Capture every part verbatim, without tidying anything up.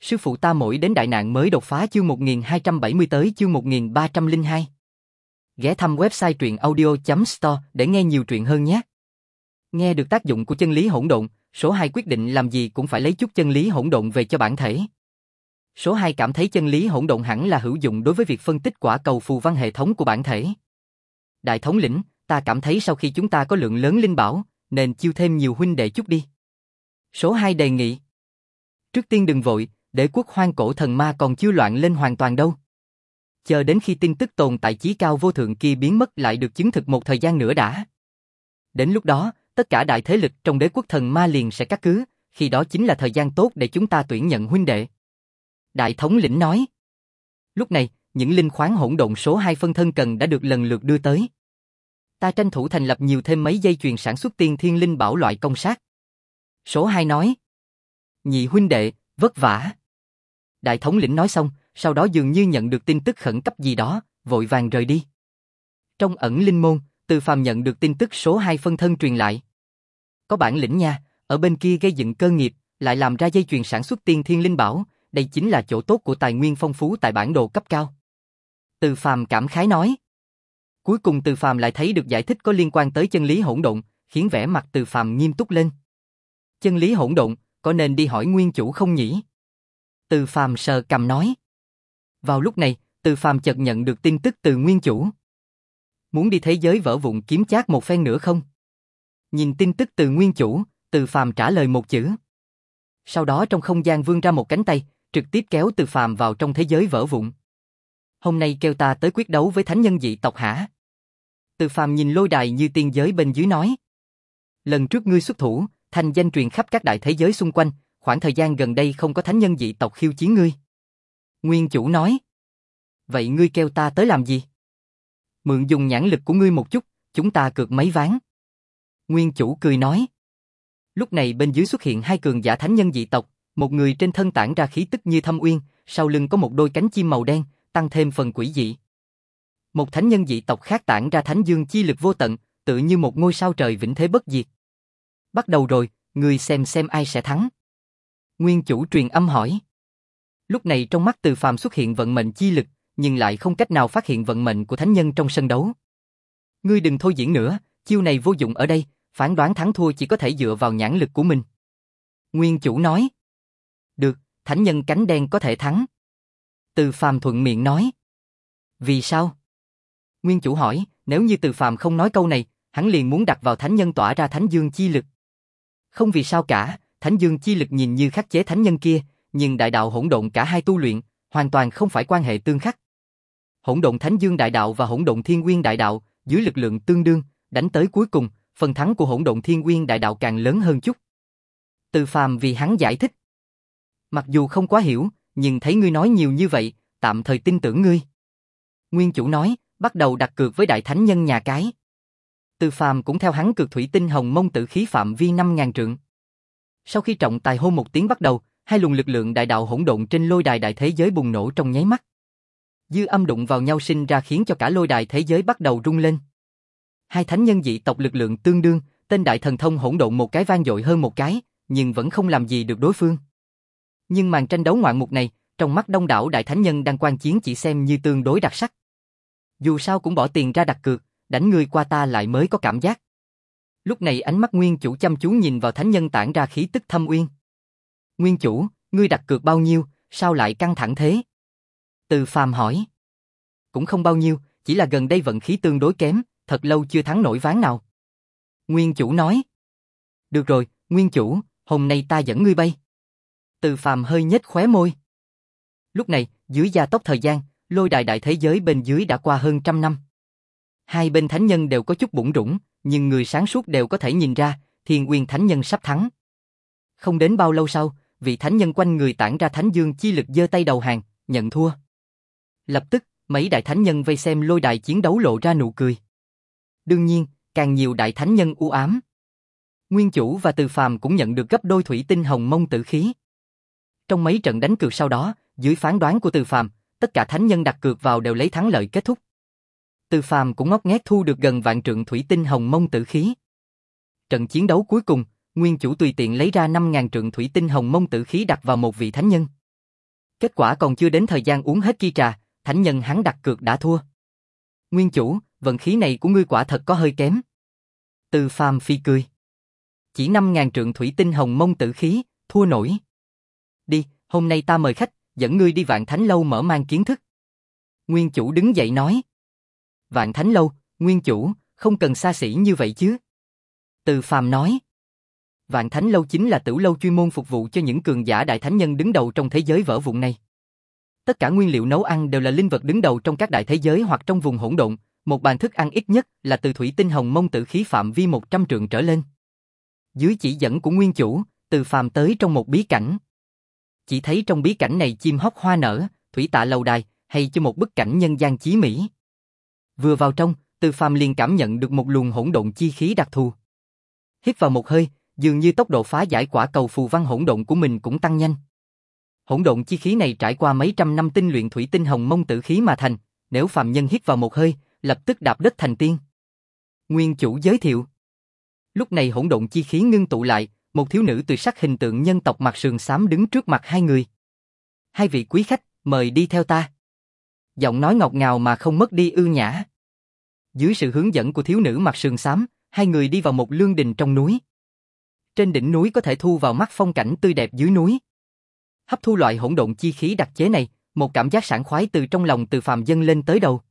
Sư phụ ta mỗi đến đại nạn mới đột phá chương một nghìn hai trăm bảy mươi tới chương một nghìn ba trăm lẻ hai. Ghé thăm website truyện audio chấm store để nghe nhiều truyện hơn nhé. Nghe được tác dụng của chân lý hỗn độn, số hai quyết định làm gì cũng phải lấy chút chân lý hỗn độn về cho bản thể. Số hai cảm thấy chân lý hỗn độn hẳn là hữu dụng đối với việc phân tích quả cầu phù văn hệ thống của bản thể. Đại thống lĩnh, ta cảm thấy sau khi chúng ta có lượng lớn linh bảo, nên chiêu thêm nhiều huynh đệ chút đi. Số hai đề nghị. Trước tiên đừng vội, đế quốc hoang cổ thần ma còn chưa loạn lên hoàn toàn đâu. Chờ đến khi tin tức tồn tại chí cao vô thượng kia biến mất lại được chứng thực một thời gian nữa đã. Đến lúc đó, tất cả đại thế lực trong đế quốc thần ma liền sẽ cắt cứ, khi đó chính là thời gian tốt để chúng ta tuyển nhận huynh đệ. Đại thống lĩnh nói. Lúc này, những linh khoáng hỗn độn số hai phân thân cần đã được lần lượt đưa tới. Ta tranh thủ thành lập nhiều thêm mấy dây chuyền sản xuất tiên thiên linh bảo loại công sát. Số hai nói. Nhị huynh đệ, vất vả. Đại thống lĩnh nói xong, sau đó dường như nhận được tin tức khẩn cấp gì đó, vội vàng rời đi. Trong ẩn linh môn, Từ Phàm nhận được tin tức số hai phân thân truyền lại. Có bản lĩnh nha, ở bên kia gây dựng cơ nghiệp, lại làm ra dây chuyền sản xuất tiên thiên linh bảo, đây chính là chỗ tốt của tài nguyên phong phú tại bản đồ cấp cao. Từ Phàm cảm khái nói. Cuối cùng Từ Phàm lại thấy được giải thích có liên quan tới chân lý hỗn độn, khiến vẻ mặt Từ Phàm nghiêm túc lên. Chân lý hỗn độn, có nên đi hỏi nguyên chủ không nhỉ? Từ Phàm sờ cằm nói. Vào lúc này, Từ Phàm chợt nhận được tin tức từ nguyên chủ. Muốn đi thế giới vỡ vụn kiếm chác một phen nữa không? Nhìn tin tức từ nguyên chủ, Từ Phàm trả lời một chữ. Sau đó trong không gian vươn ra một cánh tay, trực tiếp kéo Từ Phàm vào trong thế giới vỡ vụn. Hôm nay kêu ta tới quyết đấu với thánh nhân dị tộc hả? Từ Phàm nhìn lôi đài như tiên giới bên dưới nói. Lần trước ngươi xuất thủ, thành danh truyền khắp các đại thế giới xung quanh, khoảng thời gian gần đây không có thánh nhân dị tộc khiêu chiến ngươi. Nguyên chủ nói. Vậy ngươi kêu ta tới làm gì? Mượn dùng nhãn lực của ngươi một chút, chúng ta cược mấy ván. Nguyên chủ cười nói. Lúc này bên dưới xuất hiện hai cường giả thánh nhân dị tộc, một người trên thân tản ra khí tức như thâm uyên, sau lưng có một đôi cánh chim màu đen, tăng thêm phần quỷ dị. Một thánh nhân dị tộc khác tản ra thánh dương chi lực vô tận, tự như một ngôi sao trời vĩnh thế bất diệt. Bắt đầu rồi, ngươi xem xem ai sẽ thắng. Nguyên chủ truyền âm hỏi. Lúc này trong mắt Từ Phàm xuất hiện vận mệnh chi lực, nhưng lại không cách nào phát hiện vận mệnh của thánh nhân trong sân đấu. Ngươi đừng thôi diễn nữa, chiêu này vô dụng ở đây, phán đoán thắng thua chỉ có thể dựa vào nhãn lực của mình. Nguyên chủ nói. Được, thánh nhân cánh đen có thể thắng. Từ Phàm thuận miệng nói. Vì sao? Nguyên chủ hỏi, nếu như Từ Phàm không nói câu này, hắn liền muốn đặt vào thánh nhân tỏa ra thánh dương chi lực. Không vì sao cả, thánh dương chi lực nhìn như khắc chế thánh nhân kia, nhưng đại đạo hỗn độn cả hai tu luyện, hoàn toàn không phải quan hệ tương khắc. Hỗn độn thánh dương đại đạo và hỗn độn thiên nguyên đại đạo, dưới lực lượng tương đương, đánh tới cuối cùng, phần thắng của hỗn độn thiên nguyên đại đạo càng lớn hơn chút. Từ Phàm vì hắn giải thích. Mặc dù không quá hiểu, nhưng thấy ngươi nói nhiều như vậy, tạm thời tin tưởng ngươi. Nguyên chủ nói, bắt đầu đặt cược với đại thánh nhân nhà cái. Từ Phàm cũng theo hắn cược thủy tinh hồng mông tử khí phạm vi năm ngàn trượng. Sau khi trọng tài hô một tiếng bắt đầu, hai luồng lực lượng đại đạo hỗn độn trên lôi đài đại thế giới bùng nổ trong nháy mắt. Dư âm đụng vào nhau sinh ra khiến cho cả lôi đài thế giới bắt đầu rung lên. Hai thánh nhân dị tộc lực lượng tương đương, tên đại thần thông hỗn độn một cái vang dội hơn một cái, nhưng vẫn không làm gì được đối phương. Nhưng màn tranh đấu ngoạn mục này, trong mắt đông đảo đại thánh nhân đang quan chiến chỉ xem như tương đối đặc sắc. Dù sao cũng bỏ tiền ra đặt cược, đánh ngươi qua ta lại mới có cảm giác. Lúc này ánh mắt nguyên chủ chăm chú nhìn vào thánh nhân tản ra khí tức thâm uyên. Nguyên chủ, ngươi đặt cược bao nhiêu, sao lại căng thẳng thế? Từ Phàm hỏi. Cũng không bao nhiêu, chỉ là gần đây vận khí tương đối kém, thật lâu chưa thắng nổi ván nào. Nguyên chủ nói. Được rồi, nguyên chủ, hôm nay ta dẫn ngươi bay. Từ Phàm hơi nhếch khóe môi. Lúc này, dưới gia tốc thời gian, lôi đài đại thế giới bên dưới đã qua hơn trăm năm. Hai bên thánh nhân đều có chút bủn rủn, nhưng người sáng suốt đều có thể nhìn ra, Thiên Nguyên thánh nhân sắp thắng. Không đến bao lâu sau, vị thánh nhân quanh người tản ra thánh dương chi lực giơ tay đầu hàng, nhận thua. Lập tức, mấy đại thánh nhân vây xem lôi đài chiến đấu lộ ra nụ cười. Đương nhiên, càng nhiều đại thánh nhân u ám. Nguyên chủ và Từ Phàm cũng nhận được gấp đôi thủy tinh hồng mông tử khí. Trong mấy trận đánh cược sau đó, dưới phán đoán của Từ Phàm, tất cả thánh nhân đặt cược vào đều lấy thắng lợi kết thúc. Từ Phàm cũng ngót nghét thu được gần vạn trượng thủy tinh hồng mông tử khí. Trận chiến đấu cuối cùng, nguyên chủ tùy tiện lấy ra năm ngàn trượng thủy tinh hồng mông tử khí đặt vào một vị thánh nhân. Kết quả còn chưa đến thời gian uống hết chi trà, thánh nhân hắn đặt cược đã thua. Nguyên chủ, vận khí này của ngươi quả thật có hơi kém. Từ Phàm phi cười. Chỉ năm ngàn trượng thủy tinh hồng mông tử khí, thua nổi. Đi, hôm nay ta mời khách, dẫn ngươi đi Vạn Thánh Lâu mở mang kiến thức. Nguyên chủ đứng dậy nói. Vạn Thánh Lâu, Nguyên chủ, không cần xa xỉ như vậy chứ. Từ Phàm nói. Vạn Thánh Lâu chính là tử lâu chuyên môn phục vụ cho những cường giả đại thánh nhân đứng đầu trong thế giới vỡ vụn này. Tất cả nguyên liệu nấu ăn đều là linh vật đứng đầu trong các đại thế giới hoặc trong vùng hỗn độn, một bàn thức ăn ít nhất là từ thủy tinh hồng mông tử khí phạm vi một trăm trượng trở lên. Dưới chỉ dẫn của nguyên chủ, Từ Phàm tới trong một bí cảnh. Chỉ thấy trong bí cảnh này chim hót hoa nở, thủy tạ lầu đài, hay cho một bức cảnh nhân gian chí mỹ. Vừa vào trong, Từ Phàm liền cảm nhận được một luồng hỗn độn chi khí đặc thù. Hít vào một hơi, dường như tốc độ phá giải quả cầu phù văn hỗn độn của mình cũng tăng nhanh. Hỗn độn chi khí này trải qua mấy trăm năm tinh luyện thủy tinh hồng mông tử khí mà thành, nếu phàm nhân hít vào một hơi, lập tức đạp đất thành tiên. Nguyên chủ giới thiệu. Lúc này hỗn độn chi khí ngưng tụ lại, một thiếu nữ tuyệt sắc hình tượng nhân tộc mặc sườn xám đứng trước mặt hai người. Hai vị quý khách, mời đi theo ta. Giọng nói ngọt ngào mà không mất đi ưu nhã. Dưới sự hướng dẫn của thiếu nữ mặc sườn xám, hai người đi vào một lương đình trong núi. Trên đỉnh núi có thể thu vào mắt phong cảnh tươi đẹp dưới núi. Hấp thu loại hỗn độn chi khí đặc chế này, một cảm giác sảng khoái từ trong lòng Từ Phàm dâng lên tới đầu.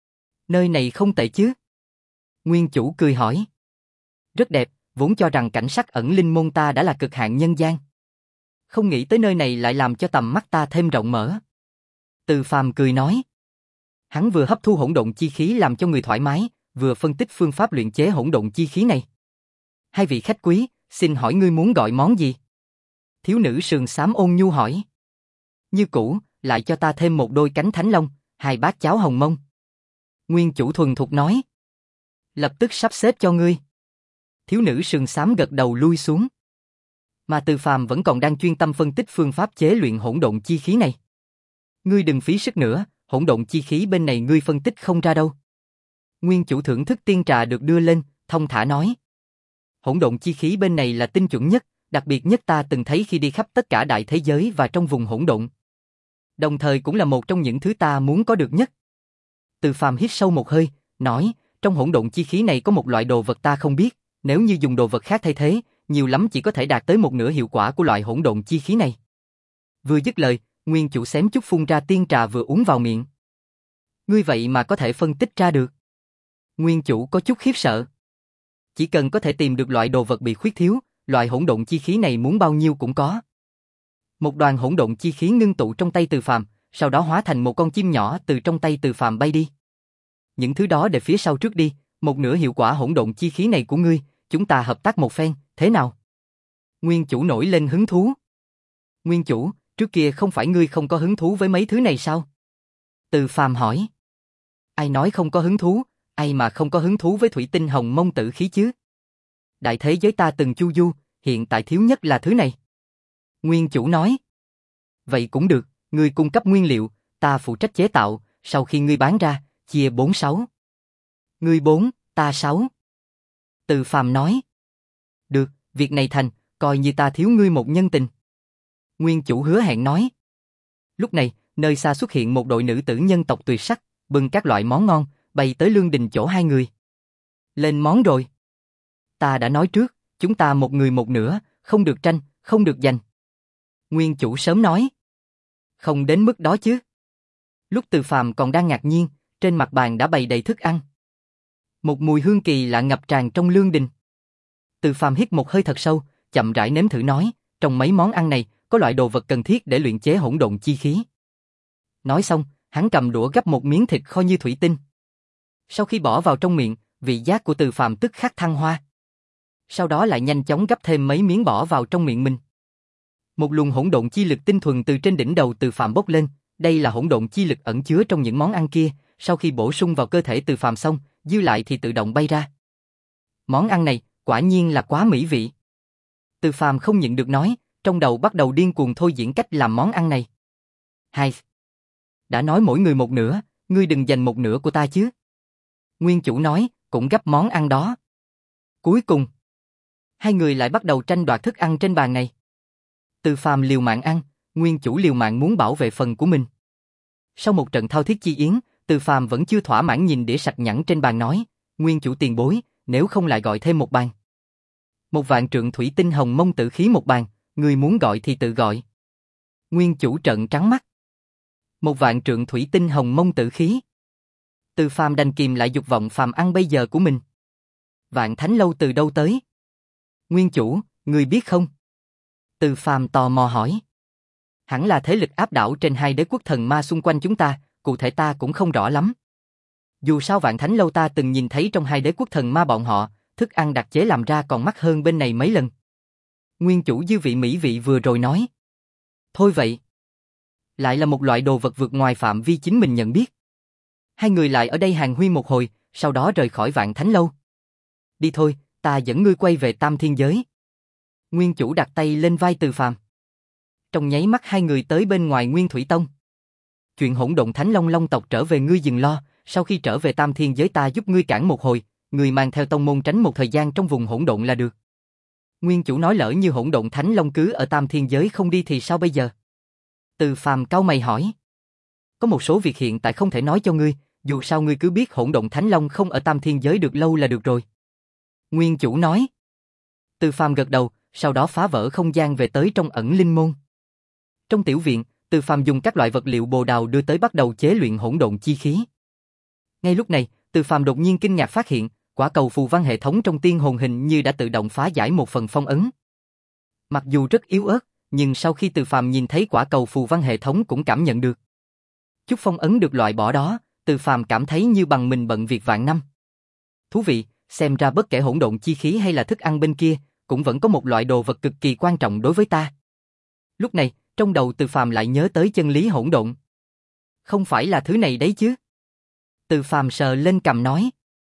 Nơi này không tệ chứ? Nguyên chủ cười hỏi. Rất đẹp, vốn cho rằng cảnh sắc ẩn linh môn ta đã là cực hạn nhân gian. Không nghĩ tới nơi này lại làm cho tầm mắt ta thêm rộng mở. Từ Phàm cười nói. Hắn vừa hấp thu hỗn độn chi khí làm cho người thoải mái, vừa phân tích phương pháp luyện chế hỗn độn chi khí này. Hai vị khách quý, xin hỏi ngươi muốn gọi món gì? Thiếu nữ sườn xám ôn nhu hỏi. Như cũ, lại cho ta thêm một đôi cánh thánh long, hai bát cháo hồng mông. Nguyên chủ thuần thục nói. Lập tức sắp xếp cho ngươi. Thiếu nữ sườn xám gật đầu lui xuống. Mà Từ Phàm vẫn còn đang chuyên tâm phân tích phương pháp chế luyện hỗn độn chi khí này. Ngươi đừng phí sức nữa, hỗn độn chi khí bên này ngươi phân tích không ra đâu. Nguyên chủ thưởng thức tiên trà được đưa lên, thông thả nói. Hỗn độn chi khí bên này là tinh chuẩn nhất, đặc biệt nhất ta từng thấy khi đi khắp tất cả đại thế giới và trong vùng hỗn độn. Đồng thời cũng là một trong những thứ ta muốn có được nhất. Từ Phàm hít sâu một hơi, nói, trong hỗn độn chi khí này có một loại đồ vật ta không biết, nếu như dùng đồ vật khác thay thế, nhiều lắm chỉ có thể đạt tới một nửa hiệu quả của loại hỗn độn chi khí này. Vừa dứt lời, nguyên chủ xém chút phun ra tiên trà vừa uống vào miệng. Ngươi vậy mà có thể phân tích ra được. Nguyên chủ có chút khiếp sợ. Chỉ cần có thể tìm được loại đồ vật bị khuyết thiếu, loại hỗn độn chi khí này muốn bao nhiêu cũng có. Một đoàn hỗn độn chi khí ngưng tụ trong tay Từ Phàm, sau đó hóa thành một con chim nhỏ từ trong tay Từ Phàm bay đi. Những thứ đó để phía sau trước đi, một nửa hiệu quả hỗn độn chi khí này của ngươi, chúng ta hợp tác một phen, thế nào? Nguyên chủ nổi lên hứng thú. Nguyên chủ, trước kia không phải ngươi không có hứng thú với mấy thứ này sao? Từ Phàm hỏi. Ai nói không có hứng thú, ai mà không có hứng thú với thủy tinh hồng mông tử khí chứ? Đại thế giới ta từng chu du, hiện tại thiếu nhất là thứ này. Nguyên chủ nói. Vậy cũng được, ngươi cung cấp nguyên liệu, ta phụ trách chế tạo, sau khi ngươi bán ra, chia bốn sáu. Ngươi bốn, ta sáu. Từ Phàm nói. Được, việc này thành, coi như ta thiếu ngươi một nhân tình. Nguyên chủ hứa hẹn nói. Lúc này, nơi xa xuất hiện một đội nữ tử nhân tộc tuyệt sắc, bưng các loại món ngon, bay tới lương đình chỗ hai người. Lên món rồi. Ta đã nói trước, chúng ta một người một nửa, không được tranh, không được giành. Nguyên chủ sớm nói. Không đến mức đó chứ. Lúc Từ Phàm còn đang ngạc nhiên, trên mặt bàn đã bày đầy thức ăn. Một mùi hương kỳ lạ ngập tràn trong lương đình. Từ Phàm hít một hơi thật sâu, chậm rãi nếm thử nói, trong mấy món ăn này, có loại đồ vật cần thiết để luyện chế hỗn độn chi khí. Nói xong, hắn cầm đũa gắp một miếng thịt kho như thủy tinh. Sau khi bỏ vào trong miệng, vị giác của Từ Phàm tức khắc thăng hoa. Sau đó lại nhanh chóng gắp thêm mấy miếng bỏ vào trong miệng mình. Một luồng hỗn độn chi lực tinh thuần từ trên đỉnh đầu Từ Phàm bốc lên, đây là hỗn độn chi lực ẩn chứa trong những món ăn kia, sau khi bổ sung vào cơ thể Từ Phàm xong, dư lại thì tự động bay ra. Món ăn này, quả nhiên là quá mỹ vị. Từ Phàm không nhịn được nói, trong đầu bắt đầu điên cuồng thôi diễn cách làm món ăn này. Hai. Đã nói mỗi người một nửa, ngươi đừng giành một nửa của ta chứ. Nguyên chủ nói, cũng gấp món ăn đó. Cuối cùng, hai người lại bắt đầu tranh đoạt thức ăn trên bàn này. Từ Phàm liều mạng ăn, Nguyên Chủ liều mạng muốn bảo vệ phần của mình. Sau một trận thao thiết chi yến, Từ Phàm vẫn chưa thỏa mãn nhìn đĩa sạch nhẵn trên bàn nói, Nguyên Chủ tiền bối, nếu không lại gọi thêm một bàn. Một vạn trượng thủy tinh hồng mông tử khí một bàn, người muốn gọi thì tự gọi. Nguyên Chủ trợn trắng mắt. Một vạn trượng thủy tinh hồng mông tử khí. Từ Phàm đành kìm lại dục vọng phàm ăn bây giờ của mình. Vạn Thánh Lâu từ đâu tới? Nguyên Chủ, người biết không? Từ Phàm tò mò hỏi. Hẳn là thế lực áp đảo trên hai đế quốc thần ma xung quanh chúng ta, cụ thể ta cũng không rõ lắm. Dù sao Vạn Thánh Lâu ta từng nhìn thấy trong hai đế quốc thần ma bọn họ, thức ăn đặc chế làm ra còn mắc hơn bên này mấy lần. Nguyên Chủ dư vị mỹ vị vừa rồi nói. Thôi vậy. Lại là một loại đồ vật vượt ngoài phạm vi chính mình nhận biết. Hai người lại ở đây hàn huyên một hồi, sau đó rời khỏi Vạn Thánh Lâu. Đi thôi, ta dẫn ngươi quay về Tam Thiên Giới. Nguyên Chủ đặt tay lên vai Từ Phàm. Trong nháy mắt hai người tới bên ngoài Nguyên Thủy Tông. Chuyện hỗn độn Thánh Long Long tộc trở về ngươi dừng lo, sau khi trở về Tam Thiên Giới ta giúp ngươi cản một hồi, ngươi mang theo tông môn tránh một thời gian trong vùng hỗn độn là được. Nguyên Chủ nói lỡ như hỗn độn Thánh Long cứ ở Tam Thiên Giới không đi thì sao bây giờ? Từ Phàm cau mày hỏi. Có một số việc hiện tại không thể nói cho ngươi, dù sao ngươi cứ biết hỗn độn Thánh Long không ở Tam Thiên Giới được lâu là được rồi. Nguyên Chủ nói. Từ Phàm gật đầu, sau đó phá vỡ không gian về tới trong ẩn linh môn. Trong tiểu viện, Từ Phàm dùng các loại vật liệu bồ đào đưa tới bắt đầu chế luyện hỗn độn chi khí. Ngay lúc này, Từ Phàm đột nhiên kinh ngạc phát hiện, quả cầu phù văn hệ thống trong tiên hồn hình như đã tự động phá giải một phần phong ấn. Mặc dù rất yếu ớt, nhưng sau khi Từ Phàm nhìn thấy quả cầu phù văn hệ thống cũng cảm nhận được. Chút phong ấn được loại bỏ đó, Từ Phàm cảm thấy như bằng mình bận việc vạn năm. Thú vị, xem ra bất kể hỗn độn chi khí hay là thức ăn bên kia, cũng vẫn có một loại đồ vật cực kỳ quan trọng đối với ta. Lúc này, trong đầu Từ Phàm lại nhớ tới chân lý hỗn độn. Không phải là thứ này đấy chứ? Từ Phàm sờ lên cằm nói.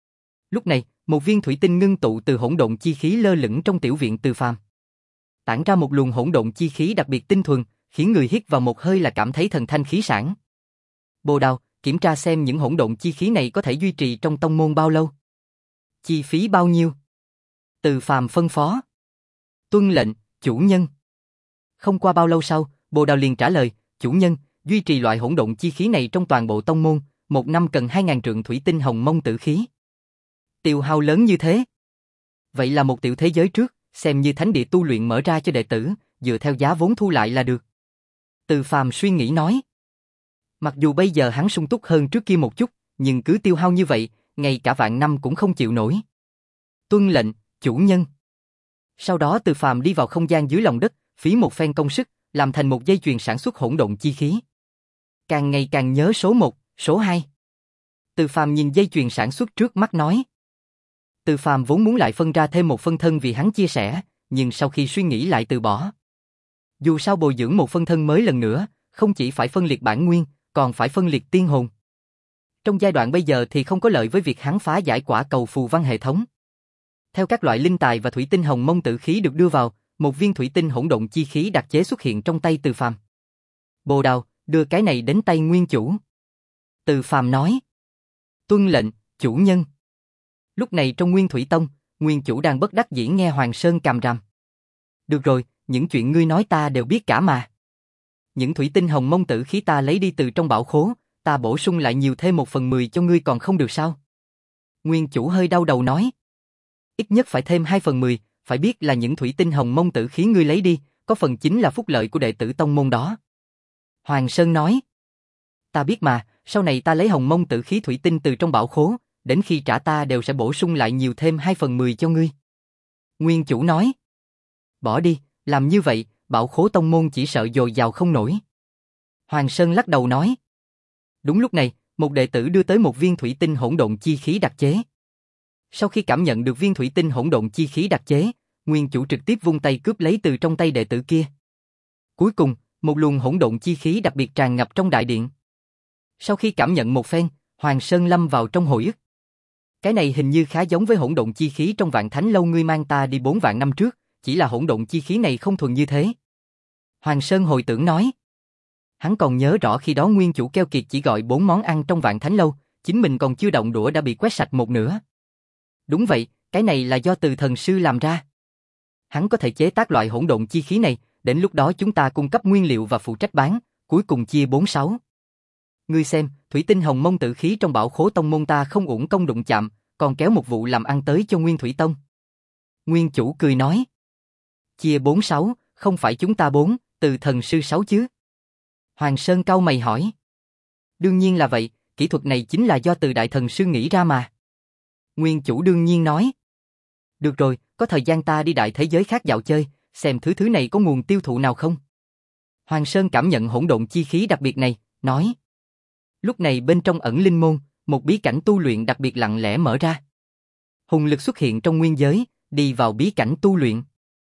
Lúc này, một viên thủy tinh ngưng tụ từ hỗn độn chi khí lơ lửng trong tiểu viện Từ Phàm. Tản ra một luồng hỗn độn chi khí đặc biệt tinh thuần, khiến người hít vào một hơi là cảm thấy thần thanh khí sảng. Bồ Đào, kiểm tra xem những hỗn độn chi khí này có thể duy trì trong tông môn bao lâu. Chi phí bao nhiêu? Từ Phàm phân phó. Tuân lệnh, chủ nhân. Không qua bao lâu sau, Bồ Đào liền trả lời, chủ nhân, duy trì loại hỗn độn chi khí này trong toàn bộ tông môn, một năm cần hai ngàn trượng thủy tinh hồng mông tử khí. Tiêu hao lớn như thế. Vậy là một tiểu thế giới trước, xem như thánh địa tu luyện mở ra cho đệ tử, dựa theo giá vốn thu lại là được. Từ Phàm suy nghĩ nói. Mặc dù bây giờ hắn sung túc hơn trước kia một chút, nhưng cứ tiêu hao như vậy, ngay cả vạn năm cũng không chịu nổi. Tuân lệnh, chủ nhân. Sau đó Từ Phàm đi vào không gian dưới lòng đất, phí một phen công sức, làm thành một dây chuyền sản xuất hỗn độn chi khí. Càng ngày càng nhớ số một, số hai. Từ Phàm nhìn dây chuyền sản xuất trước mắt nói. Từ Phàm vốn muốn lại phân ra thêm một phân thân vì hắn chia sẻ, nhưng sau khi suy nghĩ lại từ bỏ. Dù sao bồi dưỡng một phân thân mới lần nữa, không chỉ phải phân liệt bản nguyên, còn phải phân liệt tiên hồn. Trong giai đoạn bây giờ thì không có lợi với việc hắn phá giải quả cầu phù văn hệ thống. Theo các loại linh tài và thủy tinh hồng mông tử khí được đưa vào, một viên thủy tinh hỗn độn chi khí đặc chế xuất hiện trong tay Từ Phàm. Bồ Đào, đưa cái này đến tay Nguyên Chủ. Từ Phàm nói. Tuân lệnh, chủ nhân. Lúc này trong Nguyên Thủy Tông, Nguyên Chủ đang bất đắc dĩ nghe Hoàng Sơn càm ràm. Được rồi, những chuyện ngươi nói ta đều biết cả mà. Những thủy tinh hồng mông tử khí ta lấy đi từ trong bảo khố, ta bổ sung lại nhiều thêm một phần mười cho ngươi còn không được sao? Nguyên Chủ hơi đau đầu nói. Ít nhất phải thêm hai phần mười, phải biết là những thủy tinh hồng mông tử khí ngươi lấy đi, có phần chính là phúc lợi của đệ tử tông môn đó. Hoàng Sơn nói. Ta biết mà, sau này ta lấy hồng mông tử khí thủy tinh từ trong bảo khố, đến khi trả ta đều sẽ bổ sung lại nhiều thêm hai phần mười cho ngươi. Nguyên Chủ nói. Bỏ đi, làm như vậy, bảo khố tông môn chỉ sợ dồi dào không nổi. Hoàng Sơn lắc đầu nói. Đúng lúc này, một đệ tử đưa tới một viên thủy tinh hỗn độn chi khí đặc chế. Sau khi cảm nhận được viên thủy tinh hỗn độn chi khí đặc chế, Nguyên Chủ trực tiếp vung tay cướp lấy từ trong tay đệ tử kia. Cuối cùng, một luồng hỗn độn chi khí đặc biệt tràn ngập trong đại điện. Sau khi cảm nhận một phen, Hoàng Sơn lâm vào trong hồi ức. Cái này hình như khá giống với hỗn độn chi khí trong Vạn Thánh Lâu ngươi mang ta đi bốn vạn năm trước, chỉ là hỗn độn chi khí này không thuần như thế. Hoàng Sơn hồi tưởng nói. Hắn còn nhớ rõ khi đó Nguyên Chủ keo kiệt chỉ gọi bốn món ăn trong Vạn Thánh Lâu, chính mình còn chưa động đũa đã bị quét sạch một nửa. Đúng vậy, cái này là do Từ thần sư làm ra. Hắn có thể chế tác loại hỗn độn chi khí này, đến lúc đó chúng ta cung cấp nguyên liệu và phụ trách bán, cuối cùng chia bốn sáu. Ngươi xem, thủy tinh hồng mông tử khí trong bảo khố tông môn ta không uổng công đụng chạm, còn kéo một vụ làm ăn tới cho Nguyên Thủy Tông. Nguyên chủ cười nói. Chia bốn sáu, không phải chúng ta bốn, từ thần sư sáu chứ? Hoàng Sơn cau mày hỏi. Đương nhiên là vậy, kỹ thuật này chính là do từ đại thần sư nghĩ ra mà. Nguyên chủ đương nhiên nói. Được rồi, có thời gian ta đi đại thế giới khác dạo chơi, xem thứ thứ này có nguồn tiêu thụ nào không. Hoàng Sơn cảm nhận hỗn độn chi khí đặc biệt này, nói. Lúc này bên trong ẩn linh môn, một bí cảnh tu luyện đặc biệt lặng lẽ mở ra. Hùng lực xuất hiện trong nguyên giới, đi vào bí cảnh tu luyện.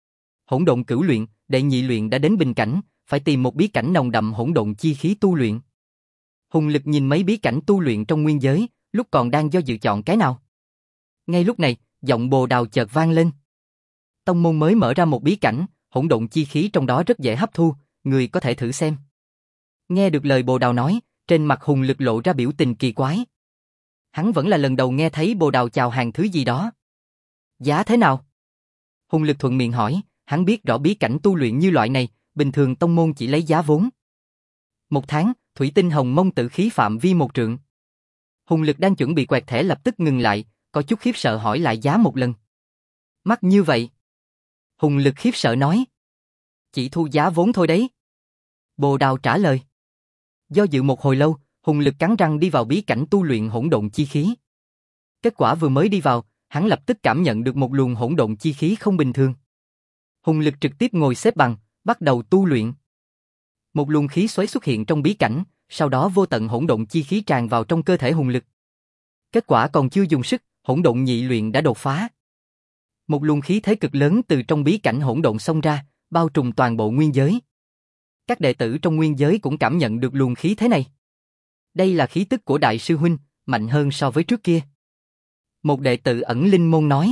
Hỗn độn cửu luyện, đệ nhị luyện đã đến bình cảnh, phải tìm một bí cảnh nồng đậm hỗn độn chi khí tu luyện. Hùng lực nhìn mấy bí cảnh tu luyện trong nguyên giới, lúc còn đang do dự chọn cái nào. Ngay lúc này, giọng Bồ Đào chợt vang lên. Tông môn mới mở ra một bí cảnh, hỗn độn chi khí trong đó rất dễ hấp thu, người có thể thử xem. Nghe được lời Bồ Đào nói, trên mặt Hùng lực lộ ra biểu tình kỳ quái. Hắn vẫn là lần đầu nghe thấy Bồ Đào chào hàng thứ gì đó. Giá thế nào? Hùng lực thuận miệng hỏi, hắn biết rõ bí cảnh tu luyện như loại này, bình thường tông môn chỉ lấy giá vốn. Một tháng, thủy tinh hồng mông tử khí phạm vi một trượng. Hùng lực đang chuẩn bị quẹt thẻ lập tức ngừng lại, có chút khiếp sợ hỏi lại giá một lần. Mắc như vậy? Hùng lực khiếp sợ nói. Chỉ thu giá vốn thôi đấy. Bồ Đào trả lời. Do dự một hồi lâu, Hùng lực cắn răng đi vào bí cảnh tu luyện hỗn độn chi khí. Kết quả vừa mới đi vào, hắn lập tức cảm nhận được một luồng hỗn độn chi khí không bình thường. Hùng lực trực tiếp ngồi xếp bằng, bắt đầu tu luyện. Một luồng khí xoáy xuất hiện trong bí cảnh, sau đó vô tận hỗn độn chi khí tràn vào trong cơ thể Hùng lực. Kết quả còn chưa dùng sức, hỗn độn nhị luyện đã đột phá. Một luồng khí thế cực lớn từ trong bí cảnh hỗn độn xông ra, bao trùm toàn bộ nguyên giới. Các đệ tử trong nguyên giới cũng cảm nhận được luồng khí thế này. Đây là khí tức của đại sư huynh, mạnh hơn so với trước kia. Một đệ tử ẩn linh môn nói.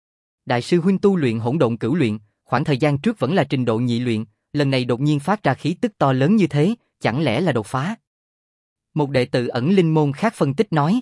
Đại sư huynh tu luyện hỗn độn cửu luyện, khoảng thời gian trước vẫn là trình độ nhị luyện, lần này đột nhiên phát ra khí tức to lớn như thế, chẳng lẽ là đột phá? Một đệ tử ẩn linh môn khác phân tích nói.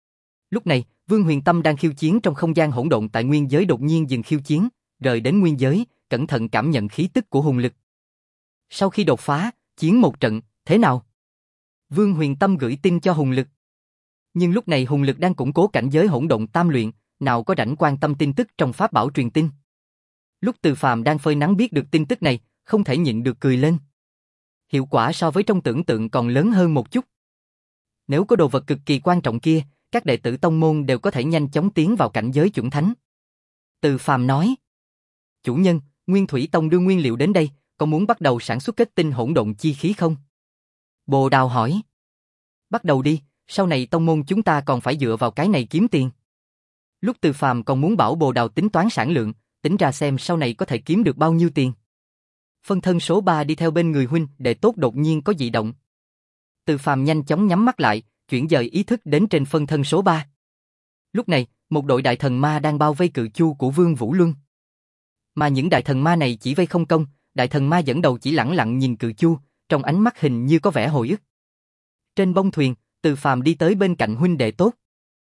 Lúc này, Vương Huyền Tâm đang khiêu chiến trong không gian hỗn độn tại nguyên giới đột nhiên dừng khiêu chiến, rời đến nguyên giới, cẩn thận cảm nhận khí tức của hùng lực. Sau khi đột phá, chiến một trận, thế nào? Vương Huyền Tâm gửi tin cho hùng lực. Nhưng lúc này hùng lực đang củng cố cảnh giới hỗn độn tam luyện, nào có rảnh quan tâm tin tức trong pháp bảo truyền tin. Lúc Từ Phàm đang phơi nắng biết được tin tức này, không thể nhịn được cười lên. Hiệu quả so với trong tưởng tượng còn lớn hơn một chút. Nếu có đồ vật cực kỳ quan trọng kia, các đệ tử tông môn đều có thể nhanh chóng tiến vào cảnh giới chuẩn thánh. Từ Phàm nói. Chủ nhân, Nguyên Thủy Tông đưa nguyên liệu đến đây, có muốn bắt đầu sản xuất kết tinh hỗn độn chi khí không? Bồ Đào hỏi. Bắt đầu đi, sau này tông môn chúng ta còn phải dựa vào cái này kiếm tiền. Lúc Từ Phàm còn muốn bảo Bồ Đào tính toán sản lượng, tính ra xem sau này có thể kiếm được bao nhiêu tiền. Phân thân số ba đi theo bên người huynh đệ tốt đột nhiên có dị động. Từ Phàm nhanh chóng nhắm mắt lại, chuyển dời ý thức đến trên phân thân số ba. Lúc này, một đội đại thần ma đang bao vây cự chu của Vương Vũ Luân. Mà những đại thần ma này chỉ vây không công, đại thần ma dẫn đầu chỉ lẳng lặng nhìn cự chu, trong ánh mắt hình như có vẻ hồi ức. Trên bông thuyền, Từ Phàm đi tới bên cạnh huynh đệ tốt.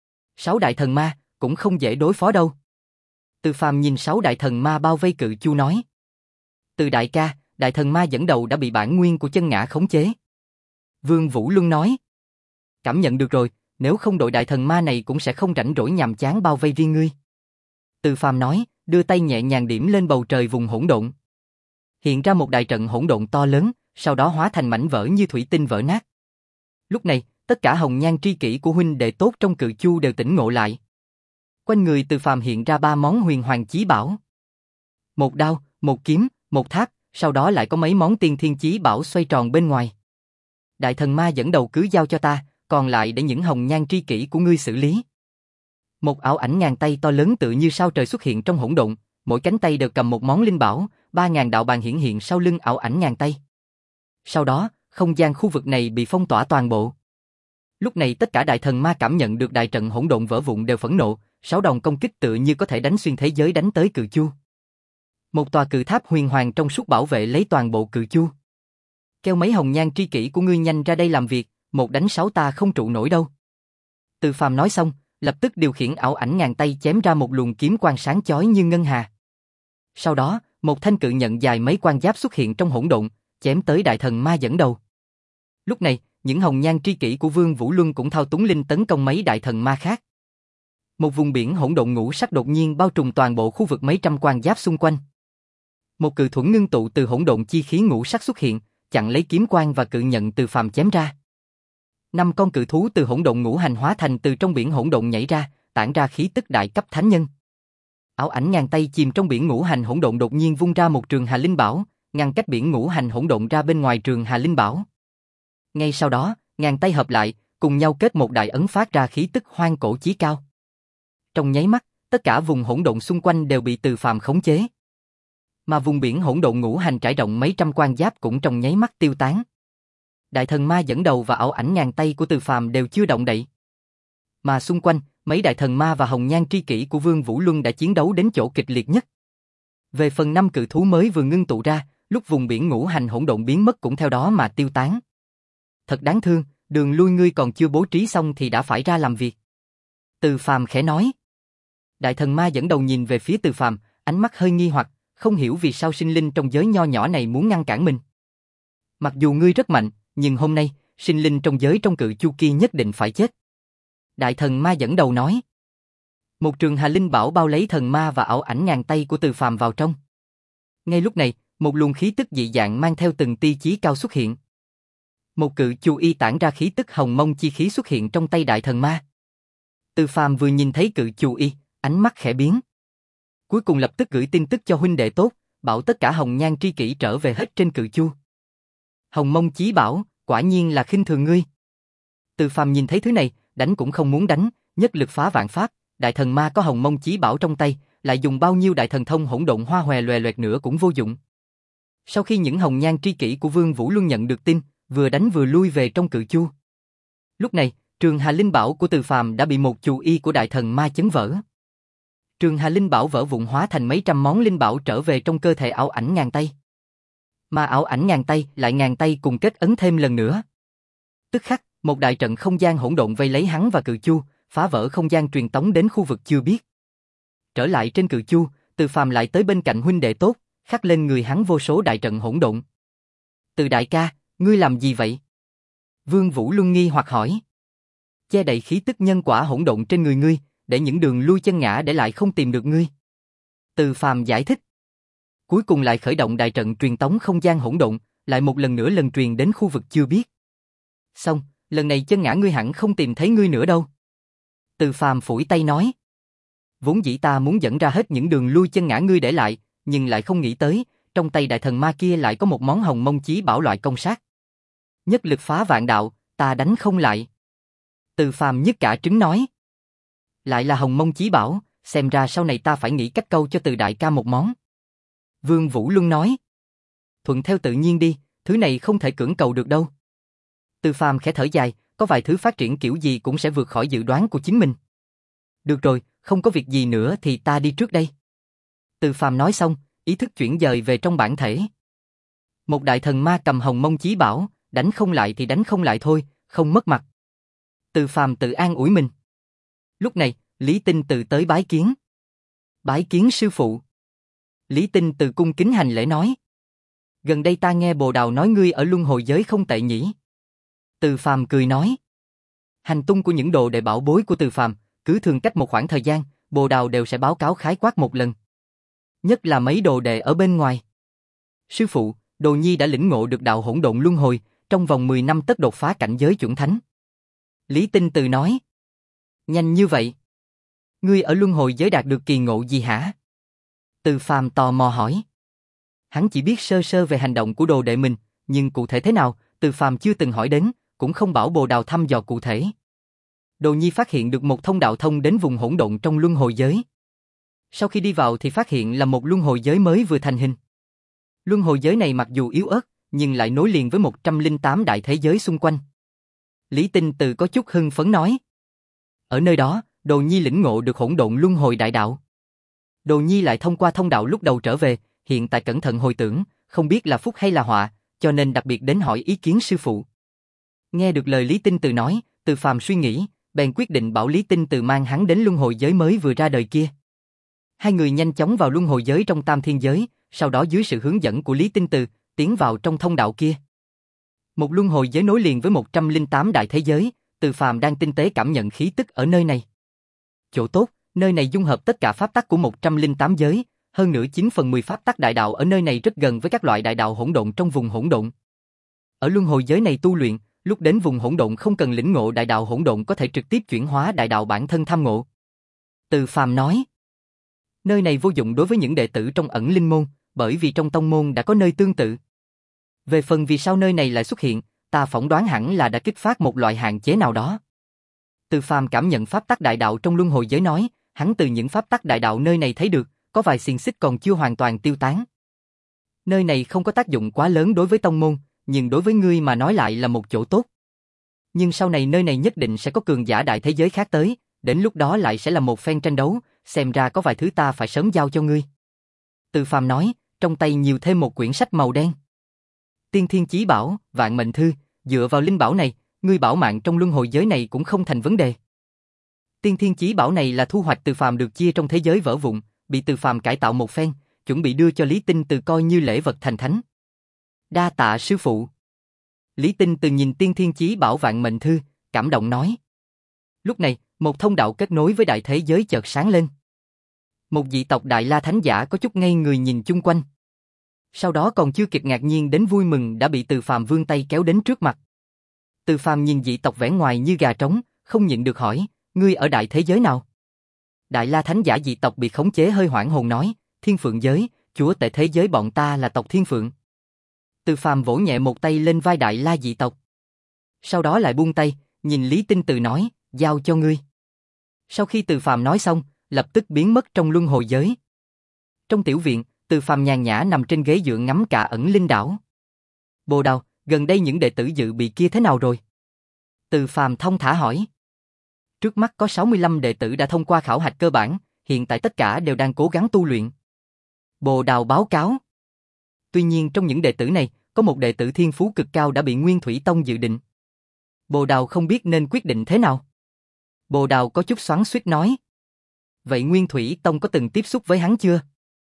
Sáu đại thần ma, cũng không dễ đối phó đâu. Từ Phàm nhìn sáu đại thần ma bao vây cự chu nói. Từ đại ca, đại thần ma dẫn đầu đã bị bản nguyên của chân ngã khống chế. Vương Vũ Luân nói. Cảm nhận được rồi, nếu không đội đại thần ma này cũng sẽ không rảnh rỗi nhàm chán bao vây riêng ngươi. Từ Phàm nói, đưa tay nhẹ nhàng điểm lên bầu trời vùng hỗn độn. Hiện ra một đại trận hỗn độn to lớn, sau đó hóa thành mảnh vỡ như thủy tinh vỡ nát. Lúc này, tất cả hồng nhan tri kỷ của huynh đệ tốt trong cự chu đều tỉnh ngộ lại. Quanh người Từ Phàm hiện ra ba món huyền hoàng chí bảo. Một đao, một kiếm, một tháp, sau đó lại có mấy món tiên thiên chí bảo xoay tròn bên ngoài. Đại thần ma dẫn đầu cứ giao cho ta, còn lại để những hồng nhan tri kỷ của ngươi xử lý. Một ảo ảnh ngàn tay to lớn tự như sao trời xuất hiện trong hỗn độn, mỗi cánh tay đều cầm một món linh bảo, ba ngàn đạo bàn hiển hiện sau lưng ảo ảnh ngàn tay. Sau đó, không gian khu vực này bị phong tỏa toàn bộ. Lúc này tất cả đại thần ma cảm nhận được đại trận hỗn độn vỡ vụn đều phẫn nộ, sáu đòn công kích tự như có thể đánh xuyên thế giới đánh tới cự chu. Một tòa cự tháp huyền hoàng trong suốt bảo vệ lấy toàn bộ cự chu. Kêu mấy hồng nhan tri kỷ của ngươi nhanh ra đây làm việc, một đánh sáu ta không trụ nổi đâu. Từ Phàm nói xong, lập tức điều khiển ảo ảnh ngàn tay chém ra một luồng kiếm quang sáng chói như ngân hà. Sau đó, một thanh cự nhận dài mấy quan giáp xuất hiện trong hỗn độn, chém tới đại thần ma dẫn đầu. Lúc này, những hồng nhan tri kỷ của Vương Vũ Luân cũng thao túng linh tấn công mấy đại thần ma khác. Một vùng biển hỗn độn ngũ sắc đột nhiên bao trùm toàn bộ khu vực mấy trăm quan giáp xung quanh. Một cự thuẫn ngưng tụ từ hỗn độn chi khí ngũ sắc xuất hiện, chặn lấy kiếm quang và cự nhận từ phàm chém ra. Năm con cự thú từ hỗn độn ngũ hành hóa thành từ trong biển hỗn độn nhảy ra, tản ra khí tức đại cấp thánh nhân. Ảo ảnh ngàn tay chìm trong biển ngũ hành hỗn độn đột nhiên vung ra một trường Hà Linh Bảo, ngăn cách biển ngũ hành hỗn độn ra bên ngoài trường Hà Linh Bảo. Ngay sau đó, ngàn tay hợp lại, cùng nhau kết một đại ấn phát ra khí tức hoang cổ chí cao. Trong nháy mắt, tất cả vùng hỗn độn xung quanh đều bị Từ Phàm khống chế. Mà vùng biển hỗn độn ngũ hành trải rộng mấy trăm quan giáp cũng trong nháy mắt tiêu tán. Đại thần ma dẫn đầu và ảo ảnh ngàn tay của Từ Phàm đều chưa động đậy. Mà xung quanh, mấy đại thần ma và hồng nhan tri kỷ của Vương Vũ Luân đã chiến đấu đến chỗ kịch liệt nhất. Về phần năm cự thú mới vừa ngưng tụ ra, lúc vùng biển ngũ hành hỗn độn biến mất cũng theo đó mà tiêu tán. Thật đáng thương, đường lui ngươi còn chưa bố trí xong thì đã phải ra làm việc. Từ Phàm khẽ nói. Đại thần ma dẫn đầu nhìn về phía Từ Phàm, ánh mắt hơi nghi hoặc, không hiểu vì sao sinh linh trong giới nho nhỏ này muốn ngăn cản mình. Mặc dù ngươi rất mạnh, nhưng hôm nay, sinh linh trong giới trong cự chu kia nhất định phải chết. Đại thần ma dẫn đầu nói. Một trường Hà Linh Bảo bao lấy thần ma và ảo ảnh ngàn tay của Từ Phàm vào trong. Ngay lúc này, một luồng khí tức dị dạng mang theo từng tia chí cao xuất hiện. Một cự chu y tản ra khí tức hồng mông chi khí xuất hiện trong tay đại thần ma. Từ Phàm vừa nhìn thấy cự chu y, ánh mắt khẽ biến. Cuối cùng lập tức gửi tin tức cho huynh đệ tốt, bảo tất cả hồng nhan tri kỷ trở về hết trên cự chu. Hồng mông chí bảo, quả nhiên là khinh thường ngươi. Từ Phàm nhìn thấy thứ này, đánh cũng không muốn đánh, nhất lực phá vạn pháp, đại thần ma có hồng mông chí bảo trong tay, lại dùng bao nhiêu đại thần thông hỗn độn hoa hòe loè loẹt nữa cũng vô dụng. Sau khi những hồng nhan tri kỷ của Vương Vũ Luân nhận được tin, vừa đánh vừa lui về trong cự chu. Lúc này, trường Hà Linh Bảo của Từ Phàm đã bị một chu y của đại thần ma chấn vỡ. Trường Hà Linh Bảo vỡ vụn hóa thành mấy trăm món linh bảo trở về trong cơ thể ảo ảnh ngàn tay. Mà ảo ảnh ngàn tay lại ngàn tay cùng kết ấn thêm lần nữa. Tức khắc, một đại trận không gian hỗn độn vây lấy hắn và cự chu, phá vỡ không gian truyền tống đến khu vực chưa biết. Trở lại trên cự chu, Từ Phàm lại tới bên cạnh huynh đệ tốt, khắc lên người hắn vô số đại trận hỗn độn. Từ đại ca, ngươi làm gì vậy? Vương Vũ Luân nghi hoặc hỏi. Che đậy khí tức nhân quả hỗn độn trên người ngươi, để những đường lui chân ngã để lại không tìm được ngươi. Từ Phàm giải thích. Cuối cùng lại khởi động đại trận truyền tống không gian hỗn độn, lại một lần nữa lần truyền đến khu vực chưa biết. Xong, lần này chân ngã ngươi hẳn không tìm thấy ngươi nữa đâu. Từ Phàm phủi tay nói. Vốn dĩ ta muốn dẫn ra hết những đường lui chân ngã ngươi để lại, nhưng lại không nghĩ tới, trong tay đại thần ma kia lại có một món hồng mông chí bảo loại công sát. Nhất lực phá vạn đạo, ta đánh không lại. Từ Phàm nhất cả trứng nói. Lại là hồng mông chí bảo, xem ra sau này ta phải nghĩ cách câu cho Từ đại ca một món. Vương Vũ Luân nói. Thuận theo tự nhiên đi, thứ này không thể cưỡng cầu được đâu. Từ Phàm khẽ thở dài, có vài thứ phát triển kiểu gì cũng sẽ vượt khỏi dự đoán của chính mình. Được rồi, không có việc gì nữa thì ta đi trước đây. Từ Phàm nói xong, ý thức chuyển dời về trong bản thể. Một đại thần ma cầm hồng mông chí bảo, đánh không lại thì đánh không lại thôi, không mất mặt. Từ Phàm tự an ủi mình. Lúc này, Lý Tinh Từ tới bái kiến. Bái kiến sư phụ. Lý Tinh Từ cung kính hành lễ nói. Gần đây ta nghe Bồ Đào nói ngươi ở luân hồi giới không tệ nhỉ. Từ Phàm cười nói. Hành tung của những đồ đệ bảo bối của Từ Phàm, cứ thường cách một khoảng thời gian, Bồ Đào đều sẽ báo cáo khái quát một lần. Nhất là mấy đồ đệ ở bên ngoài. Sư phụ, Đồ Nhi đã lĩnh ngộ được đạo hỗn độn luân hồi, trong vòng mười năm tất đột phá cảnh giới chuẩn thánh. Lý Tinh Từ nói. Nhanh như vậy? Ngươi ở luân hồi giới đạt được kỳ ngộ gì hả? Từ Phàm tò mò hỏi. Hắn chỉ biết sơ sơ về hành động của đồ đệ mình, nhưng cụ thể thế nào, Từ Phàm chưa từng hỏi đến, cũng không bảo Bồ Đào thăm dò cụ thể. Đồ Nhi phát hiện được một thông đạo thông đến vùng hỗn độn trong luân hồi giới. Sau khi đi vào thì phát hiện là một luân hồi giới mới vừa thành hình. Luân hồi giới này mặc dù yếu ớt, nhưng lại nối liền với một trăm lẻ tám đại thế giới xung quanh. Lý Tinh Từ có chút hưng phấn nói. Ở nơi đó, Đồ Nhi lĩnh ngộ được hỗn độn luân hồi đại đạo. Đồ Nhi lại thông qua thông đạo lúc đầu trở về, hiện tại cẩn thận hồi tưởng, không biết là phúc hay là họa, cho nên đặc biệt đến hỏi ý kiến sư phụ. Nghe được lời Lý Tinh Từ nói, Từ Phàm suy nghĩ, bèn quyết định bảo Lý Tinh Từ mang hắn đến luân hồi giới mới vừa ra đời kia. Hai người nhanh chóng vào luân hồi giới trong tam thiên giới, sau đó dưới sự hướng dẫn của Lý Tinh Từ, tiến vào trong thông đạo kia. Một luân hồi giới nối liền với một trăm lẻ tám đại thế giới, Từ Phàm đang tinh tế cảm nhận khí tức ở nơi này. Chỗ tốt, nơi này dung hợp tất cả pháp tắc của một trăm lẻ tám giới, hơn nữa chín phần mười pháp tắc đại đạo ở nơi này rất gần với các loại đại đạo hỗn độn trong vùng hỗn độn. Ở luân hồi giới này tu luyện, lúc đến vùng hỗn độn không cần lĩnh ngộ đại đạo hỗn độn có thể trực tiếp chuyển hóa đại đạo bản thân tham ngộ. Từ Phàm nói, nơi này vô dụng đối với những đệ tử trong ẩn linh môn, bởi vì trong tông môn đã có nơi tương tự. Về phần vì sao nơi này lại xuất hiện, ta phỏng đoán hẳn là đã kích phát một loại hạn chế nào đó. Từ Phàm cảm nhận pháp tắc đại đạo trong luân hồi giới nói, hắn từ những pháp tắc đại đạo nơi này thấy được, có vài xiềng xích còn chưa hoàn toàn tiêu tán. Nơi này không có tác dụng quá lớn đối với tông môn, nhưng đối với ngươi mà nói lại là một chỗ tốt. Nhưng sau này nơi này nhất định sẽ có cường giả đại thế giới khác tới, đến lúc đó lại sẽ là một phen tranh đấu, xem ra có vài thứ ta phải sớm giao cho ngươi. Từ Phàm nói, trong tay nhiều thêm một quyển sách màu đen. Tiên Thiên Chí Bảo, Vạn Mệnh Thư, dựa vào linh bảo này, ngươi bảo mạng trong luân hồi giới này cũng không thành vấn đề. Tiên Thiên Chí Bảo này là thu hoạch Từ Phàm được chia trong thế giới vỡ vụn, bị Từ Phàm cải tạo một phen, chuẩn bị đưa cho Lý Tinh Từ coi như lễ vật thành thánh. Đa tạ sư phụ. Lý Tinh Từ nhìn Tiên Thiên Chí Bảo Vạn Mệnh Thư, cảm động nói. Lúc này, một thông đạo kết nối với đại thế giới chợt sáng lên. Một dị tộc Đại La Thánh Giả có chút ngây người nhìn chung quanh. Sau đó còn chưa kịp ngạc nhiên đến vui mừng đã bị Từ Phàm vươn tay kéo đến trước mặt. Từ Phàm nhìn dị tộc vẻ ngoài như gà trống, không nhịn được hỏi, ngươi ở đại thế giới nào? Đại La Thánh Giả dị tộc bị khống chế hơi hoảng hồn nói, Thiên Phượng giới, chúa tể thế giới bọn ta là tộc Thiên Phượng. Từ Phàm vỗ nhẹ một tay lên vai Đại La dị tộc. Sau đó lại buông tay, nhìn Lý Tinh Từ nói, giao cho ngươi. Sau khi Từ Phàm nói xong, lập tức biến mất trong luân hồi giới. Trong tiểu viện, Từ Phàm nhàn nhã nằm trên ghế dựa ngắm cả ẩn linh đảo. Bồ Đào, gần đây những đệ tử dự bị kia thế nào rồi? Từ Phàm thông thả hỏi. Trước mắt có sáu mươi lăm đệ tử đã thông qua khảo hạch cơ bản, hiện tại tất cả đều đang cố gắng tu luyện. Bồ Đào báo cáo. Tuy nhiên trong những đệ tử này, có một đệ tử thiên phú cực cao đã bị Nguyên Thủy Tông dự định. Bồ Đào không biết nên quyết định thế nào. Bồ Đào có chút xoắn xuýt nói. Vậy Nguyên Thủy Tông có từng tiếp xúc với hắn chưa?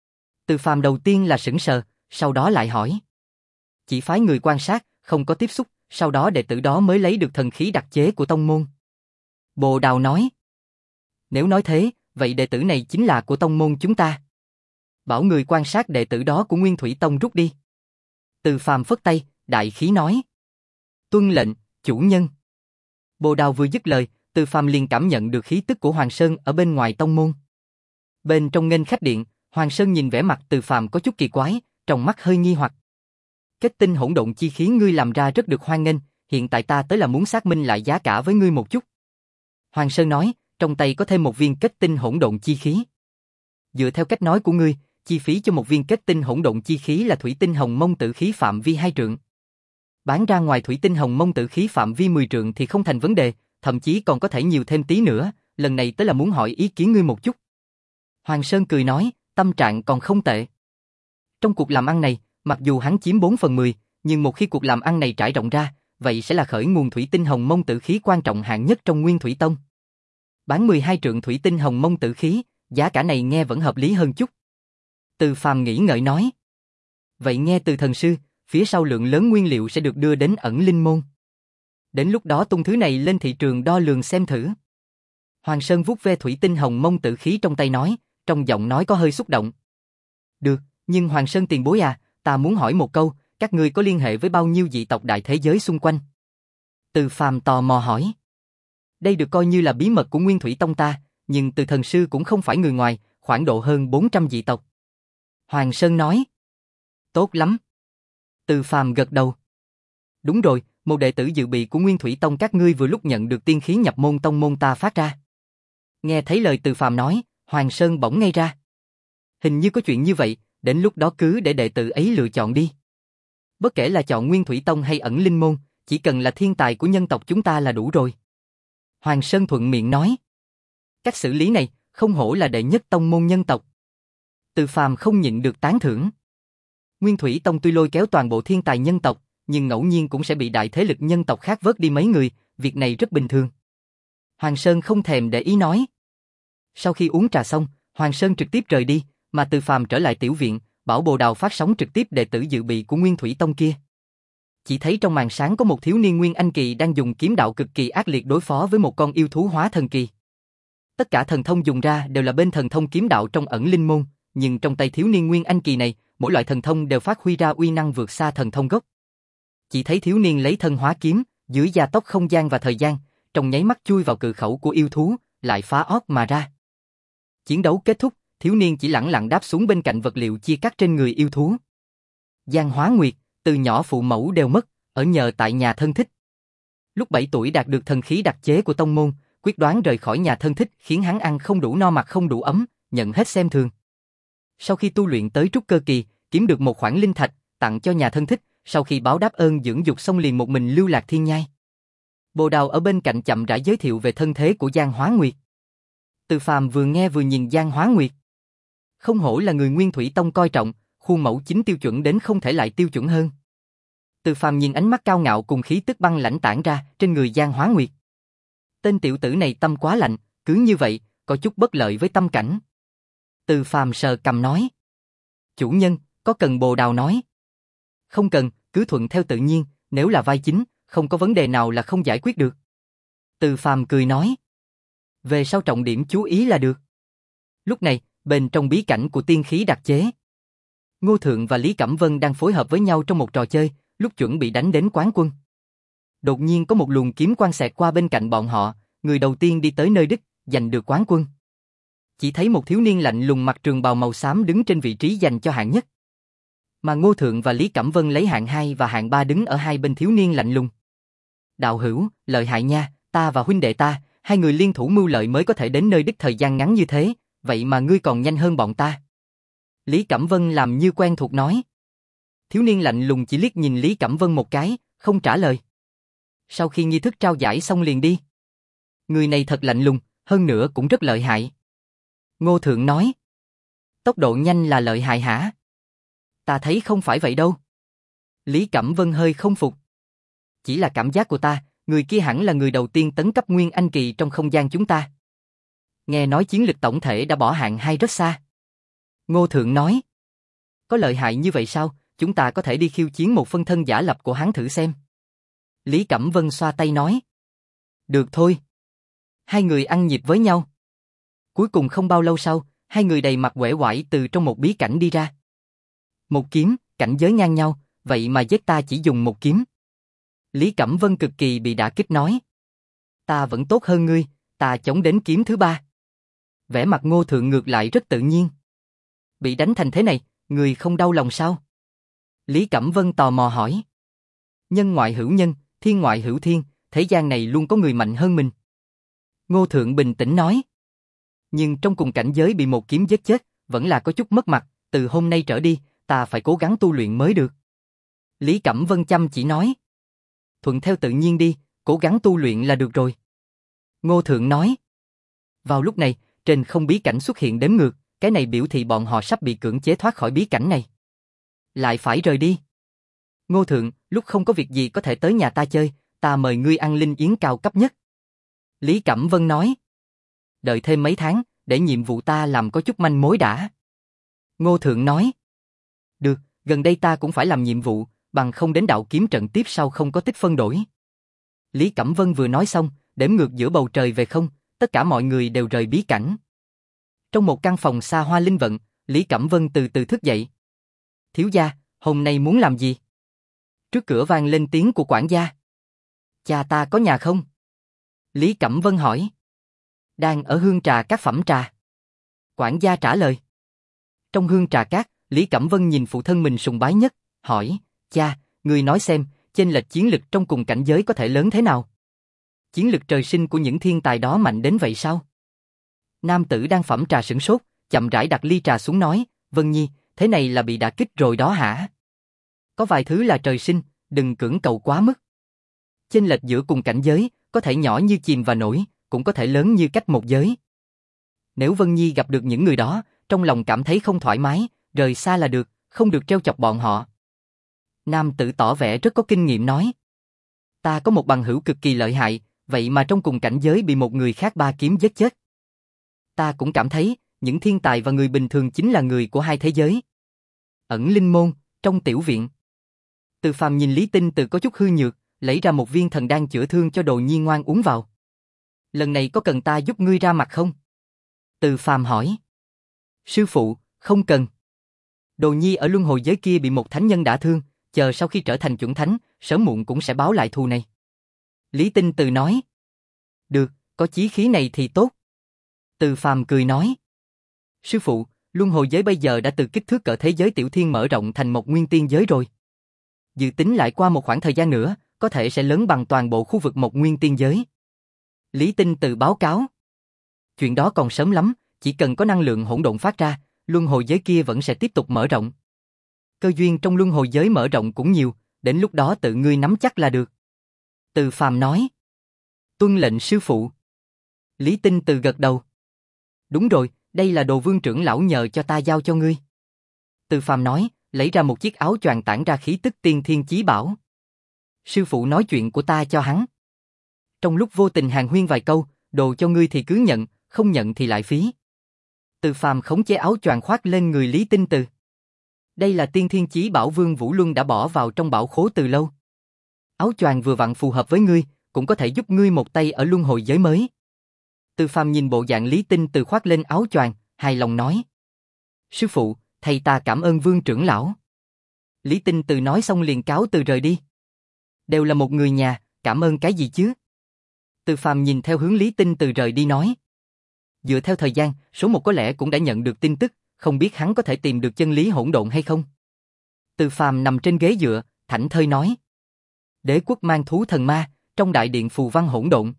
Từ Phàm đầu tiên là sững sờ, sau đó lại hỏi. Chỉ phái người quan sát, không có tiếp xúc, sau đó đệ tử đó mới lấy được thần khí đặc chế của tông môn. Bồ Đào nói. Nếu nói thế, vậy đệ tử này chính là của tông môn chúng ta. Bảo người quan sát đệ tử đó của Nguyên Thủy Tông rút đi. Từ Phàm phất tay, đại khí nói. Tuân lệnh, chủ nhân. Bồ Đào vừa dứt lời, Từ Phàm liền cảm nhận được khí tức của Hoàng Sơn ở bên ngoài tông môn. Bên trong nghênh khách điện, Hoàng Sơn nhìn vẻ mặt Từ Phàm có chút kỳ quái, trong mắt hơi nghi hoặc. Kết tinh hỗn độn chi khí ngươi làm ra rất được hoan nghênh, hiện tại ta tới là muốn xác minh lại giá cả với ngươi một chút. Hoàng Sơn nói, trong tay có thêm một viên kết tinh hỗn độn chi khí. Dựa theo cách nói của ngươi, chi phí cho một viên kết tinh hỗn độn chi khí là thủy tinh hồng mông tử khí phạm vi hai trượng. Bán ra ngoài thủy tinh hồng mông tử khí phạm vi mười trượng thì không thành vấn đề, thậm chí còn có thể nhiều thêm tí nữa, lần này tới là muốn hỏi ý kiến ngươi một chút. Hoàng Sơn cười nói, tâm trạng còn không tệ. Trong cuộc làm ăn này, mặc dù hắn chiếm bốn phần mười, nhưng một khi cuộc làm ăn này trải rộng ra, vậy sẽ là khởi nguồn thủy tinh hồng mông tử khí quan trọng hạng nhất trong Nguyên Thủy Tông. Bán mười hai trượng thủy tinh hồng mông tử khí, giá cả này nghe vẫn hợp lý hơn chút. Từ Phàm nghĩ ngợi nói. Vậy nghe từ thần sư, phía sau lượng lớn nguyên liệu sẽ được đưa đến ẩn linh môn. Đến lúc đó tung thứ này lên thị trường đo lường xem thử. Hoàng Sơn vuốt ve thủy tinh hồng mông tử khí trong tay nói, trong giọng nói có hơi xúc động. Được, nhưng Hoàng Sơn tiền bối à, ta muốn hỏi một câu, các ngươi có liên hệ với bao nhiêu dị tộc đại thế giới xung quanh? Từ Phàm tò mò hỏi. Đây được coi như là bí mật của Nguyên Thủy Tông ta, nhưng từ thần sư cũng không phải người ngoài, khoảng độ hơn bốn trăm dị tộc. Hoàng Sơn nói. Tốt lắm. Từ Phàm gật đầu. Đúng rồi, một đệ tử dự bị của Nguyên Thủy Tông các ngươi vừa lúc nhận được tiên khí nhập môn tông môn ta phát ra. Nghe thấy lời Từ Phàm nói, Hoàng Sơn bỗng ngây ra. Hình như có chuyện như vậy, đến lúc đó cứ để đệ tử ấy lựa chọn đi. Bất kể là chọn Nguyên Thủy Tông hay ẩn linh môn, chỉ cần là thiên tài của nhân tộc chúng ta là đủ rồi. Hoàng Sơn thuận miệng nói. Cách xử lý này, không hổ là đệ nhất tông môn nhân tộc. Từ Phàm không nhịn được tán thưởng. Nguyên Thủy Tông tuy lôi kéo toàn bộ thiên tài nhân tộc, nhưng ngẫu nhiên cũng sẽ bị đại thế lực nhân tộc khác vớt đi mấy người, việc này rất bình thường. Hoàng Sơn không thèm để ý nói. Sau khi uống trà xong, Hoàng Sơn trực tiếp rời đi, mà Từ Phàm trở lại tiểu viện, bảo bồ đào phát sóng trực tiếp đệ tử dự bị của Nguyên Thủy Tông kia. Chỉ thấy trong màn sáng có một thiếu niên Nguyên Anh kỳ đang dùng kiếm đạo cực kỳ ác liệt đối phó với một con yêu thú hóa thần kỳ. Tất cả thần thông dùng ra đều là bên thần thông kiếm đạo trong ẩn linh môn, nhưng trong tay thiếu niên Nguyên Anh kỳ này, mỗi loại thần thông đều phát huy ra uy năng vượt xa thần thông gốc. Chỉ thấy thiếu niên lấy thân hóa kiếm, dưới gia tốc không gian và thời gian, trong nháy mắt chui vào cự khẩu của yêu thú, lại phá ót mà ra. Chiến đấu kết thúc, thiếu niên chỉ lẳng lặng đáp xuống bên cạnh vật liệu chia cắt trên người yêu thú. Giang Hóa Nguyệt, từ nhỏ phụ mẫu đều mất, ở nhờ tại nhà thân thích. Lúc bảy tuổi đạt được thần khí đặc chế của tông môn, quyết đoán rời khỏi nhà thân thích khiến hắn ăn không đủ no mặc không đủ ấm, nhận hết xem thường. Sau khi tu luyện tới trúc cơ kỳ, kiếm được một khoản linh thạch, tặng cho nhà thân thích, sau khi báo đáp ơn dưỡng dục xong liền một mình lưu lạc thiên nhai. Bồ Đào ở bên cạnh chậm rãi giới thiệu về thân thế của Giang Hóa Nguyệt. Từ Phàm vừa nghe vừa nhìn Giang Hóa Nguyệt. Không hổ là người Nguyên Thủy Tông coi trọng, khuôn mẫu chính tiêu chuẩn đến không thể lại tiêu chuẩn hơn. Từ Phàm nhìn ánh mắt cao ngạo cùng khí tức băng lãnh tản ra trên người Giang Hóa Nguyệt. Tên tiểu tử này tâm quá lạnh, cứ như vậy, có chút bất lợi với tâm cảnh. Từ Phàm sờ cầm nói. Chủ nhân, có cần Bồ Đào nói? Không cần, cứ thuận theo tự nhiên, nếu là vai chính, không có vấn đề nào là không giải quyết được. Từ Phàm cười nói. Về sau trọng điểm chú ý là được. Lúc này, bên trong bí cảnh của tiên khí đặc chế, Ngô Thượng và Lý Cẩm Vân đang phối hợp với nhau trong một trò chơi, lúc chuẩn bị đánh đến quán quân. Đột nhiên có một luồng kiếm quang xẹt qua bên cạnh bọn họ, người đầu tiên đi tới nơi đích, giành được quán quân. Chỉ thấy một thiếu niên lạnh lùng mặc trường bào màu xám đứng trên vị trí dành cho hạng nhất. Mà Ngô Thượng và Lý Cẩm Vân lấy hạng hai và hạng ba đứng ở hai bên thiếu niên lạnh lùng. Đạo hữu, lợi hại nha, ta và huynh đệ ta, hai người liên thủ mưu lợi mới có thể đến nơi đích thời gian ngắn như thế, vậy mà ngươi còn nhanh hơn bọn ta. Lý Cẩm Vân làm như quen thuộc nói. Thiếu niên lạnh lùng chỉ liếc nhìn Lý Cẩm Vân một cái, không trả lời. Sau khi nghi thức trao giải xong liền đi. Người này thật lạnh lùng, hơn nữa cũng rất lợi hại. Ngô Thượng nói. Tốc độ nhanh là lợi hại hả? Ta thấy không phải vậy đâu. Lý Cẩm Vân hơi không phục. Chỉ là cảm giác của ta, người kia hẳn là người đầu tiên tấn cấp Nguyên Anh kỳ trong không gian chúng ta. Nghe nói chiến lực tổng thể đã bỏ hạng hai rất xa. Ngô Thượng nói. Có lợi hại như vậy sao, chúng ta có thể đi khiêu chiến một phân thân giả lập của hắn thử xem. Lý Cẩm Vân xoa tay nói. Được thôi. Hai người ăn nhịp với nhau. Cuối cùng không bao lâu sau, hai người đầy mặt uể oải từ trong một bí cảnh đi ra. Một kiếm, cảnh giới ngang nhau, vậy mà giết ta chỉ dùng một kiếm. Lý Cẩm Vân cực kỳ bị đả kích nói. Ta vẫn tốt hơn ngươi, ta chống đến kiếm thứ ba. Vẻ mặt Ngô Thượng ngược lại rất tự nhiên. Bị đánh thành thế này, người không đau lòng sao? Lý Cẩm Vân tò mò hỏi. Nhân ngoại hữu nhân, thiên ngoại hữu thiên, thế gian này luôn có người mạnh hơn mình. Ngô Thượng bình tĩnh nói. Nhưng trong cùng cảnh giới bị một kiếm giết chết, vẫn là có chút mất mặt, từ hôm nay trở đi, ta phải cố gắng tu luyện mới được. Lý Cẩm Vân chăm chỉ nói. Thuận theo tự nhiên đi, cố gắng tu luyện là được rồi. Ngô Thượng nói. Vào lúc này, trên không bí cảnh xuất hiện đếm ngược, cái này biểu thị bọn họ sắp bị cưỡng chế thoát khỏi bí cảnh này. Lại phải rời đi. Ngô Thượng, lúc không có việc gì có thể tới nhà ta chơi, ta mời ngươi ăn linh yến cao cấp nhất. Lý Cẩm Vân nói. Đợi thêm mấy tháng, để nhiệm vụ ta làm có chút manh mối đã. Ngô Thượng nói. Được, gần đây ta cũng phải làm nhiệm vụ, bằng không đến đạo kiếm trận tiếp sau không có tích phân đổi. Lý Cẩm Vân vừa nói xong, đếm ngược giữa bầu trời về không, tất cả mọi người đều rời bí cảnh. Trong một căn phòng xa hoa linh vận, Lý Cẩm Vân từ từ thức dậy. Thiếu gia, hôm nay muốn làm gì? Trước cửa vang lên tiếng của quản gia. Cha ta có nhà không? Lý Cẩm Vân hỏi. Đang ở Hương Trà Các phẩm trà. Quản gia trả lời. Trong Hương Trà Các, Lý Cẩm Vân nhìn phụ thân mình sùng bái nhất, hỏi, cha, người nói xem, chênh lệch chiến lực trong cùng cảnh giới có thể lớn thế nào? Chiến lực trời sinh của những thiên tài đó mạnh đến vậy sao? Nam tử đang phẩm trà sửng sốt, chậm rãi đặt ly trà xuống nói, Vân Nhi, thế này là bị đả kích rồi đó hả? Có vài thứ là trời sinh, đừng cưỡng cầu quá mức. Chênh lệch giữa cùng cảnh giới, có thể nhỏ như chìm và nổi, cũng có thể lớn như cách một giới. Nếu Vân Nhi gặp được những người đó, trong lòng cảm thấy không thoải mái, rời xa là được, không được trêu chọc bọn họ. Nam tử tỏ vẻ rất có kinh nghiệm nói. Ta có một bằng hữu cực kỳ lợi hại, vậy mà trong cùng cảnh giới bị một người khác ba kiếm giết chết. Ta cũng cảm thấy, những thiên tài và người bình thường chính là người của hai thế giới. Ẩn linh môn, trong tiểu viện. Từ Phàm nhìn Lý Tinh Từ có chút hư nhược, lấy ra một viên thần đan chữa thương cho Đồ Nhi ngoan uống vào. Lần này có cần ta giúp ngươi ra mặt không? Từ Phàm hỏi. Sư phụ, không cần. Đồ Nhi ở luân hồi giới kia bị một thánh nhân đả thương, chờ sau khi trở thành chuẩn thánh, sớm muộn cũng sẽ báo lại thù này. Lý Tinh Từ nói. Được, có chí khí này thì tốt. Từ Phàm cười nói. Sư phụ, luân hồi giới bây giờ đã từ kích thước cỡ thế giới tiểu thiên mở rộng thành một nguyên tiên giới rồi. Dự tính lại qua một khoảng thời gian nữa, có thể sẽ lớn bằng toàn bộ khu vực một nguyên tiên giới. Lý Tinh Từ báo cáo. Chuyện đó còn sớm lắm, chỉ cần có năng lượng hỗn độn phát ra, luân hồi giới kia vẫn sẽ tiếp tục mở rộng. Cơ duyên trong luân hồi giới mở rộng cũng nhiều, đến lúc đó tự ngươi nắm chắc là được. Từ Phàm nói. Tuân lệnh sư phụ. Lý Tinh Từ gật đầu. Đúng rồi, đây là đồ Vương trưởng lão nhờ cho ta giao cho ngươi. Từ Phàm nói, lấy ra một chiếc áo choàng tản ra khí tức tiên thiên chí bảo. Sư phụ nói chuyện của ta cho hắn. Trong lúc vô tình hàn huyên vài câu, đồ cho ngươi thì cứ nhận, không nhận thì lại phí. Từ Phàm khống chế áo choàng khoác lên người Lý Tinh Từ. Đây là tiên thiên chí bảo Vương Vũ Luân đã bỏ vào trong bảo khố từ lâu. Áo choàng vừa vặn phù hợp với ngươi, cũng có thể giúp ngươi một tay ở luân hồi giới mới. Từ Phàm nhìn bộ dạng Lý Tinh Từ khoác lên áo choàng, hài lòng nói. Sư phụ, thầy ta cảm ơn Vương trưởng lão. Lý Tinh Từ nói xong liền cáo từ rời đi. Đều là một người nhà, cảm ơn cái gì chứ? Từ Phàm nhìn theo hướng Lý Tinh Từ rời đi nói. Dựa theo thời gian, số một có lẽ cũng đã nhận được tin tức, không biết hắn có thể tìm được chân lý hỗn độn hay không? Từ Phàm nằm trên ghế dựa, thảnh thơi nói. Đế quốc mang thú thần ma, trong đại điện phù văn hỗn độn.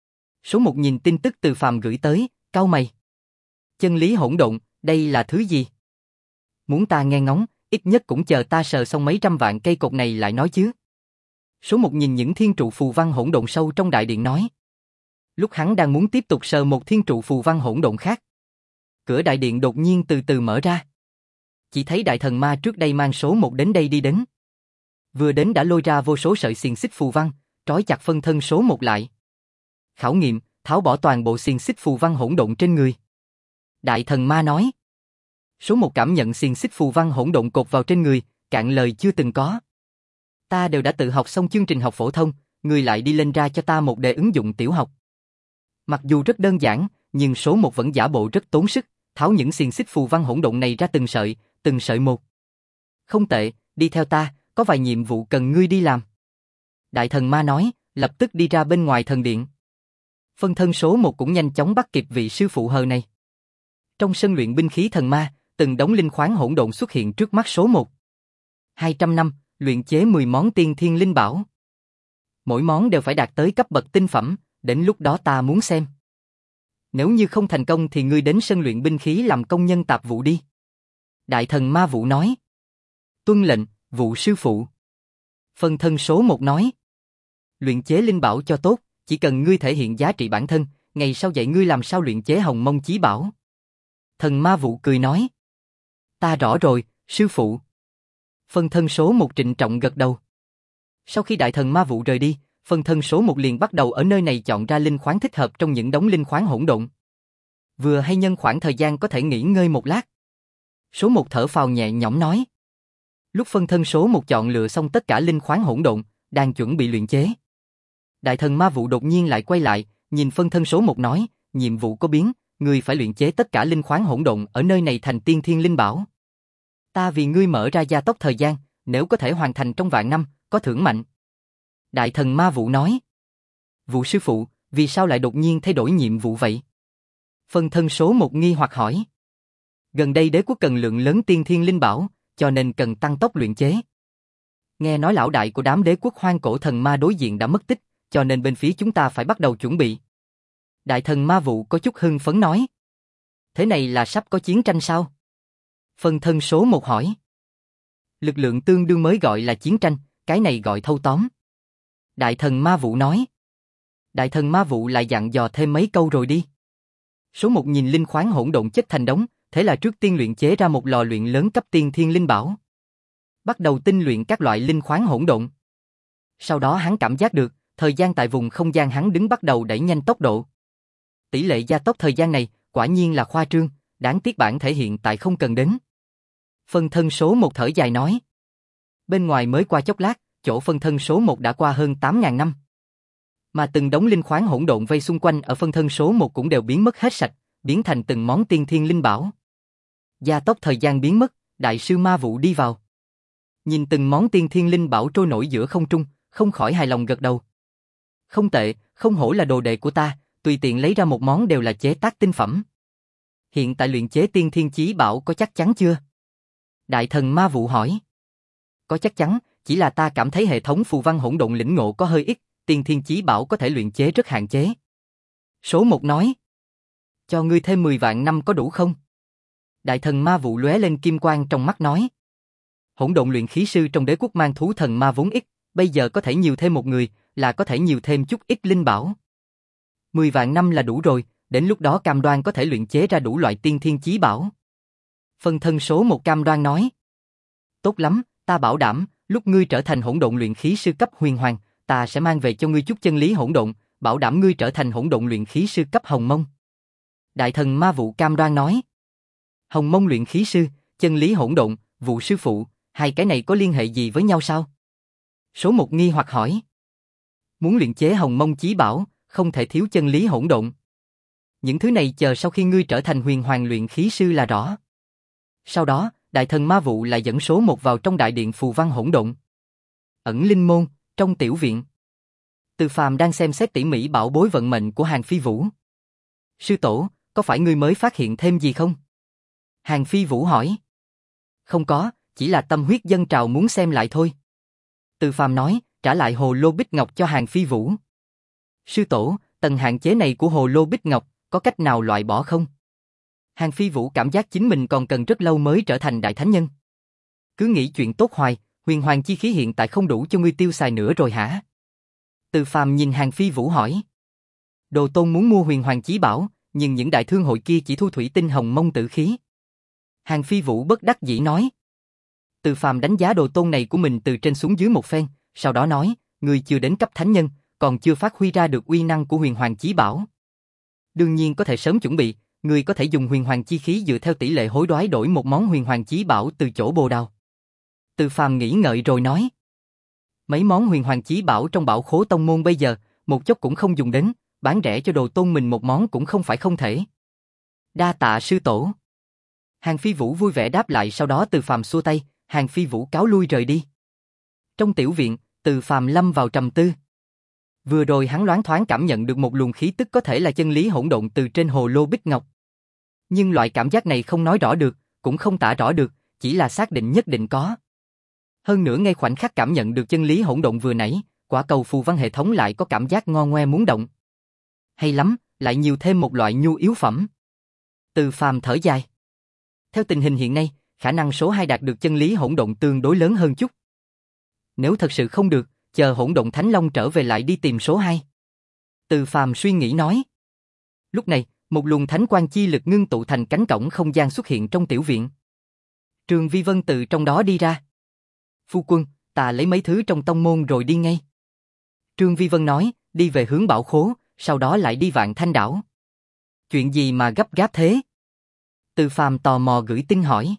Số một nhìn tin tức Từ Phàm gửi tới, cau mày. Chân lý hỗn độn, đây là thứ gì? Muốn ta nghe ngóng, ít nhất cũng chờ ta sờ xong mấy trăm vạn cây cột này lại nói chứ. Số một nhìn những thiên trụ phù văn hỗn độn sâu trong đại điện nói. Lúc hắn đang muốn tiếp tục sờ một thiên trụ phù văn hỗn độn khác, cửa đại điện đột nhiên từ từ mở ra. Chỉ thấy đại thần ma trước đây mang số một đến đây đi đến. Vừa đến đã lôi ra vô số sợi xiềng xích phù văn, trói chặt phân thân số một lại. Khảo nghiệm, tháo bỏ toàn bộ xiềng xích phù văn hỗn độn trên người. Đại thần ma nói. Số một cảm nhận xiềng xích phù văn hỗn độn cột vào trên người, cạn lời chưa từng có. Ta đều đã tự học xong chương trình học phổ thông, ngươi lại đi lên ra cho ta một đề ứng dụng tiểu học. Mặc dù rất đơn giản, nhưng số một vẫn giả bộ rất tốn sức, tháo những xiềng xích phù văn hỗn độn này ra từng sợi, từng sợi một. Không tệ, đi theo ta, có vài nhiệm vụ cần ngươi đi làm. Đại thần ma nói, lập tức đi ra bên ngoài thần điện. Phân thân số một cũng nhanh chóng bắt kịp vị sư phụ hờ này. Trong sân luyện binh khí thần ma, từng đống linh khoáng hỗn độn xuất hiện trước mắt số một. hai trăm năm, luyện chế mười món tiên thiên linh bảo. Mỗi món đều phải đạt tới cấp bậc tinh phẩm, đến lúc đó ta muốn xem. Nếu như không thành công thì ngươi đến sân luyện binh khí làm công nhân tạp vụ đi. Đại thần ma vụ nói. Tuân lệnh, vụ sư phụ. Phân thân số một nói. Luyện chế linh bảo cho tốt, chỉ cần ngươi thể hiện giá trị bản thân, ngày sau dạy ngươi làm sao luyện chế hồng mông chí bảo. Thần ma vụ cười nói. Ta rõ rồi, sư phụ. Phân thân số một trịnh trọng gật đầu. Sau khi đại thần ma vụ rời đi, phân thân số một liền bắt đầu ở nơi này chọn ra linh khoáng thích hợp trong những đống linh khoáng hỗn độn. Vừa hay nhân khoảng thời gian có thể nghỉ ngơi một lát. Số một thở phào nhẹ nhõm nói. Lúc phân thân số một chọn lựa xong tất cả linh khoáng hỗn độn, đang chuẩn bị luyện chế. Đại thần ma vụ đột nhiên lại quay lại, nhìn phân thân số một nói, nhiệm vụ có biến, ngươi phải luyện chế tất cả linh khoáng hỗn độn ở nơi này thành tiên thiên linh bảo. Ta vì ngươi mở ra gia tốc thời gian, nếu có thể hoàn thành trong vạn năm, có thưởng mạnh. Đại thần ma vụ nói. Vụ sư phụ, vì sao lại đột nhiên thay đổi nhiệm vụ vậy? Phân thân số một nghi hoặc hỏi. Gần đây đế quốc cần lượng lớn tiên thiên linh bảo, cho nên cần tăng tốc luyện chế. Nghe nói lão đại của đám đế quốc hoang cổ thần ma đối diện đã mất tích, cho nên bên phía chúng ta phải bắt đầu chuẩn bị. Đại thần ma vụ có chút hưng phấn nói. Thế này là sắp có chiến tranh sao? Phân thân số một hỏi. Lực lượng tương đương mới gọi là chiến tranh, cái này gọi thâu tóm. Đại thần ma vụ nói. Đại thần ma vụ lại dặn dò thêm mấy câu rồi đi. Số một nhìn linh khoáng hỗn độn chất thành đống, thế là trước tiên luyện chế ra một lò luyện lớn cấp tiên thiên linh bảo. Bắt đầu tinh luyện các loại linh khoáng hỗn độn. Sau đó hắn cảm giác được, thời gian tại vùng không gian hắn đứng bắt đầu đẩy nhanh tốc độ. Tỷ lệ gia tốc thời gian này, quả nhiên là khoa trương, đáng tiếc bản thể hiện tại không cần đến. Phân thân số một thở dài nói. Bên ngoài mới qua chốc lát, chỗ phân thân số một đã qua hơn tám ngàn năm. Mà từng đống linh khoáng hỗn độn vây xung quanh ở phân thân số một cũng đều biến mất hết sạch, biến thành từng món tiên thiên linh bảo. Gia tốc thời gian biến mất, đại sư Ma Vũ đi vào. Nhìn từng món tiên thiên linh bảo trôi nổi giữa không trung, không khỏi hài lòng gật đầu. Không tệ, không hổ là đồ đệ của ta, tùy tiện lấy ra một món đều là chế tác tinh phẩm. Hiện tại luyện chế tiên thiên chí bảo có chắc chắn chưa? Đại thần Ma Vũ hỏi. Có chắc chắn, chỉ là ta cảm thấy hệ thống phù văn hỗn độn lĩnh ngộ có hơi ít, tiên thiên chí bảo có thể luyện chế rất hạn chế. Số một nói. Cho ngươi thêm mười vạn năm có đủ không? Đại thần Ma Vũ lóe lên kim quang trong mắt nói. Hỗn độn luyện khí sư trong đế quốc mang thú thần ma vốn ít, bây giờ có thể nhiều thêm một người, là có thể nhiều thêm chút ít linh bảo. Mười vạn năm là đủ rồi, đến lúc đó cam đoan có thể luyện chế ra đủ loại tiên thiên chí bảo. Phân thân số một cam đoan nói. Tốt lắm, ta bảo đảm, lúc ngươi trở thành hỗn độn luyện khí sư cấp huyền hoàng, ta sẽ mang về cho ngươi chút chân lý hỗn độn, bảo đảm ngươi trở thành hỗn độn luyện khí sư cấp hồng mông. Đại thần Ma Vũ cam đoan nói. Hồng mông luyện khí sư, chân lý hỗn độn, Vũ sư phụ, hai cái này có liên hệ gì với nhau sao? Số một nghi hoặc hỏi. Muốn luyện chế hồng mông chí bảo, không thể thiếu chân lý hỗn độn. Những thứ này chờ sau khi ngươi trở thành huyền hoàng luyện khí sư là rõ. Sau đó, đại thần Ma Vũ lại dẫn số một vào trong đại điện phù văn hỗn độn. Ẩn linh môn, trong tiểu viện. Từ Phàm đang xem xét tỉ mỉ bảo bối vận mệnh của Hàn Phi Vũ. Sư tổ, có phải ngươi mới phát hiện thêm gì không? Hàn Phi Vũ hỏi. Không có, chỉ là tâm huyết dâng trào muốn xem lại thôi. Từ Phàm nói, trả lại hồ lô bích ngọc cho Hàn Phi Vũ. Sư tổ, tầng hạn chế này của hồ lô bích ngọc, có cách nào loại bỏ không? Hàn Phi Vũ cảm giác chính mình còn cần rất lâu mới trở thành đại thánh nhân. Cứ nghĩ chuyện tốt hoài, huyền hoàng chi khí hiện tại không đủ cho ngươi tiêu xài nữa rồi hả? Từ Phàm nhìn Hàn Phi Vũ hỏi. Đồ Tôn muốn mua huyền hoàng chí bảo, nhưng những đại thương hội kia chỉ thu thủy tinh hồng mông tử khí. Hàn Phi Vũ bất đắc dĩ nói. Từ Phàm đánh giá Đồ Tôn này của mình từ trên xuống dưới một phen, sau đó nói, ngươi chưa đến cấp thánh nhân, còn chưa phát huy ra được uy năng của huyền hoàng chí bảo. Đương nhiên có thể sớm chuẩn bị, ngươi có thể dùng huyền hoàng chi khí dựa theo tỷ lệ hối đoái đổi một món huyền hoàng chí bảo từ chỗ Bồ Đào. Từ Phàm nghĩ ngợi rồi nói. Mấy món huyền hoàng chí bảo trong bảo khố tông môn bây giờ, một chút cũng không dùng đến, bán rẻ cho Đồ Tôn mình một món cũng không phải không thể. Đa tạ sư tổ. Hàn Phi Vũ vui vẻ đáp lại, sau đó Từ Phàm xua tay, Hàn Phi Vũ cáo lui rời đi. Trong tiểu viện, Từ Phàm lâm vào trầm tư. Vừa rồi hắn loáng thoáng cảm nhận được một luồng khí tức có thể là chân lý hỗn độn từ trên hồ lô bích ngọc. Nhưng loại cảm giác này không nói rõ được, cũng không tả rõ được, chỉ là xác định nhất định có. Hơn nữa ngay khoảnh khắc cảm nhận được chân lý hỗn độn vừa nãy, quả cầu phù văn hệ thống lại có cảm giác ngon ngoe muốn động. Hay lắm, lại nhiều thêm một loại nhu yếu phẩm. Từ Phàm thở dài. Theo tình hình hiện nay, khả năng số hai đạt được chân lý hỗn độn tương đối lớn hơn chút. Nếu thật sự không được, chờ hỗn độn Thánh Long trở về lại đi tìm số hai. Từ Phàm suy nghĩ nói. Lúc này, một luồng thánh quang chi lực ngưng tụ thành cánh cổng không gian xuất hiện trong tiểu viện. Trường Vi Vân từ trong đó đi ra. Phu quân, ta lấy mấy thứ trong tông môn rồi đi ngay. Trương Vi Vân nói, đi về hướng bảo khố, sau đó lại đi Vạn Thanh đảo. Chuyện gì mà gấp gáp thế? Từ Phàm tò mò gửi tin hỏi.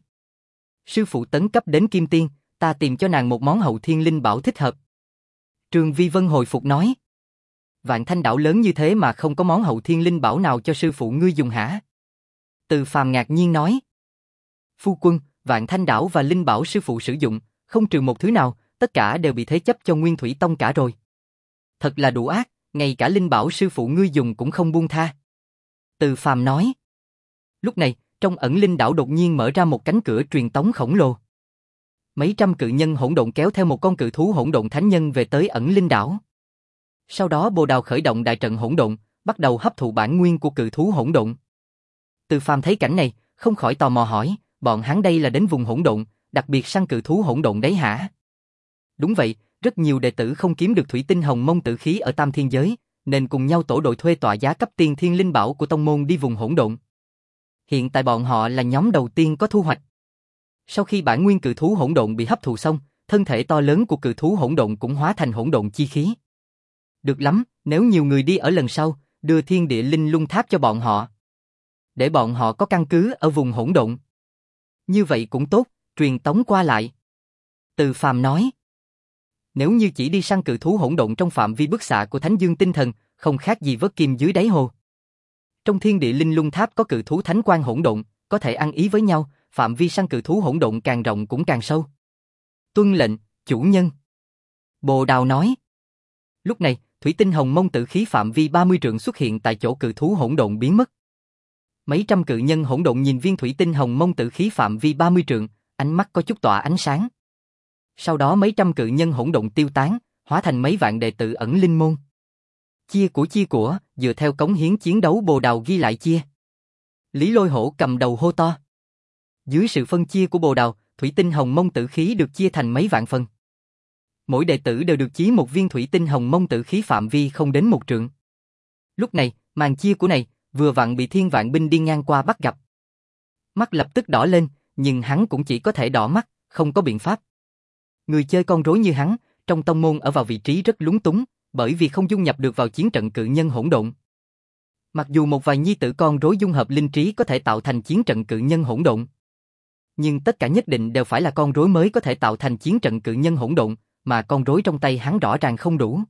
Sư phụ tấn cấp đến Kim Tiên, ta tìm cho nàng một món hậu thiên linh bảo thích hợp. Trương Vi Vân hồi phục nói. Vạn Thanh đảo lớn như thế mà không có món hậu thiên linh bảo nào cho sư phụ ngươi dùng hả? Từ Phàm ngạc nhiên nói. Phu quân, Vạn Thanh đảo và linh bảo sư phụ sử dụng, không trừ một thứ nào, tất cả đều bị thế chấp cho Nguyên Thủy Tông cả rồi. Thật là đủ ác, ngay cả linh bảo sư phụ ngươi dùng cũng không buông tha. Từ Phàm nói. Lúc này, trong ẩn linh đảo đột nhiên mở ra một cánh cửa truyền tống khổng lồ. Mấy trăm cự nhân hỗn độn kéo theo một con cự thú hỗn độn thánh nhân về tới ẩn linh đảo. Sau đó Bồ Đào khởi động đại trận hỗn độn, bắt đầu hấp thụ bản nguyên của cự thú hỗn độn. Từ Phàm thấy cảnh này, không khỏi tò mò hỏi, bọn hắn đây là đến vùng hỗn độn, đặc biệt săn cự thú hỗn độn đấy hả? Đúng vậy, rất nhiều đệ tử không kiếm được thủy tinh hồng mông tử khí ở Tam Thiên Giới, nên cùng nhau tổ đội thuê tọa giá cấp tiên thiên linh bảo của tông môn đi vùng hỗn độn. Hiện tại bọn họ là nhóm đầu tiên có thu hoạch. Sau khi bản nguyên cự thú hỗn độn bị hấp thụ xong, thân thể to lớn của cự thú hỗn độn cũng hóa thành hỗn độn chi khí. Được lắm, nếu nhiều người đi ở lần sau, đưa thiên địa linh lung tháp cho bọn họ. Để bọn họ có căn cứ ở vùng hỗn độn. Như vậy cũng tốt, Truyền tống qua lại. Từ Phàm nói. Nếu như chỉ đi săn cự thú hỗn độn trong phạm vi bức xạ của Thánh Dương tinh thần, không khác gì vớt kim dưới đáy hồ. Trong thiên địa linh lung tháp có cự thú thánh quang hỗn độn, có thể ăn ý với nhau, phạm vi săn cự thú hỗn độn càng rộng cũng càng sâu. Tuân lệnh, chủ nhân. Bồ Đào nói. Lúc này, thủy tinh hồng mông tử khí phạm vi ba mươi trượng xuất hiện tại chỗ cự thú hỗn độn biến mất. Mấy trăm cự nhân hỗn độn nhìn viên thủy tinh hồng mông tử khí phạm vi ba mươi trượng, ánh mắt có chút tỏa ánh sáng. Sau đó mấy trăm cự nhân hỗn độn tiêu tán, hóa thành mấy vạn đệ tử ẩn linh môn. Chia của chia của, dựa theo cống hiến chiến đấu Bồ Đào ghi lại chia. Lý Lôi Hổ cầm đầu hô to. Dưới sự phân chia của Bồ Đào, thủy tinh hồng mông tử khí được chia thành mấy vạn phần. Mỗi đệ tử đều được chí một viên thủy tinh hồng mông tử khí phạm vi không đến một trượng. Lúc này, màn chia của này, vừa vặn bị thiên vạn binh đi ngang qua bắt gặp. Mắt lập tức đỏ lên, nhưng hắn cũng chỉ có thể đỏ mắt, không có biện pháp. Người chơi con rối như hắn, trong tông môn ở vào vị trí rất lúng túng, bởi vì không dung nhập được vào chiến trận cự nhân hỗn độn. Mặc dù một vài nhi tử con rối dung hợp linh trí có thể tạo thành chiến trận cự nhân hỗn độn, nhưng tất cả nhất định đều phải là con rối mới có thể tạo thành chiến trận cự nhân hỗn độn, mà con rối trong tay hắn rõ ràng không đủ.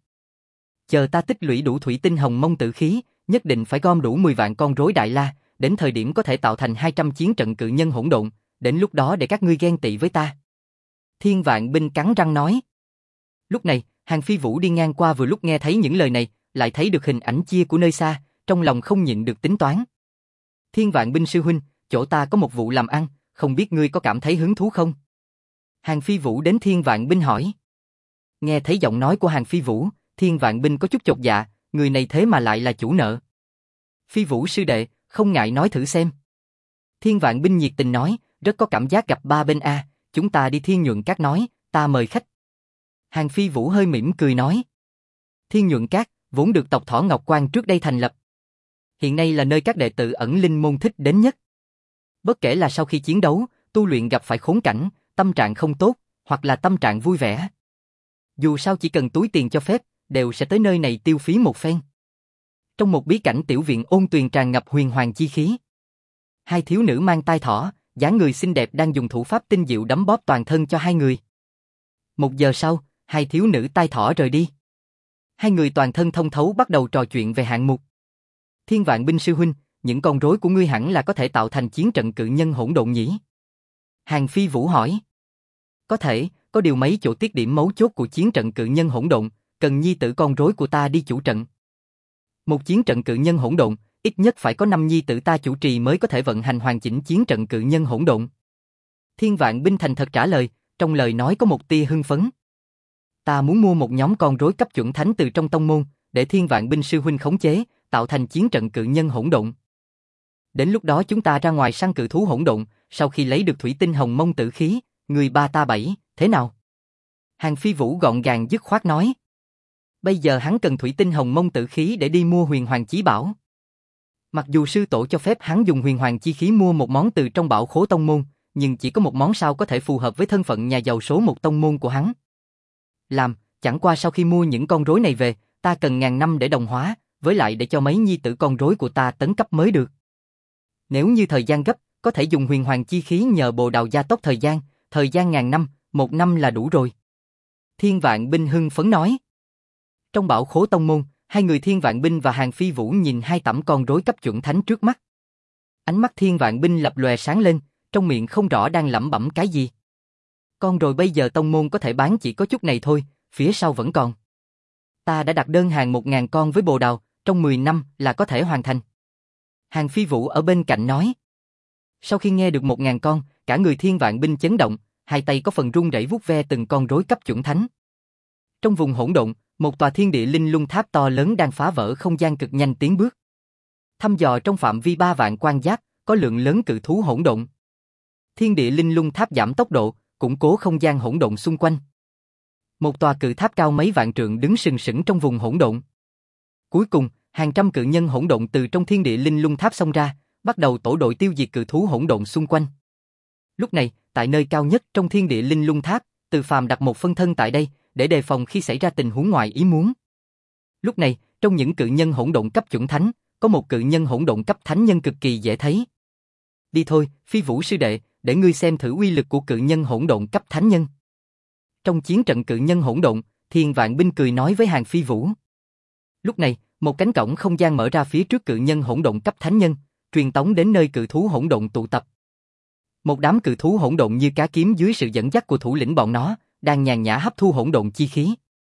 Chờ ta tích lũy đủ thủy tinh hồng mông tử khí, nhất định phải gom đủ mười vạn con rối đại la, đến thời điểm có thể tạo thành hai trăm chiến trận cự nhân hỗn độn, đến lúc đó để các ngươi ghen tị với ta. Thiên vạn binh cắn răng nói. Lúc này, Hàng Phi Vũ đi ngang qua vừa lúc nghe thấy những lời này, lại thấy được hình ảnh chia của nơi xa, trong lòng không nhịn được tính toán. Thiên vạn binh sư huynh, chỗ ta có một vụ làm ăn, không biết ngươi có cảm thấy hứng thú không? Hàng Phi Vũ đến Thiên vạn binh hỏi. Nghe thấy giọng nói của Hàng Phi Vũ, Thiên vạn binh có chút chột dạ, người này thế mà lại là chủ nợ. Phi Vũ sư đệ, không ngại nói thử xem. Thiên vạn binh nhiệt tình nói, rất có cảm giác gặp ba bên a, chúng ta đi Thiên Nhuận Các nói, ta mời khách. Hàng Phi Vũ hơi mỉm cười nói. Thiên Nhuận Các, vốn được tộc Thỏ Ngọc Quan trước đây thành lập. Hiện nay là nơi các đệ tử ẩn linh môn thích đến nhất. Bất kể là sau khi chiến đấu, tu luyện gặp phải khốn cảnh, tâm trạng không tốt, hoặc là tâm trạng vui vẻ. Dù sao chỉ cần túi tiền cho phép, đều sẽ tới nơi này tiêu phí một phen. Trong một bí cảnh tiểu viện ôn tuyền tràn ngập huyền hoàng chi khí. Hai thiếu nữ mang tai thỏ, dáng người xinh đẹp đang dùng thủ pháp tinh diệu đấm bóp toàn thân cho hai người. Một giờ sau, hai thiếu nữ tai thỏ rời đi. Hai người toàn thân thông thấu bắt đầu trò chuyện về hạng mục. Thiên vạn binh sư huynh, những con rối của ngươi hẳn là có thể tạo thành chiến trận cự nhân hỗn độn nhỉ? Hàng Phi Vũ hỏi. Có thể, có điều mấy chỗ tiết điểm mấu chốt của chiến trận cự nhân hỗn độn, cần nhi tử con rối của ta đi chủ trận. Một chiến trận cự nhân hỗn độn, ít nhất phải có năm nhi tử ta chủ trì mới có thể vận hành hoàn chỉnh chiến trận cự nhân hỗn độn. Thiên vạn binh thành thật trả lời, trong lời nói có một tia hưng phấn. Ta muốn mua một nhóm con rối cấp chuẩn thánh từ trong tông môn, để thiên vạn binh sư huynh khống chế, tạo thành chiến trận cự nhân hỗn độn. Đến lúc đó chúng ta ra ngoài săn cự thú hỗn độn, sau khi lấy được thủy tinh hồng mông tử khí, người ba ta bảy, thế nào? Hàng Phi Vũ gọn gàng dứt khoát nói. Bây giờ hắn cần thủy tinh hồng mông tử khí để đi mua huyền hoàng chí bảo. Mặc dù sư tổ cho phép hắn dùng huyền hoàng chi khí mua một món từ trong bảo khố tông môn, nhưng chỉ có một món sao có thể phù hợp với thân phận nhà giàu số một tông môn của hắn. Làm, chẳng qua sau khi mua những con rối này về, ta cần ngàn năm để đồng hóa, với lại để cho mấy nhi tử con rối của ta tấn cấp mới được. Nếu như thời gian gấp, có thể dùng huyền hoàng chi khí nhờ Bồ Đào gia tốc thời gian, thời gian ngàn năm, một năm là đủ rồi. Thiên vạn binh hưng phấn nói. Trong bảo khố tông môn, hai người Thiên vạn binh và Hàng Phi Vũ nhìn hai tẩm con rối cấp chuẩn thánh trước mắt. Ánh mắt Thiên vạn binh lập lòe sáng lên, trong miệng không rõ đang lẩm bẩm cái gì. Con rồi bây giờ tông môn có thể bán chỉ có chút này thôi, phía sau vẫn còn. Ta đã đặt đơn hàng một ngàn con với Bồ Đào, trong mười năm là có thể hoàn thành. Hàng Phi Vũ ở bên cạnh nói. Sau khi nghe được một ngàn con, cả người Thiên vạn binh chấn động, hai tay có phần run rẩy vuốt ve từng con rối cấp chuẩn thánh. Trong vùng hỗn độn, một tòa thiên địa linh lung tháp to lớn đang phá vỡ không gian cực nhanh tiến bước. Thăm dò trong phạm vi ba vạn quan giáp, có lượng lớn cự thú hỗn độn. Thiên địa linh lung tháp giảm tốc độ, củng cố không gian hỗn độn xung quanh. Một tòa cự tháp cao mấy vạn trượng đứng sừng sững trong vùng hỗn độn. Cuối cùng, hàng trăm cự nhân hỗn độn từ trong thiên địa linh lung tháp xông ra, bắt đầu tổ đội tiêu diệt cự thú hỗn độn xung quanh. Lúc này, tại nơi cao nhất trong thiên địa linh lung tháp, Từ Phàm đặt một phân thân tại đây, để đề phòng khi xảy ra tình huống ngoài ý muốn. Lúc này, trong những cự nhân hỗn độn cấp chuẩn thánh, có một cự nhân hỗn độn cấp thánh nhân cực kỳ dễ thấy. Đi thôi, Phi Vũ sư đệ, để ngươi xem thử uy lực của cự nhân hỗn độn cấp thánh nhân. Trong chiến trận cự nhân hỗn độn, Thiên Vạn Binh cười nói với Hàng Phi Vũ. Lúc này, một cánh cổng không gian mở ra phía trước cự nhân hỗn độn cấp thánh nhân, truyền tống đến nơi cự thú hỗn độn tụ tập. Một đám cự thú hỗn độn như cá kiếm dưới sự dẫn dắt của thủ lĩnh bọn nó, đang nhàn nhã hấp thu hỗn độn chi khí.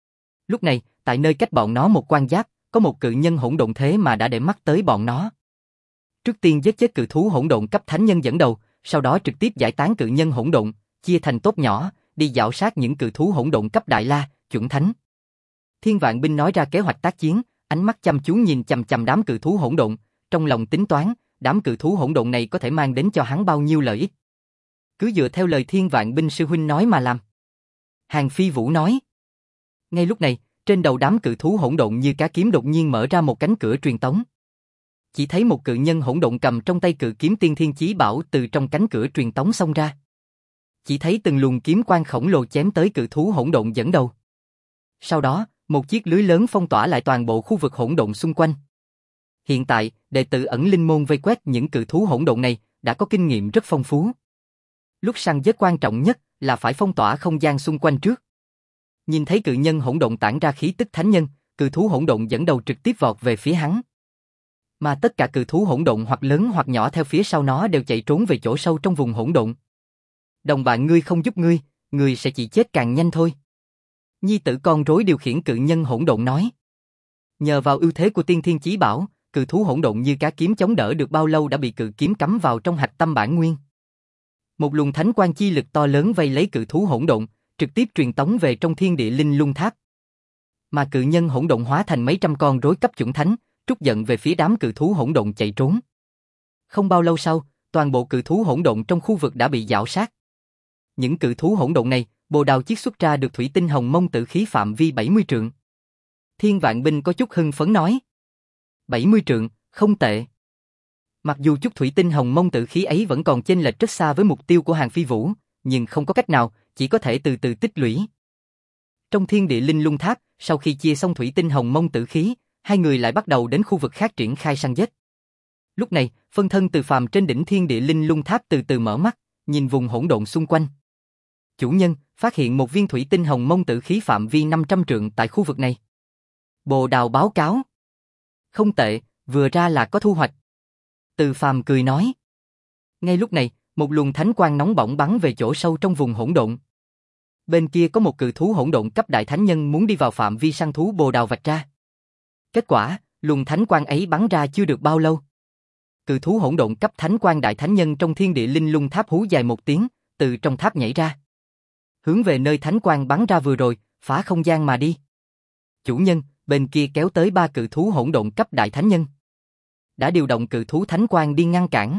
Lúc này, tại nơi cách bọn nó một quan giáp, có một cự nhân hỗn độn thế mà đã để mắt tới bọn nó. Trước tiên giết chết cự thú hỗn độn cấp thánh nhân dẫn đầu, sau đó trực tiếp giải tán cự nhân hỗn độn, chia thành tốp nhỏ, đi dạo sát những cự thú hỗn độn cấp đại la, chuẩn thánh. Thiên Vạn Binh nói ra kế hoạch tác chiến, ánh mắt chăm chú nhìn chằm chằm đám cự thú hỗn độn, trong lòng tính toán, đám cự thú hỗn độn này có thể mang đến cho hắn bao nhiêu lợi ích. Cứ dựa theo lời Thiên Vạn Binh sư huynh nói mà làm. Hàng Phi Vũ nói. Ngay lúc này, trên đầu đám cự thú hỗn độn như cá kiếm đột nhiên mở ra một cánh cửa truyền tống. Chỉ thấy một cự nhân hỗn độn cầm trong tay cự kiếm tiên thiên chí bảo từ trong cánh cửa truyền tống xông ra. Chỉ thấy từng luồng kiếm quang khổng lồ chém tới cự thú hỗn độn dẫn đầu. Sau đó, một chiếc lưới lớn phong tỏa lại toàn bộ khu vực hỗn độn xung quanh. Hiện tại, đệ tử ẩn linh môn vây quét những cự thú hỗn độn này đã có kinh nghiệm rất phong phú. Lúc săn giết quan trọng nhất là phải phong tỏa không gian xung quanh trước. Nhìn thấy cự nhân hỗn độn tản ra khí tức thánh nhân, cự thú hỗn độn dẫn đầu trực tiếp vọt về phía hắn. Mà tất cả cự thú hỗn độn hoặc lớn hoặc nhỏ theo phía sau nó đều chạy trốn về chỗ sâu trong vùng hỗn độn. Đồng bạn ngươi không giúp ngươi, ngươi sẽ chỉ chết càng nhanh thôi. Nhi tử con rối điều khiển cự nhân hỗn độn nói. Nhờ vào ưu thế của tiên thiên chí bảo, cự thú hỗn độn như cá kiếm chống đỡ được bao lâu đã bị cự kiếm cắm vào trong hạch tâm bản nguyên. Một luồng thánh quang chi lực to lớn vây lấy cự thú hỗn độn, trực tiếp truyền tống về trong thiên địa linh lung tháp. Mà cự nhân hỗn độn hóa thành mấy trăm con rối cấp chuẩn thánh, trút giận về phía đám cự thú hỗn độn chạy trốn. Không bao lâu sau, toàn bộ cự thú hỗn độn trong khu vực đã bị giảo sát. Những cự thú hỗn độn này, Bồ Đào chiết xuất ra được thủy tinh hồng mông tử khí phạm vi bảy mươi trượng. Thiên Vạn Binh có chút hưng phấn nói. bảy mươi trượng, không tệ. Mặc dù chút thủy tinh hồng mông tử khí ấy vẫn còn chênh lệch rất xa với mục tiêu của Hàng Phi Vũ, nhưng không có cách nào, chỉ có thể từ từ tích lũy. Trong thiên địa linh lung tháp, sau khi chia xong thủy tinh hồng mông tử khí, hai người lại bắt đầu đến khu vực khác triển khai săn giết. Lúc này, phân thân Từ Phàm trên đỉnh thiên địa linh lung tháp từ từ mở mắt, nhìn vùng hỗn độn xung quanh. Chủ nhân, phát hiện một viên thủy tinh hồng mông tử khí phạm vi năm trăm trượng tại khu vực này. Bồ Đào báo cáo. Không tệ, vừa ra là có thu hoạch. Từ Phàm cười nói. Ngay lúc này, một luồng thánh quang nóng bỏng bắn về chỗ sâu trong vùng hỗn độn. Bên kia có một cự thú hỗn độn cấp đại thánh nhân muốn đi vào phạm vi săn thú Bồ Đào vạch ra. Kết quả, luồng thánh quang ấy bắn ra chưa được bao lâu. Cự thú hỗn độn cấp thánh quang đại thánh nhân trong thiên địa linh lung tháp hú dài một tiếng, từ trong tháp nhảy ra. Hướng về nơi thánh quang bắn ra vừa rồi, phá không gian mà đi. Chủ nhân, bên kia kéo tới ba cự thú hỗn độn cấp đại thánh nhân. Đã điều động cự thú thánh quang đi ngăn cản.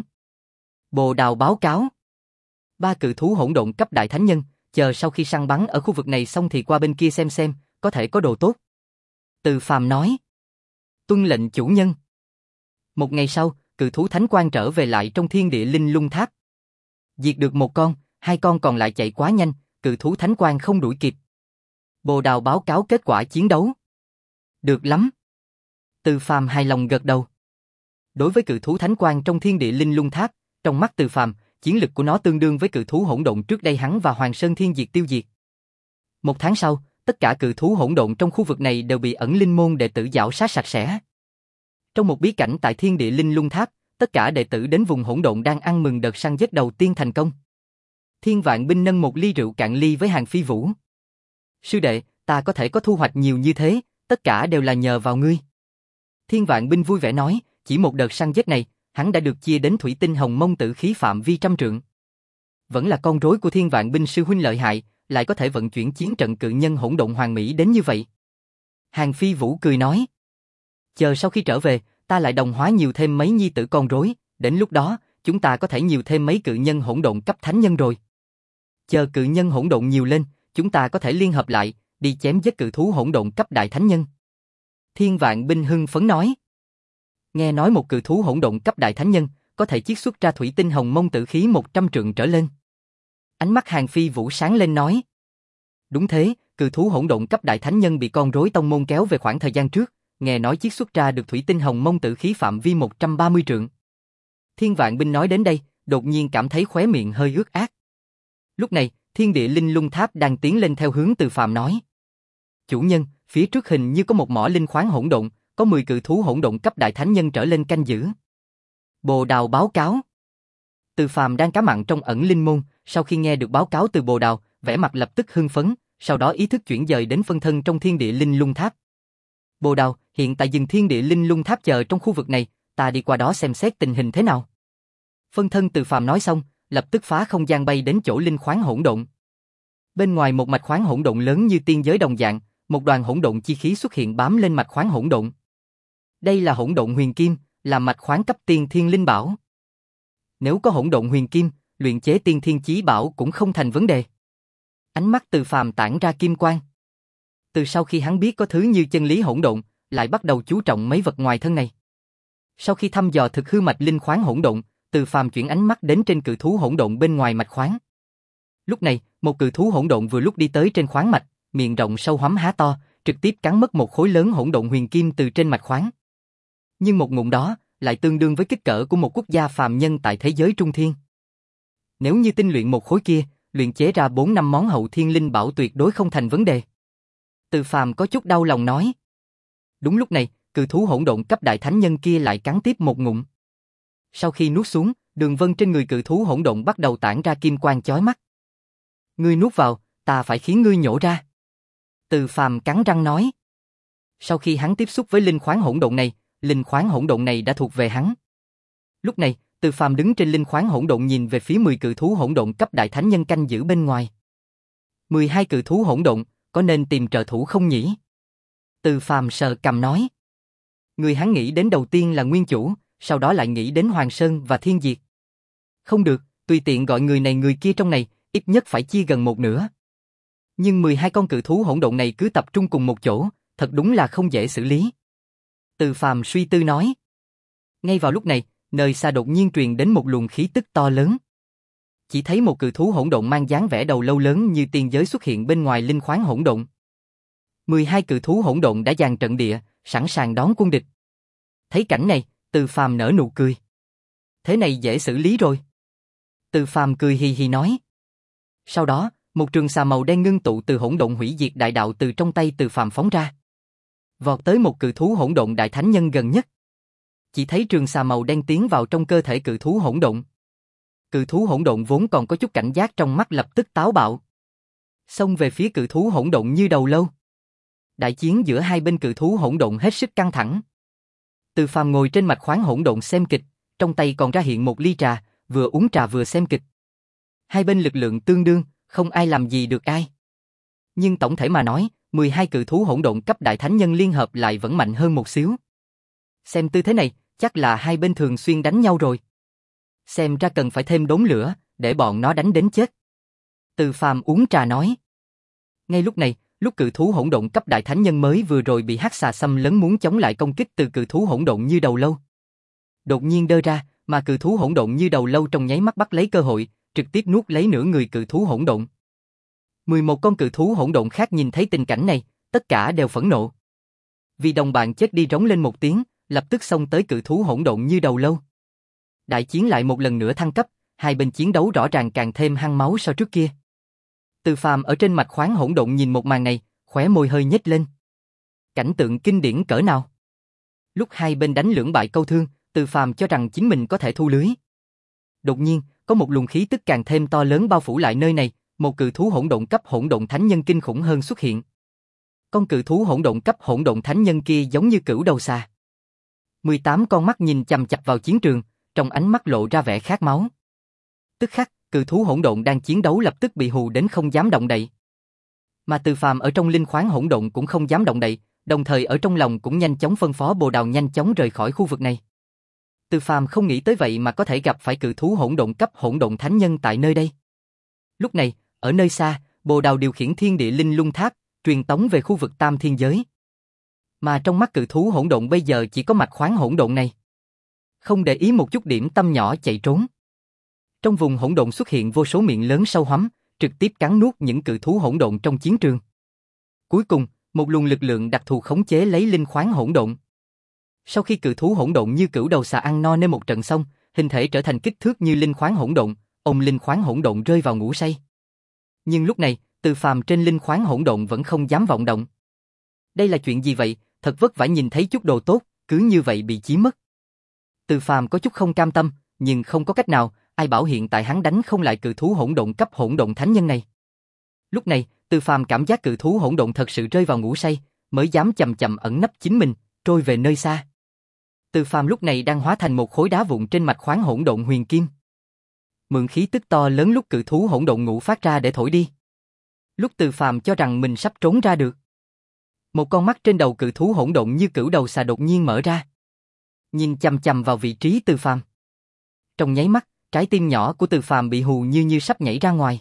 Bồ Đào báo cáo. Ba cự thú hỗn độn cấp đại thánh nhân, chờ sau khi săn bắn ở khu vực này xong thì qua bên kia xem xem, có thể có đồ tốt. Từ Phàm nói. Tuân lệnh chủ nhân. Một ngày sau, cự thú thánh quang trở về lại trong thiên địa linh lung tháp. Diệt được một con, hai con còn lại chạy quá nhanh, cự thú thánh quang không đuổi kịp. Bồ Đào báo cáo kết quả chiến đấu. Được lắm. Từ Phàm hài lòng gật đầu. Đối với cự thú thánh quang trong thiên địa linh lung tháp, trong mắt Từ Phàm, chiến lực của nó tương đương với cự thú hỗn độn trước đây hắn và Hoàng Sơn Thiên Diệt tiêu diệt. Một tháng sau, tất cả cự thú hỗn độn trong khu vực này đều bị ẩn linh môn đệ tử giảo sát sạch sẽ. Trong một bí cảnh tại thiên địa linh lung tháp, tất cả đệ tử đến vùng hỗn độn đang ăn mừng đợt săn giết đầu tiên thành công. Thiên Vạn Binh nâng một ly rượu cạn ly với Hàng Phi Vũ. Sư đệ, ta có thể có thu hoạch nhiều như thế, tất cả đều là nhờ vào ngươi. Thiên Vạn Binh vui vẻ nói, chỉ một đợt săn giết này, hắn đã được chia đến thủy tinh hồng mông tử khí phạm vi trăm trượng. Vẫn là con rối của Thiên Vạn Binh sư huynh lợi hại, lại có thể vận chuyển chiến trận cự nhân hỗn độn hoàn mỹ đến như vậy. Hàng Phi Vũ cười nói, chờ sau khi trở về, ta lại đồng hóa nhiều thêm mấy nhi tử con rối, đến lúc đó, chúng ta có thể nhiều thêm mấy cự nhân hỗn độn cấp thánh nhân rồi. Chờ cự nhân hỗn độn nhiều lên, chúng ta có thể liên hợp lại, đi chém giết cự thú hỗn độn cấp đại thánh nhân. Thiên Vạn Binh hưng phấn nói. Nghe nói một cự thú hỗn độn cấp đại thánh nhân, có thể chiết xuất ra thủy tinh hồng mông tử khí một trăm trượng trở lên. Ánh mắt Hàng Phi Vũ sáng lên nói. Đúng thế, cự thú hỗn độn cấp đại thánh nhân bị con rối tông môn kéo về khoảng thời gian trước, nghe nói chiết xuất ra được thủy tinh hồng mông tử khí phạm vi một trăm ba mươi trượng. Thiên Vạn Binh nói đến đây, đột nhiên cảm thấy khóe miệng hơi ướt át. Lúc này, Thiên Địa Linh Lung Tháp đang tiến lên theo hướng Từ Phàm nói. Chủ nhân, phía trước hình như có một mỏ linh khoáng hỗn độn, có mười cự thú hỗn độn cấp đại thánh nhân trở lên canh giữ. Bồ Đào báo cáo. Từ Phàm đang cá mặn trong ẩn linh môn, sau khi nghe được báo cáo từ Bồ Đào, vẻ mặt lập tức hưng phấn, sau đó ý thức chuyển dời đến phân thân trong Thiên Địa Linh Lung Tháp. Bồ Đào, hiện tại dừng Thiên Địa Linh Lung Tháp chờ trong khu vực này, ta đi qua đó xem xét tình hình thế nào. Phân thân Từ Phàm nói xong, lập tức phá không gian bay đến chỗ linh khoáng hỗn độn. Bên ngoài một mạch khoáng hỗn độn lớn như tiên giới đồng dạng, một đoàn hỗn độn chi khí xuất hiện bám lên mạch khoáng hỗn độn. Đây là hỗn độn huyền kim, là mạch khoáng cấp tiên thiên linh bảo. Nếu có hỗn độn huyền kim, luyện chế tiên thiên chí bảo cũng không thành vấn đề. Ánh mắt Từ Phàm tản ra kim quang. Từ sau khi hắn biết có thứ như chân lý hỗn độn, lại bắt đầu chú trọng mấy vật ngoài thân này. Sau khi thăm dò thực hư mạch linh khoáng hỗn độn, Từ Phàm chuyển ánh mắt đến trên cự thú hỗn độn bên ngoài mạch khoáng. Lúc này, một cự thú hỗn độn vừa lúc đi tới trên khoáng mạch, miệng rộng sâu hoắm há to, trực tiếp cắn mất một khối lớn hỗn độn huyền kim từ trên mạch khoáng. Nhưng một ngụm đó lại tương đương với kích cỡ của một quốc gia phàm nhân tại thế giới trung thiên. Nếu như tinh luyện một khối kia, luyện chế ra bốn năm món hậu thiên linh bảo tuyệt đối không thành vấn đề. Từ Phàm có chút đau lòng nói. Đúng lúc này, cự thú hỗn độn cấp đại thánh nhân kia lại cắn tiếp một ngụm. Sau khi nuốt xuống, đường vân trên người cự thú hỗn độn bắt đầu tản ra kim quang chói mắt. Ngươi nuốt vào, ta phải khiến ngươi nhổ ra. Từ Phàm cắn răng nói. Sau khi hắn tiếp xúc với linh khoáng hỗn độn này, linh khoáng hỗn độn này đã thuộc về hắn. Lúc này, Từ Phàm đứng trên linh khoáng hỗn độn nhìn về phía mười cự thú hỗn độn cấp đại thánh nhân canh giữ bên ngoài. mười hai cự thú hỗn độn, có nên tìm trợ thủ không nhỉ? Từ Phàm sờ cằm nói. Người hắn nghĩ đến đầu tiên là Nguyên Chủ, sau đó lại nghĩ đến Hoàng Sơn và Thiên Diệt. Không được, tùy tiện gọi người này người kia trong này, ít nhất phải chia gần một nửa. Nhưng mười hai con cự thú hỗn độn này cứ tập trung cùng một chỗ, thật đúng là không dễ xử lý. Từ Phàm suy tư nói. Ngay vào lúc này, nơi xa đột nhiên truyền đến một luồng khí tức to lớn. Chỉ thấy một cự thú hỗn độn mang dáng vẻ đầu lâu lớn như tiên giới xuất hiện bên ngoài linh khoáng hỗn độn. mười hai cự thú hỗn độn đã dàn trận địa, sẵn sàng đón quân địch. Thấy cảnh này, Từ Phàm nở nụ cười. Thế này dễ xử lý rồi. Từ Phàm cười hì hì nói. Sau đó, một trường xà màu đen ngưng tụ từ hỗn độn hủy diệt đại đạo từ trong tay Từ Phàm phóng ra. Vọt tới một cự thú hỗn độn đại thánh nhân gần nhất. Chỉ thấy trường xà màu đen tiến vào trong cơ thể cự thú hỗn độn. Cự thú hỗn độn vốn còn có chút cảnh giác trong mắt lập tức táo bạo. Xông về phía cự thú hỗn độn như đầu lâu. Đại chiến giữa hai bên cự thú hỗn độn hết sức căng thẳng. Từ Phàm ngồi trên mạch khoáng hỗn độn xem kịch, trong tay còn ra hiện một ly trà, vừa uống trà vừa xem kịch. Hai bên lực lượng tương đương, không ai làm gì được ai. Nhưng tổng thể mà nói, mười hai cự thú hỗn độn cấp đại thánh nhân liên hợp lại vẫn mạnh hơn một xíu. Xem tư thế này, chắc là hai bên thường xuyên đánh nhau rồi. Xem ra cần phải thêm đốn lửa, để bọn nó đánh đến chết. Từ Phàm uống trà nói. Ngay lúc này, lúc cự thú hỗn độn cấp đại thánh nhân mới vừa rồi bị hắc xà xâm lấn muốn chống lại công kích từ cự thú hỗn độn như đầu lâu. Đột nhiên đơ ra, mà cự thú hỗn độn như đầu lâu trong nháy mắt bắt lấy cơ hội, trực tiếp nuốt lấy nửa người cự thú hỗn độn. mười một con cự thú hỗn độn khác nhìn thấy tình cảnh này, tất cả đều phẫn nộ. Vì đồng bạn chết đi rống lên một tiếng, lập tức xông tới cự thú hỗn độn như đầu lâu. Đại chiến lại một lần nữa thăng cấp, hai bên chiến đấu rõ ràng càng thêm hăng máu so trước kia. Từ Phàm ở trên mạch khoáng hỗn độn nhìn một màn này, khóe môi hơi nhếch lên. Cảnh tượng kinh điển cỡ nào? Lúc hai bên đánh lưỡng bại câu thương, Từ Phàm cho rằng chính mình có thể thu lưới. Đột nhiên, có một luồng khí tức càng thêm to lớn bao phủ lại nơi này, một cự thú hỗn độn cấp hỗn độn thánh nhân kinh khủng hơn xuất hiện. Con cự thú hỗn độn cấp hỗn độn thánh nhân kia giống như cửu đầu xà. mười tám con mắt nhìn chằm chằm vào chiến trường, trong ánh mắt lộ ra vẻ khát máu. Tức khắc, cự thú hỗn độn đang chiến đấu lập tức bị hù đến không dám động đậy. Mà Từ Phàm ở trong linh khoáng hỗn độn cũng không dám động đậy, đồng thời ở trong lòng cũng nhanh chóng phân phó Bồ Đào nhanh chóng rời khỏi khu vực này. Từ Phàm không nghĩ tới vậy mà có thể gặp phải cự thú hỗn độn cấp hỗn độn thánh nhân tại nơi đây. Lúc này, ở nơi xa, Bồ Đào điều khiển thiên địa linh lung tháp, truyền tống về khu vực tam thiên giới. Mà trong mắt cự thú hỗn độn bây giờ chỉ có mạch khoáng hỗn độn này. Không để ý một chút điểm tâm nhỏ chạy trốn. Trong vùng hỗn độn xuất hiện vô số miệng lớn sâu hoắm, trực tiếp cắn nuốt những cự thú hỗn độn trong chiến trường. Cuối cùng, một luồng lực lượng đặc thù khống chế lấy linh khoáng hỗn độn. Sau khi cự thú hỗn độn như cửu đầu xà ăn no nên một trận xong, hình thể trở thành kích thước như linh khoáng hỗn độn, ông linh khoáng hỗn độn rơi vào ngủ say. Nhưng lúc này, Từ Phàm trên linh khoáng hỗn độn vẫn không dám vọng động. Đây là chuyện gì vậy, thật vất vả nhìn thấy chút đồ tốt, cứ như vậy bị chiếm mất. Từ Phàm có chút không cam tâm, nhưng không có cách nào, ai bảo hiện tại hắn đánh không lại cự thú hỗn độn cấp hỗn độn thánh nhân này. Lúc này, Từ Phàm cảm giác cự thú hỗn độn thật sự rơi vào ngủ say, mới dám chậm chậm ẩn nấp chính mình, trôi về nơi xa. Từ Phàm lúc này đang hóa thành một khối đá vụn trên mạch khoáng hỗn độn huyền kim. Mượn khí tức to lớn lúc cự thú hỗn độn ngủ phát ra để thổi đi. Lúc Từ Phàm cho rằng mình sắp trốn ra được, một con mắt trên đầu cự thú hỗn độn như cửu đầu xà đột nhiên mở ra, nhìn chằm chằm vào vị trí Từ Phàm. Trong nháy mắt, trái tim nhỏ của Từ Phàm bị hù như như sắp nhảy ra ngoài.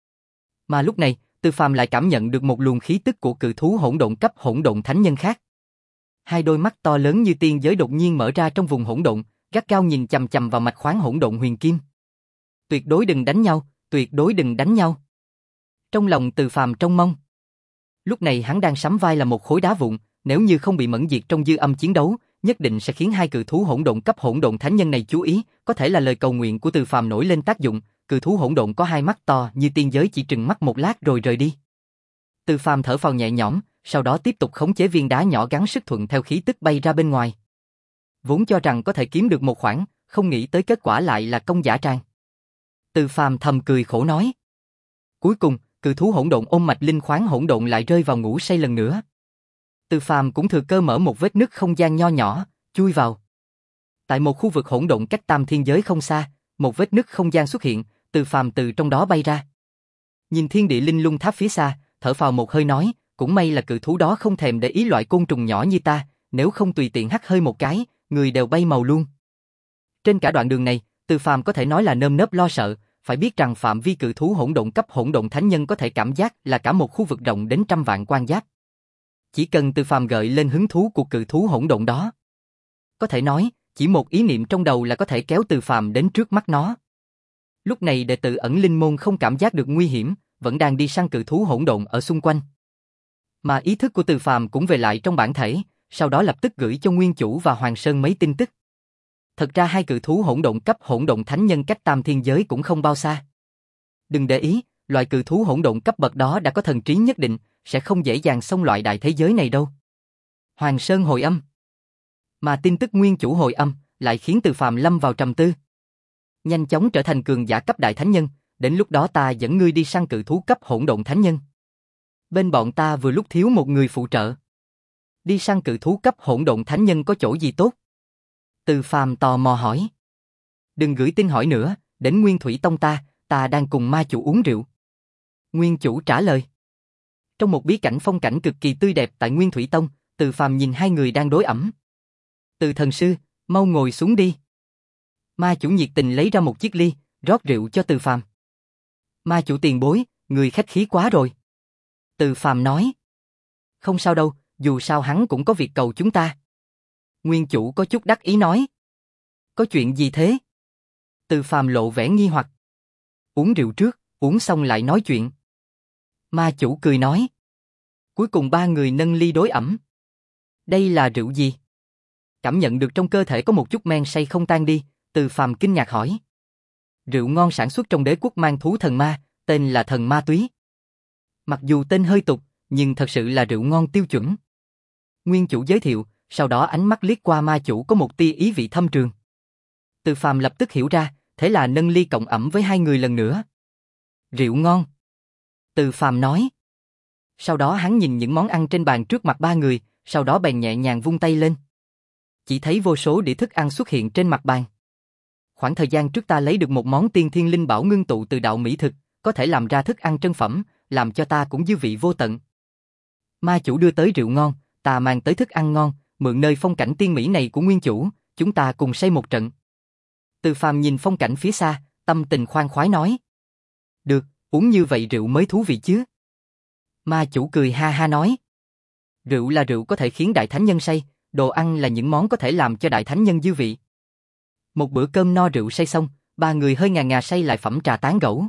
Mà lúc này, Từ Phàm lại cảm nhận được một luồng khí tức của cự thú hỗn độn cấp hỗn độn thánh nhân khác. Hai đôi mắt to lớn như tiên giới đột nhiên mở ra trong vùng hỗn độn, gắt gao nhìn chằm chằm vào mạch khoáng hỗn độn huyền kim. Tuyệt đối đừng đánh nhau, tuyệt đối đừng đánh nhau. Trong lòng Từ Phàm trông mong. Lúc này hắn đang sắm vai là một khối đá vụn, nếu như không bị mẫn diệt trong dư âm chiến đấu, nhất định sẽ khiến hai cự thú hỗn độn cấp hỗn độn thánh nhân này chú ý, có thể là lời cầu nguyện của Từ Phàm nổi lên tác dụng, cự thú hỗn độn có hai mắt to như tiên giới chỉ trừng mắt một lát rồi rời đi. Từ Phàm thở phào nhẹ nhõm, sau đó tiếp tục khống chế viên đá nhỏ gắng sức thuận theo khí tức bay ra bên ngoài. Vốn cho rằng có thể kiếm được một khoản, không nghĩ tới kết quả lại là công dã tràng. Từ Phàm thầm cười khổ nói. Cuối cùng, cự thú hỗn độn ôm mạch linh khoáng hỗn độn lại rơi vào ngủ say lần nữa. Từ Phàm cũng thừa cơ mở một vết nứt không gian nho nhỏ, chui vào. Tại một khu vực hỗn độn cách tam thiên giới không xa, một vết nứt không gian xuất hiện, Từ Phàm từ trong đó bay ra. Nhìn thiên địa linh lung tháp phía xa, thở phào một hơi nói, cũng may là cự thú đó không thèm để ý loại côn trùng nhỏ như ta, nếu không tùy tiện hắt hơi một cái, người đều bay màu luôn. Trên cả đoạn đường này, Từ Phàm có thể nói là nơm nớp lo sợ, phải biết rằng phạm vi cự thú hỗn độn cấp hỗn độn thánh nhân có thể cảm giác là cả một khu vực rộng đến trăm vạn quan giáp. Chỉ cần Từ Phàm gợi lên hứng thú của cự thú hỗn độn đó, có thể nói, chỉ một ý niệm trong đầu là có thể kéo Từ Phàm đến trước mắt nó. Lúc này đệ tử ẩn linh môn không cảm giác được nguy hiểm, vẫn đang đi săn cự thú hỗn độn ở xung quanh. Mà ý thức của Từ Phàm cũng về lại trong bản thể, sau đó lập tức gửi cho Nguyên Chủ và Hoàng Sơn mấy tin tức. Thật ra hai cự thú hỗn độn cấp hỗn độn thánh nhân cách tam thiên giới cũng không bao xa. Đừng để ý, loại cự thú hỗn độn cấp bậc đó đã có thần trí nhất định, sẽ không dễ dàng xông loại đại thế giới này đâu. Hoàng Sơn hồi âm. Mà tin tức Nguyên Chủ hồi âm lại khiến Từ Phàm lâm vào trầm tư. Nhanh chóng trở thành cường giả cấp đại thánh nhân, đến lúc đó ta dẫn ngươi đi săn cự thú cấp hỗn độn thánh nhân. Bên bọn ta vừa lúc thiếu một người phụ trợ. Đi săn cự thú cấp hỗn độn thánh nhân có chỗ gì tốt? Từ Phàm tò mò hỏi. Đừng gửi tin hỏi nữa, đến Nguyên Thủy Tông ta, ta đang cùng ma chủ uống rượu. Nguyên Chủ trả lời. Trong một bí cảnh phong cảnh cực kỳ tươi đẹp tại Nguyên Thủy Tông, Từ Phàm nhìn hai người đang đối ẩm. Từ thần sư, mau ngồi xuống đi. Ma chủ nhiệt tình lấy ra một chiếc ly, rót rượu cho Từ Phàm. Ma chủ tiền bối, người khách khí quá rồi. Từ Phàm nói. Không sao đâu, dù sao hắn cũng có việc cầu chúng ta. Nguyên Chủ có chút đắc ý nói. Có chuyện gì thế? Từ Phàm lộ vẻ nghi hoặc. Uống rượu trước, uống xong lại nói chuyện. Ma chủ cười nói. Cuối cùng ba người nâng ly đối ẩm. Đây là rượu gì? Cảm nhận được trong cơ thể có một chút men say không tan đi, Từ Phàm kinh ngạc hỏi. Rượu ngon sản xuất trong đế quốc mang thú thần ma, tên là thần ma túy. Mặc dù tên hơi tục, nhưng thật sự là rượu ngon tiêu chuẩn. Nguyên Chủ giới thiệu, sau đó ánh mắt liếc qua ma chủ có một tia ý vị thâm trường. Từ Phàm lập tức hiểu ra, thế là nâng ly cộng ẩm với hai người lần nữa. Rượu ngon. Từ Phàm nói. Sau đó hắn nhìn những món ăn trên bàn trước mặt ba người, sau đó bèn nhẹ nhàng vung tay lên. Chỉ thấy vô số đĩa thức ăn xuất hiện trên mặt bàn. Khoảng thời gian trước ta lấy được một món tiên thiên linh bảo ngưng tụ từ đạo mỹ thực, có thể làm ra thức ăn trân phẩm, làm cho ta cũng dư vị vô tận. Ma chủ đưa tới rượu ngon, ta mang tới thức ăn ngon, mượn nơi phong cảnh tiên mỹ này của Nguyên Chủ, chúng ta cùng say một trận. Từ Phàm nhìn phong cảnh phía xa, tâm tình khoan khoái nói. Được, uống như vậy rượu mới thú vị chứ. Ma chủ cười ha ha nói. Rượu là rượu có thể khiến đại thánh nhân say, đồ ăn là những món có thể làm cho đại thánh nhân dư vị. Một bữa cơm no rượu say xong, ba người hơi ngà ngà say lại phẩm trà tán gẫu.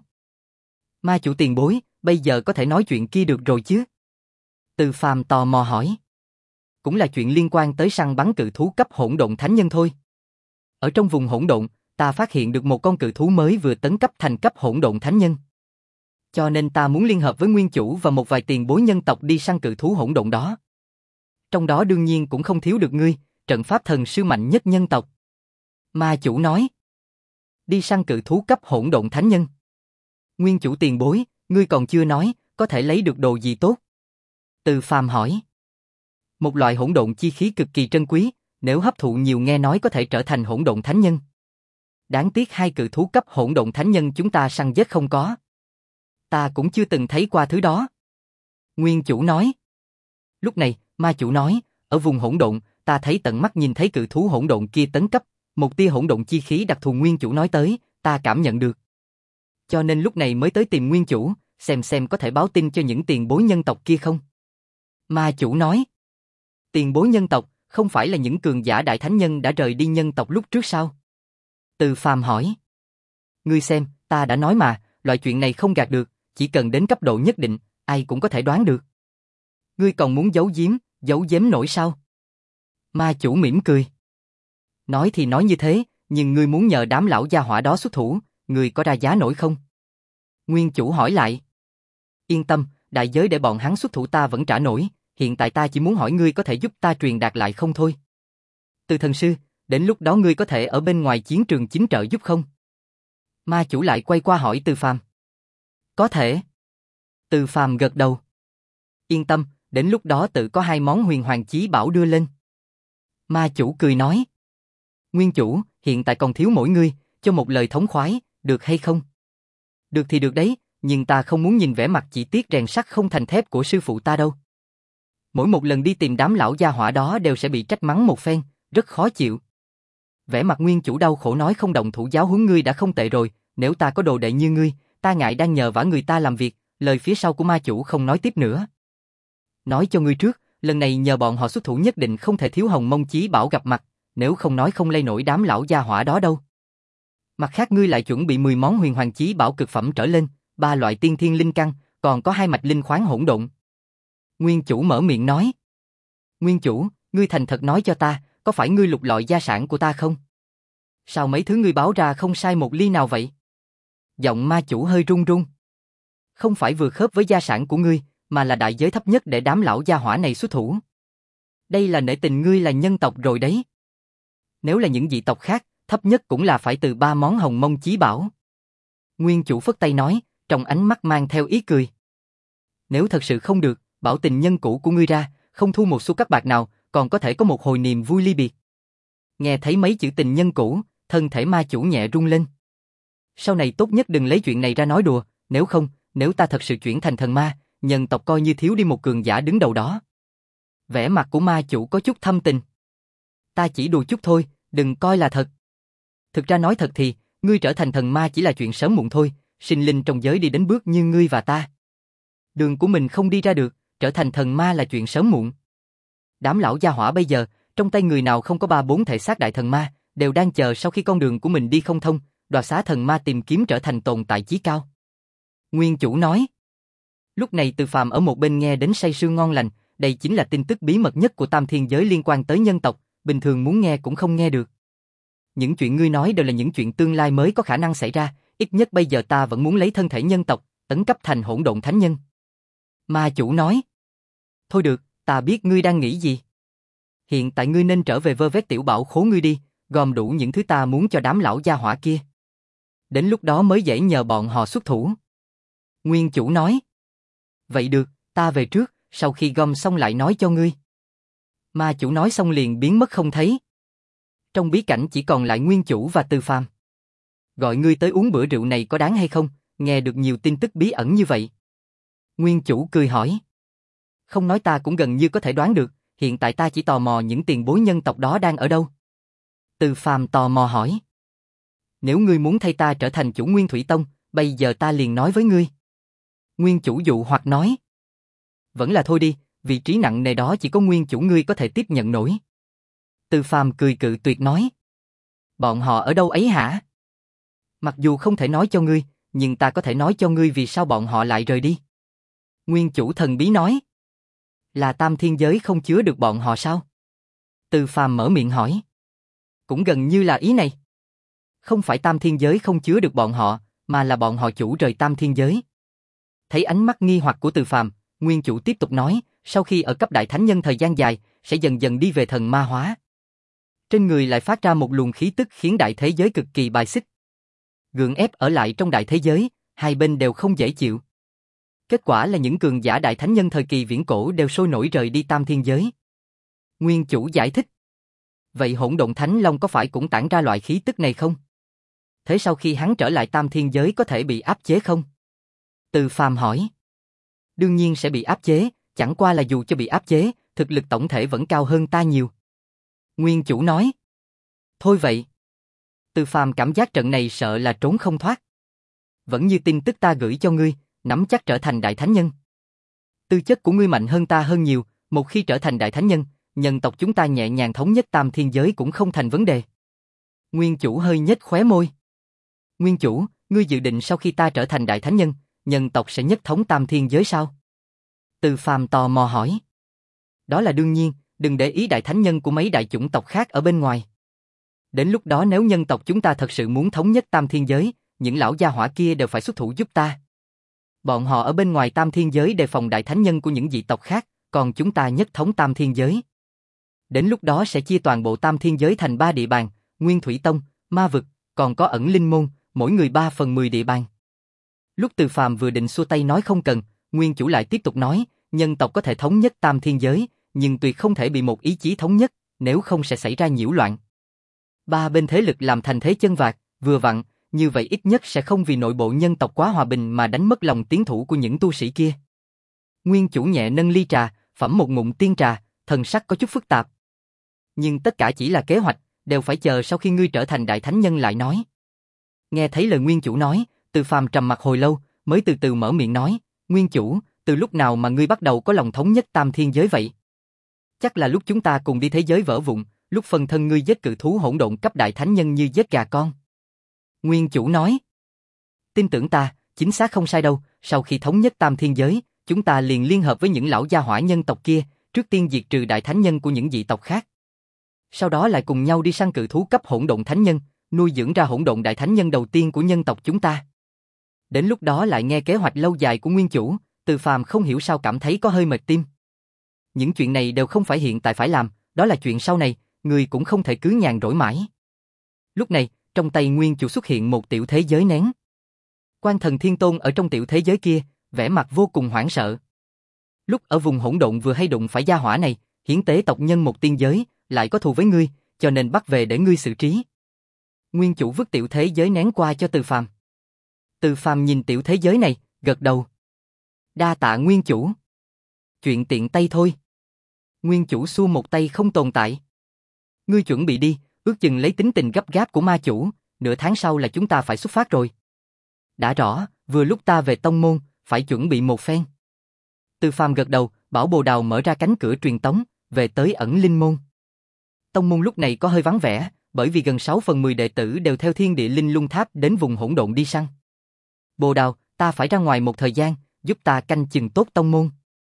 Ma chủ tiền bối, bây giờ có thể nói chuyện kia được rồi chứ? Từ Phàm tò mò hỏi. Cũng là chuyện liên quan tới săn bắn cự thú cấp hỗn độn thánh nhân thôi. Ở trong vùng hỗn độn, ta phát hiện được một con cự thú mới vừa tấn cấp thành cấp hỗn độn thánh nhân. Cho nên ta muốn liên hợp với nguyên chủ và một vài tiền bối nhân tộc đi săn cự thú hỗn độn đó. Trong đó đương nhiên cũng không thiếu được ngươi, trận pháp thần sư mạnh nhất nhân tộc. Ma chủ nói. Đi săn cự thú cấp hỗn độn thánh nhân. Nguyên chủ tiền bối, ngươi còn chưa nói, có thể lấy được đồ gì tốt? Từ Phàm hỏi. Một loại hỗn độn chi khí cực kỳ trân quý, nếu hấp thụ nhiều nghe nói có thể trở thành hỗn độn thánh nhân. Đáng tiếc hai cự thú cấp hỗn độn thánh nhân chúng ta săn giết không có. Ta cũng chưa từng thấy qua thứ đó. Nguyên chủ nói. Lúc này, ma chủ nói, ở vùng hỗn độn, ta thấy tận mắt nhìn thấy cự thú hỗn độn kia tấn cấp, một tia hỗn độn chi khí đặc thù nguyên chủ nói tới, ta cảm nhận được. Cho nên lúc này mới tới tìm nguyên chủ, xem xem có thể báo tin cho những tiền bối nhân tộc kia không. Ma chủ nói. Tiền bối nhân tộc, không phải là những cường giả đại thánh nhân đã rời đi nhân tộc lúc trước sao? Từ Phàm hỏi. Ngươi xem, ta đã nói mà, loại chuyện này không gạt được, chỉ cần đến cấp độ nhất định, ai cũng có thể đoán được. Ngươi còn muốn giấu giếm, giấu giếm nổi sao? Ma chủ mỉm cười. Nói thì nói như thế, nhưng ngươi muốn nhờ đám lão gia hỏa đó xuất thủ, ngươi có ra giá nổi không? Nguyên chủ hỏi lại. Yên tâm, đại giới để bọn hắn xuất thủ ta vẫn trả nổi, hiện tại ta chỉ muốn hỏi ngươi có thể giúp ta truyền đạt lại không thôi. Từ thần sư, đến lúc đó ngươi có thể ở bên ngoài chiến trường chính trợ giúp không? Ma chủ lại quay qua hỏi Từ Phàm. Có thể. Từ Phàm gật đầu. Yên tâm, đến lúc đó tự có hai món huyền hoàng chí bảo đưa lên. Ma chủ cười nói. Nguyên chủ, hiện tại còn thiếu mỗi ngươi, cho một lời thống khoái, được hay không? Được thì được đấy, nhưng ta không muốn nhìn vẻ mặt chỉ tiếc rèn sắt không thành thép của sư phụ ta đâu. Mỗi một lần đi tìm đám lão gia hỏa đó đều sẽ bị trách mắng một phen, rất khó chịu. Vẻ mặt nguyên chủ đau khổ nói không động thủ giáo huấn ngươi đã không tệ rồi, nếu ta có đồ đệ như ngươi, ta ngại đang nhờ vả người ta làm việc, lời phía sau của ma chủ không nói tiếp nữa. Nói cho ngươi trước, lần này nhờ bọn họ xuất thủ nhất định không thể thiếu hồng mông chí bảo gặp mặt, nếu không nói không lay nổi đám lão gia hỏa đó đâu. Mặt khác ngươi lại chuẩn bị mười món huyền hoàng chí bảo cực phẩm trở lên, ba loại tiên thiên linh căn, còn có hai mạch linh khoáng hỗn độn. Nguyên chủ mở miệng nói. Nguyên chủ, ngươi thành thật nói cho ta, có phải ngươi lục lọi gia sản của ta không? Sao mấy thứ ngươi báo ra không sai một ly nào vậy? Giọng ma chủ hơi run run. Không phải vừa khớp với gia sản của ngươi, mà là đại giới thấp nhất để đám lão gia hỏa này xuất thủ. Đây là nể tình ngươi là nhân tộc rồi đấy. Nếu là những dị tộc khác, thấp nhất cũng là phải từ ba món hồng mông chí bảo. Nguyên chủ phất tay nói, trong ánh mắt mang theo ý cười. Nếu thật sự không được, bảo tình nhân cũ của ngươi ra, không thu một xu cắt bạc nào, còn có thể có một hồi niềm vui ly biệt. Nghe thấy mấy chữ tình nhân cũ, thân thể ma chủ nhẹ rung lên. Sau này tốt nhất đừng lấy chuyện này ra nói đùa, nếu không, nếu ta thật sự chuyển thành thần ma, nhân tộc coi như thiếu đi một cường giả đứng đầu đó. Vẻ mặt của ma chủ có chút thâm tình. Ta chỉ đùa chút thôi, đừng coi là thật. Thực ra nói thật thì, ngươi trở thành thần ma chỉ là chuyện sớm muộn thôi, sinh linh trong giới đi đến bước như ngươi và ta. Đường của mình không đi ra được, trở thành thần ma là chuyện sớm muộn. Đám lão gia hỏa bây giờ, trong tay người nào không có ba bốn thể xác đại thần ma, đều đang chờ sau khi con đường của mình đi không thông, đoạt xá thần ma tìm kiếm trở thành tồn tại chí cao. Nguyên chủ nói. Lúc này Từ Phàm ở một bên nghe đến say sưa ngon lành, đây chính là tin tức bí mật nhất của tam thiên giới liên quan tới nhân tộc, bình thường muốn nghe cũng không nghe được. Những chuyện ngươi nói đều là những chuyện tương lai mới có khả năng xảy ra, ít nhất bây giờ ta vẫn muốn lấy thân thể nhân tộc, tấn cấp thành hỗn độn thánh nhân. Ma chủ nói. Thôi được, ta biết ngươi đang nghĩ gì. Hiện tại ngươi nên trở về vơ vét tiểu bảo khố ngươi đi, gom đủ những thứ ta muốn cho đám lão gia hỏa kia. Đến lúc đó mới dễ nhờ bọn họ xuất thủ. Nguyên chủ nói. Vậy được, ta về trước, sau khi gom xong lại nói cho ngươi. Ma chủ nói xong liền biến mất không thấy. Trong bí cảnh chỉ còn lại Nguyên chủ và Từ Phàm. Gọi ngươi tới uống bữa rượu này có đáng hay không, nghe được nhiều tin tức bí ẩn như vậy. Nguyên chủ cười hỏi. Không nói ta cũng gần như có thể đoán được, hiện tại ta chỉ tò mò những tiền bối nhân tộc đó đang ở đâu. Từ Phàm tò mò hỏi. Nếu ngươi muốn thay ta trở thành chủ Nguyên Thủy Tông, bây giờ ta liền nói với ngươi. Nguyên chủ dụ hoặc nói. Vẫn là thôi đi, vị trí nặng nề đó chỉ có Nguyên chủ ngươi có thể tiếp nhận nổi. Từ Phàm cười cự tuyệt nói. Bọn họ ở đâu ấy hả? Mặc dù không thể nói cho ngươi, nhưng ta có thể nói cho ngươi vì sao bọn họ lại rời đi. Nguyên chủ thần bí nói. Là tam thiên giới không chứa được bọn họ sao? Từ Phàm mở miệng hỏi. Cũng gần như là ý này. Không phải tam thiên giới không chứa được bọn họ, mà là bọn họ chủ rời tam thiên giới. Thấy ánh mắt nghi hoặc của Từ Phàm, nguyên chủ tiếp tục nói, sau khi ở cấp đại thánh nhân thời gian dài, sẽ dần dần đi về thần ma hóa. Trên người lại phát ra một luồng khí tức khiến đại thế giới cực kỳ bài xích. Gượng ép ở lại trong đại thế giới, hai bên đều không dễ chịu. Kết quả là những cường giả đại thánh nhân thời kỳ viễn cổ đều sôi nổi rời đi tam thiên giới. Nguyên chủ giải thích. Vậy hỗn độn thánh long có phải cũng tản ra loại khí tức này không? Thế sau khi hắn trở lại tam thiên giới có thể bị áp chế không? Từ Phàm hỏi. Đương nhiên sẽ bị áp chế, chẳng qua là dù cho bị áp chế, thực lực tổng thể vẫn cao hơn ta nhiều. Nguyên chủ nói. Thôi vậy. Từ Phàm cảm giác trận này sợ là trốn không thoát. Vẫn như tin tức ta gửi cho ngươi, nắm chắc trở thành đại thánh nhân. Tư chất của ngươi mạnh hơn ta hơn nhiều, một khi trở thành đại thánh nhân, nhân tộc chúng ta nhẹ nhàng thống nhất tam thiên giới cũng không thành vấn đề. Nguyên chủ hơi nhếch khóe môi. Nguyên chủ, ngươi dự định sau khi ta trở thành đại thánh nhân, nhân tộc sẽ nhất thống tam thiên giới sao? Từ Phàm tò mò hỏi. Đó là đương nhiên, đừng để ý đại thánh nhân của mấy đại chủng tộc khác ở bên ngoài. Đến lúc đó nếu nhân tộc chúng ta thật sự muốn thống nhất tam thiên giới, những lão gia hỏa kia đều phải xuất thủ giúp ta. Bọn họ ở bên ngoài tam thiên giới đề phòng đại thánh nhân của những dị tộc khác, còn chúng ta nhất thống tam thiên giới. Đến lúc đó sẽ chia toàn bộ tam thiên giới thành ba địa bàn, Nguyên Thủy Tông, Ma Vực, còn có ẩn linh môn, mỗi người ba phần mười địa bàn. Lúc Từ Phàm vừa định xua tay nói không cần, Nguyên chủ lại tiếp tục nói, nhân tộc có thể thống nhất tam thiên giới, nhưng tuyệt không thể bị một ý chí thống nhất, nếu không sẽ xảy ra nhiễu loạn. Ba bên thế lực làm thành thế chân vạc, vừa vặn, như vậy ít nhất sẽ không vì nội bộ nhân tộc quá hòa bình mà đánh mất lòng tiến thủ của những tu sĩ kia. Nguyên chủ nhẹ nâng ly trà, phẩm một ngụm tiên trà, thần sắc có chút phức tạp. Nhưng tất cả chỉ là kế hoạch, đều phải chờ sau khi ngươi trở thành đại thánh nhân lại nói. Nghe thấy lời nguyên chủ nói, Từ Phàm trầm mặc hồi lâu, mới từ từ mở miệng nói, nguyên chủ, từ lúc nào mà ngươi bắt đầu có lòng thống nhất tam thiên giới vậy? Chắc là lúc chúng ta cùng đi thế giới vỡ vụn, lúc phần thân ngươi giết cự thú hỗn độn cấp đại thánh nhân như giết gà con. Nguyên chủ nói, tin tưởng ta, chính xác không sai đâu, sau khi thống nhất tam thiên giới, chúng ta liền liên hợp với những lão gia hỏa nhân tộc kia, trước tiên diệt trừ đại thánh nhân của những dị tộc khác. Sau đó lại cùng nhau đi săn cự thú cấp hỗn độn thánh nhân, nuôi dưỡng ra hỗn độn đại thánh nhân đầu tiên của nhân tộc chúng ta. Đến lúc đó lại nghe kế hoạch lâu dài của nguyên chủ, Từ Phàm không hiểu sao cảm thấy có hơi mệt tim. Những chuyện này đều không phải hiện tại phải làm, đó là chuyện sau này, người cũng không thể cứ nhàn rỗi mãi. Lúc này, trong tay nguyên chủ xuất hiện một tiểu thế giới nén. Quan Thần Thiên Tôn ở trong tiểu thế giới kia, vẻ mặt vô cùng hoảng sợ. Lúc ở vùng hỗn độn vừa hay đụng phải gia hỏa này, hiến tế tộc nhân một tiên giới, lại có thù với ngươi, cho nên bắt về để ngươi xử trí. Nguyên chủ vứt tiểu thế giới nén qua cho Từ Phàm. Từ Phàm nhìn tiểu thế giới này, gật đầu. Đa tạ nguyên chủ. Chuyện tiện tay thôi. Nguyên chủ xua một tay không tồn tại. Ngươi chuẩn bị đi, ước chừng lấy tính tình gấp gáp của ma chủ, nửa tháng sau là chúng ta phải xuất phát rồi. Đã rõ, vừa lúc ta về tông môn, phải chuẩn bị một phen. Từ Phàm gật đầu, bảo Bồ Đào mở ra cánh cửa truyền tống, về tới ẩn linh môn. Tông môn lúc này có hơi vắng vẻ, bởi vì gần sáu phần mười đệ tử đều theo thiên địa linh lung tháp đến vùng hỗn độn đi săn. Bồ Đào, ta phải ra ngoài một thời gian, giúp ta canh chừng tốt tông môn.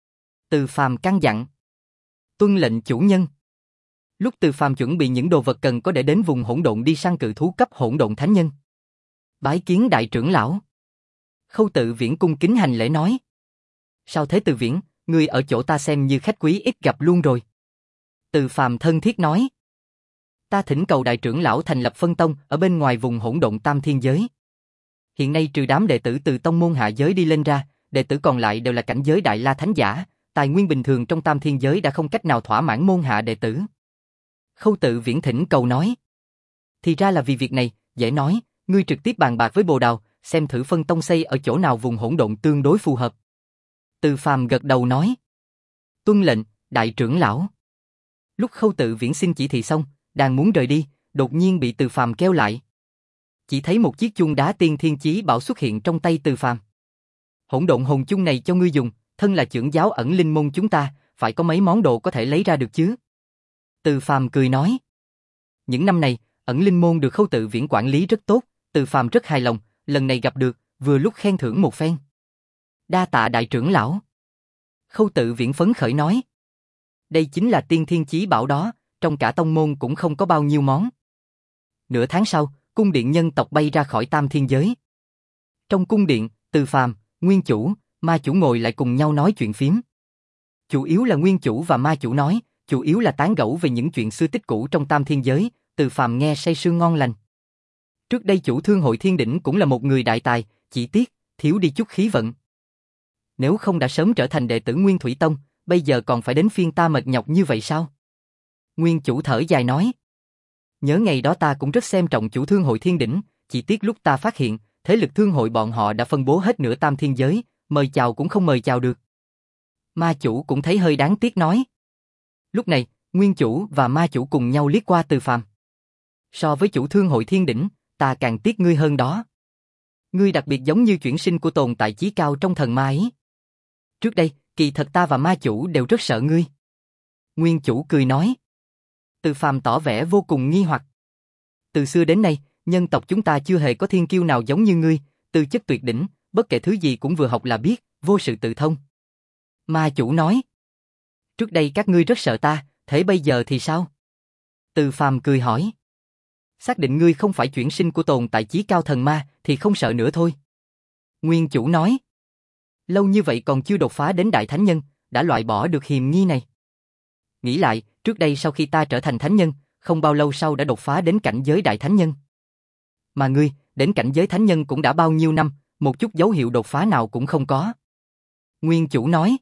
Từ Phàm căn dặn. Tuân lệnh chủ nhân. Lúc Từ Phàm chuẩn bị những đồ vật cần có để đến vùng hỗn độn đi săn cự thú cấp hỗn độn thánh nhân. Bái kiến đại trưởng lão. Khâu Tự Viễn cung kính hành lễ nói. Sao thế Từ Viễn, ngươi ở chỗ ta xem như khách quý ít gặp luôn rồi. Từ Phàm thân thiết nói. Ta thỉnh cầu đại trưởng lão thành lập phân tông ở bên ngoài vùng hỗn độn tam thiên giới. Hiện nay trừ đám đệ tử từ tông môn hạ giới đi lên ra, đệ tử còn lại đều là cảnh giới đại la thánh giả, tài nguyên bình thường trong tam thiên giới đã không cách nào thỏa mãn môn hạ đệ tử. Khâu Tự Viễn thỉnh cầu nói. Thì ra là vì việc này, dễ nói, ngươi trực tiếp bàn bạc với Bồ Đào, xem thử phân tông xây ở chỗ nào vùng hỗn độn tương đối phù hợp. Từ Phàm gật đầu nói. Tuân lệnh, đại trưởng lão. Lúc Khâu Tự Viễn xin chỉ thị xong, đang muốn rời đi, đột nhiên bị Từ Phàm kéo lại. Chỉ thấy một chiếc chuông đá tiên thiên chí bảo xuất hiện trong tay Từ Phàm. Hỗn độn hồn chung này cho ngươi dùng, thân là trưởng giáo ẩn linh môn chúng ta, phải có mấy món đồ có thể lấy ra được chứ? Từ Phàm cười nói. Những năm này, ẩn linh môn được Khâu Tự Viễn quản lý rất tốt, Từ Phàm rất hài lòng, lần này gặp được, vừa lúc khen thưởng một phen. Đa tạ đại trưởng lão. Khâu Tự Viễn phấn khởi nói. Đây chính là tiên thiên chí bảo đó, trong cả tông môn cũng không có bao nhiêu món. Nửa tháng sau, cung điện nhân tộc bay ra khỏi tam thiên giới. Trong cung điện, Từ Phàm, Nguyên Chủ, Ma Chủ ngồi lại cùng nhau nói chuyện phiếm. Chủ yếu là Nguyên Chủ và Ma Chủ nói, chủ yếu là tán gẫu về những chuyện xưa tích cũ trong tam thiên giới, Từ Phàm nghe say sưa ngon lành. Trước đây chủ thương hội Thiên Đỉnh cũng là một người đại tài, chỉ tiếc, thiếu đi chút khí vận. Nếu không đã sớm trở thành đệ tử Nguyên Thủy Tông, bây giờ còn phải đến phiên ta mệt nhọc như vậy sao? Nguyên Chủ thở dài nói. Nhớ ngày đó ta cũng rất xem trọng chủ thương hội Thiên Đỉnh, chỉ tiếc lúc ta phát hiện, thế lực thương hội bọn họ đã phân bố hết nửa tam thiên giới, mời chào cũng không mời chào được. Ma Chủ cũng thấy hơi đáng tiếc nói. Lúc này, Nguyên Chủ và Ma Chủ cùng nhau liếc qua Từ Phàm. So với chủ thương hội Thiên Đỉnh, ta càng tiếc ngươi hơn đó. Ngươi đặc biệt giống như chuyển sinh của tồn tại chí cao trong thần ma ấy. Trước đây, kỳ thật ta và Ma Chủ đều rất sợ ngươi. Nguyên Chủ cười nói. Từ Phàm tỏ vẻ vô cùng nghi hoặc. Từ xưa đến nay, nhân tộc chúng ta chưa hề có thiên kiêu nào giống như ngươi, tư chất tuyệt đỉnh, bất kể thứ gì cũng vừa học là biết, vô sự tự thông. Ma Chủ nói. Trước đây các ngươi rất sợ ta, thế bây giờ thì sao? Từ Phàm cười hỏi. Xác định ngươi không phải chuyển sinh của tồn tại chí cao thần ma, thì không sợ nữa thôi. Nguyên Chủ nói. Lâu như vậy còn chưa đột phá đến đại thánh nhân, đã loại bỏ được hiềm nghi này. Nghĩ lại, trước đây sau khi ta trở thành thánh nhân, không bao lâu sau đã đột phá đến cảnh giới đại thánh nhân. Mà ngươi, đến cảnh giới thánh nhân cũng đã bao nhiêu năm, một chút dấu hiệu đột phá nào cũng không có. Nguyên Chủ nói.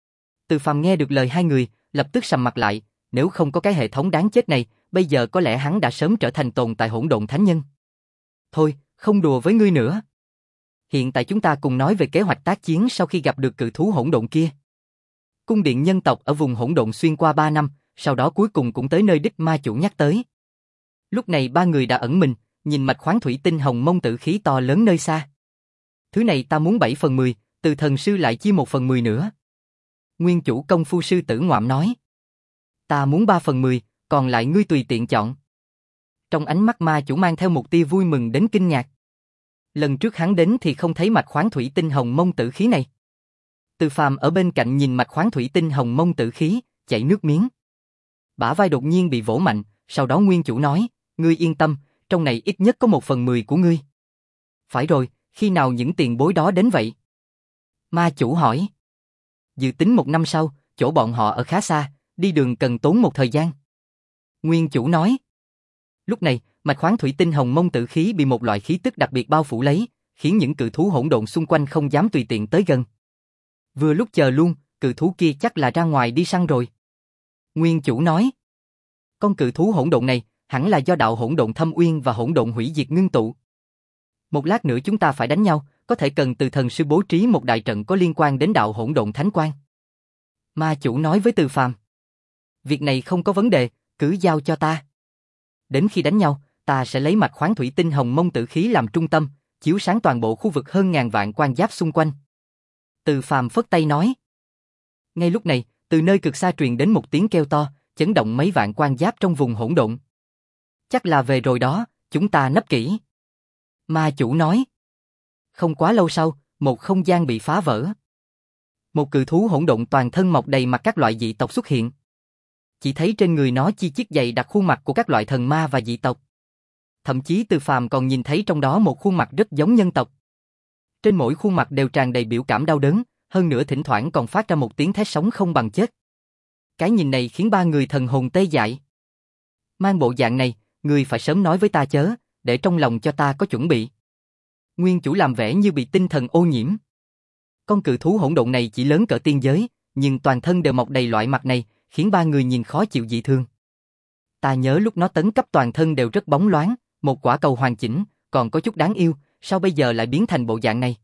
Từ Phàm nghe được lời hai người, lập tức sầm mặt lại, nếu không có cái hệ thống đáng chết này, bây giờ có lẽ hắn đã sớm trở thành tồn tại hỗn độn thánh nhân. Thôi, không đùa với ngươi nữa. Hiện tại chúng ta cùng nói về kế hoạch tác chiến sau khi gặp được cự thú hỗn độn kia. Cung điện nhân tộc ở vùng hỗn độn xuyên qua ba năm, sau đó cuối cùng cũng tới nơi đích Ma Chủ nhắc tới. Lúc này ba người đã ẩn mình, nhìn mạch khoáng thủy tinh hồng mông tử khí to lớn nơi xa. Thứ này ta muốn bảy phần mười, từ thần sư lại chia một phần mười nữa. Nguyên Chủ công phu sư tử ngoạm nói. Ta muốn ba phần mười, còn lại ngươi tùy tiện chọn. Trong ánh mắt Ma Chủ mang theo một tia vui mừng đến kinh ngạc. Lần trước hắn đến thì không thấy mạch khoáng thủy tinh hồng mông tử khí này. Từ Phàm ở bên cạnh nhìn mạch khoáng thủy tinh hồng mông tử khí, chảy nước miếng. Bả vai đột nhiên bị vỗ mạnh, sau đó Nguyên Chủ nói, ngươi yên tâm, trong này ít nhất có một phần mười của ngươi. Phải rồi, khi nào những tiền bối đó đến vậy? Ma Chủ hỏi. Dự tính một năm sau, chỗ bọn họ ở khá xa, đi đường cần tốn một thời gian. Nguyên Chủ nói. Lúc này, mạch khoáng thủy tinh hồng mông tử khí bị một loại khí tức đặc biệt bao phủ lấy, khiến những cự thú hỗn độn xung quanh không dám tùy tiện tới gần. Vừa lúc chờ luôn, cự thú kia chắc là ra ngoài đi săn rồi. Nguyên Chủ nói. Con cự thú hỗn độn này, hẳn là do đạo hỗn độn thâm uyên và hỗn độn hủy diệt ngưng tụ. Một lát nữa chúng ta phải đánh nhau, có thể cần từ thần sư bố trí một đại trận có liên quan đến đạo hỗn độn thánh quang. Ma Chủ nói với Từ Phàm. Việc này không có vấn đề, cứ giao cho ta. Đến khi đánh nhau, ta sẽ lấy mạch khoáng thủy tinh hồng mông tử khí làm trung tâm, chiếu sáng toàn bộ khu vực hơn ngàn vạn quan giáp xung quanh. Từ Phàm phất tay nói. Ngay lúc này, từ nơi cực xa truyền đến một tiếng kêu to, chấn động mấy vạn quan giáp trong vùng hỗn độn. Chắc là về rồi đó, chúng ta nấp kỹ. Ma Chủ nói. Không quá lâu sau, một không gian bị phá vỡ. Một cự thú hỗn độn toàn thân mọc đầy mặt các loại dị tộc xuất hiện. Chỉ thấy trên người nó chi chít dày đặc khuôn mặt của các loại thần ma và dị tộc. Thậm chí Từ Phàm còn nhìn thấy trong đó một khuôn mặt rất giống nhân tộc. Trên mỗi khuôn mặt đều tràn đầy biểu cảm đau đớn, hơn nữa thỉnh thoảng còn phát ra một tiếng thét sống không bằng chết. Cái nhìn này khiến ba người thần hồn tê dại. Mang bộ dạng này, ngươi phải sớm nói với ta chớ, để trong lòng cho ta có chuẩn bị. Nguyên Chủ làm vẻ như bị tinh thần ô nhiễm. Con cự thú hỗn độn này chỉ lớn cỡ tiên giới, nhưng toàn thân đều mọc đầy loại mặt này, khiến ba người nhìn khó chịu dị thường. Ta nhớ lúc nó tấn cấp toàn thân đều rất bóng loáng, một quả cầu hoàn chỉnh, còn có chút đáng yêu, sao bây giờ lại biến thành bộ dạng này?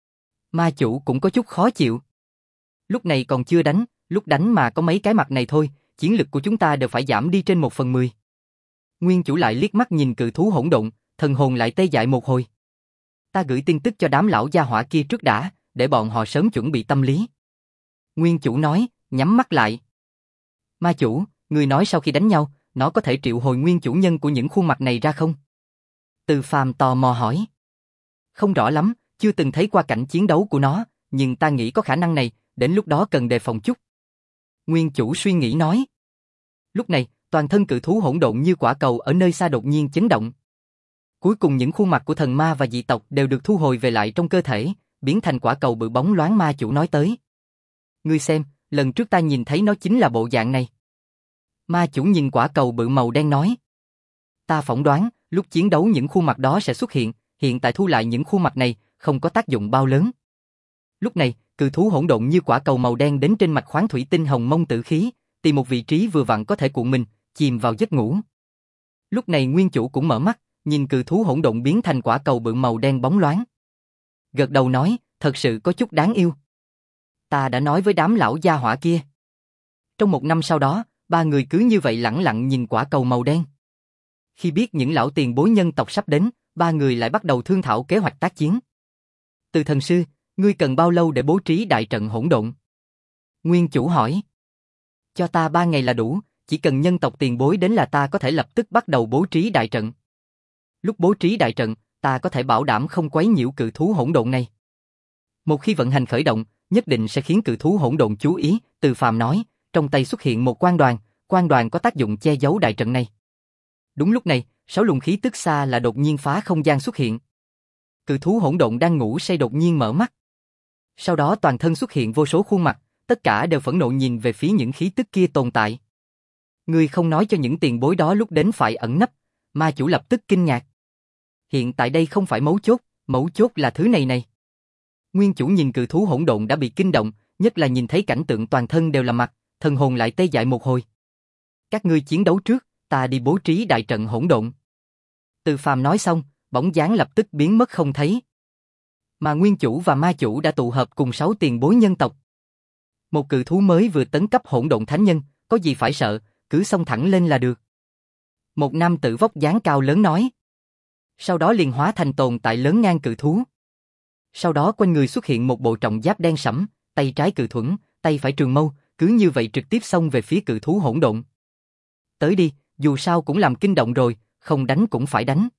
Ma Chủ cũng có chút khó chịu. Lúc này còn chưa đánh, lúc đánh mà có mấy cái mặt này thôi, chiến lực của chúng ta đều phải giảm đi trên một phần mười. Nguyên Chủ lại liếc mắt nhìn cự thú hỗn độn, thần hồn lại tê dại một hồi. Ta gửi tin tức cho đám lão gia hỏa kia trước đã, để bọn họ sớm chuẩn bị tâm lý. Nguyên Chủ nói, nhắm mắt lại. Ma Chủ, người nói sau khi đánh nhau, nó có thể triệu hồi nguyên chủ nhân của những khuôn mặt này ra không? Từ Phàm tò mò hỏi. Không rõ lắm, chưa từng thấy qua cảnh chiến đấu của nó, nhưng ta nghĩ có khả năng này, đến lúc đó cần đề phòng chút. Nguyên Chủ suy nghĩ nói. Lúc này, toàn thân cự thú hỗn độn như quả cầu ở nơi xa đột nhiên chấn động. Cuối cùng những khuôn mặt của thần ma và dị tộc đều được thu hồi về lại trong cơ thể, biến thành quả cầu bự bóng loáng ma chủ nói tới. Ngươi xem, lần trước ta nhìn thấy nó chính là bộ dạng này. Ma chủ nhìn quả cầu bự màu đen nói. Ta phỏng đoán, lúc chiến đấu những khuôn mặt đó sẽ xuất hiện, hiện tại thu lại những khuôn mặt này, không có tác dụng bao lớn. Lúc này, cự thú hỗn độn như quả cầu màu đen đến trên mạch khoáng thủy tinh hồng mông tử khí, tìm một vị trí vừa vặn có thể cuộn mình, chìm vào giấc ngủ. Lúc này nguyên chủ cũng mở mắt, nhìn cự thú hỗn độn biến thành quả cầu bự màu đen bóng loáng. Gật đầu nói, thật sự có chút đáng yêu. Ta đã nói với đám lão gia hỏa kia. Trong một năm sau đó, ba người cứ như vậy lẳng lặng nhìn quả cầu màu đen. Khi biết những lão tiền bối nhân tộc sắp đến, ba người lại bắt đầu thương thảo kế hoạch tác chiến. Từ thần sư, ngươi cần bao lâu để bố trí đại trận hỗn độn? Nguyên chủ hỏi. Cho ta ba ngày là đủ, chỉ cần nhân tộc tiền bối đến là ta có thể lập tức bắt đầu bố trí đại trận. Lúc bố trí đại trận, ta có thể bảo đảm không quấy nhiễu cự thú hỗn độn này. Một khi vận hành khởi động, nhất định sẽ khiến cự thú hỗn độn chú ý, Từ Phàm nói, trong tay xuất hiện một quan đoàn, quan đoàn có tác dụng che giấu đại trận này. Đúng lúc này, sáu luồng khí tức xa là đột nhiên phá không gian xuất hiện. Cự thú hỗn độn đang ngủ say đột nhiên mở mắt. Sau đó toàn thân xuất hiện vô số khuôn mặt, tất cả đều phẫn nộ nhìn về phía những khí tức kia tồn tại. Ngươi không nói cho những tiền bối đó lúc đến phải ẩn nấp, ma chủ lập tức kinh ngạc. Hiện tại đây không phải mấu chốt, mấu chốt là thứ này này. Nguyên chủ nhìn cự thú hỗn độn đã bị kinh động, nhất là nhìn thấy cảnh tượng toàn thân đều là mặt, thần hồn lại tê dại một hồi. Các ngươi chiến đấu trước, ta đi bố trí đại trận hỗn độn. Từ Phàm nói xong, bóng dáng lập tức biến mất không thấy. Mà nguyên chủ và ma chủ đã tụ hợp cùng sáu tiền bối nhân tộc. Một cự thú mới vừa tấn cấp hỗn độn thánh nhân, có gì phải sợ, cứ xông thẳng lên là được. Một nam tử vóc dáng cao lớn nói. Sau đó liền hóa thành tồn tại lớn ngang cự thú. Sau đó quanh người xuất hiện một bộ trọng giáp đen sẫm, tay trái cự thuẫn, tay phải trường mâu, cứ như vậy trực tiếp xông về phía cự thú hỗn độn. Tới đi, dù sao cũng làm kinh động rồi, không đánh cũng phải đánh.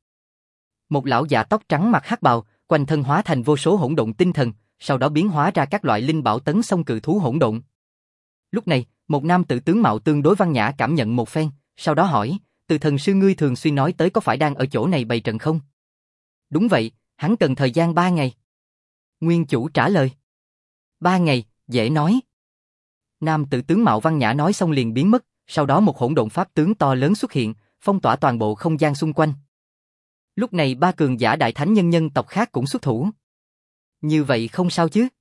Một lão già tóc trắng mặc hắc bào, quanh thân hóa thành vô số hỗn độn tinh thần, sau đó biến hóa ra các loại linh bảo tấn xông cự thú hỗn độn. Lúc này, một nam tử tướng mạo tương đối văn nhã cảm nhận một phen, sau đó hỏi, Từ thần sư ngươi thường xuyên nói tới có phải đang ở chỗ này bày trận không? Đúng vậy, hắn cần thời gian ba ngày. Nguyên chủ trả lời. Ba ngày, dễ nói. Nam tử tướng mạo văn nhã nói xong liền biến mất, sau đó một hỗn độn pháp tướng to lớn xuất hiện, phong tỏa toàn bộ không gian xung quanh. Lúc này ba cường giả đại thánh nhân nhân tộc khác cũng xuất thủ. Như vậy không sao chứ?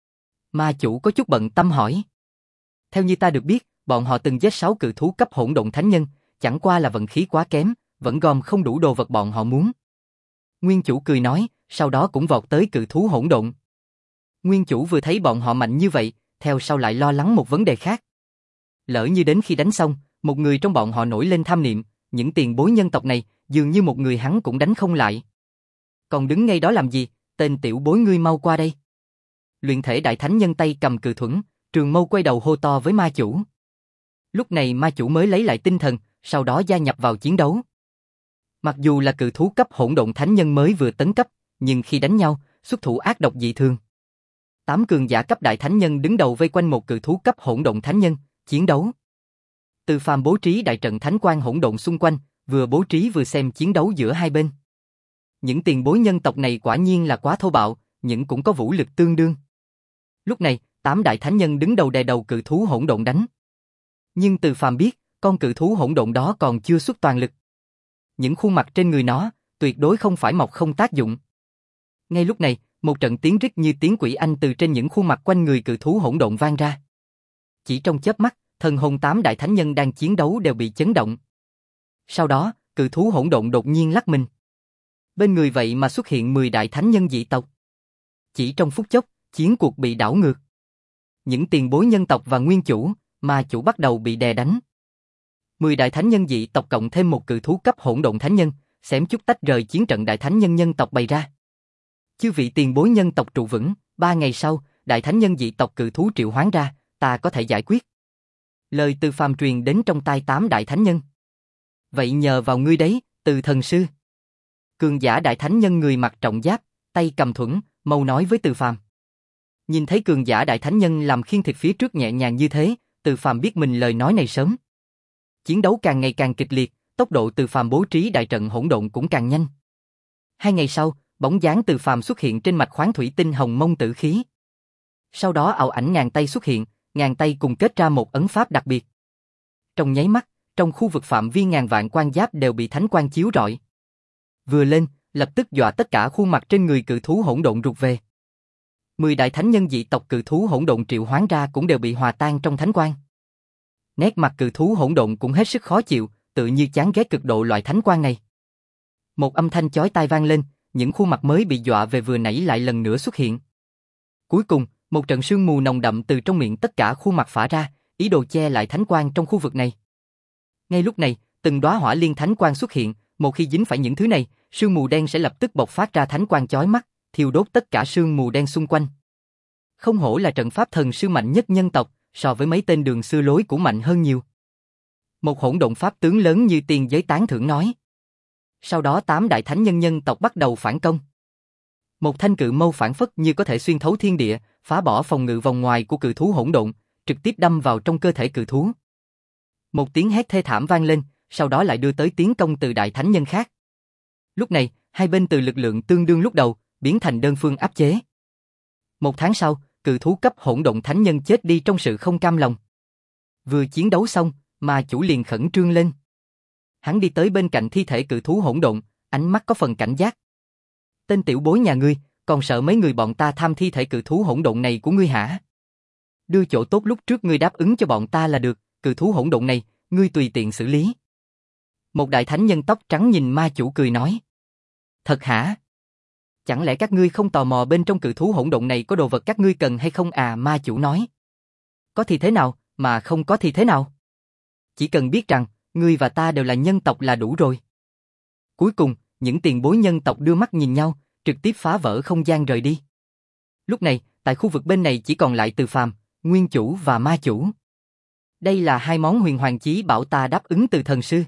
Ma chủ có chút bận tâm hỏi. Theo như ta được biết, bọn họ từng giết sáu cự thú cấp hỗn độn thánh nhân, chẳng qua là vận khí quá kém, vẫn gom không đủ đồ vật bọn họ muốn. Nguyên chủ cười nói, sau đó cũng vọt tới cự thú hỗn độn. Nguyên chủ vừa thấy bọn họ mạnh như vậy, theo sau lại lo lắng một vấn đề khác. Lỡ như đến khi đánh xong, một người trong bọn họ nổi lên tham niệm, những tiền bối nhân tộc này, dường như một người hắn cũng đánh không lại. Còn đứng ngay đó làm gì, tên tiểu bối ngươi mau qua đây. Luyện thể đại thánh nhân tay cầm cự thuẫn, trường mâu quay đầu hô to với ma chủ. Lúc này ma chủ mới lấy lại tinh thần, sau đó gia nhập vào chiến đấu. Mặc dù là cự thú cấp hỗn độn thánh nhân mới vừa tấn cấp, nhưng khi đánh nhau, xuất thủ ác độc dị thường. Tám cường giả cấp đại thánh nhân đứng đầu vây quanh một cự thú cấp hỗn độn thánh nhân, chiến đấu. Từ Phàm bố trí đại trận thánh quang hỗn độn xung quanh, vừa bố trí vừa xem chiến đấu giữa hai bên. Những tiền bối nhân tộc này quả nhiên là quá thô bạo, nhưng cũng có vũ lực tương đương. Lúc này, tám đại thánh nhân đứng đầu đè đầu cự thú hỗn độn đánh. Nhưng Từ Phàm biết, con cự thú hỗn độn đó còn chưa xuất toàn lực. Những khuôn mặt trên người nó, tuyệt đối không phải mọc không tác dụng. Ngay lúc này, một trận tiếng rít như tiếng quỷ anh từ trên những khuôn mặt quanh người cự thú hỗn độn vang ra. Chỉ trong chớp mắt, thần hồn tám đại thánh nhân đang chiến đấu đều bị chấn động. Sau đó, cự thú hỗn độn đột nhiên lắc mình. Bên người vậy mà xuất hiện mười đại thánh nhân dị tộc. Chỉ trong phút chốc, chiến cuộc bị đảo ngược. Những tiền bối nhân tộc và nguyên chủ, ma chủ bắt đầu bị đè đánh. Mười đại thánh nhân dị tộc cộng thêm một cự thú cấp hỗn độn thánh nhân, xém chút tách rời chiến trận đại thánh nhân nhân tộc bày ra. Chư vị tiền bối nhân tộc trụ vững, ba ngày sau, đại thánh nhân dị tộc cự thú triệu hoán ra, ta có thể giải quyết. Lời Từ Phàm truyền đến trong tai tám đại thánh nhân. Vậy nhờ vào ngươi đấy, Từ thần sư. Cường giả đại thánh nhân người mặc trọng giáp, tay cầm thuẫn, mau nói với Từ Phàm. Nhìn thấy cường giả đại thánh nhân làm khiên thịt phía trước nhẹ nhàng như thế, Từ Phàm biết mình lời nói này sớm. Chiến đấu càng ngày càng kịch liệt, tốc độ Từ Phàm bố trí đại trận hỗn độn cũng càng nhanh. Hai ngày sau, bóng dáng Từ Phàm xuất hiện trên mạch khoáng thủy tinh hồng mông tử khí. Sau đó ảo ảnh ngàn tay xuất hiện, ngàn tay cùng kết ra một ấn pháp đặc biệt. Trong nháy mắt, trong khu vực phạm vi ngàn vạn quan giáp đều bị thánh quang chiếu rọi. Vừa lên, lập tức dọa tất cả khuôn mặt trên người cự thú hỗn độn rụt về. Mười đại thánh nhân dị tộc cự thú hỗn độn triệu hoán ra cũng đều bị hòa tan trong thánh quang. Nét mặt cự thú hỗn độn cũng hết sức khó chịu, tự như chán ghét cực độ loại thánh quang này. Một âm thanh chói tai vang lên, những khuôn mặt mới bị dọa về vừa nãy lại lần nữa xuất hiện. Cuối cùng, một trận sương mù nồng đậm từ trong miệng tất cả khuôn mặt phả ra, ý đồ che lại thánh quang trong khu vực này. Ngay lúc này, từng đóa hỏa liên thánh quang xuất hiện, một khi dính phải những thứ này, sương mù đen sẽ lập tức bộc phát ra thánh quang chói mắt, thiêu đốt tất cả sương mù đen xung quanh. Không hổ là trận pháp thần sư mạnh nhất nhân tộc, so với mấy tên đường xưa lối cũng mạnh hơn nhiều. Một hỗn độn pháp tướng lớn như tiên giới tán thưởng nói. Sau đó tám đại thánh nhân nhân tộc bắt đầu phản công. Một thanh cự mâu phản phất như có thể xuyên thấu thiên địa, phá bỏ phòng ngự vòng ngoài của cự thú hỗn độn, trực tiếp đâm vào trong cơ thể cự thú. Một tiếng hét thê thảm vang lên, sau đó lại đưa tới tiến công từ đại thánh nhân khác. Lúc này, hai bên từ lực lượng tương đương lúc đầu, biến thành đơn phương áp chế. Một tháng sau, cự thú cấp hỗn độn thánh nhân chết đi trong sự không cam lòng. Vừa chiến đấu xong, ma chủ liền khẩn trương lên. Hắn đi tới bên cạnh thi thể cự thú hỗn độn, ánh mắt có phần cảnh giác. Tên tiểu bối nhà ngươi, còn sợ mấy người bọn ta tham thi thể cự thú hỗn độn này của ngươi hả? Đưa chỗ tốt lúc trước ngươi đáp ứng cho bọn ta là được, cự thú hỗn độn này, ngươi tùy tiện xử lý. Một đại thánh nhân tóc trắng nhìn ma chủ cười nói. Thật hả? Chẳng lẽ các ngươi không tò mò bên trong cự thú hỗn độn này có đồ vật các ngươi cần hay không à? Ma chủ nói. Có thì thế nào, mà không có thì thế nào? Chỉ cần biết rằng, ngươi và ta đều là nhân tộc là đủ rồi. Cuối cùng, những tiền bối nhân tộc đưa mắt nhìn nhau, trực tiếp phá vỡ không gian rời đi. Lúc này, tại khu vực bên này chỉ còn lại Từ Phàm, Nguyên Chủ và Ma Chủ. Đây là hai món huyền hoàng chí bảo ta đáp ứng từ thần sư.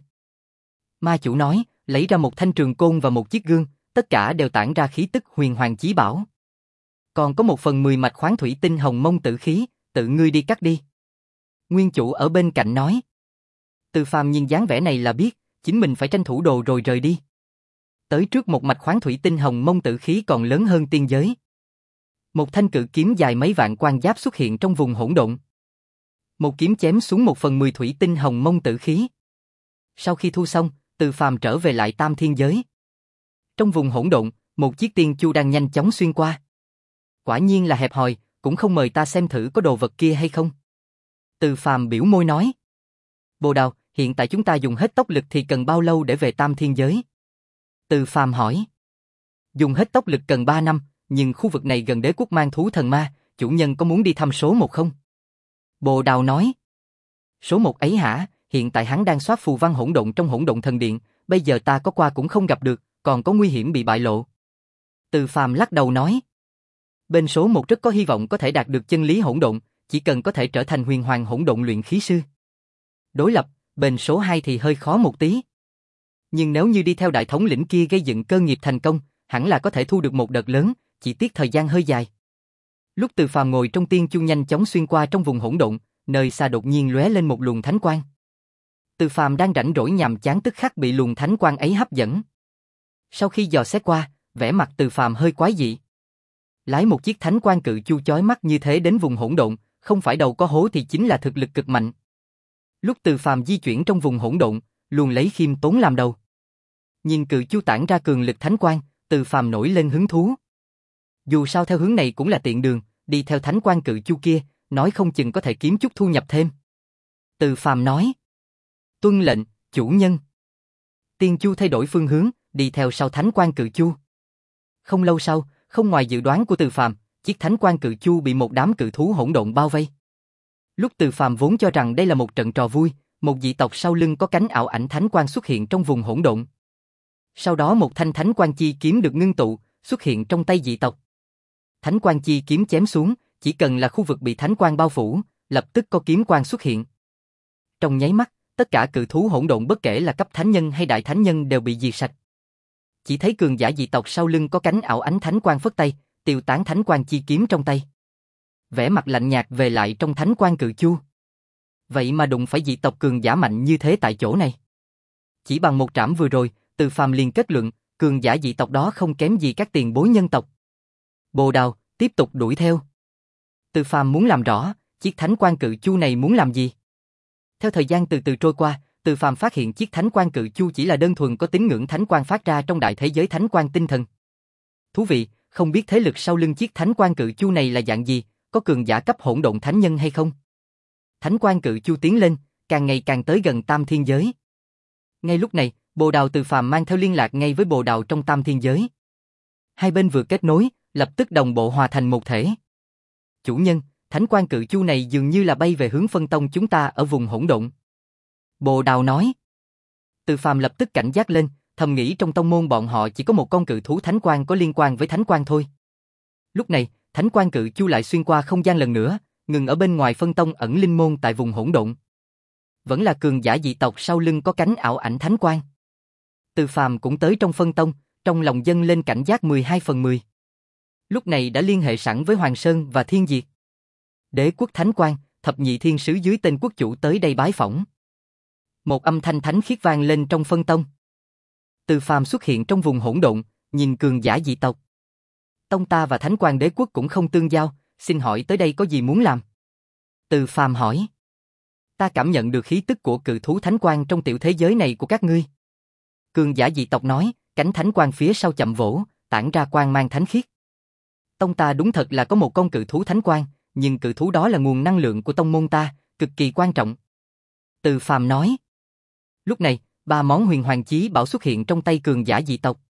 Ma Chủ nói, lấy ra một thanh trường côn và một chiếc gương, tất cả đều tản ra khí tức huyền hoàng chí bảo. Còn có một phần mười mạch khoáng thủy tinh hồng mông tử khí, tự ngươi đi cắt đi. Nguyên Chủ ở bên cạnh nói. Từ Phàm nhìn dáng vẻ này là biết, chính mình phải tranh thủ đồ rồi rời đi. Tới trước một mạch khoáng thủy tinh hồng mông tử khí còn lớn hơn tiên giới. Một thanh cự kiếm dài mấy vạn quan giáp xuất hiện trong vùng hỗn độn. Một kiếm chém xuống một phần mười thủy tinh hồng mông tử khí. Sau khi thu xong, Từ Phàm trở về lại tam thiên giới. Trong vùng hỗn độn, một chiếc tiên chu đang nhanh chóng xuyên qua. Quả nhiên là hẹp hòi, cũng không mời ta xem thử có đồ vật kia hay không. Từ Phàm biểu môi nói. Bồ Đào, hiện tại chúng ta dùng hết tốc lực thì cần bao lâu để về tam thiên giới? Từ Phàm hỏi. Dùng hết tốc lực cần ba năm, nhưng khu vực này gần đế quốc mang thú thần ma, chủ nhân có muốn đi thăm số một không? Bồ Đào nói. Số một ấy hả, hiện tại hắn đang soát phù văn hỗn độn trong hỗn độn thần điện, bây giờ ta có qua cũng không gặp được, còn có nguy hiểm bị bại lộ. Từ Phàm lắc đầu nói. Bên số một rất có hy vọng có thể đạt được chân lý hỗn độn, chỉ cần có thể trở thành huyền hoàng hỗn độn luyện khí sư. Đối lập, bên số hai thì hơi khó một tí. Nhưng nếu như đi theo đại thống lĩnh kia gây dựng cơ nghiệp thành công, hẳn là có thể thu được một đợt lớn, chỉ tiếc thời gian hơi dài. Lúc Từ Phàm ngồi trong tiên chu nhanh chóng xuyên qua trong vùng hỗn độn, nơi xa đột nhiên lóe lên một luồng thánh quang. Từ Phàm đang rảnh rỗi nhàm chán tức khắc bị luồng thánh quang ấy hấp dẫn. Sau khi dò xét qua, vẻ mặt Từ Phàm hơi quái dị. Lái một chiếc thánh quang cự chu chói mắt như thế đến vùng hỗn độn, không phải đầu có hố thì chính là thực lực cực mạnh. Lúc Từ Phàm di chuyển trong vùng hỗn độn, luôn lấy khiêm tốn làm đầu. Nhìn cự chu tản ra cường lực thánh quang, Từ Phàm nổi lên hứng thú. Dù sao theo hướng này cũng là tiện đường, đi theo thánh quang cự chu kia, nói không chừng có thể kiếm chút thu nhập thêm. Từ Phàm nói. Tuân lệnh, chủ nhân. Tiên chu thay đổi phương hướng, đi theo sau thánh quang cự chu. Không lâu sau, không ngoài dự đoán của Từ Phàm, chiếc thánh quang cự chu bị một đám cự thú hỗn độn bao vây. Lúc Từ Phàm vốn cho rằng đây là một trận trò vui, một dị tộc sau lưng có cánh ảo ảnh thánh quang xuất hiện trong vùng hỗn độn. Sau đó một thanh thánh quang chi kiếm được ngưng tụ, xuất hiện trong tay dị tộc. Thánh quang chi kiếm chém xuống, chỉ cần là khu vực bị thánh quang bao phủ, lập tức có kiếm quang xuất hiện. Trong nháy mắt, tất cả cự thú hỗn độn bất kể là cấp thánh nhân hay đại thánh nhân đều bị diệt sạch. Chỉ thấy cường giả dị tộc sau lưng có cánh ảo ánh thánh quang phất tay, tiêu tán thánh quang chi kiếm trong tay. Vẻ mặt lạnh nhạt về lại trong thánh quang cự chu. Vậy mà đụng phải dị tộc cường giả mạnh như thế tại chỗ này. Chỉ bằng một trảm vừa rồi, Từ Phàm liền kết luận, cường giả dị tộc đó không kém gì các tiền bối nhân tộc. Bồ Đào, tiếp tục đuổi theo. Từ Phàm muốn làm rõ, chiếc thánh quan cự chu này muốn làm gì? Theo thời gian từ từ trôi qua, Từ Phàm phát hiện chiếc thánh quan cự chu chỉ là đơn thuần có tín ngưỡng thánh quan phát ra trong đại thế giới thánh quan tinh thần. Thú vị, không biết thế lực sau lưng chiếc thánh quan cự chu này là dạng gì, có cường giả cấp hỗn độn thánh nhân hay không? Thánh quan cự chu tiến lên, càng ngày càng tới gần tam thiên giới. Ngay lúc này, Bồ Đào Từ Phàm mang theo liên lạc ngay với Bồ Đào trong tam thiên giới. Hai bên vừa kết nối, lập tức đồng bộ hòa thành một thể. Chủ nhân, thánh quan cự chu này dường như là bay về hướng phân tông chúng ta ở vùng hỗn độn. Bồ Đào nói. Từ Phàm lập tức cảnh giác lên, thầm nghĩ trong tông môn bọn họ chỉ có một con cự thú thánh quan có liên quan với thánh quan thôi. Lúc này, thánh quan cự chu lại xuyên qua không gian lần nữa, ngừng ở bên ngoài phân tông ẩn linh môn tại vùng hỗn độn. Vẫn là cường giả dị tộc sau lưng có cánh ảo ảnh thánh quan. Từ Phàm cũng tới trong phân tông, trong lòng dâng lên cảnh giác mười hai phần mười. Lúc này đã liên hệ sẵn với Hoàng Sơn và Thiên Diệt. Đế quốc thánh quan, thập nhị thiên sứ dưới tên quốc chủ tới đây bái phỏng. Một âm thanh thánh khiết vang lên trong phân tông. Từ Phàm xuất hiện trong vùng hỗn độn, nhìn cường giả dị tộc. Tông ta và thánh quan đế quốc cũng không tương giao, xin hỏi tới đây có gì muốn làm? Từ Phàm hỏi. Ta cảm nhận được khí tức của cự thú thánh quan trong tiểu thế giới này của các ngươi. Cường giả dị tộc nói, cánh thánh quan phía sau chậm vỗ, tản ra quang mang thánh khiết. Tông ta đúng thật là có một con cự thú thánh quan, nhưng cự thú đó là nguồn năng lượng của tông môn ta, cực kỳ quan trọng. Từ Phàm nói. Lúc này, ba món huyền hoàng chí bảo xuất hiện trong tay cường giả dị tộc.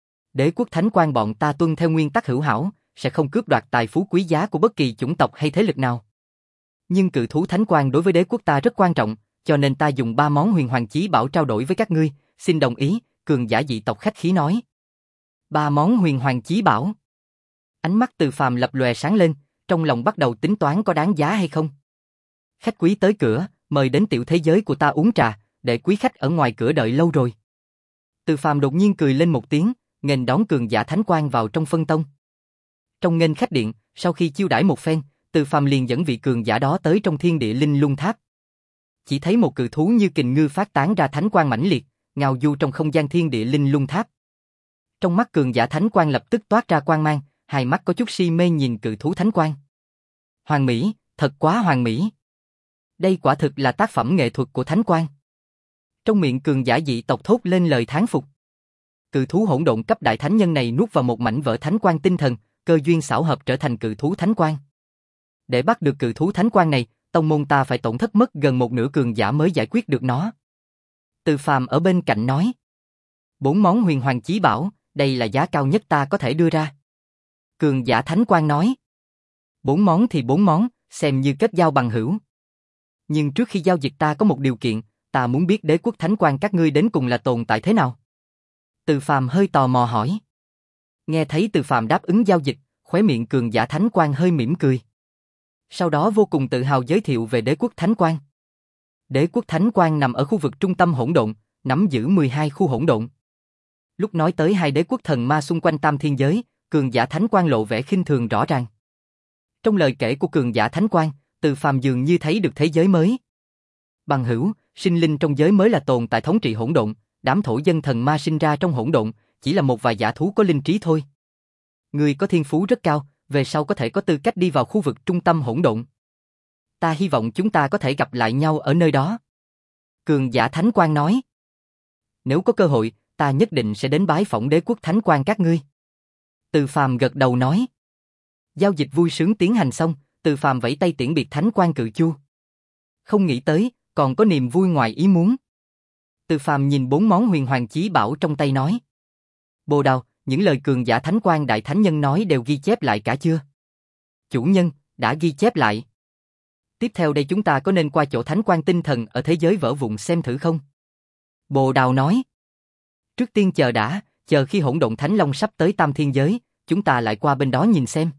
Đế quốc thánh quan bọn ta tuân theo nguyên tắc hữu hảo, sẽ không cướp đoạt tài phú quý giá của bất kỳ chủng tộc hay thế lực nào. Nhưng cự thú thánh quan đối với đế quốc ta rất quan trọng, cho nên ta dùng ba món huyền hoàng chí bảo trao đổi với các ngươi, xin đồng ý, cường giả dị tộc khách khí nói. Ba món huyền hoàng chí bảo. Ánh mắt Từ Phàm lập lòe sáng lên, trong lòng bắt đầu tính toán có đáng giá hay không. Khách quý tới cửa, mời đến tiểu thế giới của ta uống trà, để quý khách ở ngoài cửa đợi lâu rồi. Từ Phàm đột nhiên cười lên một tiếng, nghênh đón cường giả thánh quan vào trong phân tông. Trong nghênh khách điện, sau khi chiêu đãi một phen, Từ Phàm liền dẫn vị cường giả đó tới trong thiên địa linh lung tháp. Chỉ thấy một cự thú như kình ngư phát tán ra thánh quang mãnh liệt, ngao du trong không gian thiên địa linh lung tháp. Trong mắt cường giả thánh quan lập tức toát ra quang mang, hai mắt có chút si mê nhìn cự thú thánh quan. Hoàn mỹ, thật quá hoàn mỹ. Đây quả thực là tác phẩm nghệ thuật của thánh quan. Trong miệng cường giả dị tộc thốt lên lời thán phục. Cự thú hỗn độn cấp đại thánh nhân này nuốt vào một mảnh vỡ thánh quan tinh thần, cơ duyên xảo hợp trở thành cự thú thánh quan. Để bắt được cự thú thánh quan này, tông môn ta phải tổn thất mất gần một nửa cường giả mới giải quyết được nó. Từ Phàm ở bên cạnh nói. Bốn món huyền hoàng chí bảo, đây là giá cao nhất ta có thể đưa ra. Cường giả thánh quan nói. Bốn món thì bốn món, xem như kết giao bằng hữu. Nhưng trước khi giao dịch ta có một điều kiện, ta muốn biết đế quốc thánh quan các ngươi đến cùng là tồn tại thế nào. Từ Phàm hơi tò mò hỏi. Nghe thấy Từ Phàm đáp ứng giao dịch, khóe miệng cường giả thánh quan hơi mỉm cười. Sau đó vô cùng tự hào giới thiệu về đế quốc thánh quan. Đế quốc thánh quan nằm ở khu vực trung tâm hỗn độn, nắm giữ mười hai khu hỗn độn. Lúc nói tới hai đế quốc thần ma xung quanh tam thiên giới, cường giả thánh quan lộ vẻ khinh thường rõ ràng. Trong lời kể của cường giả thánh quan, Từ Phàm dường như thấy được thế giới mới. Bằng hữu, sinh linh trong giới mới là tồn tại thống trị hỗn độn, đám thổ dân thần ma sinh ra trong hỗn độn, chỉ là một vài dã thú có linh trí thôi. Ngươi có thiên phú rất cao, về sau có thể có tư cách đi vào khu vực trung tâm hỗn độn. Ta hy vọng chúng ta có thể gặp lại nhau ở nơi đó. Cường giả thánh quan nói. Nếu có cơ hội, ta nhất định sẽ đến bái phỏng đế quốc thánh quan các ngươi. Từ Phàm gật đầu nói. Giao dịch vui sướng tiến hành xong, Từ Phàm vẫy tay tiễn biệt thánh quan cự chu. Không nghĩ tới, còn có niềm vui ngoài ý muốn. Từ Phàm nhìn bốn món huyền hoàng chí bảo trong tay nói. Bồ Đào, những lời cường giả thánh quan đại thánh nhân nói đều ghi chép lại cả chưa? Chủ nhân, đã ghi chép lại. Tiếp theo đây chúng ta có nên qua chỗ thánh quan tinh thần ở thế giới vỡ vụn xem thử không? Bồ Đào nói. Trước tiên chờ đã, chờ khi hỗn độn thánh long sắp tới tam thiên giới, chúng ta lại qua bên đó nhìn xem.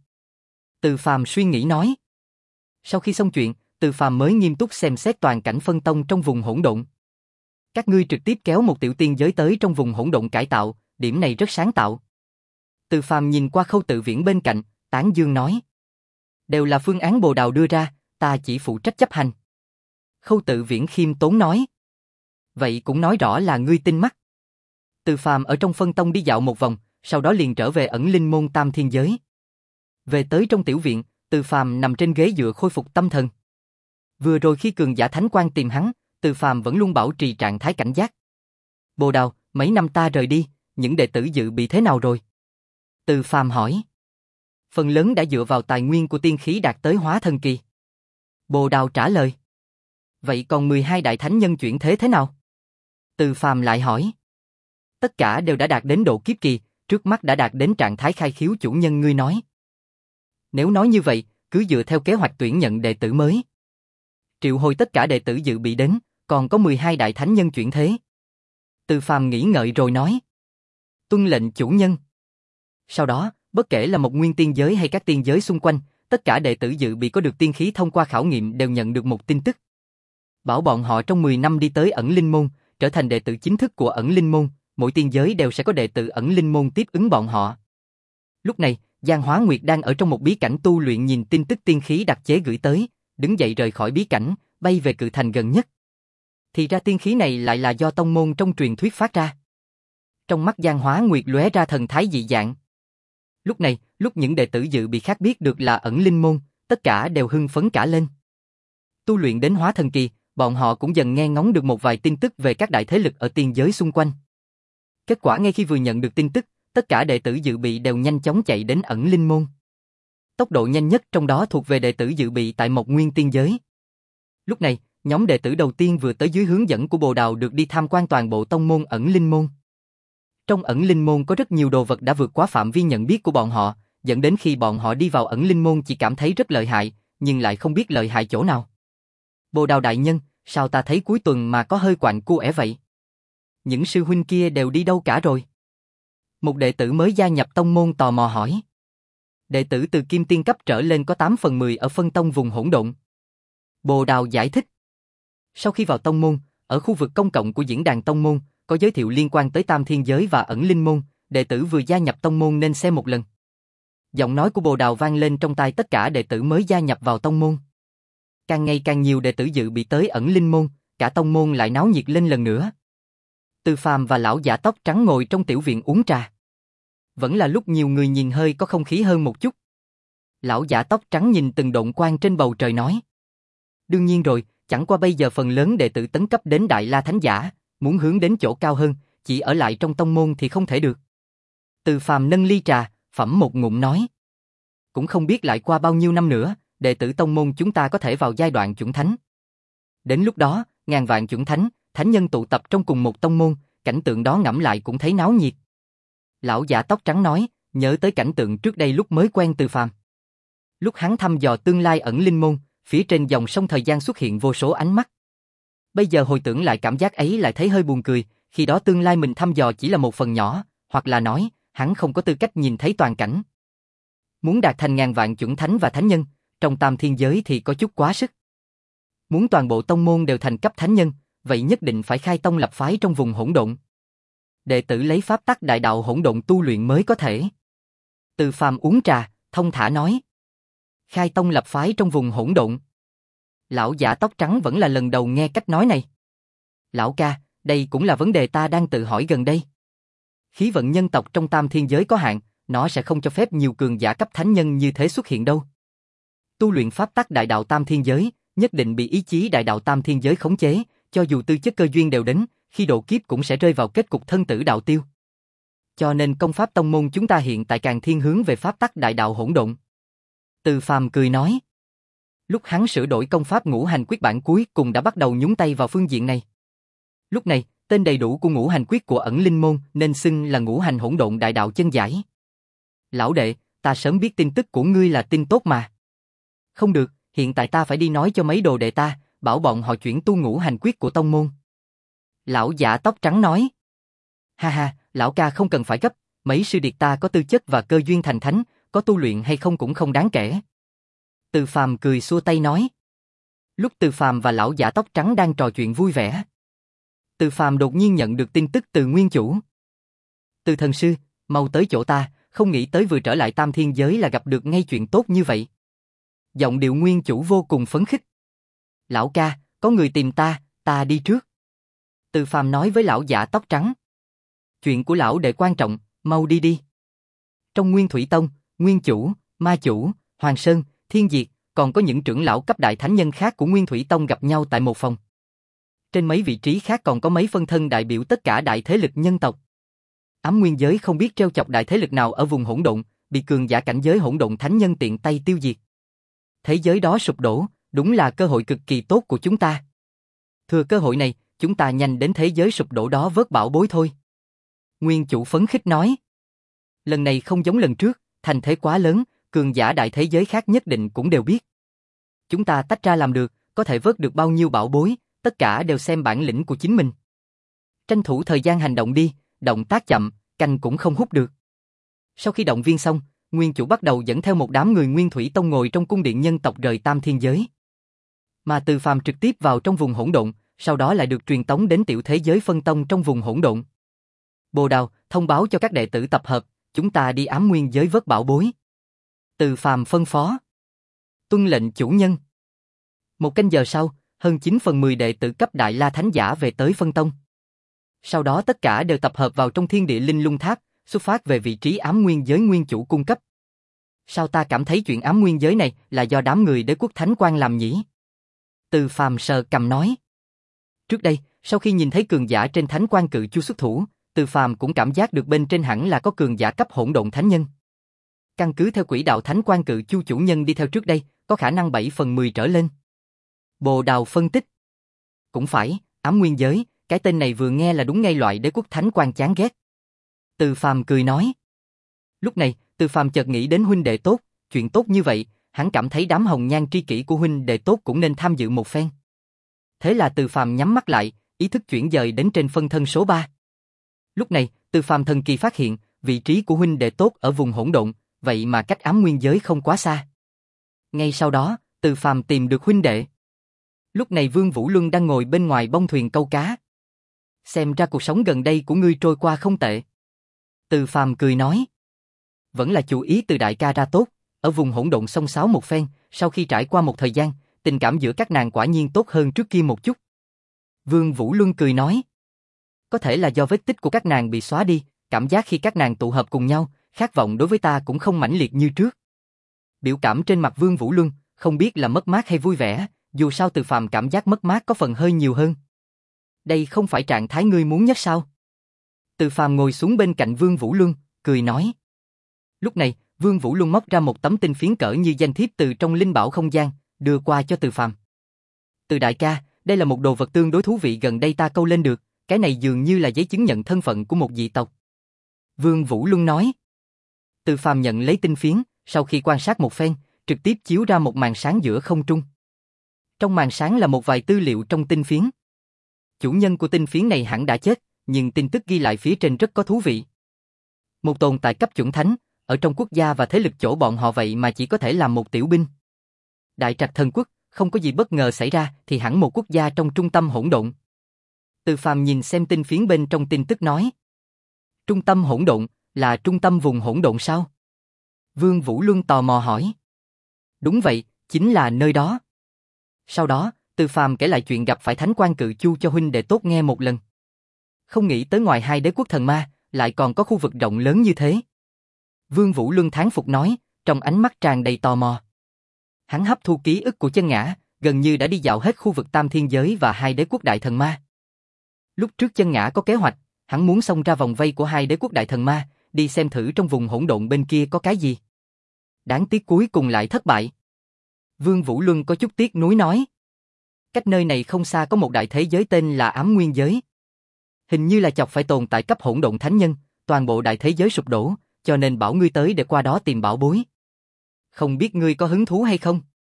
Từ Phàm suy nghĩ nói. Sau khi xong chuyện, Từ Phàm mới nghiêm túc xem xét toàn cảnh phân tông trong vùng hỗn độn. Các ngươi trực tiếp kéo một tiểu tiên giới tới trong vùng hỗn độn cải tạo, điểm này rất sáng tạo. Từ Phàm nhìn qua Khâu Tự Viễn bên cạnh, tán dương nói. Đều là phương án Bồ Đào đưa ra, ta chỉ phụ trách chấp hành. Khâu Tự Viễn khiêm tốn nói. Vậy cũng nói rõ là ngươi tinh mắt. Từ Phàm ở trong phân tông đi dạo một vòng, sau đó liền trở về ẩn linh môn tam thiên giới. Về tới trong tiểu viện, Từ Phàm nằm trên ghế dựa khôi phục tâm thần. Vừa rồi khi cường giả thánh quan tìm hắn, Từ Phàm vẫn luôn bảo trì trạng thái cảnh giác. Bồ Đào, mấy năm ta rời đi, những đệ tử dự bị thế nào rồi? Từ Phàm hỏi. Phần lớn đã dựa vào tài nguyên của tiên khí đạt tới hóa thần kỳ. Bồ Đào trả lời. Vậy còn mười hai đại thánh nhân chuyển thế thế nào? Từ Phàm lại hỏi. Tất cả đều đã đạt đến độ kiếp kỳ, trước mắt đã đạt đến trạng thái khai khiếu chủ nhân ngươi nói. Nếu nói như vậy, cứ dựa theo kế hoạch tuyển nhận đệ tử mới. Triệu hồi tất cả đệ tử dự bị đến, còn có mười hai đại thánh nhân chuyển thế. Từ Phàm nghĩ ngợi rồi nói. Tuân lệnh chủ nhân. Sau đó, bất kể là một nguyên tiên giới hay các tiên giới xung quanh, tất cả đệ tử dự bị có được tiên khí thông qua khảo nghiệm đều nhận được một tin tức. Bảo bọn họ trong mười năm đi tới ẩn linh môn, trở thành đệ tử chính thức của ẩn linh môn, mỗi tiên giới đều sẽ có đệ tử ẩn linh môn tiếp ứng bọn họ. Lúc này, Giang Hóa Nguyệt đang ở trong một bí cảnh tu luyện nhìn tin tức tiên khí đặc chế gửi tới, đứng dậy rời khỏi bí cảnh, bay về cự thành gần nhất. Thì ra tiên khí này lại là do tông môn trong truyền thuyết phát ra. Trong mắt Giang Hóa Nguyệt lóe ra thần thái dị dạng. Lúc này, lúc những đệ tử dự bị khác biết được là ẩn linh môn, tất cả đều hưng phấn cả lên. Tu luyện đến hóa thần kỳ, bọn họ cũng dần nghe ngóng được một vài tin tức về các đại thế lực ở tiên giới xung quanh. Kết quả ngay khi vừa nhận được tin tức, tất cả đệ tử dự bị đều nhanh chóng chạy đến ẩn linh môn. Tốc độ nhanh nhất trong đó thuộc về đệ tử dự bị tại Mộc Nguyên tiên giới. Lúc này, nhóm đệ tử đầu tiên vừa tới dưới hướng dẫn của Bồ Đào được đi tham quan toàn bộ tông môn ẩn linh môn. Trong ẩn linh môn có rất nhiều đồ vật đã vượt quá phạm vi nhận biết của bọn họ, dẫn đến khi bọn họ đi vào ẩn linh môn chỉ cảm thấy rất lợi hại, nhưng lại không biết lợi hại chỗ nào. Bồ Đào đại nhân, sao ta thấy cuối tuần mà có hơi quạnh cu ẻ vậy? Những sư huynh kia đều đi đâu cả rồi? Một đệ tử mới gia nhập tông môn tò mò hỏi. Đệ tử từ kim tiên cấp trở lên có tám phần mười ở phân tông vùng hỗn độn. Bồ Đào giải thích. Sau khi vào tông môn, ở khu vực công cộng của diễn đàn tông môn, có giới thiệu liên quan tới tam thiên giới và ẩn linh môn, đệ tử vừa gia nhập tông môn nên xem một lần. Giọng nói của Bồ Đào vang lên trong tai tất cả đệ tử mới gia nhập vào tông môn. Càng ngày càng nhiều đệ tử dự bị tới ẩn linh môn, cả tông môn lại náo nhiệt lên lần nữa. Từ Phàm và lão giả tóc trắng ngồi trong tiểu viện uống trà. Vẫn là lúc nhiều người nhìn hơi có không khí hơn một chút. Lão giả tóc trắng nhìn từng độn quang trên bầu trời nói. Đương nhiên rồi, chẳng qua bây giờ phần lớn đệ tử tấn cấp đến Đại La Thánh Giả, muốn hướng đến chỗ cao hơn, chỉ ở lại trong tông môn thì không thể được. Từ Phàm nâng ly trà, phẩm một ngụm nói. Cũng không biết lại qua bao nhiêu năm nữa, đệ tử tông môn chúng ta có thể vào giai đoạn chuẩn thánh. Đến lúc đó, ngàn vạn chuẩn thánh, thánh nhân tụ tập trong cùng một tông môn, cảnh tượng đó ngẫm lại cũng thấy náo nhiệt. Lão giả tóc trắng nói, nhớ tới cảnh tượng trước đây lúc mới quen Từ Phàm. Lúc hắn thăm dò tương lai ẩn linh môn, phía trên dòng sông thời gian xuất hiện vô số ánh mắt. Bây giờ hồi tưởng lại cảm giác ấy lại thấy hơi buồn cười, khi đó tương lai mình thăm dò chỉ là một phần nhỏ, hoặc là nói, hắn không có tư cách nhìn thấy toàn cảnh. Muốn đạt thành ngàn vạn chuẩn thánh và thánh nhân, trong tam thiên giới thì có chút quá sức. Muốn toàn bộ tông môn đều thành cấp thánh nhân, vậy nhất định phải khai tông lập phái trong vùng hỗn độn. Đệ tử lấy pháp tắc đại đạo hỗn độn tu luyện mới có thể. Từ Phàm uống trà, thông thả nói. Khai tông lập phái trong vùng hỗn độn. Lão giả tóc trắng vẫn là lần đầu nghe cách nói này. Lão ca, đây cũng là vấn đề ta đang tự hỏi gần đây. Khí vận nhân tộc trong tam thiên giới có hạn, nó sẽ không cho phép nhiều cường giả cấp thánh nhân như thế xuất hiện đâu. Tu luyện pháp tắc đại đạo tam thiên giới, nhất định bị ý chí đại đạo tam thiên giới khống chế, cho dù tư chất cơ duyên đều đến, khi độ kiếp cũng sẽ rơi vào kết cục thân tử đạo tiêu. Cho nên công pháp tông môn chúng ta hiện tại càng thiên hướng về pháp tắc đại đạo hỗn độn. Từ Phàm cười nói. Lúc hắn sửa đổi công pháp ngũ hành quyết bản cuối cùng đã bắt đầu nhúng tay vào phương diện này. Lúc này, tên đầy đủ của ngũ hành quyết của ẩn linh môn nên xưng là ngũ hành hỗn độn đại đạo chân giải. Lão đệ, ta sớm biết tin tức của ngươi là tin tốt mà. Không được, hiện tại ta phải đi nói cho mấy đồ đệ ta, bảo bọn họ chuyển tu ngũ hành quyết của tông môn. Lão giả tóc trắng nói. Ha ha, lão ca không cần phải gấp, mấy sư điệt ta có tư chất và cơ duyên thành thánh, có tu luyện hay không cũng không đáng kể. Từ Phàm cười xua tay nói. Lúc Từ Phàm và lão giả tóc trắng đang trò chuyện vui vẻ, Từ Phàm đột nhiên nhận được tin tức từ nguyên chủ. Từ thần sư, mau tới chỗ ta, không nghĩ tới vừa trở lại tam thiên giới là gặp được ngay chuyện tốt như vậy. Giọng điệu nguyên chủ vô cùng phấn khích. Lão ca, có người tìm ta, ta đi trước. Từ Phàm nói với lão giả tóc trắng. Chuyện của lão đệ quan trọng, mau đi đi. Trong Nguyên Thủy Tông, Nguyên Chủ, Ma Chủ, Hoàng Sơn, Thiên Diệt, còn có những trưởng lão cấp đại thánh nhân khác của Nguyên Thủy Tông gặp nhau tại một phòng. Trên mấy vị trí khác còn có mấy phân thân đại biểu tất cả đại thế lực nhân tộc. Ám nguyên giới không biết trêu chọc đại thế lực nào ở vùng hỗn độn, bị cường giả cảnh giới hỗn độn thánh nhân tiện tay tiêu diệt. Thế giới đó sụp đổ, đúng là cơ hội cực kỳ tốt của chúng ta. Thừa cơ hội này, chúng ta nhanh đến thế giới sụp đổ đó vớt bảo bối thôi. Nguyên Chủ phấn khích nói. Lần này không giống lần trước, thành thế quá lớn, cường giả đại thế giới khác nhất định cũng đều biết. Chúng ta tách ra làm được, có thể vớt được bao nhiêu bảo bối, tất cả đều xem bản lĩnh của chính mình. Tranh thủ thời gian hành động đi, động tác chậm, canh cũng không hút được. Sau khi động viên xong, Nguyên Chủ bắt đầu dẫn theo một đám người Nguyên Thủy Tông ngồi trong cung điện nhân tộc rời Tam Thiên Giới. Mà Từ Phàm trực tiếp vào trong vùng hỗn độn, sau đó lại được truyền tống đến tiểu thế giới phân tông trong vùng hỗn độn. Bồ Đào, thông báo cho các đệ tử tập hợp, chúng ta đi ám nguyên giới vớt bảo bối. Từ Phàm phân phó. Tuân lệnh chủ nhân. Một canh giờ sau, hơn chín phần mười đệ tử cấp Đại La Thánh Giả về tới phân tông. Sau đó tất cả đều tập hợp vào trong Thiên Địa Linh Lung Tháp, xuất phát về vị trí ám nguyên giới nguyên chủ cung cấp. Sao ta cảm thấy chuyện ám nguyên giới này là do đám người Đế Quốc Thánh Quan làm nhỉ? Từ Phàm sờ cằm nói. Trước đây, sau khi nhìn thấy cường giả trên Thánh Quan Cự Chu xuất thủ, Từ Phàm cũng cảm giác được bên trên hẳn là có cường giả cấp hỗn độn thánh nhân. Căn cứ theo quỹ đạo Thánh Quan Cự Chu chủ nhân đi theo trước đây, có khả năng bảy phần mười trở lên. Bồ Đào phân tích. Cũng phải, ám nguyên giới, cái tên này vừa nghe là đúng ngay loại Đế Quốc Thánh Quan chán ghét. Từ Phàm cười nói. Lúc này, Từ Phàm chợt nghĩ đến huynh đệ tốt, chuyện tốt như vậy, hắn cảm thấy đám hồng nhan tri kỷ của huynh đệ tốt cũng nên tham dự một phen. Thế là Từ Phàm nhắm mắt lại, ý thức chuyển dời đến trên phân thân số ba. Lúc này, Từ Phàm thần kỳ phát hiện, vị trí của huynh đệ tốt ở vùng hỗn độn, vậy mà cách ám nguyên giới không quá xa. Ngay sau đó, Từ Phàm tìm được huynh đệ. Lúc này Vương Vũ Luân đang ngồi bên ngoài bông thuyền câu cá. Xem ra cuộc sống gần đây của ngươi trôi qua không tệ. Từ Phàm cười nói. Vẫn là chủ ý từ đại ca ra tốt, ở vùng hỗn độn xông xáo một phen, sau khi trải qua một thời gian, tình cảm giữa các nàng quả nhiên tốt hơn trước kia một chút. Vương Vũ Luân cười nói. Có thể là do vết tích của các nàng bị xóa đi, cảm giác khi các nàng tụ hợp cùng nhau, khát vọng đối với ta cũng không mãnh liệt như trước. Biểu cảm trên mặt Vương Vũ Luân, không biết là mất mát hay vui vẻ, dù sao Từ Phàm cảm giác mất mát có phần hơi nhiều hơn. Đây không phải trạng thái ngươi muốn nhất sao? Từ Phàm ngồi xuống bên cạnh Vương Vũ Luân, cười nói. Lúc này, Vương Vũ Luân móc ra một tấm tinh phiến cỡ như danh thiếp từ trong linh bảo không gian, đưa qua cho Từ Phàm. Từ đại ca, đây là một đồ vật tương đối thú vị gần đây ta câu lên được, cái này dường như là giấy chứng nhận thân phận của một dị tộc. Vương Vũ Luân nói. Từ Phàm nhận lấy tinh phiến, sau khi quan sát một phen, trực tiếp chiếu ra một màn sáng giữa không trung. Trong màn sáng là một vài tư liệu trong tinh phiến. Chủ nhân của tinh phiến này hẳn đã chết, nhưng tin tức ghi lại phía trên rất có thú vị. Một tồn tại cấp chuẩn thánh, ở trong quốc gia và thế lực chỗ bọn họ vậy mà chỉ có thể làm một tiểu binh. Đại Trạch Thần Quốc, không có gì bất ngờ xảy ra thì hẳn một quốc gia trong trung tâm hỗn độn. Từ Phàm nhìn xem tinh phiến bên trong tin tức nói. Trung tâm hỗn độn, là trung tâm vùng hỗn độn sao? Vương Vũ Luân tò mò hỏi. Đúng vậy, chính là nơi đó. Sau đó, Từ Phàm kể lại chuyện gặp phải Thánh Quan Cự Chu cho huynh đệ tốt nghe một lần. Không nghĩ tới ngoài hai đế quốc thần ma, lại còn có khu vực rộng lớn như thế. Vương Vũ Luân thán phục nói, trong ánh mắt tràn đầy tò mò. Hắn hấp thu ký ức của Chân Ngã, gần như đã đi dạo hết khu vực Tam Thiên Giới và hai đế quốc đại thần ma. Lúc trước Chân Ngã có kế hoạch, hắn muốn xông ra vòng vây của hai đế quốc đại thần ma, đi xem thử trong vùng hỗn độn bên kia có cái gì. Đáng tiếc cuối cùng lại thất bại. Vương Vũ Luân có chút tiếc nuối nói. Cách nơi này không xa có một đại thế giới tên là Ám Nguyên Giới. Hình như là chọc phải tồn tại cấp hỗn độn thánh nhân, toàn bộ đại thế giới sụp đổ, cho nên bảo ngươi tới để qua đó tìm bảo bối. Không biết ngươi có hứng thú hay không?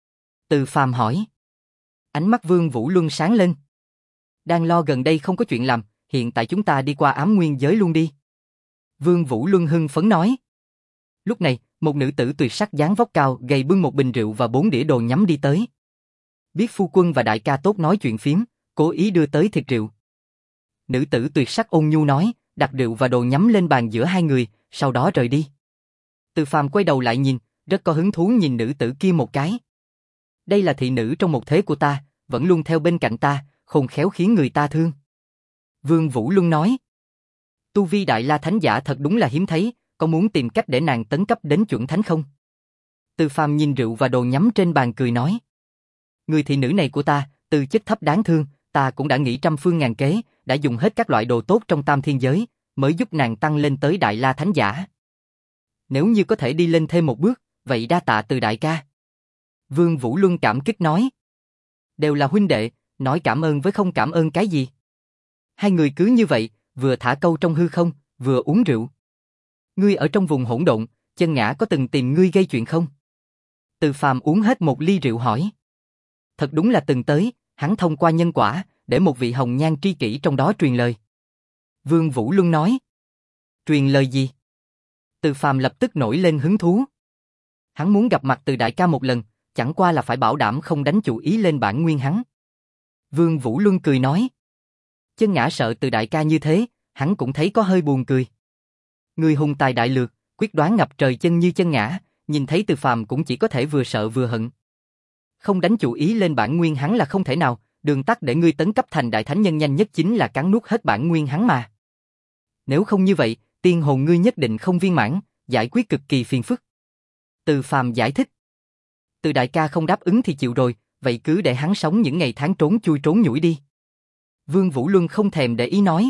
Từ Phàm hỏi. Ánh mắt Vương Vũ Luân sáng lên. Đang lo gần đây không có chuyện làm, hiện tại chúng ta đi qua Ám Nguyên Giới luôn đi. Vương Vũ Luân hưng phấn nói. Lúc này, một nữ tử tuyệt sắc dáng vóc cao gầy bưng một bình rượu và bốn đĩa đồ nhắm đi tới. Biết phu quân và đại ca tốt nói chuyện phím, cố ý đưa tới thịt rượu. Nữ tử tuyệt sắc ôn nhu nói, đặt rượu và đồ nhắm lên bàn giữa hai người, sau đó rời đi. Từ Phàm quay đầu lại nhìn, rất có hứng thú nhìn nữ tử kia một cái. Đây là thị nữ trong một thế của ta, vẫn luôn theo bên cạnh ta, khôn khéo khiến người ta thương. Vương Vũ Luân nói. Tu vi Đại La Thánh giả thật đúng là hiếm thấy, có muốn tìm cách để nàng tấn cấp đến chuẩn thánh không? Từ Phàm nhìn rượu và đồ nhắm trên bàn cười nói. Người thị nữ này của ta, tư chất thấp đáng thương, ta cũng đã nghĩ trăm phương ngàn kế, đã dùng hết các loại đồ tốt trong tam thiên giới, mới giúp nàng tăng lên tới Đại La Thánh giả. Nếu như có thể đi lên thêm một bước, vậy đa tạ Từ đại ca. Vương Vũ Luân cảm kích nói. Đều là huynh đệ, nói cảm ơn với không cảm ơn cái gì. Hai người cứ như vậy, vừa thả câu trong hư không, vừa uống rượu. Ngươi ở trong vùng hỗn độn, Chân Ngã có từng tìm ngươi gây chuyện không? Từ Phàm uống hết một ly rượu hỏi. Thật đúng là từng tới, hắn thông qua nhân quả, để một vị hồng nhan tri kỷ trong đó truyền lời. Vương Vũ Luân nói. Truyền lời gì? Từ Phàm lập tức nổi lên hứng thú. Hắn muốn gặp mặt Từ đại ca một lần, chẳng qua là phải bảo đảm không đánh chủ ý lên bản nguyên hắn. Vương Vũ Luân cười nói. Chân Ngã sợ Từ đại ca như thế, hắn cũng thấy có hơi buồn cười. Người hùng tài đại lược, quyết đoán ngập trời chân như Chân Ngã, nhìn thấy Từ Phàm cũng chỉ có thể vừa sợ vừa hận. Không đánh chủ ý lên bản nguyên hắn là không thể nào, đường tắt để ngươi tấn cấp thành đại thánh nhân nhanh nhất chính là cắn nuốt hết bản nguyên hắn mà. Nếu không như vậy, tiên hồn ngươi nhất định không viên mãn, giải quyết cực kỳ phiền phức. Từ Phàm giải thích. Từ đại ca không đáp ứng thì chịu rồi, vậy cứ để hắn sống những ngày tháng trốn chui trốn nhủi đi. Vương Vũ Luân không thèm để ý nói.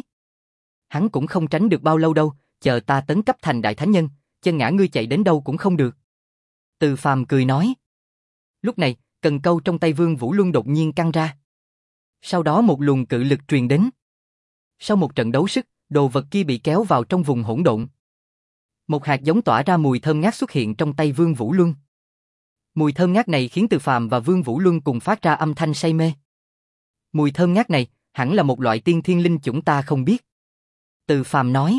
Hắn cũng không tránh được bao lâu đâu, chờ ta tấn cấp thành đại thánh nhân, Chân Ngã ngươi chạy đến đâu cũng không được. Từ Phàm cười nói. Lúc này, cần câu trong tay Vương Vũ Luân đột nhiên căng ra. Sau đó một luồng cự lực truyền đến. Sau một trận đấu sức, đồ vật kia bị kéo vào trong vùng hỗn độn. Một hạt giống tỏa ra mùi thơm ngát xuất hiện trong tay Vương Vũ Luân. Mùi thơm ngát này khiến Từ Phàm và Vương Vũ Luân cùng phát ra âm thanh say mê. Mùi thơm ngát này, hẳn là một loại tiên thiên linh chủng ta không biết. Từ Phàm nói.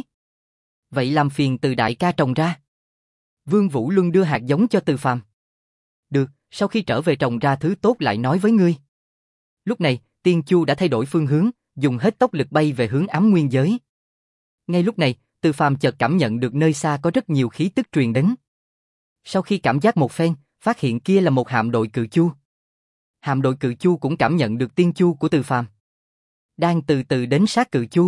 Vậy làm phiền Từ đại ca trồng ra. Vương Vũ Luân đưa hạt giống cho Từ Phàm. Được, sau khi trở về trồng ra thứ tốt lại nói với ngươi. Lúc này, Tiên Chu đã thay đổi phương hướng, dùng hết tốc lực bay về hướng ám nguyên giới. Ngay lúc này, Từ Phàm chợt cảm nhận được nơi xa có rất nhiều khí tức truyền đến. Sau khi cảm giác một phen, phát hiện kia là một hạm đội cự chu. Hạm đội cự chu cũng cảm nhận được tiên chu của Từ Phàm, đang từ từ đến sát cự chu.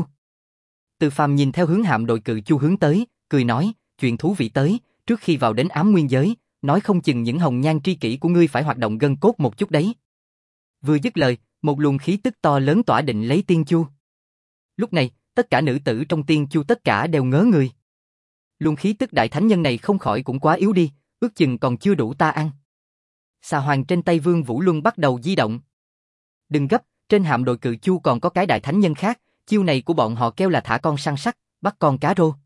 Từ Phàm nhìn theo hướng hạm đội cự chu hướng tới, cười nói, chuyện thú vị tới, trước khi vào đến ám nguyên giới, nói không chừng những hồng nhan tri kỷ của ngươi phải hoạt động gân cốt một chút đấy. Vừa dứt lời, một luồng khí tức to lớn tỏa định lấy tiên chu. Lúc này, tất cả nữ tử trong tiên chu tất cả đều ngớ người. Luồng khí tức đại thánh nhân này không khỏi cũng quá yếu đi, ước chừng còn chưa đủ ta ăn. Xà hoàng trên tay Vương Vũ Luân bắt đầu di động. Đừng gấp, trên hạm đội cự chu còn có cái đại thánh nhân khác, chiêu này của bọn họ kêu là thả con săn sắt, bắt con cá rô.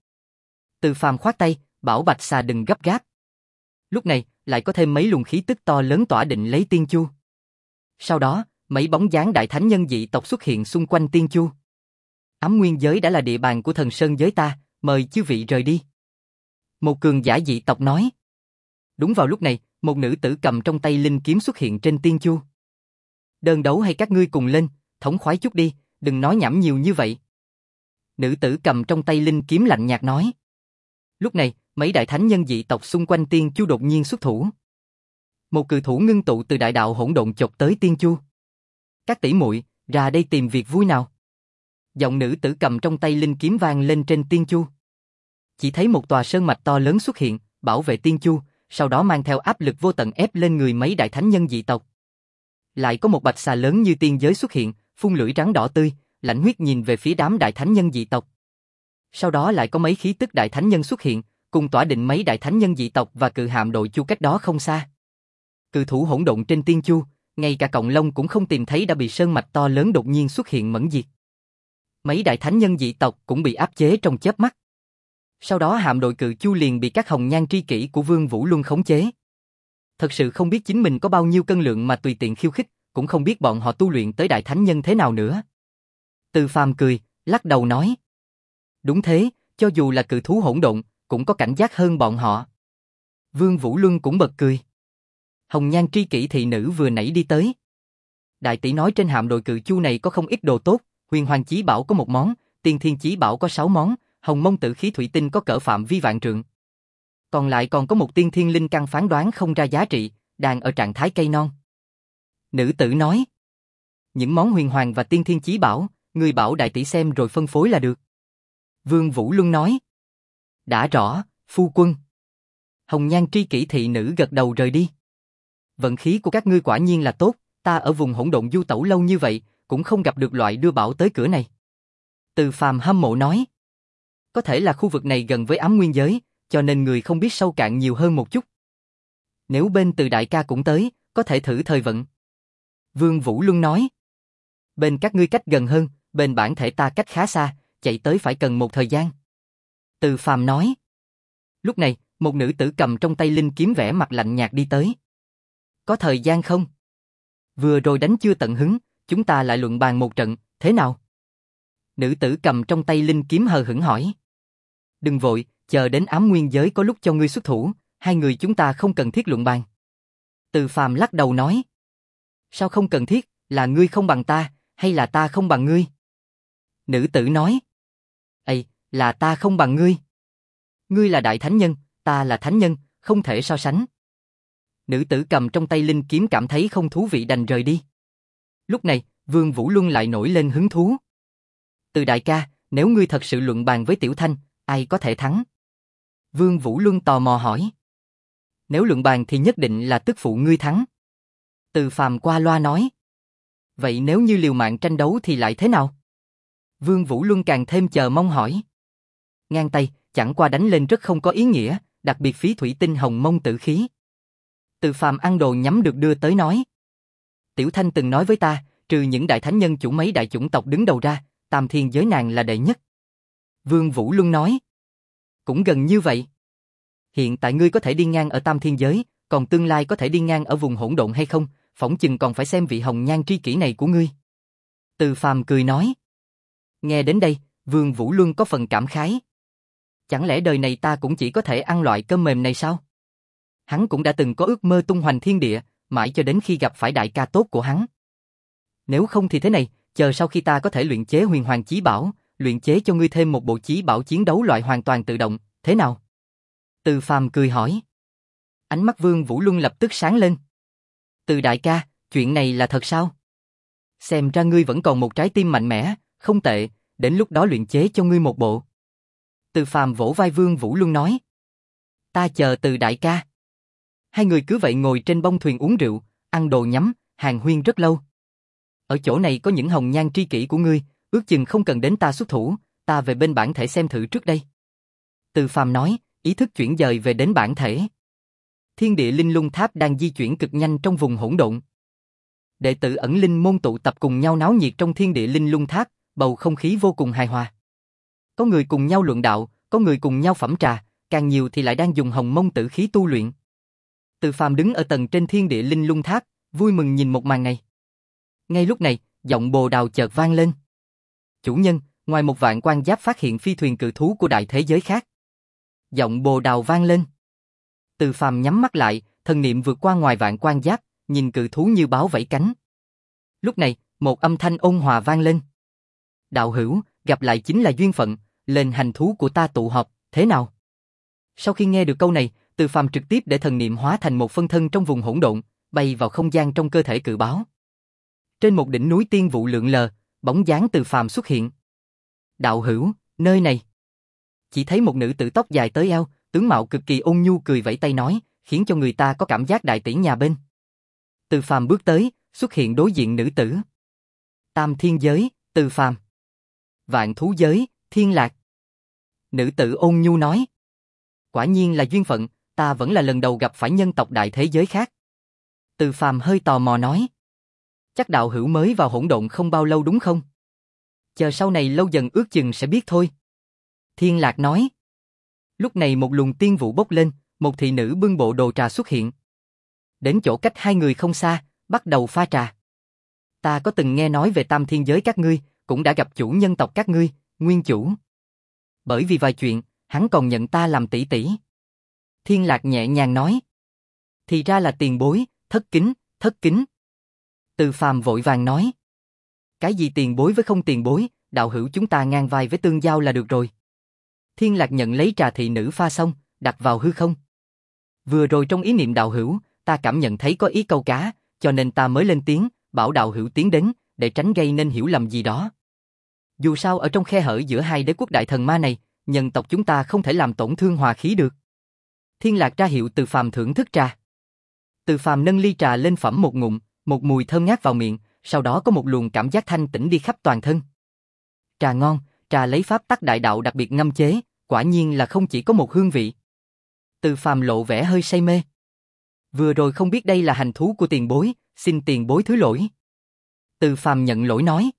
Từ Phàm khoát tay, bảo bạch xà đừng gấp gáp. Lúc này, lại có thêm mấy luồng khí tức to lớn tỏa định lấy tiên chu. Sau đó, mấy bóng dáng đại thánh nhân dị tộc xuất hiện xung quanh tiên chu. Ám nguyên giới đã là địa bàn của thần sơn giới ta, mời chư vị rời đi. Một cường giả dị tộc nói. Đúng vào lúc này, một nữ tử cầm trong tay linh kiếm xuất hiện trên tiên chu. Đơn đấu hay các ngươi cùng lên, thống khoái chút đi, đừng nói nhảm nhiều như vậy. Nữ tử cầm trong tay linh kiếm lạnh nhạt nói. Lúc này, mấy đại thánh nhân dị tộc xung quanh tiên chu đột nhiên xuất thủ. Một cự thủ ngưng tụ từ đại đạo hỗn độn chộp tới tiên chu. Các tỷ muội, ra đây tìm việc vui nào. Giọng nữ tử cầm trong tay linh kiếm vang lên trên tiên chu. Chỉ thấy một tòa sơn mạch to lớn xuất hiện, bảo vệ tiên chu, sau đó mang theo áp lực vô tận ép lên người mấy đại thánh nhân dị tộc. Lại có một bạch xà lớn như tiên giới xuất hiện, phun lưỡi rắn đỏ tươi, lãnh huyết nhìn về phía đám đại thánh nhân dị tộc. Sau đó lại có mấy khí tức đại thánh nhân xuất hiện, cùng tỏa định mấy đại thánh nhân dị tộc và cự hạm đội chu cách đó không xa. Cự thủ hỗn độn trên tiên chu, ngay cả cọng lông cũng không tìm thấy đã bị sơn mạch to lớn đột nhiên xuất hiện mẫn diệt. Mấy đại thánh nhân dị tộc cũng bị áp chế trong chớp mắt. Sau đó hạm đội cự chu liền bị các hồng nhan tri kỷ của Vương Vũ Luân khống chế. Thật sự không biết chính mình có bao nhiêu cân lượng mà tùy tiện khiêu khích, cũng không biết bọn họ tu luyện tới đại thánh nhân thế nào nữa. Từ Phàm cười, lắc đầu nói. Đúng thế, cho dù là cự thú hỗn độn, cũng có cảnh giác hơn bọn họ. Vương Vũ Luân cũng bật cười. Hồng nhan tri kỷ thị nữ vừa nãy đi tới. Đại tỷ nói trên hạm đội cự chu này có không ít đồ tốt, huyền hoàng chí bảo có một món, tiên thiên chí bảo có sáu món, hồng mông tử khí thủy tinh có cỡ phạm vi vạn trượng. Còn lại còn có một tiên thiên linh căn phán đoán không ra giá trị, đang ở trạng thái cây non. Nữ tử nói. Những món huyền hoàng và tiên thiên chí bảo, người bảo đại tỷ xem rồi phân phối là được. Vương Vũ Luân nói. Đã rõ, phu quân. Hồng nhan tri kỷ thị nữ gật đầu rời đi. Vận khí của các ngươi quả nhiên là tốt, ta ở vùng hỗn độn du tẩu lâu như vậy, cũng không gặp được loại đưa bảo tới cửa này. Từ Phàm hâm mộ nói. Có thể là khu vực này gần với ám nguyên giới, cho nên người không biết sâu cạn nhiều hơn một chút. Nếu bên Từ đại ca cũng tới, có thể thử thời vận. Vương Vũ Luân nói. Bên các ngươi cách gần hơn, bên bản thể ta cách khá xa, chạy tới phải cần một thời gian. Từ Phàm nói. Lúc này, một nữ tử cầm trong tay linh kiếm vẻ mặt lạnh nhạt đi tới. Có thời gian không? Vừa rồi đánh chưa tận hứng, chúng ta lại luận bàn một trận, thế nào? Nữ tử cầm trong tay linh kiếm hờ hững hỏi. Đừng vội, chờ đến ám nguyên giới có lúc cho ngươi xuất thủ, hai người chúng ta không cần thiết luận bàn. Từ Phàm lắc đầu nói. Sao không cần thiết, là ngươi không bằng ta, hay là ta không bằng ngươi? Nữ tử nói. Ây, là ta không bằng ngươi. Ngươi là đại thánh nhân, ta là thánh nhân, không thể so sánh. Nữ tử cầm trong tay linh kiếm cảm thấy không thú vị đành rời đi. Lúc này, Vương Vũ Luân lại nổi lên hứng thú. Từ đại ca, nếu ngươi thật sự luận bàn với Tiểu Thanh, ai có thể thắng? Vương Vũ Luân tò mò hỏi. Nếu luận bàn thì nhất định là tức phụ ngươi thắng. Từ Phàm qua loa nói. Vậy nếu như liều mạng tranh đấu thì lại thế nào? Vương Vũ Luân càng thêm chờ mong hỏi. Ngang tay, chẳng qua đánh lên rất không có ý nghĩa, đặc biệt phí thủy tinh hồng mông tử khí. Từ Phàm ăn đồ nhắm được đưa tới nói. Tiểu Thanh từng nói với ta, trừ những đại thánh nhân chủ mấy đại chủng tộc đứng đầu ra, tam thiên giới nàng là đệ nhất. Vương Vũ Luân nói. Cũng gần như vậy. Hiện tại ngươi có thể đi ngang ở tam thiên giới, còn tương lai có thể đi ngang ở vùng hỗn độn hay không, phỏng chừng còn phải xem vị hồng nhan tri kỷ này của ngươi. Từ Phàm cười nói. Nghe đến đây, Vương Vũ Luân có phần cảm khái. Chẳng lẽ đời này ta cũng chỉ có thể ăn loại cơm mềm này sao? Hắn cũng đã từng có ước mơ tung hoành thiên địa, mãi cho đến khi gặp phải đại ca tốt của hắn. Nếu không thì thế này, chờ sau khi ta có thể luyện chế huyền hoàng chí bảo, luyện chế cho ngươi thêm một bộ chí bảo chiến đấu loại hoàn toàn tự động, thế nào? Từ Phàm cười hỏi. Ánh mắt Vương Vũ Luân lập tức sáng lên. Từ đại ca, chuyện này là thật sao? Xem ra ngươi vẫn còn một trái tim mạnh mẽ, không tệ, đến lúc đó luyện chế cho ngươi một bộ. Từ Phàm vỗ vai Vương Vũ Luân nói. Ta chờ Từ đại ca. Hai người cứ vậy ngồi trên bông thuyền uống rượu, ăn đồ nhắm, hàn huyên rất lâu. Ở chỗ này có những hồng nhan tri kỷ của ngươi, ước chừng không cần đến ta xuất thủ, ta về bên bản thể xem thử trước đây. Từ Phàm nói, ý thức chuyển dời về đến bản thể. Thiên địa linh lung tháp đang di chuyển cực nhanh trong vùng hỗn độn. Đệ tử ẩn linh môn tụ tập cùng nhau náo nhiệt trong thiên địa linh lung tháp, bầu không khí vô cùng hài hòa. Có người cùng nhau luận đạo, có người cùng nhau phẩm trà, càng nhiều thì lại đang dùng hồng mông tử khí tu luyện. Từ Phàm đứng ở tầng trên thiên địa linh lung tháp, vui mừng nhìn một màn này. Ngay lúc này, giọng Bồ Đào chợt vang lên. Chủ nhân, ngoài một vạn quan giáp phát hiện phi thuyền cự thú của đại thế giới khác. Giọng Bồ Đào vang lên. Từ Phàm nhắm mắt lại, thần niệm vượt qua ngoài vạn quan giáp, nhìn cự thú như báo vẫy cánh. Lúc này, một âm thanh ôn hòa vang lên. Đạo hữu, gặp lại chính là duyên phận, lên hành thú của ta tụ họp, thế nào? Sau khi nghe được câu này, Từ Phàm trực tiếp để thần niệm hóa thành một phân thân trong vùng hỗn độn, bay vào không gian trong cơ thể cự báo. Trên một đỉnh núi tiên vụ lượn lờ, bóng dáng Từ Phàm xuất hiện. Đạo hữu, nơi này. Chỉ thấy một nữ tử tóc dài tới eo, tướng mạo cực kỳ ôn nhu cười vẫy tay nói, khiến cho người ta có cảm giác đại tỷ nhà bên. Từ Phàm bước tới, xuất hiện đối diện nữ tử. Tam thiên giới, Từ Phàm. Vạn thú giới, Thiên Lạc. Nữ tử ôn nhu nói. Quả nhiên là duyên phận, ta vẫn là lần đầu gặp phải nhân tộc đại thế giới khác. Từ Phàm hơi tò mò nói. Chắc đạo hữu mới vào hỗn độn không bao lâu đúng không? Chờ sau này lâu dần ước chừng sẽ biết thôi. Thiên Lạc nói. Lúc này một luồng tiên vụ bốc lên, một thị nữ bưng bộ đồ trà xuất hiện. Đến chỗ cách hai người không xa, bắt đầu pha trà. Ta có từng nghe nói về tam thiên giới các ngươi, cũng đã gặp chủ nhân tộc các ngươi, nguyên chủ. Bởi vì vài chuyện, hắn còn nhận ta làm tỷ tỷ. Thiên Lạc nhẹ nhàng nói. Thì ra là tiền bối, thất kính, thất kính. Từ Phàm vội vàng nói. Cái gì tiền bối với không tiền bối, đạo hữu chúng ta ngang vai với tương giao là được rồi. Thiên Lạc nhận lấy trà thị nữ pha xong, đặt vào hư không. Vừa rồi trong ý niệm đạo hữu, ta cảm nhận thấy có ý câu cá, cho nên ta mới lên tiếng, bảo đạo hữu tiến đến, để tránh gây nên hiểu lầm gì đó. Dù sao ở trong khe hở giữa hai đế quốc đại thần ma này, nhân tộc chúng ta không thể làm tổn thương hòa khí được. Thiên Lạc ra hiệu Từ Phàm thưởng thức trà. Từ Phàm nâng ly trà lên phẩm một ngụm, một mùi thơm ngát vào miệng, sau đó có một luồng cảm giác thanh tĩnh đi khắp toàn thân. Trà ngon, trà lấy pháp tắc đại đạo đặc biệt ngâm chế, quả nhiên là không chỉ có một hương vị. Từ Phàm lộ vẻ hơi say mê. Vừa rồi không biết đây là hành thú của tiền bối, xin tiền bối thứ lỗi. Từ Phàm nhận lỗi nói.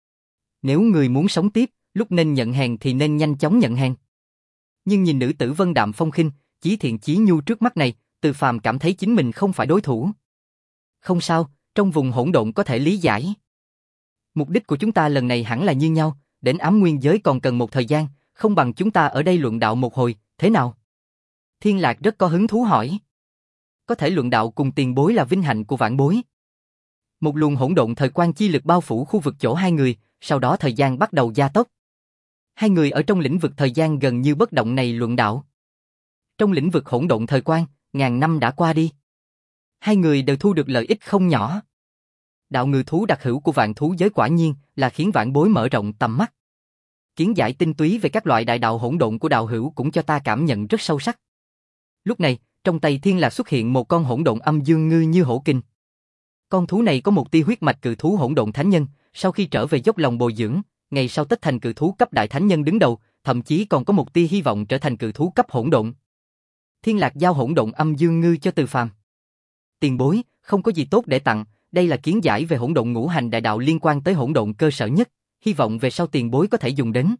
Nếu người muốn sống tiếp, lúc nên nhận hèn thì nên nhanh chóng nhận hèn. Nhưng nhìn nữ tử vân đạm phong khinh, chí thiện chí nhu trước mắt này, Từ Phàm cảm thấy chính mình không phải đối thủ. Không sao, trong vùng hỗn độn có thể lý giải. Mục đích của chúng ta lần này hẳn là như nhau, đến ám nguyên giới còn cần một thời gian, không bằng chúng ta ở đây luận đạo một hồi, thế nào? Thiên Lạc rất có hứng thú hỏi. Có thể luận đạo cùng tiền bối là vinh hạnh của vãn bối. Một luồng hỗn độn thời quang chi lực bao phủ khu vực chỗ hai người, sau đó thời gian bắt đầu gia tốc. Hai người ở trong lĩnh vực thời gian gần như bất động này luận đạo. Trong lĩnh vực hỗn độn thời quang, ngàn năm đã qua đi. Hai người đều thu được lợi ích không nhỏ. Đạo ngự thú đặc hữu của vạn thú giới quả nhiên là khiến vãn bối mở rộng tầm mắt. Kiến giải tinh túy về các loại đại đạo hỗn độn của đạo hữu cũng cho ta cảm nhận rất sâu sắc. Lúc này, trong tay Thiên Lạc xuất hiện một con hỗn độn âm dương ngư như hổ kinh. Con thú này có một tia huyết mạch cự thú hỗn độn thánh nhân, sau khi trở về dốc lòng bồi dưỡng, ngày sau tất thành cự thú cấp đại thánh nhân đứng đầu, thậm chí còn có một tia hy vọng trở thành cự thú cấp hỗn độn. Thiên Lạc giao hỗn độn âm dương ngư cho Từ Phàm. Tiền bối, không có gì tốt để tặng, đây là kiến giải về hỗn độn ngũ hành đại đạo liên quan tới hỗn độn cơ sở nhất, hy vọng về sau tiền bối có thể dùng đến.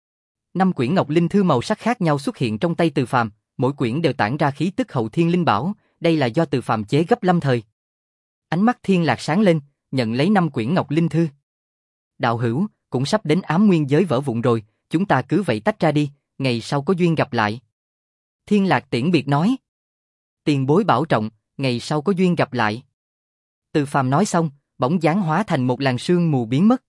Năm quyển ngọc linh thư màu sắc khác nhau xuất hiện trong tay Từ Phàm, mỗi quyển đều tản ra khí tức hậu thiên linh bảo, đây là do Từ Phàm chế gấp lâm thời. Ánh mắt Thiên Lạc sáng lên, nhận lấy năm quyển ngọc linh thư. Đạo hữu, cũng sắp đến ám nguyên giới vỡ vụn rồi, chúng ta cứ vậy tách ra đi, ngày sau có duyên gặp lại. Thiên Lạc tiễn biệt nói. Tiền bối bảo trọng, ngày sau có duyên gặp lại. Từ Phàm nói xong, bỗng dáng hóa thành một làn sương mù biến mất.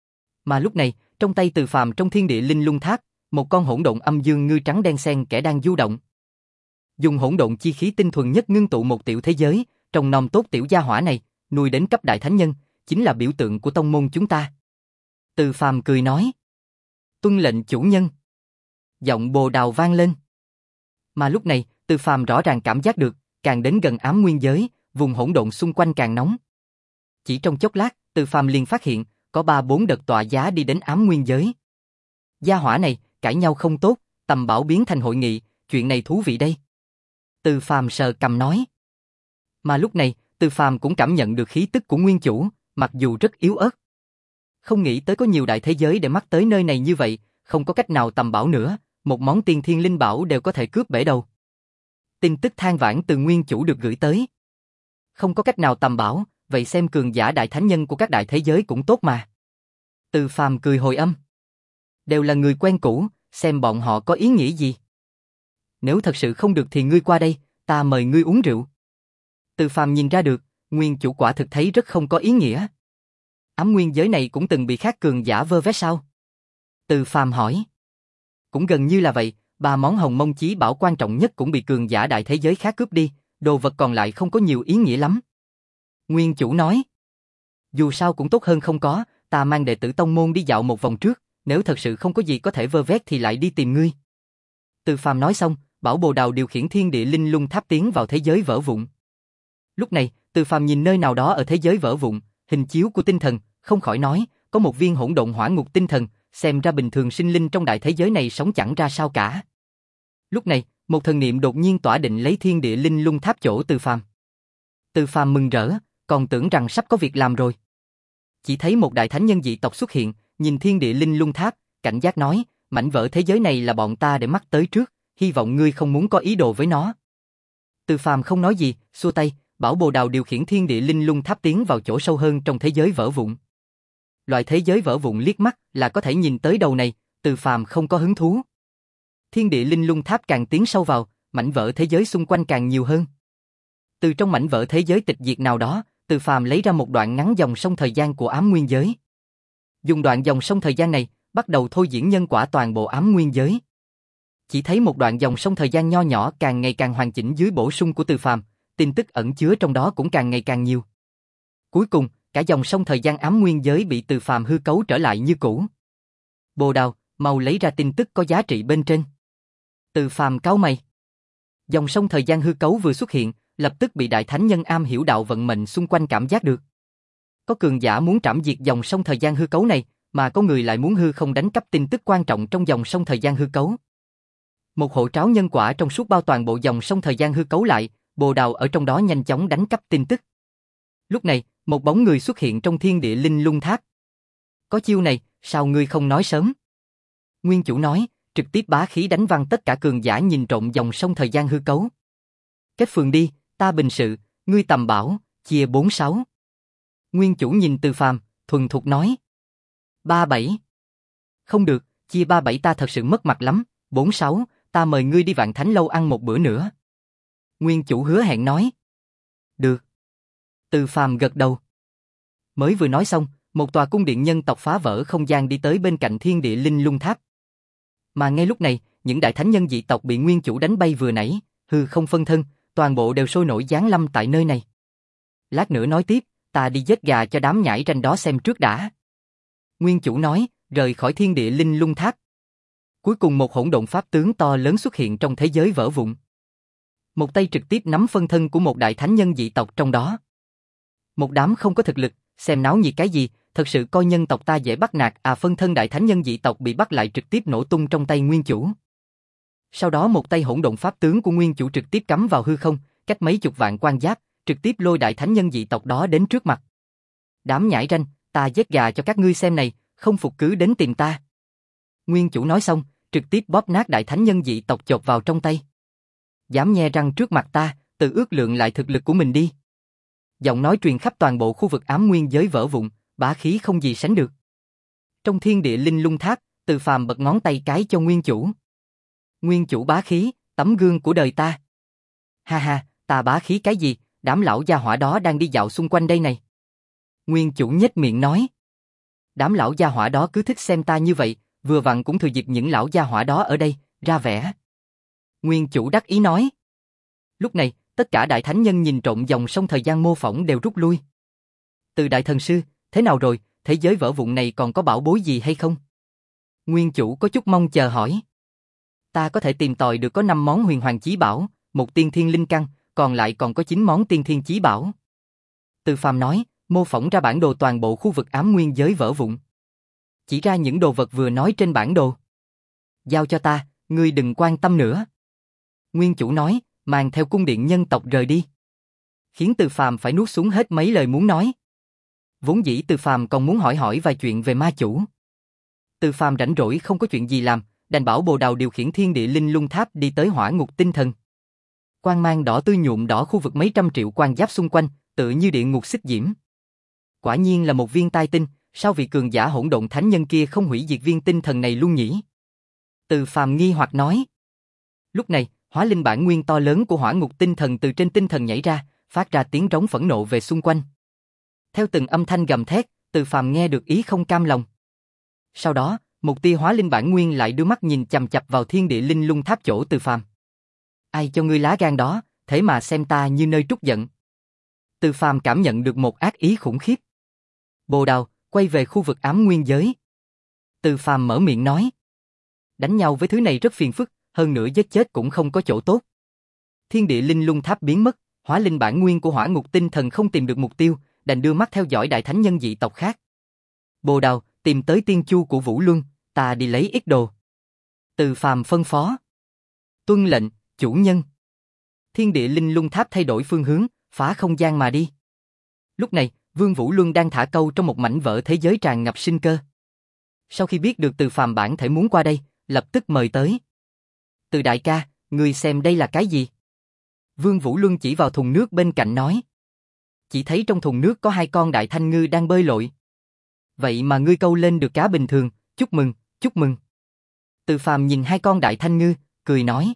Mà lúc này, trong tay Từ Phàm trong thiên địa linh lung tháp, một con hỗn độn âm dương ngư trắng đen xen kẽ đang du động. Dùng hỗn độn chi khí tinh thuần nhất ngưng tụ một tiểu thế giới, trong nom tốt tiểu gia hỏa này, nuôi đến cấp đại thánh nhân, chính là biểu tượng của tông môn chúng ta. Từ Phàm cười nói. Tuân lệnh chủ nhân. Giọng bồ đào vang lên. Mà lúc này, Từ Phàm rõ ràng cảm giác được, càng đến gần ám nguyên giới, vùng hỗn độn xung quanh càng nóng. Chỉ trong chốc lát, Từ Phàm liền phát hiện, có ba bốn đợt tọa giá đi đến ám nguyên giới. Gia hỏa này, cãi nhau không tốt, tầm bảo biến thành hội nghị, chuyện này thú vị đây. Từ Phàm sờ cằm nói. Mà lúc này, Từ Phàm cũng cảm nhận được khí tức của nguyên chủ, mặc dù rất yếu ớt. Không nghĩ tới có nhiều đại thế giới để mắt tới nơi này như vậy, không có cách nào tầm bảo nữa, một món tiên thiên linh bảo đều có thể cướp bể đầu. Tin tức than vãn từ nguyên chủ được gửi tới. Không có cách nào tầm bảo, vậy xem cường giả đại thánh nhân của các đại thế giới cũng tốt mà. Từ Phàm cười hồi âm. Đều là người quen cũ, xem bọn họ có ý nghĩ gì. Nếu thật sự không được thì ngươi qua đây, ta mời ngươi uống rượu. Từ Phàm nhìn ra được, nguyên chủ quả thực thấy rất không có ý nghĩa. Ám nguyên giới này cũng từng bị khác cường giả vơ vét sao? Từ Phàm hỏi. Cũng gần như là vậy, ba món hồng mông chí bảo quan trọng nhất cũng bị cường giả đại thế giới khác cướp đi, đồ vật còn lại không có nhiều ý nghĩa lắm. Nguyên chủ nói. Dù sao cũng tốt hơn không có, ta mang đệ tử tông môn đi dạo một vòng trước, nếu thật sự không có gì có thể vơ vét thì lại đi tìm ngươi. Từ Phàm nói xong, bảo bồ đào điều khiển thiên địa linh lung tháp tiến vào thế giới vỡ vụn. Lúc này, Từ Phàm nhìn nơi nào đó ở thế giới vỡ vụn, hình chiếu của tinh thần, không khỏi nói, có một viên hỗn độn hỏa ngục tinh thần, xem ra bình thường sinh linh trong đại thế giới này sống chẳng ra sao cả. Lúc này, một thần niệm đột nhiên tỏa định lấy thiên địa linh lung tháp chỗ Từ Phàm. Từ Phàm mừng rỡ, còn tưởng rằng sắp có việc làm rồi. Chỉ thấy một đại thánh nhân dị tộc xuất hiện, nhìn thiên địa linh lung tháp, cảnh giác nói, mảnh vỡ thế giới này là bọn ta để mắt tới trước, hy vọng ngươi không muốn có ý đồ với nó. Từ Phàm không nói gì, xua tay, bảo bồ đào điều khiển thiên địa linh lung tháp tiến vào chỗ sâu hơn trong thế giới vỡ vụn. Loại thế giới vỡ vụn liếc mắt là có thể nhìn tới đầu này, Từ Phàm không có hứng thú. Thiên địa linh lung tháp càng tiến sâu vào, mảnh vỡ thế giới xung quanh càng nhiều hơn. Từ trong mảnh vỡ thế giới tịch diệt nào đó, Từ Phàm lấy ra một đoạn ngắn dòng sông thời gian của ám nguyên giới. Dùng đoạn dòng sông thời gian này, bắt đầu thôi diễn nhân quả toàn bộ ám nguyên giới. Chỉ thấy một đoạn dòng sông thời gian nho nhỏ càng ngày càng hoàn chỉnh dưới bổ sung của Từ Phàm, tin tức ẩn chứa trong đó cũng càng ngày càng nhiều. Cuối cùng, cả dòng sông thời gian ám nguyên giới bị Từ Phàm hư cấu trở lại như cũ. Bồ Đào, mau lấy ra tin tức có giá trị bên trên. Từ Phàm cáu mày. Dòng sông thời gian hư cấu vừa xuất hiện, lập tức bị đại thánh nhân am hiểu đạo vận mệnh xung quanh cảm giác được. Có cường giả muốn trảm diệt dòng sông thời gian hư cấu này, mà có người lại muốn hư không đánh cắp tin tức quan trọng trong dòng sông thời gian hư cấu. Một hộ tráo nhân quả trong suốt bao toàn bộ dòng sông thời gian hư cấu lại, Bồ Đào ở trong đó nhanh chóng đánh cắp tin tức. Lúc này, một bóng người xuất hiện trong thiên địa linh lung tháp. Có chiêu này, sao ngươi không nói sớm? Nguyên chủ nói, trực tiếp bá khí đánh văng tất cả cường giả nhìn trộm dòng sông thời gian hư cấu. Kết phường đi, ta bình sự, ngươi tầm bảo, chia bốn sáu. Nguyên chủ nhìn Từ Phàm, thuần thục nói. Ba bảy. Không được, chia ba bảy ta thật sự mất mặt lắm, bốn sáu, ta mời ngươi đi Vạn Thánh Lâu ăn một bữa nữa. Nguyên chủ hứa hẹn nói. Được. Từ Phàm gật đầu. Mới vừa nói xong, một tòa cung điện nhân tộc phá vỡ không gian đi tới bên cạnh thiên địa linh lung tháp. Mà ngay lúc này, những đại thánh nhân dị tộc bị nguyên chủ đánh bay vừa nãy, hư không phân thân, toàn bộ đều sôi nổi giáng lâm tại nơi này. Lát nữa nói tiếp, ta đi giết gà cho đám nhãi ranh đó xem trước đã. Nguyên chủ nói, rời khỏi thiên địa linh lung tháp. Cuối cùng một hỗn độn pháp tướng to lớn xuất hiện trong thế giới vỡ vụn. Một tay trực tiếp nắm phân thân của một đại thánh nhân dị tộc trong đó. Một đám không có thực lực, xem náo nhiệt cái gì, thật sự coi nhân tộc ta dễ bắt nạt à. Phân thân đại thánh nhân dị tộc bị bắt lại trực tiếp nổ tung trong tay nguyên chủ. Sau đó một tay hỗn độn pháp tướng của nguyên chủ trực tiếp cắm vào hư không, cách mấy chục vạn quan giáp, trực tiếp lôi đại thánh nhân dị tộc đó đến trước mặt. Đám nhãi ranh, ta giết gà cho các ngươi xem này, không phục cứ đến tìm ta. Nguyên chủ nói xong, trực tiếp bóp nát đại thánh nhân dị tộc chộp vào trong tay. Dám nhe răng trước mặt ta, tự ước lượng lại thực lực của mình đi. Giọng nói truyền khắp toàn bộ khu vực ám nguyên giới vỡ vụn, bá khí không gì sánh được. Trong thiên địa linh lung tháp, Từ Phàm bật ngón tay cái cho nguyên chủ. Nguyên chủ bá khí, tấm gương của đời ta. Ha ha, ta bá khí cái gì, đám lão gia hỏa đó đang đi dạo xung quanh đây này. Nguyên chủ nhếch miệng nói. Đám lão gia hỏa đó cứ thích xem ta như vậy, vừa vặn cũng thừa dịp những lão gia hỏa đó ở đây, ra vẻ. Nguyên chủ đắc ý nói. Lúc này, tất cả đại thánh nhân nhìn trộm dòng sông thời gian mô phỏng đều rút lui. Từ đại thần sư, thế nào rồi, thế giới vỡ vụn này còn có bảo bối gì hay không? Nguyên chủ có chút mong chờ hỏi. Ta có thể tìm tòi được có năm món huyền hoàng chí bảo, một tiên thiên linh căn, còn lại còn có chín món tiên thiên chí bảo. Từ Phàm nói, mô phỏng ra bản đồ toàn bộ khu vực ám nguyên giới vỡ vụn. Chỉ ra những đồ vật vừa nói trên bản đồ. Giao cho ta, ngươi đừng quan tâm nữa. Nguyên chủ nói, mang theo cung điện nhân tộc rời đi. Khiến Từ Phàm phải nuốt xuống hết mấy lời muốn nói. Vốn dĩ Từ Phàm còn muốn hỏi hỏi vài chuyện về ma chủ. Từ Phàm rảnh rỗi không có chuyện gì làm, đành bảo Bồ Đào điều khiển thiên địa linh lung tháp đi tới hỏa ngục tinh thần. Quang mang đỏ tươi nhuộm đỏ khu vực mấy trăm triệu quan giáp xung quanh, tự như địa ngục xích diễm. Quả nhiên là một viên tai tinh, sao vị cường giả hỗn độn thánh nhân kia không hủy diệt viên tinh thần này luôn nhỉ? Từ Phàm nghi hoặc nói. Lúc này, hóa linh bản nguyên to lớn của hỏa ngục tinh thần từ trên tinh thần nhảy ra, phát ra tiếng rống phẫn nộ về xung quanh. Theo từng âm thanh gầm thét, Từ Phàm nghe được ý không cam lòng. Sau đó, một tia hóa linh bản nguyên lại đưa mắt nhìn chằm chằm vào thiên địa linh lung tháp chỗ Từ Phàm. Ai cho ngươi lá gan đó, thế mà xem ta như nơi trút giận. Từ Phàm cảm nhận được một ác ý khủng khiếp. Bồ Đào, quay về khu vực ám nguyên giới. Từ Phàm mở miệng nói. Đánh nhau với thứ này rất phiền phức, hơn nữa giết chết cũng không có chỗ tốt. Thiên địa linh lung tháp biến mất, hóa linh bản nguyên của hỏa ngục tinh thần không tìm được mục tiêu, đành đưa mắt theo dõi đại thánh nhân dị tộc khác. Bồ Đào, tìm tới tiên chu của Vũ Luân, ta đi lấy ít đồ. Từ Phàm phân phó. Tuân lệnh, chủ nhân. Thiên địa linh lung tháp thay đổi phương hướng, phá không gian mà đi. Lúc này, Vương Vũ Luân đang thả câu trong một mảnh vỡ thế giới tràn ngập sinh cơ. Sau khi biết được Từ Phàm bản thể muốn qua đây, lập tức mời tới. Từ đại ca, ngươi xem đây là cái gì? Vương Vũ Luân chỉ vào thùng nước bên cạnh nói. Chỉ thấy trong thùng nước có hai con đại thanh ngư đang bơi lội. Vậy mà ngươi câu lên được cá bình thường, chúc mừng, chúc mừng. Từ Phàm nhìn hai con đại thanh ngư, cười nói.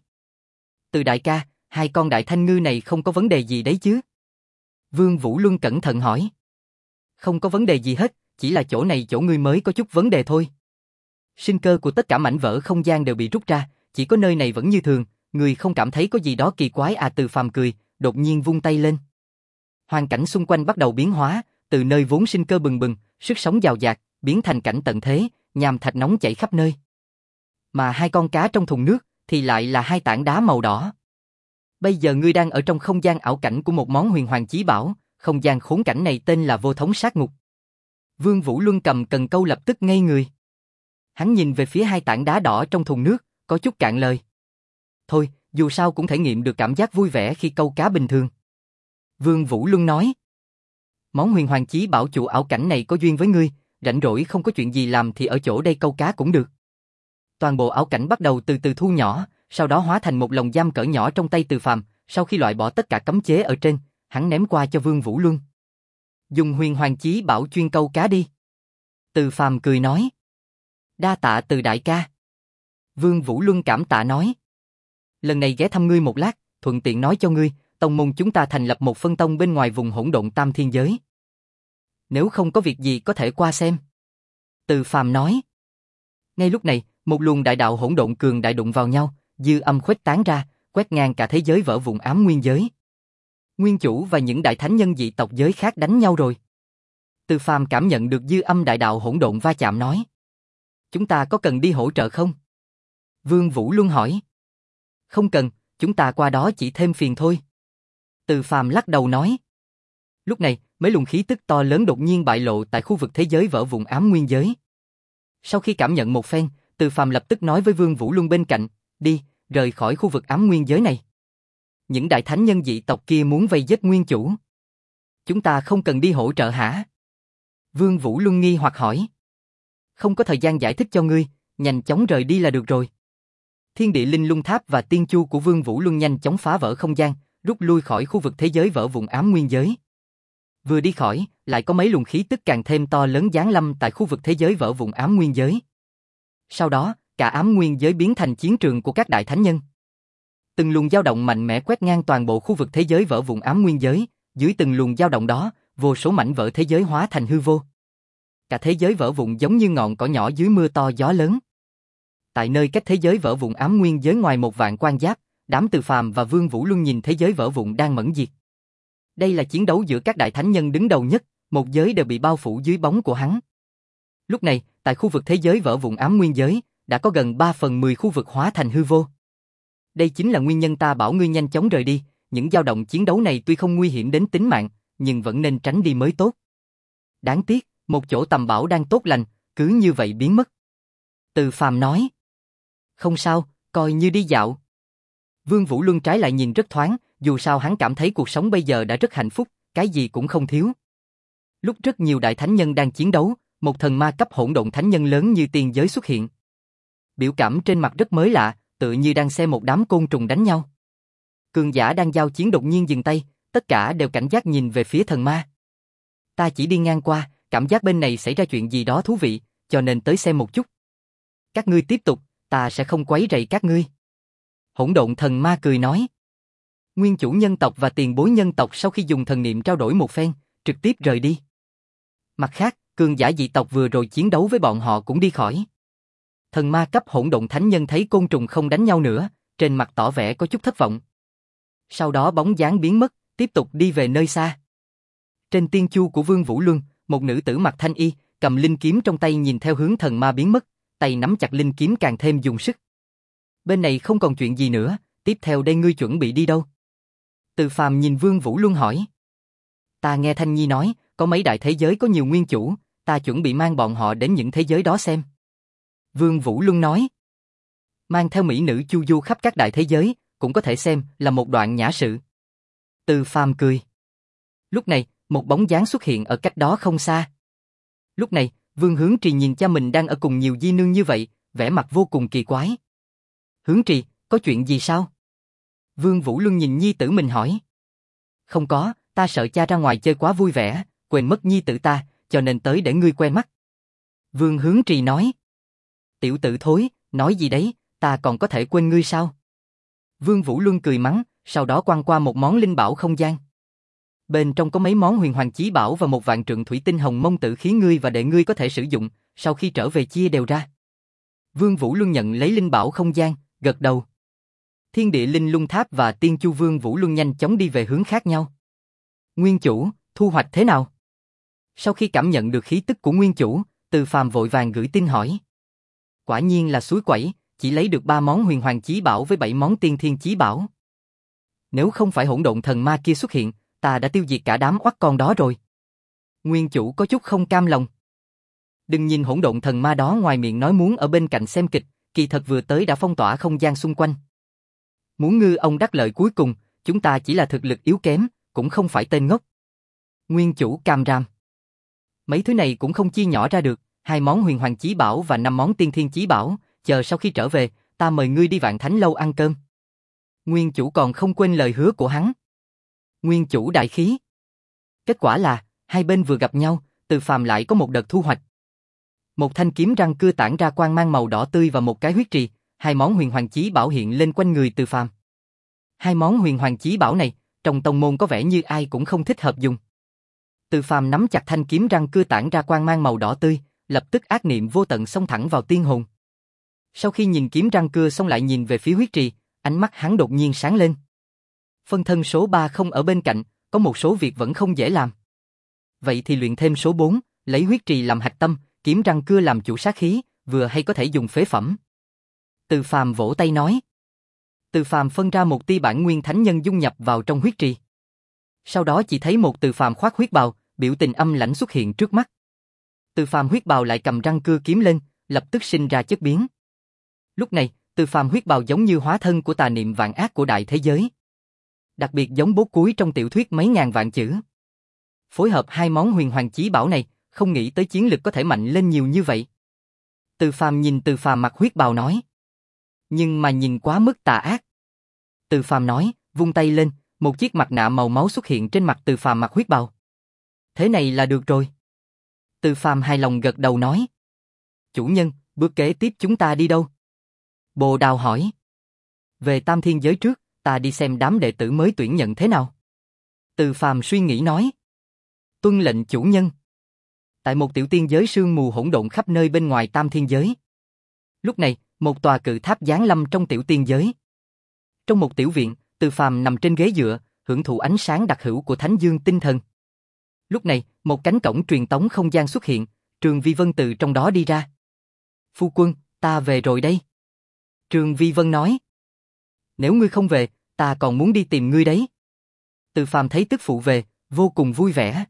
Từ đại ca, hai con đại thanh ngư này không có vấn đề gì đấy chứ? Vương Vũ Luân cẩn thận hỏi. Không có vấn đề gì hết, chỉ là chỗ này chỗ ngươi mới có chút vấn đề thôi. Sinh cơ của tất cả mảnh vỡ không gian đều bị rút ra, chỉ có nơi này vẫn như thường, ngươi không cảm thấy có gì đó kỳ quái à? Từ Phàm cười, đột nhiên vung tay lên. Hoàn cảnh xung quanh bắt đầu biến hóa, từ nơi vốn sinh cơ bừng bừng, sức sống dào dạt, biến thành cảnh tận thế, nhàm thạch nóng chảy khắp nơi. Mà hai con cá trong thùng nước thì lại là hai tảng đá màu đỏ. Bây giờ ngươi đang ở trong không gian ảo cảnh của một món huyền hoàng chí bảo, không gian khốn cảnh này tên là Vô Thống Sát Ngục. Vương Vũ Luân cầm cần câu lập tức ngây người. Hắn nhìn về phía hai tảng đá đỏ trong thùng nước, có chút cạn lời. Thôi, dù sao cũng thể nghiệm được cảm giác vui vẻ khi câu cá bình thường. Vương Vũ Luân nói. Món huyền hoàng chí bảo chủ ảo cảnh này có duyên với ngươi, rảnh rỗi không có chuyện gì làm thì ở chỗ đây câu cá cũng được. Toàn bộ ảo cảnh bắt đầu từ từ thu nhỏ, sau đó hóa thành một lồng giam cỡ nhỏ trong tay Từ Phàm, sau khi loại bỏ tất cả cấm chế ở trên, hắn ném qua cho Vương Vũ Luân. Dùng huyền hoàng chí bảo chuyên câu cá đi. Từ Phàm cười nói. Đa tạ Từ đại ca. Vương Vũ Luân cảm tạ nói. Lần này ghé thăm ngươi một lát, thuận tiện nói cho ngươi, tông môn chúng ta thành lập một phân tông bên ngoài vùng hỗn độn tam thiên giới. Nếu không có việc gì có thể qua xem. Từ Phàm nói. Ngay lúc này, một luồng đại đạo hỗn độn cường đại đụng vào nhau, dư âm khuếch tán ra, quét ngang cả thế giới vỡ vụn ám nguyên giới. Nguyên chủ và những đại thánh nhân dị tộc giới khác đánh nhau rồi. Từ Phàm cảm nhận được dư âm đại đạo hỗn độn va chạm nói. Chúng ta có cần đi hỗ trợ không? Vương Vũ Luân hỏi. Không cần, chúng ta qua đó chỉ thêm phiền thôi. Từ Phàm lắc đầu nói. Lúc này, mấy luồng khí tức to lớn đột nhiên bại lộ tại khu vực thế giới vỡ vụn ám nguyên giới. Sau khi cảm nhận một phen, Từ Phàm lập tức nói với Vương Vũ Luân bên cạnh, đi, rời khỏi khu vực ám nguyên giới này. Những đại thánh nhân dị tộc kia muốn vây giết nguyên chủ. Chúng ta không cần đi hỗ trợ hả? Vương Vũ Luân nghi hoặc hỏi. Không có thời gian giải thích cho ngươi, nhanh chóng rời đi là được rồi. Thiên địa linh lung tháp và tiên chu của Vương Vũ Luân nhanh chóng phá vỡ không gian, rút lui khỏi khu vực thế giới vỡ vụn ám nguyên giới. Vừa đi khỏi, lại có mấy luồng khí tức càng thêm to lớn giáng lâm tại khu vực thế giới vỡ vụn ám nguyên giới. Sau đó, cả ám nguyên giới biến thành chiến trường của các đại thánh nhân. Từng luồng dao động mạnh mẽ quét ngang toàn bộ khu vực thế giới vỡ vụn ám nguyên giới, dưới từng luồng dao động đó, vô số mảnh vỡ thế giới hóa thành hư vô. Cả thế giới vỡ vụn giống như ngọn cỏ nhỏ dưới mưa to gió lớn. Tại nơi cách thế giới vỡ vụn ám nguyên giới ngoài một vạn quan giáp, đám Từ Phàm và Vương Vũ Luân nhìn thế giới vỡ vụn đang mẫn diệt. Đây là chiến đấu giữa các đại thánh nhân đứng đầu nhất, một giới đều bị bao phủ dưới bóng của hắn. Lúc này, tại khu vực thế giới vỡ vụn ám nguyên giới, đã có gần ba phần mười khu vực hóa thành hư vô. Đây chính là nguyên nhân ta bảo ngươi nhanh chóng rời đi, những dao động chiến đấu này tuy không nguy hiểm đến tính mạng, nhưng vẫn nên tránh đi mới tốt. Đáng tiếc, một chỗ tầm bảo đang tốt lành, cứ như vậy biến mất. Từ Phàm nói. Không sao, coi như đi dạo. Vương Vũ Luân trái lại nhìn rất thoáng, dù sao hắn cảm thấy cuộc sống bây giờ đã rất hạnh phúc, cái gì cũng không thiếu. Lúc rất nhiều đại thánh nhân đang chiến đấu, một thần ma cấp hỗn độn thánh nhân lớn như tiên giới xuất hiện. Biểu cảm trên mặt rất mới lạ, tựa như đang xem một đám côn trùng đánh nhau. Cường giả đang giao chiến đột nhiên dừng tay, tất cả đều cảnh giác nhìn về phía thần ma. Ta chỉ đi ngang qua, cảm giác bên này xảy ra chuyện gì đó thú vị, cho nên tới xem một chút. Các ngươi tiếp tục, ta sẽ không quấy rầy các ngươi. Hỗn độn thần ma cười nói. Nguyên chủ nhân tộc và tiền bối nhân tộc sau khi dùng thần niệm trao đổi một phen, trực tiếp rời đi. Mặt khác, cường giả dị tộc vừa rồi chiến đấu với bọn họ cũng đi khỏi. Thần ma cấp hỗn độn thánh nhân thấy côn trùng không đánh nhau nữa, trên mặt tỏ vẻ có chút thất vọng. Sau đó bóng dáng biến mất, tiếp tục đi về nơi xa. Trên tiên chu của Vương Vũ Luân, một nữ tử mặc thanh y, cầm linh kiếm trong tay nhìn theo hướng thần ma biến mất, tay nắm chặt linh kiếm càng thêm dùng sức. Bên này không còn chuyện gì nữa, tiếp theo đây ngươi chuẩn bị đi đâu? Từ Phàm nhìn Vương Vũ Luân hỏi. Ta nghe Thanh Nhi nói, có mấy đại thế giới có nhiều nguyên chủ, ta chuẩn bị mang bọn họ đến những thế giới đó xem. Vương Vũ Luân nói. Mang theo mỹ nữ chu du khắp các đại thế giới, cũng có thể xem là một đoạn nhã sự. Từ Phàm cười. Lúc này, một bóng dáng xuất hiện ở cách đó không xa. Lúc này, Vương Hướng Trì nhìn cha mình đang ở cùng nhiều di nương như vậy, vẻ mặt vô cùng kỳ quái. Hướng Trì, có chuyện gì sao? Vương Vũ Luân nhìn nhi tử mình hỏi. Không có, ta sợ cha ra ngoài chơi quá vui vẻ, quên mất nhi tử ta, cho nên tới để ngươi quen mắt. Vương Hướng Trì nói. Tiểu tử thối, nói gì đấy, ta còn có thể quên ngươi sao? Vương Vũ Luân cười mắng, sau đó quăng qua một món linh bảo không gian. Bên trong có mấy món huyền hoàng chí bảo và một vạn trượng thủy tinh hồng mông tử khí ngươi và đệ ngươi có thể sử dụng, sau khi trở về chia đều ra. Vương Vũ Luân nhận lấy linh bảo không gian, gật đầu. Thiên địa linh lung tháp và tiên chu Vương Vũ Luân nhanh chóng đi về hướng khác nhau. Nguyên chủ, thu hoạch thế nào? Sau khi cảm nhận được khí tức của nguyên chủ, Từ Phàm vội vàng gửi tin hỏi. Quả nhiên là suối quẩy, chỉ lấy được ba món huyền hoàng chí bảo với bảy món tiên thiên chí bảo. Nếu không phải hỗn độn thần ma kia xuất hiện, ta đã tiêu diệt cả đám oắt con đó rồi. Nguyên chủ có chút không cam lòng. Đừng nhìn hỗn độn thần ma đó ngoài miệng nói muốn ở bên cạnh xem kịch, kỳ thật vừa tới đã phong tỏa không gian xung quanh. Muốn ngư ông đắc lợi cuối cùng, chúng ta chỉ là thực lực yếu kém, cũng không phải tên ngốc. Nguyên chủ cam ram. Mấy thứ này cũng không chia nhỏ ra được, hai món huyền hoàng chí bảo và năm món tiên thiên chí bảo, chờ sau khi trở về, ta mời ngươi đi Vạn Thánh lâu ăn cơm. Nguyên chủ còn không quên lời hứa của hắn. Nguyên chủ đại khí. Kết quả là, hai bên vừa gặp nhau, Từ Phàm lại có một đợt thu hoạch. Một thanh kiếm răng cưa tản ra quang mang màu đỏ tươi và một cái huyết trì, hai món huyền hoàng chí bảo hiện lên quanh người Từ Phàm. Hai món huyền hoàng chí bảo này, trong tông môn có vẻ như ai cũng không thích hợp dùng. Từ Phàm nắm chặt thanh kiếm răng cưa tản ra quang mang màu đỏ tươi, lập tức ác niệm vô tận xông thẳng vào tiên hồn. Sau khi nhìn kiếm răng cưa xong lại nhìn về phía huyết trì, ánh mắt hắn đột nhiên sáng lên. Phân thân số ba không ở bên cạnh, có một số việc vẫn không dễ làm. Vậy thì luyện thêm số bốn, lấy huyết trì làm hạch tâm, kiếm răng cưa làm chủ sát khí, vừa hay có thể dùng phế phẩm. Từ Phàm vỗ tay nói. Từ Phàm phân ra một tia bản nguyên thánh nhân dung nhập vào trong huyết trì. Sau đó chỉ thấy một Từ Phàm khoác huyết bào, biểu tình âm lãnh xuất hiện trước mắt. Từ Phàm huyết bào lại cầm răng cưa kiếm lên, lập tức sinh ra chất biến. Lúc này, Từ Phàm huyết bào giống như hóa thân của tà niệm vạn ác của đại thế giới. Đặc biệt giống bố cúi trong tiểu thuyết mấy ngàn vạn chữ. Phối hợp hai món huyền hoàng chí bảo này, không nghĩ tới chiến lực có thể mạnh lên nhiều như vậy. Từ Phàm nhìn Từ Phàm mặc huyết bào nói. Nhưng mà nhìn quá mức tà ác. Từ Phàm nói, vung tay lên, một chiếc mặt nạ màu máu xuất hiện trên mặt Từ Phàm mặc huyết bào. Thế này là được rồi. Từ Phàm hài lòng gật đầu nói. Chủ nhân, bước kế tiếp chúng ta đi đâu? Bồ Đào hỏi. Về Tam Thiên giới trước, ta đi xem đám đệ tử mới tuyển nhận thế nào. Từ Phàm suy nghĩ nói. Tuân lệnh chủ nhân. Tại một tiểu tiên giới sương mù hỗn độn khắp nơi bên ngoài Tam Thiên giới. Lúc này, một tòa cự tháp giáng lâm trong tiểu tiên giới. Trong một tiểu viện, Từ Phàm nằm trên ghế dựa, hưởng thụ ánh sáng đặc hữu của Thánh Dương tinh thần. Lúc này, một cánh cổng truyền tống không gian xuất hiện, Trường Vi Vân từ trong đó đi ra. Phu quân, ta về rồi đây. Trường Vi Vân nói. Nếu ngươi không về, ta còn muốn đi tìm ngươi đấy. Từ Phàm thấy tức phụ về, vô cùng vui vẻ.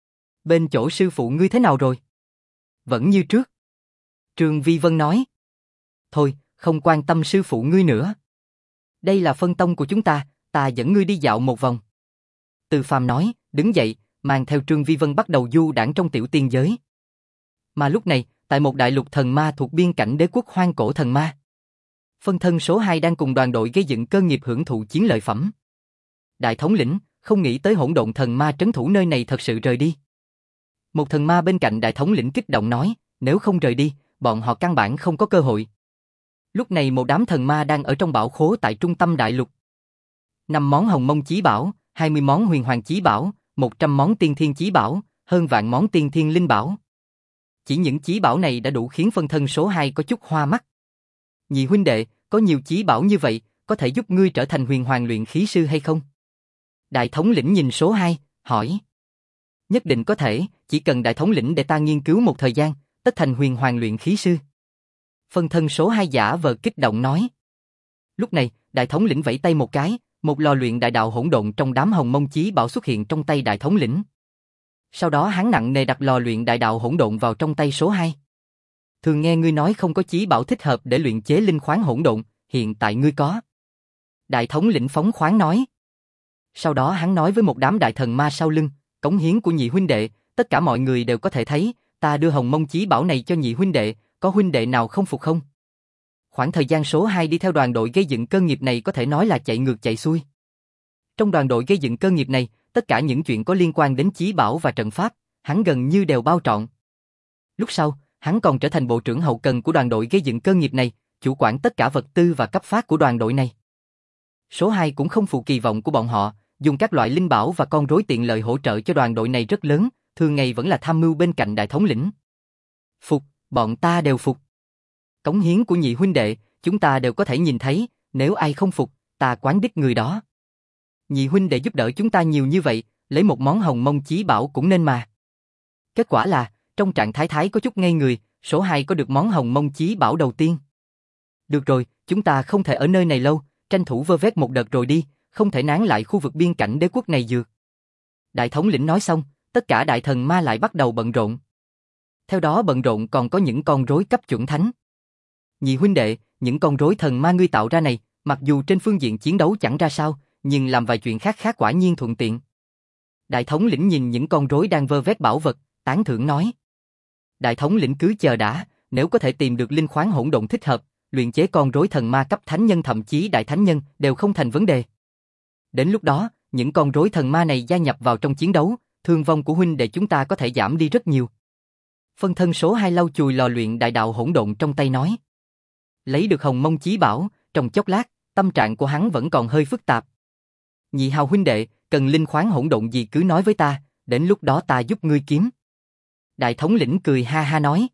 Bên chỗ sư phụ ngươi thế nào rồi? Vẫn như trước. Trường Vi Vân nói. Thôi, không quan tâm sư phụ ngươi nữa. Đây là phân tông của chúng ta, ta dẫn ngươi đi dạo một vòng. Từ Phàm nói, đứng dậy, mang theo Trương Vi Vân bắt đầu du đãng trong tiểu tiên giới. Mà lúc này, tại một đại lục thần ma thuộc biên cảnh đế quốc hoang cổ thần ma. Phân thân số hai đang cùng đoàn đội gây dựng cơ nghiệp hưởng thụ chiến lợi phẩm. Đại thống lĩnh, không nghĩ tới hỗn độn thần ma trấn thủ nơi này thật sự rời đi. Một thần ma bên cạnh đại thống lĩnh kích động nói, nếu không rời đi, bọn họ căn bản không có cơ hội. Lúc này một đám thần ma đang ở trong bảo khố tại trung tâm đại lục. Năm món hồng mông chí bảo, hai mươi món huyền hoàng chí bảo, một trăm món tiên thiên chí bảo, hơn vạn món tiên thiên linh bảo. Chỉ những chí bảo này đã đủ khiến phân thân số hai có chút hoa mắt. Nhị huynh đệ, có nhiều chí bảo như vậy, có thể giúp ngươi trở thành huyền hoàng luyện khí sư hay không? Đại thống lĩnh nhìn số hai, hỏi. Nhất định có thể, chỉ cần đại thống lĩnh để ta nghiên cứu một thời gian, tất thành huyền hoàng luyện khí sư. Phân thân số hai giả vờ kích động nói. Lúc này, đại thống lĩnh vẫy tay một cái, một lò luyện đại đạo hỗn độn trong đám hồng mông chí bảo xuất hiện trong tay đại thống lĩnh. Sau đó hắn nặng nề đặt lò luyện đại đạo hỗn độn vào trong tay số hai. Thường nghe ngươi nói không có chí bảo thích hợp để luyện chế linh khoáng hỗn độn, hiện tại ngươi có. Đại thống lĩnh phóng khoáng nói. Sau đó hắn nói với một đám đại thần ma sau lưng, cống hiến của nhị huynh đệ, tất cả mọi người đều có thể thấy, ta đưa hồng mông chí bảo này cho nhị huynh đệ, có huynh đệ nào không phục không? Khoảng thời gian số hai đi theo đoàn đội gây dựng cơ nghiệp này có thể nói là chạy ngược chạy xuôi. Trong đoàn đội gây dựng cơ nghiệp này, tất cả những chuyện có liên quan đến chí bảo và trận pháp, hắn gần như đều bao trọn. Lúc sau, hắn còn trở thành bộ trưởng hậu cần của đoàn đội gây dựng cơ nghiệp này, chủ quản tất cả vật tư và cấp phát của đoàn đội này. Số hai cũng không phụ kỳ vọng của bọn họ, dùng các loại linh bảo và con rối tiện lợi hỗ trợ cho đoàn đội này rất lớn, thường ngày vẫn là tham mưu bên cạnh đại thống lĩnh. Phục, bọn ta đều phục. Cống hiến của nhị huynh đệ, chúng ta đều có thể nhìn thấy, nếu ai không phục, ta quán đích người đó. Nhị huynh đệ giúp đỡ chúng ta nhiều như vậy, lấy một món hồng mông chí bảo cũng nên mà. Kết quả là, trong trạng thái thái có chút ngây người, Số hai có được món hồng mông chí bảo đầu tiên. Được rồi, chúng ta không thể ở nơi này lâu, tranh thủ vơ vét một đợt rồi đi, không thể nán lại khu vực biên cảnh đế quốc này dược. Đại thống lĩnh nói xong, tất cả đại thần ma lại bắt đầu bận rộn. Theo đó bận rộn còn có những con rối cấp chuẩn thánh. Nhị huynh đệ, những con rối thần ma ngươi tạo ra này, mặc dù trên phương diện chiến đấu chẳng ra sao, nhưng làm vài chuyện khác khác quả nhiên thuận tiện. Đại thống lĩnh nhìn những con rối đang vơ vét bảo vật, tán thưởng nói. Đại thống lĩnh cứ chờ đã, nếu có thể tìm được linh khoáng hỗn độn thích hợp, luyện chế con rối thần ma cấp thánh nhân thậm chí đại thánh nhân đều không thành vấn đề. Đến lúc đó, những con rối thần ma này gia nhập vào trong chiến đấu, thương vong của huynh đệ chúng ta có thể giảm đi rất nhiều. Phân thân số hai lau chùi lò luyện đại đạo hỗn độn trong tay nói. Lấy được hồng mông chí bảo, trong chốc lát, tâm trạng của hắn vẫn còn hơi phức tạp. Nhị hào huynh đệ, cần linh khoáng hỗn độn gì cứ nói với ta, đến lúc đó ta giúp ngươi kiếm. Đại thống lĩnh cười ha ha nói.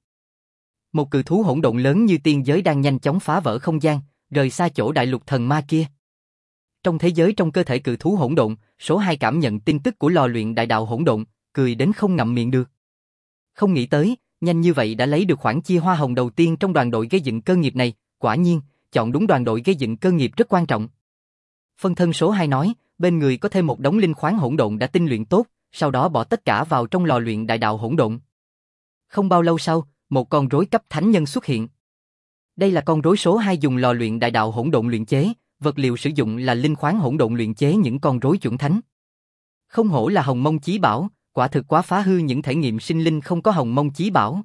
Một cự thú hỗn độn lớn như tiên giới đang nhanh chóng phá vỡ không gian, rời xa chỗ đại lục thần ma kia. Trong thế giới trong cơ thể cự thú hỗn độn, số hai cảm nhận tin tức của lò luyện đại đạo hỗn độn, cười đến không ngậm miệng được. Không nghĩ tới, nhanh như vậy đã lấy được khoản chia hoa hồng đầu tiên trong đoàn đội gây dựng cơ nghiệp này, quả nhiên, chọn đúng đoàn đội gây dựng cơ nghiệp rất quan trọng. Phân thân số hai nói, bên người có thêm một đống linh khoáng hỗn độn đã tinh luyện tốt, sau đó bỏ tất cả vào trong lò luyện đại đạo hỗn độn. Không bao lâu sau, một con rối cấp thánh nhân xuất hiện. Đây là con rối số hai dùng lò luyện đại đạo hỗn độn luyện chế, vật liệu sử dụng là linh khoáng hỗn độn luyện chế những con rối chuẩn thánh. Không hổ là hồng mông chí bảo, quả thực quá phá hư những thể nghiệm sinh linh không có hồng mông chí bảo.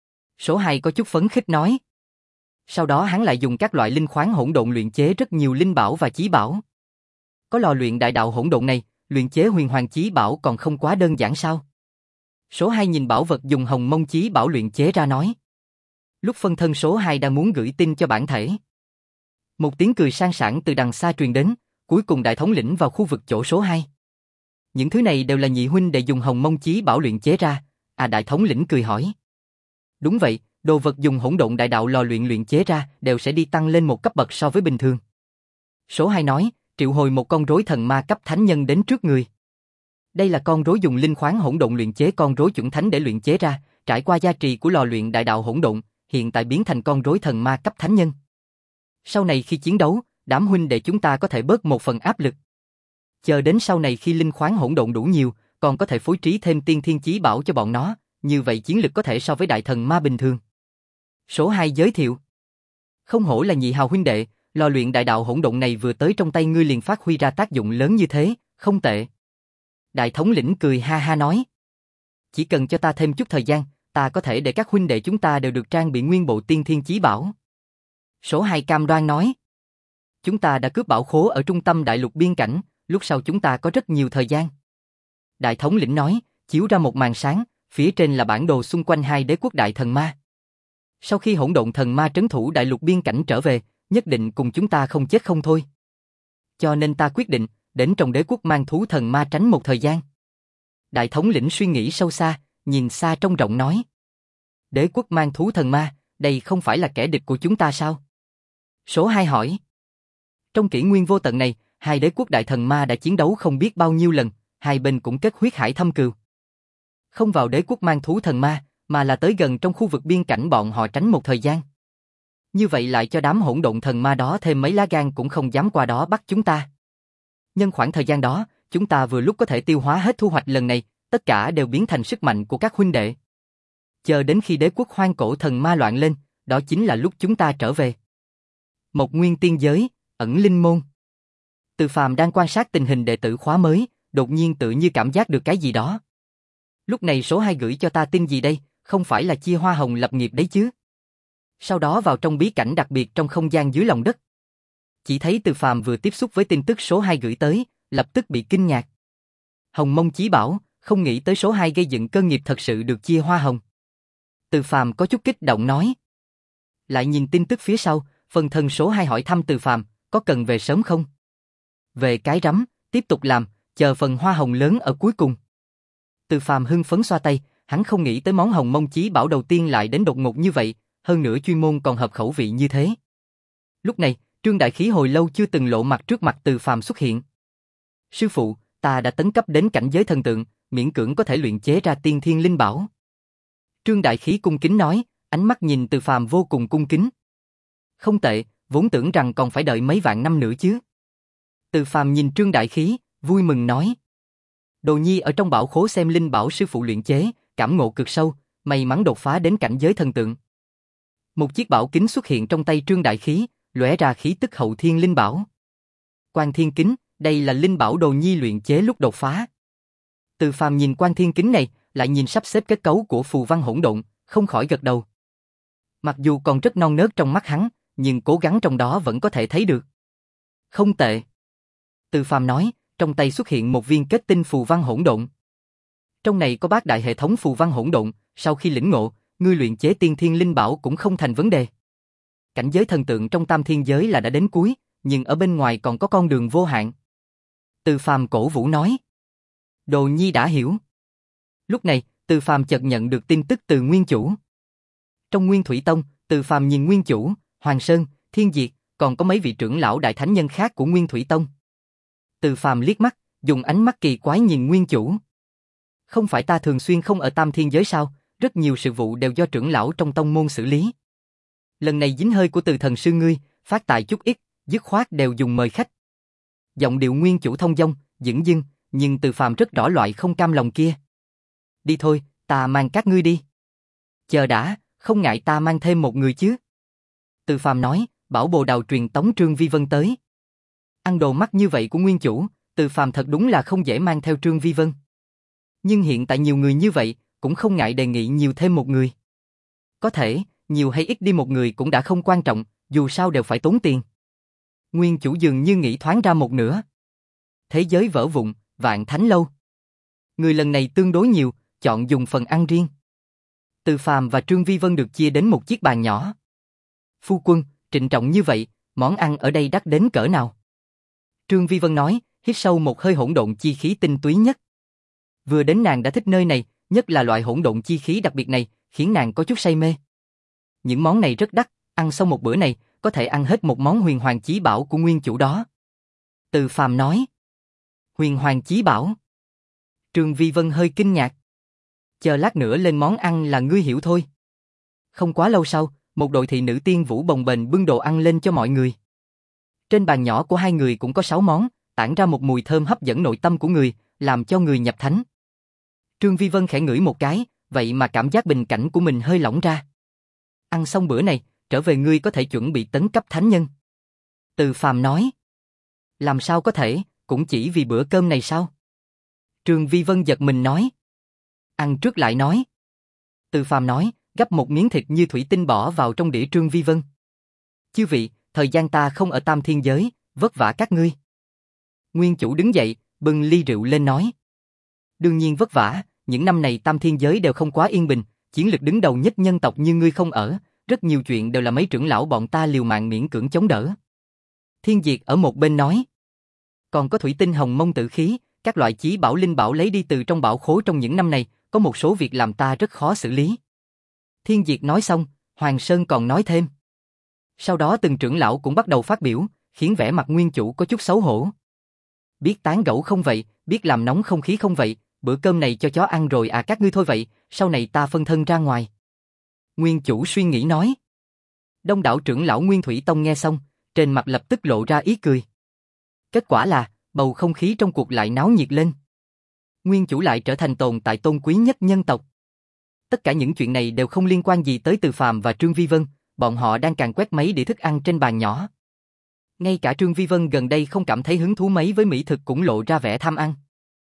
Số hai có chút phấn khích nói. Sau đó hắn lại dùng các loại linh khoáng hỗn độn luyện chế rất nhiều linh bảo và chí bảo. Có lò luyện đại đạo hỗn độn này, luyện chế huyền hoàng chí bảo còn không quá đơn giản sao? Số hai nhìn bảo vật dùng hồng mông chí bảo luyện chế ra nói. Lúc phân thân số hai đang muốn gửi tin cho bản thể. Một tiếng cười sang sảng từ đằng xa truyền đến, cuối cùng đại thống lĩnh vào khu vực chỗ số hai. Những thứ này đều là nhị huynh đệ dùng hồng mông chí bảo luyện chế ra, à đại thống lĩnh cười hỏi. Đúng vậy, đồ vật dùng hỗn độn đại đạo lò luyện luyện chế ra đều sẽ đi tăng lên một cấp bậc so với bình thường. Số hai nói, triệu hồi một con rối thần ma cấp thánh nhân đến trước người. Đây là con rối dùng linh khoáng hỗn độn luyện chế con rối chuẩn thánh để luyện chế ra, trải qua gia trì của lò luyện đại đạo hỗn độn, hiện tại biến thành con rối thần ma cấp thánh nhân. Sau này khi chiến đấu, đám huynh đệ chúng ta có thể bớt một phần áp lực. Chờ đến sau này khi linh khoáng hỗn độn đủ nhiều, còn có thể phối trí thêm tiên thiên chí bảo cho bọn nó, như vậy chiến lực có thể so với đại thần ma bình thường. Số hai giới thiệu. Không hổ là nhị hào huynh đệ, lò luyện đại đạo hỗn độn này vừa tới trong tay ngươi liền phát huy ra tác dụng lớn như thế, không tệ. Đại thống lĩnh cười ha ha nói. Chỉ cần cho ta thêm chút thời gian, ta có thể để các huynh đệ chúng ta đều được trang bị nguyên bộ tiên thiên chí bảo. Số hai cam đoan nói. Chúng ta đã cướp bảo khố ở trung tâm đại lục biên cảnh, lúc sau chúng ta có rất nhiều thời gian. Đại thống lĩnh nói, chiếu ra một màn sáng, phía trên là bản đồ xung quanh hai đế quốc đại thần ma. Sau khi hỗn độn thần ma trấn thủ đại lục biên cảnh trở về, nhất định cùng chúng ta không chết không thôi. Cho nên ta quyết định, đến trong đế quốc mang thú thần ma tránh một thời gian. Đại thống lĩnh suy nghĩ sâu xa, nhìn xa trông rộng nói. Đế quốc mang thú thần ma, đây không phải là kẻ địch của chúng ta sao? Số hai hỏi. Trong kỷ nguyên vô tận này, hai đế quốc đại thần ma đã chiến đấu không biết bao nhiêu lần, hai bên cũng kết huyết hải thâm cừu. Không vào đế quốc mang thú thần ma, mà là tới gần trong khu vực biên cảnh bọn họ tránh một thời gian. Như vậy lại cho đám hỗn độn thần ma đó thêm mấy lá gan cũng không dám qua đó bắt chúng ta. Nhân khoảng thời gian đó, chúng ta vừa lúc có thể tiêu hóa hết thu hoạch lần này, tất cả đều biến thành sức mạnh của các huynh đệ. Chờ đến khi đế quốc hoang cổ thần ma loạn lên, đó chính là lúc chúng ta trở về. Một nguyên tiên giới, ẩn linh môn. Từ Phàm đang quan sát tình hình đệ tử khóa mới, đột nhiên tự như cảm giác được cái gì đó. Lúc này số hai gửi cho ta tin gì đây, không phải là chia hoa hồng lập nghiệp đấy chứ. Sau đó vào trong bí cảnh đặc biệt trong không gian dưới lòng đất. Chỉ thấy Từ Phàm vừa tiếp xúc với tin tức số hai gửi tới, lập tức bị kinh ngạc. Hồng mông chí bảo, không nghĩ tới số hai gây dựng cơ nghiệp thật sự được chia hoa hồng. Từ Phàm có chút kích động nói. Lại nhìn tin tức phía sau, phần thân số hai hỏi thăm Từ Phàm, có cần về sớm không? Về cái rắm, tiếp tục làm, chờ phần hoa hồng lớn ở cuối cùng. Từ Phàm hưng phấn xoa tay, hắn không nghĩ tới món hồng mông chí bảo đầu tiên lại đến đột ngột như vậy, hơn nữa chuyên môn còn hợp khẩu vị như thế. Lúc này, Trương Đại Khí hồi lâu chưa từng lộ mặt trước mặt Từ Phàm xuất hiện. Sư phụ, ta đã tấn cấp đến cảnh giới thần tượng, miễn cưỡng có thể luyện chế ra tiên thiên linh bảo. Trương Đại Khí cung kính nói, Ánh mắt nhìn Từ Phàm vô cùng cung kính. Không tệ, vốn tưởng rằng còn phải đợi mấy vạn năm nữa chứ. Từ Phàm nhìn Trương Đại Khí, vui mừng nói. Đồ nhi ở trong bảo khố xem linh bảo sư phụ luyện chế, cảm ngộ cực sâu, may mắn đột phá đến cảnh giới thần tượng. Một chiếc bảo kính xuất hiện trong tay Trương Đại Khí, lóe ra khí tức hậu thiên linh bảo. Quan Thiên Kính, đây là linh bảo đồ nhi luyện chế lúc đột phá. Từ Phàm nhìn Quan Thiên Kính này, lại nhìn sắp xếp kết cấu của phù văn hỗn độn, không khỏi gật đầu. Mặc dù còn rất non nớt trong mắt hắn, nhưng cố gắng trong đó vẫn có thể thấy được. Không tệ. Từ Phàm nói, trong tay xuất hiện một viên kết tinh phù văn hỗn độn. Trong này có bát đại hệ thống phù văn hỗn độn, sau khi lĩnh ngộ, ngươi luyện chế tiên thiên linh bảo cũng không thành vấn đề. Cảnh giới thần tượng trong tam thiên giới là đã đến cuối, nhưng ở bên ngoài còn có con đường vô hạn. Từ Phàm cổ vũ nói. Đồ nhi đã hiểu. Lúc này, Từ Phàm chợt nhận được tin tức từ nguyên chủ. Trong Nguyên Thủy Tông, Từ Phàm nhìn nguyên chủ, Hoàng Sơn, Thiên Diệt, còn có mấy vị trưởng lão đại thánh nhân khác của Nguyên Thủy Tông. Từ Phàm liếc mắt, dùng ánh mắt kỳ quái nhìn nguyên chủ. Không phải ta thường xuyên không ở tam thiên giới sao, rất nhiều sự vụ đều do trưởng lão trong tông môn xử lý. Lần này dính hơi của Từ thần sư ngươi, phát tài chút ít, dứt khoát đều dùng mời khách. Giọng điệu nguyên chủ thông dong, dửng dưng, nhưng Từ Phàm rất rõ loại không cam lòng kia. Đi thôi, ta mang các ngươi đi. Chờ đã, không ngại ta mang thêm một người chứ. Từ Phàm nói, bảo bồ đào truyền tống Trương Vi Vân tới. Ăn đồ mắt như vậy của nguyên chủ, Từ Phàm thật đúng là không dễ mang theo Trương Vi Vân. Nhưng hiện tại nhiều người như vậy, cũng không ngại đề nghị nhiều thêm một người. Có thể, nhiều hay ít đi một người cũng đã không quan trọng, dù sao đều phải tốn tiền. Nguyên chủ dường như nghĩ thoáng ra một nửa. Thế giới vỡ vụn, vạn thánh lâu. Người lần này tương đối nhiều, chọn dùng phần ăn riêng. Từ Phàm và Trương Vi Vân được chia đến một chiếc bàn nhỏ. Phu quân, trịnh trọng như vậy, món ăn ở đây đắt đến cỡ nào? Trương Vi Vân nói, hít sâu một hơi hỗn độn chi khí tinh túy nhất. Vừa đến nàng đã thích nơi này, nhất là loại hỗn độn chi khí đặc biệt này, khiến nàng có chút say mê. Những món này rất đắt, ăn xong một bữa này, có thể ăn hết một món huyền hoàng chí bảo của nguyên chủ đó. Từ Phàm nói. Huyền hoàng chí bảo. Trương Vi Vân hơi kinh ngạc. Chờ lát nữa lên món ăn là ngươi hiểu thôi. Không quá lâu sau, một đội thị nữ tiên vũ bồng bềnh bưng đồ ăn lên cho mọi người. Trên bàn nhỏ của hai người cũng có sáu món, tản ra một mùi thơm hấp dẫn nội tâm của người, làm cho người nhập thánh. Trương Vi Vân khẽ ngửi một cái, vậy mà cảm giác bình cảnh của mình hơi lỏng ra. Ăn xong bữa này, trở về ngươi có thể chuẩn bị tấn cấp thánh nhân. Từ Phàm nói. Làm sao có thể, cũng chỉ vì bữa cơm này sao? Trương Vi Vân giật mình nói. Ăn trước lại nói. Từ Phàm nói, gắp một miếng thịt như thủy tinh bỏ vào trong đĩa Trương Vi Vân. Chư vị, thời gian ta không ở tam thiên giới, vất vả các ngươi. Nguyên chủ đứng dậy, bưng ly rượu lên nói. Đương nhiên vất vả, những năm này tam thiên giới đều không quá yên bình, chiến lực đứng đầu nhất nhân tộc như ngươi không ở, rất nhiều chuyện đều là mấy trưởng lão bọn ta liều mạng miễn cưỡng chống đỡ. Thiên Diệt ở một bên nói. Còn có thủy tinh hồng mông tử khí, các loại chí bảo linh bảo lấy đi từ trong bảo khố trong những năm này, có một số việc làm ta rất khó xử lý. Thiên Diệt nói xong, Hoàng Sơn còn nói thêm. Sau đó từng trưởng lão cũng bắt đầu phát biểu, khiến vẻ mặt nguyên chủ có chút xấu hổ. Biết tán gẫu không vậy, biết làm nóng không khí không vậy, bữa cơm này cho chó ăn rồi à các ngươi thôi vậy, sau này ta phân thân ra ngoài. Nguyên chủ suy nghĩ nói. Đông đảo trưởng lão Nguyên Thủy Tông nghe xong, trên mặt lập tức lộ ra ý cười. Kết quả là, bầu không khí trong cuộc lại náo nhiệt lên. Nguyên chủ lại trở thành tồn tại tôn quý nhất nhân tộc. Tất cả những chuyện này đều không liên quan gì tới Từ Phàm và Trương Vi Vân, bọn họ đang càn quét mấy đĩa thức ăn trên bàn nhỏ. Ngay cả Trương Vi Vân gần đây không cảm thấy hứng thú mấy với mỹ thực cũng lộ ra vẻ tham ăn.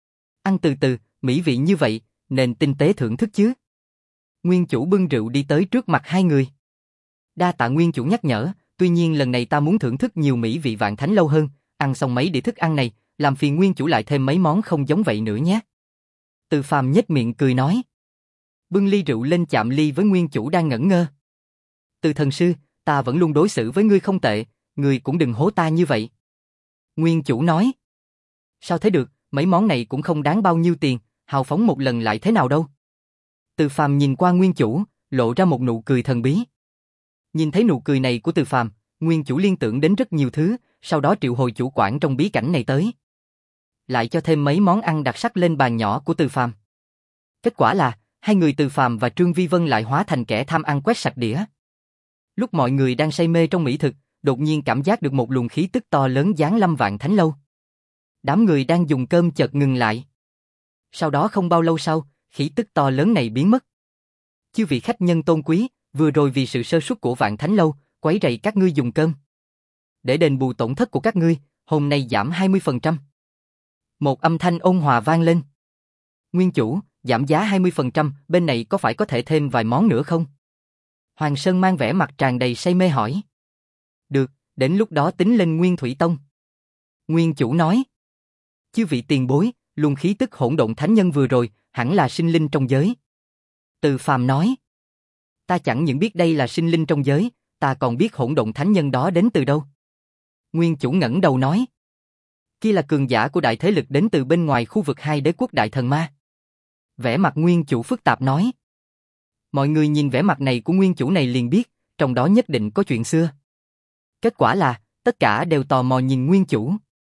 Ăn từ từ, mỹ vị như vậy, nên tinh tế thưởng thức chứ. Nguyên chủ bưng rượu đi tới trước mặt hai người. Đa tạ nguyên chủ nhắc nhở, tuy nhiên lần này ta muốn thưởng thức nhiều mỹ vị vạn thánh lâu hơn, ăn xong mấy đĩa thức ăn này, làm phiền nguyên chủ lại thêm mấy món không giống vậy nữa nhé. Từ Phàm nhếch miệng cười nói. Bưng ly rượu lên chạm ly với nguyên chủ đang ngẩn ngơ. Từ thần sư, ta vẫn luôn đối xử với ngươi không tệ, ngươi cũng đừng hố ta như vậy. Nguyên chủ nói. Sao thế được, mấy món này cũng không đáng bao nhiêu tiền, hào phóng một lần lại thế nào đâu. Từ Phàm nhìn qua nguyên chủ, lộ ra một nụ cười thần bí. Nhìn thấy nụ cười này của Từ Phàm, nguyên chủ liên tưởng đến rất nhiều thứ, sau đó triệu hồi chủ quản trong bí cảnh này tới. Lại cho thêm mấy món ăn đặc sắc lên bàn nhỏ của Từ Phàm. Kết quả là, hai người Từ Phàm và Trương Vi Vân lại hóa thành kẻ tham ăn quét sạch đĩa. Lúc mọi người đang say mê trong mỹ thực, đột nhiên cảm giác được một luồng khí tức to lớn giáng lâm Vạn Thánh Lâu. Đám người đang dùng cơm chợt ngừng lại. Sau đó không bao lâu sau, khí tức to lớn này biến mất. Chư vị khách nhân tôn quý, vừa rồi vì sự sơ suất của Vạn Thánh Lâu, quấy rầy các ngươi dùng cơm. Để đền bù tổn thất của các ngươi, hôm nay giảm hai mươi phần trăm. Một âm thanh ôn hòa vang lên. Nguyên chủ, giảm giá hai mươi phần trăm, bên này có phải có thể thêm vài món nữa không? Hoàng Sơn mang vẻ mặt tràn đầy say mê hỏi. Được, đến lúc đó tính lên Nguyên Thủy Tông. Nguyên chủ nói. Chư vị tiền bối, luồng khí tức hỗn độn thánh nhân vừa rồi, hẳn là sinh linh trong giới. Từ Phàm nói. Ta chẳng những biết đây là sinh linh trong giới, ta còn biết hỗn độn thánh nhân đó đến từ đâu. Nguyên chủ ngẩng đầu nói. Kia là cường giả của đại thế lực đến từ bên ngoài khu vực hai đế quốc đại thần ma. Vẻ mặt Nguyên chủ phức tạp nói. Mọi người nhìn vẻ mặt này của Nguyên chủ này liền biết, trong đó nhất định có chuyện xưa. Kết quả là, tất cả đều tò mò nhìn Nguyên chủ.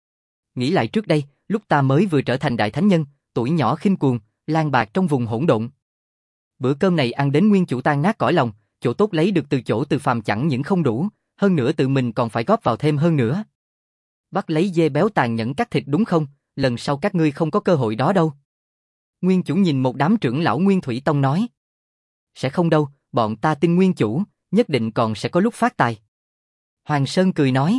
Nghĩ lại trước đây, lúc ta mới vừa trở thành đại thánh nhân, tuổi nhỏ khinh cuồng, lang bạc trong vùng hỗn độn. Bữa cơm này ăn đến Nguyên chủ tan nát cõi lòng, chỗ tốt lấy được từ chỗ Từ Phàm chẳng những không đủ, hơn nữa tự mình còn phải góp vào thêm hơn nữa. Bắt lấy dê béo tàn nhẫn cắt thịt đúng không? Lần sau các ngươi không có cơ hội đó đâu. Nguyên chủ nhìn một đám trưởng lão Nguyên Thủy Tông nói. Sẽ không đâu, bọn ta tin Nguyên chủ, nhất định còn sẽ có lúc phát tài. Hoàng Sơn cười nói.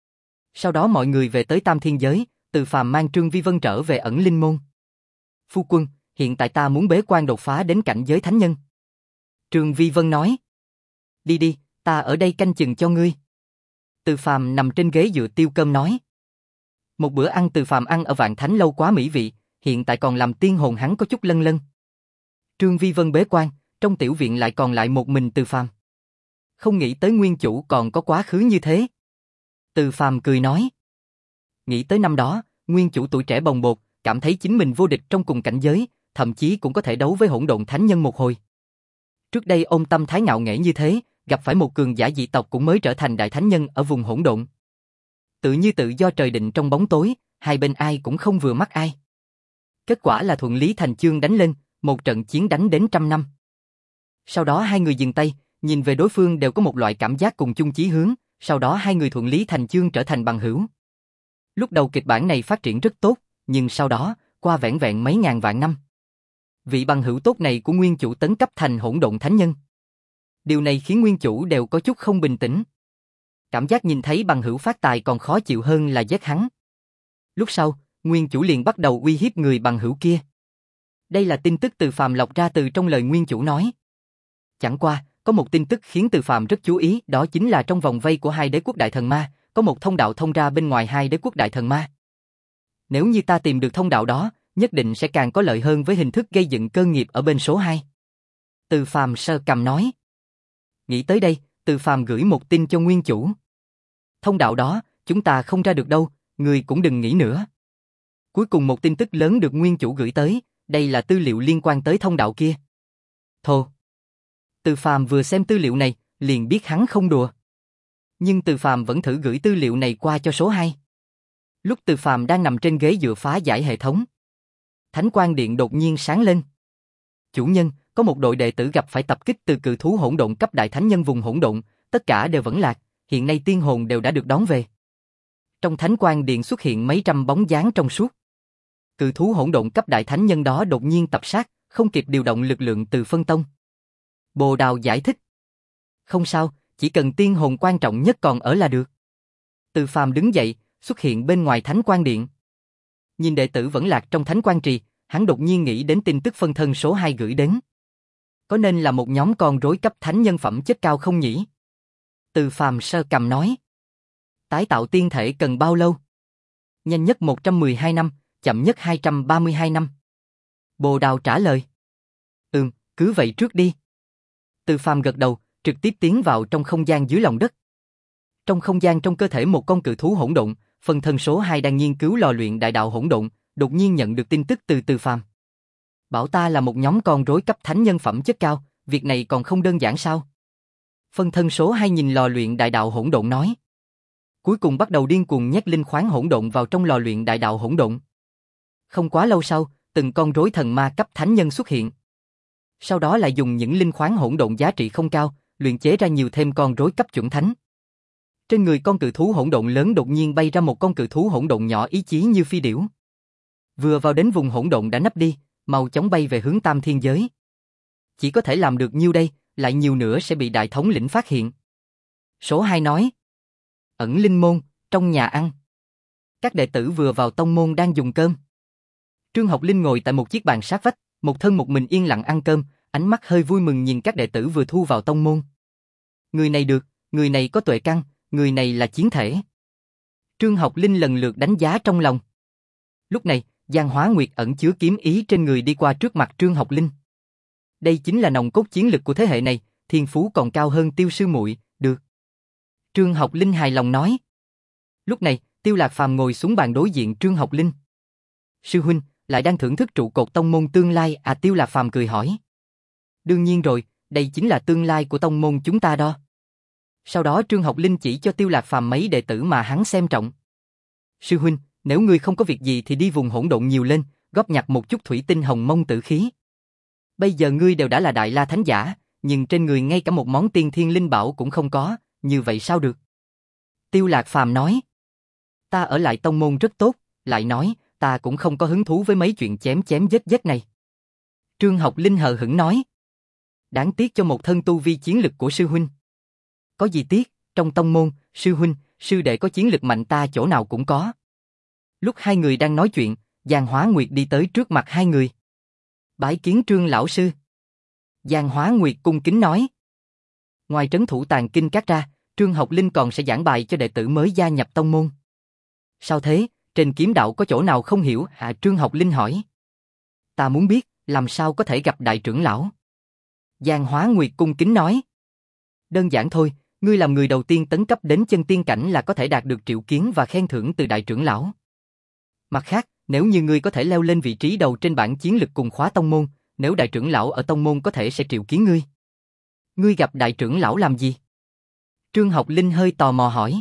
Sau đó mọi người về tới Tam Thiên Giới, Từ Phàm mang Trương Vi Vân trở về ẩn linh môn. Phu quân, hiện tại ta muốn bế quan đột phá đến cảnh giới thánh nhân. Trương Vi Vân nói. Đi đi, ta ở đây canh chừng cho ngươi. Từ Phàm nằm trên ghế dựa tiêu cơm nói. Một bữa ăn Từ Phàm ăn ở Vạn Thánh Lâu quá mỹ vị, hiện tại còn làm tiên hồn hắn có chút lân lân. Trương Vi Vân bế quan, trong tiểu viện lại còn lại một mình Từ Phàm. Không nghĩ tới Nguyên chủ còn có quá khứ như thế. Từ Phàm cười nói. Nghĩ tới năm đó, Nguyên chủ tuổi trẻ bồng bột, cảm thấy chính mình vô địch trong cùng cảnh giới, thậm chí cũng có thể đấu với hỗn độn thánh nhân một hồi. Trước đây ông tâm thái ngạo nghễ như thế, gặp phải một cường giả dị tộc cũng mới trở thành đại thánh nhân ở vùng hỗn độn. Tự như tự do trời định trong bóng tối, hai bên ai cũng không vừa mắt ai. Kết quả là thuận lý thành chương đánh lên, một trận chiến đánh đến trăm năm. Sau đó hai người dừng tay, nhìn về đối phương đều có một loại cảm giác cùng chung chí hướng, sau đó hai người thuận lý thành chương trở thành bằng hữu. Lúc đầu kịch bản này phát triển rất tốt, nhưng sau đó, qua vẻn vẹn mấy ngàn vạn năm, vị bằng hữu tốt này của Nguyên chủ tấn cấp thành hỗn độn thánh nhân. Điều này khiến Nguyên chủ đều có chút không bình tĩnh. Cảm giác nhìn thấy bằng hữu phát tài còn khó chịu hơn là giết hắn. Lúc sau, Nguyên chủ liền bắt đầu uy hiếp người bằng hữu kia. Đây là tin tức Từ Phàm lọc ra từ trong lời Nguyên chủ nói. Chẳng qua, có một tin tức khiến Từ Phàm rất chú ý, đó chính là trong vòng vây của hai đế quốc đại thần ma, có một thông đạo thông ra bên ngoài hai đế quốc đại thần ma. Nếu như ta tìm được thông đạo đó, nhất định sẽ càng có lợi hơn với hình thức gây dựng cơ nghiệp ở bên số hai. Từ Phàm sơ cầm nói. Nghĩ tới đây, Từ Phàm gửi một tin cho Nguyên chủ. Thông đạo đó, chúng ta không ra được đâu, người cũng đừng nghĩ nữa. Cuối cùng một tin tức lớn được Nguyên chủ gửi tới, đây là tư liệu liên quan tới thông đạo kia. Thô. Từ Phàm vừa xem tư liệu này, liền biết hắn không đùa. Nhưng Từ Phàm vẫn thử gửi tư liệu này qua cho số hai. Lúc Từ Phàm đang nằm trên ghế dựa phá giải hệ thống, Thánh Quang Điện đột nhiên sáng lên. Chủ nhân, có một đội đệ tử gặp phải tập kích từ cự thú hỗn độn cấp đại thánh nhân vùng hỗn độn, tất cả đều vẫn lạc, hiện nay tiên hồn đều đã được đón về. Trong Thánh Quang Điện xuất hiện mấy trăm bóng dáng trong suốt. Cự thú hỗn độn cấp đại thánh nhân đó đột nhiên tập sát, không kịp điều động lực lượng từ phân tông. Bồ Đào giải thích. Không sao, chỉ cần tiên hồn quan trọng nhất còn ở là được. Từ Phàm đứng dậy, xuất hiện bên ngoài Thánh Quang Điện. Nhìn đệ tử vẫn lạc trong Thánh Quang Trì, hắn đột nhiên nghĩ đến tin tức phân thân số hai gửi đến. Có nên là một nhóm con rối cấp thánh nhân phẩm chất cao không nhỉ? Từ Phàm sơ cầm nói. Tái tạo tiên thể cần bao lâu? Nhanh nhất một trăm mười hai năm, chậm nhất hai trăm ba mươi hai năm. Bồ Đào trả lời. Ừm, cứ vậy trước đi. Từ Phàm gật đầu, trực tiếp tiến vào trong không gian dưới lòng đất. Trong không gian trong cơ thể một con cự thú hỗn độn, phân thân số hai đang nghiên cứu lò luyện đại đạo hỗn độn, đột nhiên nhận được tin tức từ Từ Phàm. Bảo ta là một nhóm con rối cấp thánh nhân phẩm chất cao, việc này còn không đơn giản sao? Phân thân số hai nhìn lò luyện đại đạo hỗn độn nói. Cuối cùng bắt đầu điên cuồng nhét linh khoáng hỗn độn vào trong lò luyện đại đạo hỗn độn. Không quá lâu sau, từng con rối thần ma cấp thánh nhân xuất hiện. Sau đó lại dùng những linh khoáng hỗn độn giá trị không cao, luyện chế ra nhiều thêm con rối cấp chuẩn thánh. Trên người con cự thú hỗn độn lớn đột nhiên bay ra một con cự thú hỗn độn nhỏ ý chí như phi điểu. Vừa vào đến vùng hỗn độn đã nấp đi, mau chóng bay về hướng tam thiên giới. Chỉ có thể làm được nhiêu đây, lại nhiều nữa sẽ bị đại thống lĩnh phát hiện. Số hai nói. Ẩn linh môn, trong nhà ăn. Các đệ tử vừa vào tông môn đang dùng cơm. Trương Học Linh ngồi tại một chiếc bàn sát vách, một thân một mình yên lặng ăn cơm, ánh mắt hơi vui mừng nhìn các đệ tử vừa thu vào tông môn. Người này được, người này có tuệ căn, người này là chiến thể. Trương Học Linh lần lượt đánh giá trong lòng. Lúc này, Giang Hóa Nguyệt ẩn chứa kiếm ý trên người đi qua trước mặt Trương Học Linh. Đây chính là nòng cốt chiến lực của thế hệ này, thiên phú còn cao hơn Tiêu sư muội, được. Trương Học Linh hài lòng nói. Lúc này, Tiêu Lạc Phàm ngồi xuống bàn đối diện Trương Học Linh. Sư huynh, lại đang thưởng thức trụ cột tông môn tương lai à? Tiêu Lạc Phàm cười hỏi. Đương nhiên rồi, đây chính là tương lai của tông môn chúng ta đó. Sau đó Trương Học Linh chỉ cho Tiêu Lạc Phàm mấy đệ tử mà hắn xem trọng. Sư huynh, nếu ngươi không có việc gì thì đi vùng hỗn độn nhiều lên, góp nhặt một chút thủy tinh hồng mông tử khí. Bây giờ ngươi đều đã là đại la thánh giả, nhưng trên người ngay cả một món tiên thiên linh bảo cũng không có, như vậy sao được? Tiêu Lạc Phàm nói. Ta ở lại tông môn rất tốt, lại nói, ta cũng không có hứng thú với mấy chuyện chém chém giết giết này. Trương Học Linh hờ hững nói. Đáng tiếc cho một thân tu vi chiến lực của sư huynh. Có gì tiếc, trong tông môn, sư huynh, sư đệ có chiến lực mạnh ta chỗ nào cũng có. Lúc hai người đang nói chuyện, Giang Hóa Nguyệt đi tới trước mặt hai người. Bái kiến Trương lão sư. Giang Hóa Nguyệt cung kính nói. Ngoài trấn thủ tàng kinh các ra, Trương Học Linh còn sẽ giảng bài cho đệ tử mới gia nhập tông môn. Sao thế, trên kiếm đạo có chỗ nào không hiểu hả? Trương Học Linh hỏi. Ta muốn biết, làm sao có thể gặp đại trưởng lão? Giang Hóa Nguyệt cung kính nói. Đơn giản thôi, ngươi làm người đầu tiên tấn cấp đến chân tiên cảnh là có thể đạt được triệu kiến và khen thưởng từ đại trưởng lão. Mặt khác, nếu như ngươi có thể leo lên vị trí đầu trên bảng chiến lực cùng khóa tông môn, nếu đại trưởng lão ở tông môn có thể sẽ triệu kiến ngươi. Ngươi gặp đại trưởng lão làm gì? Trương Học Linh hơi tò mò hỏi.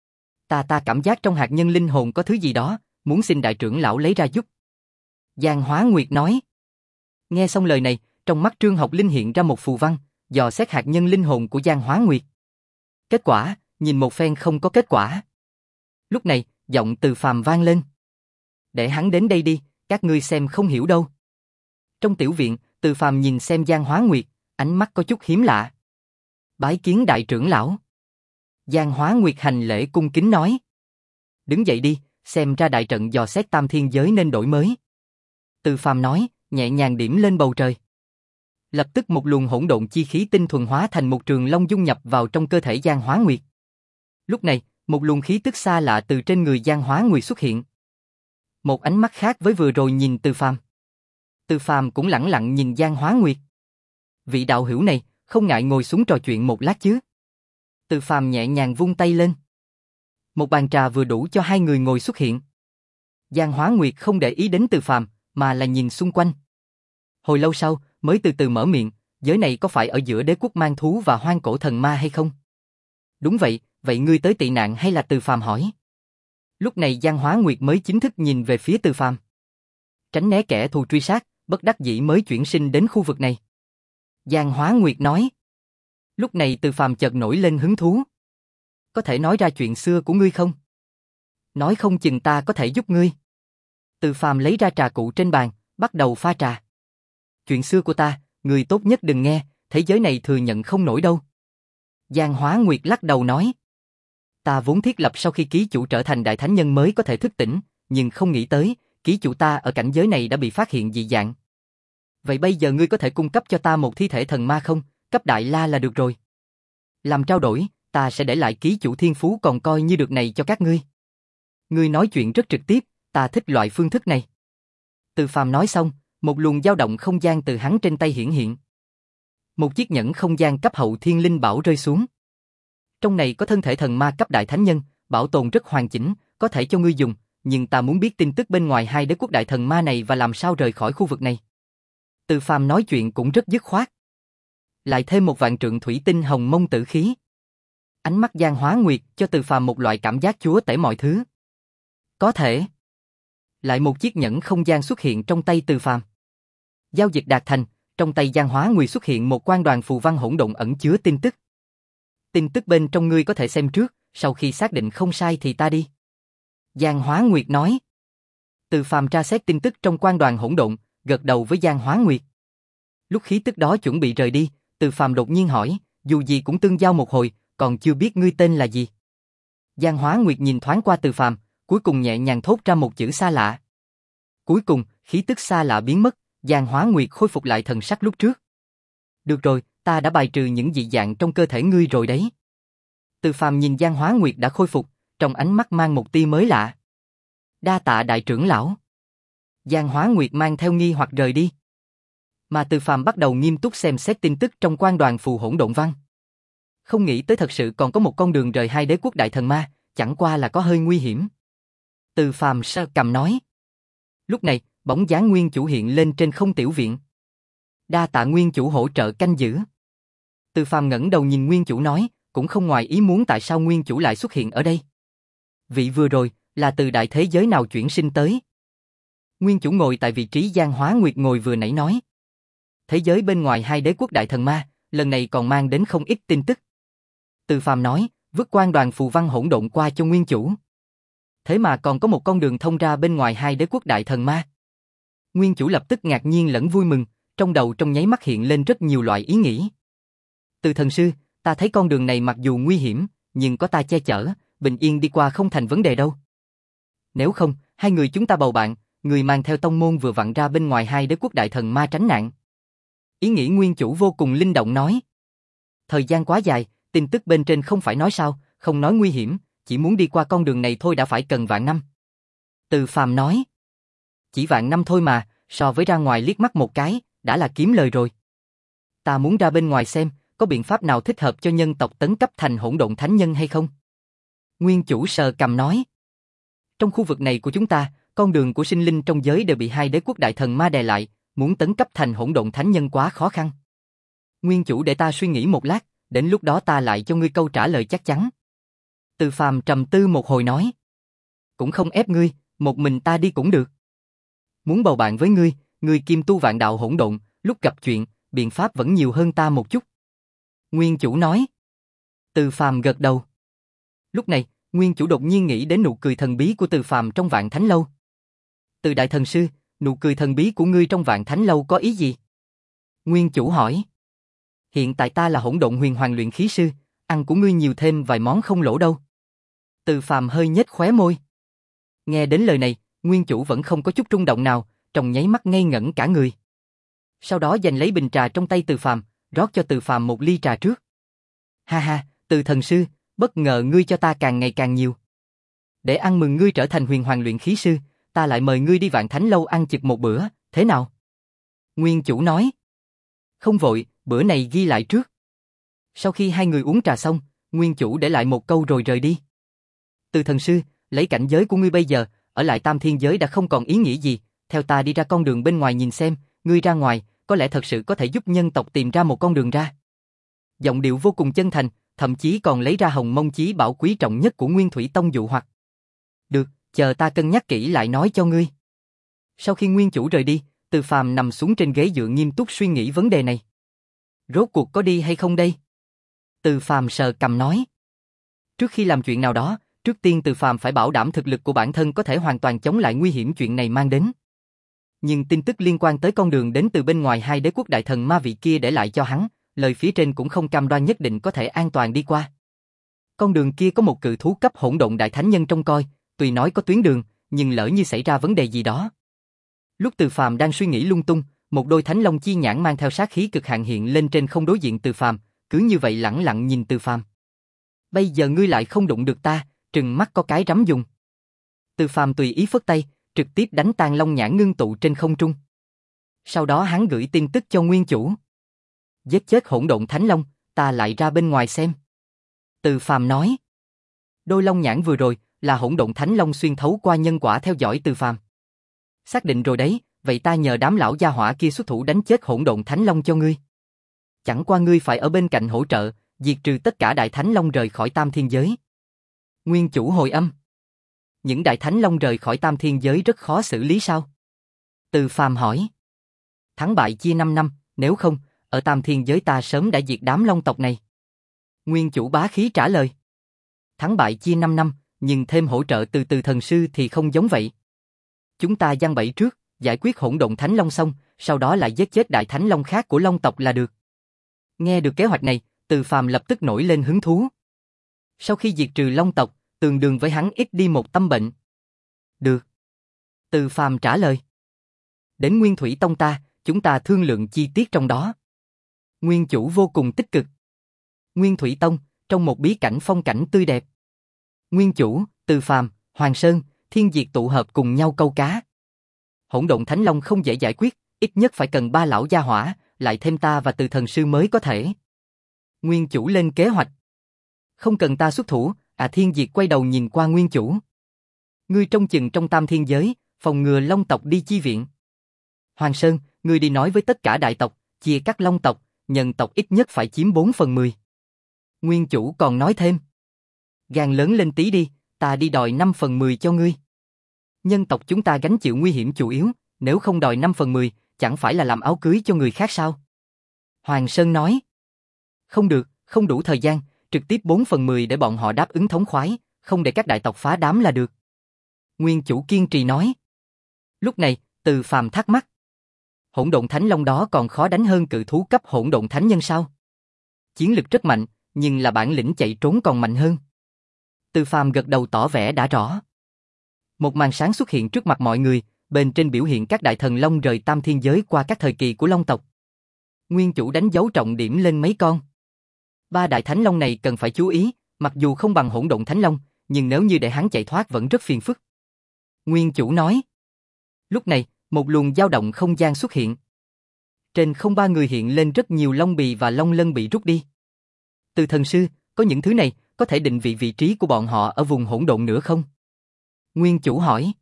Ta ta cảm giác trong hạt nhân linh hồn có thứ gì đó, muốn xin đại trưởng lão lấy ra giúp. Giang Hóa Nguyệt nói. Nghe xong lời này, trong mắt Trương Học Linh hiện ra một phù văn, dò xét hạt nhân linh hồn của Giang Hóa Nguyệt. Kết quả, nhìn một phen không có kết quả. Lúc này, giọng Từ Phàm vang lên. Để hắn đến đây đi, các ngươi xem không hiểu đâu. Trong tiểu viện, Từ Phàm nhìn xem Giang Hóa Nguyệt, ánh mắt có chút hiếm lạ. Bái kiến đại trưởng lão. Giang Hóa Nguyệt hành lễ cung kính nói. Đứng dậy đi, xem ra đại trận dò xét tam thiên giới nên đổi mới. Từ Phàm nói, nhẹ nhàng điểm lên bầu trời. Lập tức một luồng hỗn độn chi khí tinh thuần hóa thành một trường long dung nhập vào trong cơ thể Giang Hóa Nguyệt. Lúc này, một luồng khí tức xa lạ từ trên người Giang Hóa Nguyệt xuất hiện. Một ánh mắt khác với vừa rồi nhìn Từ Phàm. Từ Phàm cũng lẳng lặng nhìn Giang Hóa Nguyệt. Vị đạo hữu này, không ngại ngồi xuống trò chuyện một lát chứ? Từ Phàm nhẹ nhàng vung tay lên. Một bàn trà vừa đủ cho hai người ngồi xuất hiện. Giang Hóa Nguyệt không để ý đến Từ Phàm, mà là nhìn xung quanh. Hồi lâu sau, mới từ từ mở miệng, giới này có phải ở giữa đế quốc mang thú và hoang cổ thần ma hay không? Đúng vậy, vậy ngươi tới tị nạn hay là? Từ Phàm hỏi. Lúc này Giang Hóa Nguyệt mới chính thức nhìn về phía Từ Phàm. Tránh né kẻ thù truy sát, bất đắc dĩ mới chuyển sinh đến khu vực này. Giang Hóa Nguyệt nói. Lúc này Từ Phàm chợt nổi lên hứng thú. Có thể nói ra chuyện xưa của ngươi không? Nói không chừng ta có thể giúp ngươi. Từ Phàm lấy ra trà cụ trên bàn, bắt đầu pha trà. Chuyện xưa của ta, người tốt nhất đừng nghe, thế giới này thừa nhận không nổi đâu. Giang Hóa Nguyệt lắc đầu nói. Ta vốn thiết lập sau khi ký chủ trở thành đại thánh nhân mới có thể thức tỉnh, nhưng không nghĩ tới, ký chủ ta ở cảnh giới này đã bị phát hiện dị dạng. Vậy bây giờ ngươi có thể cung cấp cho ta một thi thể thần ma không? Cấp đại la là được rồi. Làm trao đổi, ta sẽ để lại ký chủ thiên phú còn coi như được này cho các ngươi. Ngươi nói chuyện rất trực tiếp, ta thích loại phương thức này. Từ Phàm nói xong, một luồng dao động không gian từ hắn trên tay hiển hiện. Một chiếc nhẫn không gian cấp hậu thiên linh bảo rơi xuống. Trong này có thân thể thần ma cấp đại thánh nhân, bảo tồn rất hoàn chỉnh, có thể cho ngươi dùng, nhưng ta muốn biết tin tức bên ngoài hai đế quốc đại thần ma này và làm sao rời khỏi khu vực này. Từ Phàm nói chuyện cũng rất dứt khoát. Lại thêm một vạn trượng thủy tinh hồng mông tử khí. Ánh mắt Giang Hóa Nguyệt cho Từ Phàm một loại cảm giác chúa tể mọi thứ. Có thể. Lại một chiếc nhẫn không gian xuất hiện trong tay Từ Phàm. Giao dịch đạt thành, trong tay Giang Hóa Nguy xuất hiện một quan đoàn phù văn hỗn độn ẩn chứa tin tức. Tin tức bên trong ngươi có thể xem trước, sau khi xác định không sai thì ta đi. Giang Hóa Nguyệt nói. Từ Phàm tra xét tin tức trong quan đoàn hỗn độn, gật đầu với Giang Hóa Nguyệt. Lúc khí tức đó chuẩn bị rời đi, Từ Phàm đột nhiên hỏi, dù gì cũng tương giao một hồi, còn chưa biết ngươi tên là gì. Giang Hóa Nguyệt nhìn thoáng qua Từ Phàm, cuối cùng nhẹ nhàng thốt ra một chữ xa lạ. Cuối cùng, khí tức xa lạ biến mất, Giang Hóa Nguyệt khôi phục lại thần sắc lúc trước. Được rồi, ta đã bài trừ những dị dạng trong cơ thể ngươi rồi đấy. Từ Phàm nhìn Giang Hóa Nguyệt đã khôi phục, trong ánh mắt mang một tia mới lạ. Đa tạ đại trưởng lão. Giang Hóa Nguyệt mang theo nghi hoặc rời đi. Mà Từ Phàm bắt đầu nghiêm túc xem xét tin tức trong quan đoàn phù hỗn độn văn. Không nghĩ tới thật sự còn có một con đường rời hai đế quốc đại thần ma, chẳng qua là có hơi nguy hiểm. Từ Phàm sơ cầm nói. Lúc này, bóng dáng nguyên chủ hiện lên trên không tiểu viện. Đa tạ nguyên chủ hỗ trợ canh giữ. Từ Phàm ngẩng đầu nhìn nguyên chủ nói, cũng không ngoài ý muốn tại sao nguyên chủ lại xuất hiện ở đây. Vị vừa rồi, là từ đại thế giới nào chuyển sinh tới? Nguyên chủ ngồi tại vị trí Giang Hóa Nguyệt ngồi vừa nãy nói. Thế giới bên ngoài hai đế quốc đại thần ma, lần này còn mang đến không ít tin tức. Từ Phàm nói, vứt quan đoàn phù văn hỗn độn qua cho nguyên chủ. Thế mà còn có một con đường thông ra bên ngoài hai đế quốc đại thần ma. Nguyên chủ lập tức ngạc nhiên lẫn vui mừng, trong đầu trong nháy mắt hiện lên rất nhiều loại ý nghĩ. Từ thần sư, ta thấy con đường này mặc dù nguy hiểm, nhưng có ta che chở, bình yên đi qua không thành vấn đề đâu. Nếu không, hai người chúng ta bầu bạn, người mang theo tông môn vừa vặn ra bên ngoài hai đế quốc đại thần ma tránh nạn. Ý nghĩ nguyên chủ vô cùng linh động nói. Thời gian quá dài, tin tức bên trên không phải nói sao, không nói nguy hiểm, chỉ muốn đi qua con đường này thôi đã phải cần vạn năm. Từ Phàm nói. Chỉ vạn năm thôi mà, so với ra ngoài liếc mắt một cái, đã là kiếm lời rồi. Ta muốn ra bên ngoài xem, có biện pháp nào thích hợp cho nhân tộc tấn cấp thành hỗn độn thánh nhân hay không? Nguyên chủ sờ cầm nói. Trong khu vực này của chúng ta, con đường của sinh linh trong giới đều bị hai đế quốc đại thần ma đè lại, muốn tấn cấp thành hỗn độn thánh nhân quá khó khăn. Nguyên chủ để ta suy nghĩ một lát, đến lúc đó ta lại cho ngươi câu trả lời chắc chắn. Từ Phàm trầm tư một hồi nói. Cũng không ép ngươi, một mình ta đi cũng được. Muốn bầu bạn với ngươi, ngươi kim tu vạn đạo hỗn độn, lúc gặp chuyện, biện pháp vẫn nhiều hơn ta một chút. Nguyên chủ nói. Từ Phàm gật đầu. Lúc này, Nguyên chủ đột nhiên nghĩ đến nụ cười thần bí của Từ Phàm trong Vạn Thánh Lâu. Từ đại thần sư, nụ cười thần bí của ngươi trong Vạn Thánh Lâu có ý gì? Nguyên chủ hỏi. Hiện tại ta là hỗn độn huyền hoàng luyện khí sư, ăn của ngươi nhiều thêm vài món không lỗ đâu. Từ Phàm hơi nhếch khóe môi. Nghe đến lời này, Nguyên chủ vẫn không có chút rung động nào, trong nháy mắt ngây ngẩn cả người. Sau đó giành lấy bình trà trong tay Từ Phàm, rót cho Từ Phàm một ly trà trước. Ha ha, Từ thần sư, bất ngờ ngươi cho ta càng ngày càng nhiều. Để ăn mừng ngươi trở thành huyền hoàng luyện khí sư, ta lại mời ngươi đi Vạn Thánh Lâu ăn chực một bữa, thế nào? Nguyên chủ nói. Không vội, bữa này ghi lại trước. Sau khi hai người uống trà xong, Nguyên chủ để lại một câu rồi rời đi. Từ thần sư, lấy cảnh giới của ngươi bây giờ, ở lại Tam Thiên giới đã không còn ý nghĩa gì, theo ta đi ra con đường bên ngoài nhìn xem, ngươi ra ngoài, có lẽ thật sự có thể giúp nhân tộc tìm ra một con đường ra. Giọng điệu vô cùng chân thành, thậm chí còn lấy ra hồng mông chí bảo quý trọng nhất của Nguyên Thủy Tông dụ hoặc. Được, chờ ta cân nhắc kỹ lại nói cho ngươi. Sau khi Nguyên chủ rời đi, Từ Phàm nằm xuống trên ghế dựa nghiêm túc suy nghĩ vấn đề này. Rốt cuộc có đi hay không đây? Từ Phàm sờ cằm nói. Trước khi làm chuyện nào đó, trước tiên Từ Phàm phải bảo đảm thực lực của bản thân có thể hoàn toàn chống lại nguy hiểm chuyện này mang đến. Nhưng tin tức liên quan tới con đường đến từ bên ngoài hai đế quốc đại thần ma vị kia để lại cho hắn, lời phía trên cũng không cam đoan nhất định có thể an toàn đi qua. Con đường kia có một cự thú cấp hỗn độn đại thánh nhân trông coi, tuy nói có tuyến đường, nhưng lỡ như xảy ra vấn đề gì đó. Lúc Từ Phàm đang suy nghĩ lung tung, một đôi thánh long chi nhãn mang theo sát khí cực hạn hiện lên trên không đối diện Từ Phàm, cứ như vậy lẳng lặng nhìn Từ Phàm. Bây giờ ngươi lại không đụng được ta, trừng mắt có cái rắm dùng. Từ Phàm tùy ý phất tay, trực tiếp đánh tan long nhãn ngưng tụ trên không trung. Sau đó hắn gửi tin tức cho nguyên chủ. Giết chết hỗn độn thánh long, ta lại ra bên ngoài xem. Từ Phàm nói. Đôi long nhãn vừa rồi là hỗn độn thánh long xuyên thấu qua nhân quả theo dõi Từ Phàm. Xác định rồi đấy, vậy ta nhờ đám lão gia hỏa kia xuất thủ đánh chết hỗn độn thánh long cho ngươi. Chẳng qua ngươi phải ở bên cạnh hỗ trợ, diệt trừ tất cả đại thánh long rời khỏi Tam Thiên giới. Nguyên chủ hồi âm. Những đại thánh long rời khỏi Tam Thiên giới rất khó xử lý sao? Từ Phàm hỏi. Thắng bại chia năm năm, nếu không, ở Tam Thiên giới ta sớm đã diệt đám long tộc này. Nguyên chủ bá khí trả lời. Thắng bại chia năm năm, nhưng thêm hỗ trợ từ từ thần sư thì không giống vậy. Chúng ta giăng bẫy trước, giải quyết hỗn độn thánh long xong, sau đó lại giết chết đại thánh long khác của long tộc là được. Nghe được kế hoạch này, Từ Phàm lập tức nổi lên hứng thú. Sau khi diệt trừ long tộc, tương đương với hắn ít đi một tâm bệnh. Được. Từ Phàm trả lời. Đến Nguyên Thủy Tông ta, chúng ta thương lượng chi tiết trong đó. Nguyên chủ vô cùng tích cực. Nguyên Thủy Tông, trong một bí cảnh phong cảnh tươi đẹp. Nguyên chủ, Từ Phàm, Hoàng Sơn, Thiên Diệt tụ hợp cùng nhau câu cá. Hỗn độn thánh long không dễ giải quyết, ít nhất phải cần ba lão gia hỏa, lại thêm ta và Từ thần sư mới có thể. Nguyên chủ lên kế hoạch. Không cần ta xuất thủ, à Thiên Diệt quay đầu nhìn qua Nguyên chủ. Ngươi trông chừng trong Tam Thiên giới, phòng ngừa long tộc đi chi viện. Hoàng Sơn, ngươi đi nói với tất cả đại tộc, chia cắt long tộc, nhân tộc ít nhất phải chiếm bốn phần mười. Nguyên chủ còn nói thêm. Gan lớn lên tí đi, ta đi đòi năm phần mười cho ngươi. Nhân tộc chúng ta gánh chịu nguy hiểm chủ yếu, nếu không đòi năm phần mười, chẳng phải là làm áo cưới cho người khác sao? Hoàng Sơn nói. Không được, không đủ thời gian, trực tiếp bốn phần mười để bọn họ đáp ứng thống khoái, không để các đại tộc phá đám là được. Nguyên chủ kiên trì nói. Lúc này, Từ Phàm thắc mắc. Hỗn độn thánh long đó còn khó đánh hơn cự thú cấp hỗn độn thánh nhân sao? Chiến lực rất mạnh, nhưng là bản lĩnh chạy trốn còn mạnh hơn. Từ Phàm gật đầu tỏ vẻ đã rõ. Một màn sáng xuất hiện trước mặt mọi người, bên trên biểu hiện các đại thần long rời Tam Thiên giới qua các thời kỳ của long tộc. Nguyên chủ đánh dấu trọng điểm lên mấy con. Ba đại thánh long này cần phải chú ý, mặc dù không bằng hỗn độn thánh long, nhưng nếu như để hắn chạy thoát vẫn rất phiền phức. Nguyên chủ nói. Lúc này, một luồng dao động không gian xuất hiện. Trên không ba người hiện lên rất nhiều long bì và long lân bị rút đi. Từ thần sư, có những thứ này, có thể định vị vị trí của bọn họ ở vùng hỗn độn nữa không? Nguyên chủ hỏi.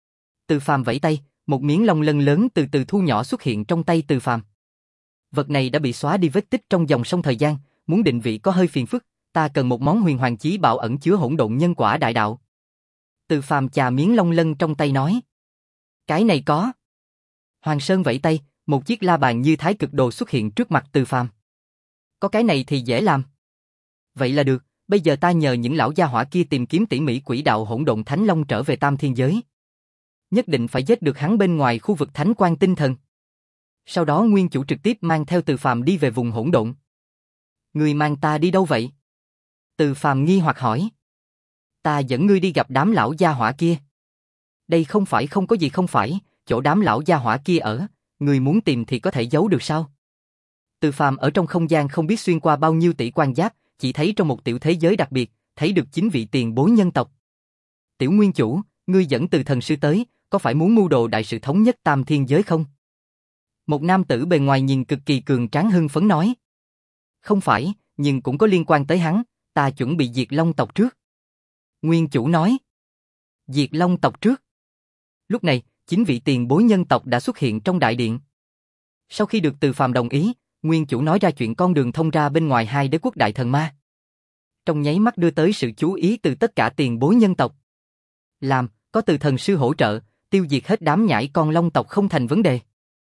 Từ Phàm vẫy tay, một miếng long lân lớn từ từ thu nhỏ xuất hiện trong tay Từ Phàm. Vật này đã bị xóa đi vết tích trong dòng sông thời gian, muốn định vị có hơi phiền phức, ta cần một món huyền hoàng chí bảo ẩn chứa hỗn độn nhân quả đại đạo. Từ Phàm chà miếng long lân trong tay nói. Cái này có. Hoàng Sơn vẫy tay, một chiếc la bàn như thái cực đồ xuất hiện trước mặt Từ Phàm. Có cái này thì dễ làm. Vậy là được, bây giờ ta nhờ những lão gia hỏa kia tìm kiếm tỉ mỉ quỹ đạo hỗn độn thánh long trở về Tam Thiên giới. Nhất định phải giết được hắn bên ngoài khu vực thánh quan tinh thần. Sau đó Nguyên chủ trực tiếp mang theo Từ Phàm đi về vùng hỗn độn. Ngươi mang ta đi đâu vậy? Từ Phàm nghi hoặc hỏi. Ta dẫn ngươi đi gặp đám lão gia hỏa kia. Đây không phải không có gì không phải, chỗ đám lão gia hỏa kia ở, ngươi muốn tìm thì có thể giấu được sao? Từ Phàm ở trong không gian không biết xuyên qua bao nhiêu tỷ quan giáp, chỉ thấy trong một tiểu thế giới đặc biệt, thấy được chín vị tiền bối nhân tộc. Tiểu Nguyên chủ, ngươi dẫn Từ thần sư tới, có phải muốn mưu đồ đại sự thống nhất Tam Thiên giới không? Một nam tử bề ngoài nhìn cực kỳ cường tráng hưng phấn nói. Không phải, nhưng cũng có liên quan tới hắn, ta chuẩn bị diệt long tộc trước. Nguyên chủ nói. Diệt long tộc trước. Lúc này, chín vị tiền bối nhân tộc đã xuất hiện trong đại điện. Sau khi được Từ Phàm đồng ý, Nguyên chủ nói ra chuyện con đường thông ra bên ngoài hai đế quốc đại thần ma. Trong nháy mắt đưa tới sự chú ý từ tất cả tiền bối nhân tộc. Làm, có Từ thần sư hỗ trợ, tiêu diệt hết đám nhãi con long tộc không thành vấn đề.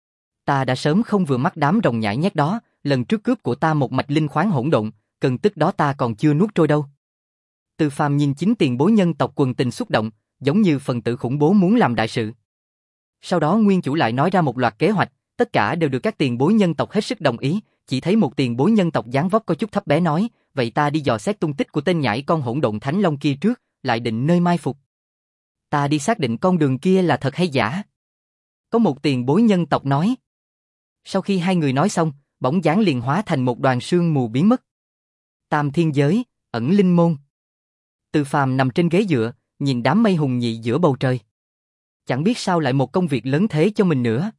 Ta đã sớm không vừa mắt đám rồng nhãi nhét đó, lần trước cướp của ta một mạch linh khoáng hỗn độn, cần tức đó ta còn chưa nuốt trôi đâu. Từ Phàm nhìn chín tiền bối nhân tộc quần tình xúc động, giống như phần tử khủng bố muốn làm đại sự. Sau đó Nguyên chủ lại nói ra một loạt kế hoạch, tất cả đều được các tiền bối nhân tộc hết sức đồng ý, chỉ thấy một tiền bối nhân tộc dáng vóc có chút thấp bé nói, vậy ta đi dò xét tung tích của tên nhãi con hỗn độn thánh long kia trước, lại định nơi mai phục. Ta đi xác định con đường kia là thật hay giả. Có một tiền bối nhân tộc nói. Sau khi hai người nói xong, bỗng dáng liền hóa thành một đoàn sương mù biến mất. Tam Thiên giới, ẩn linh môn. Từ Phàm nằm trên ghế dựa, nhìn đám mây hùng nhị giữa bầu trời. Chẳng biết sao lại một công việc lớn thế cho mình nữa.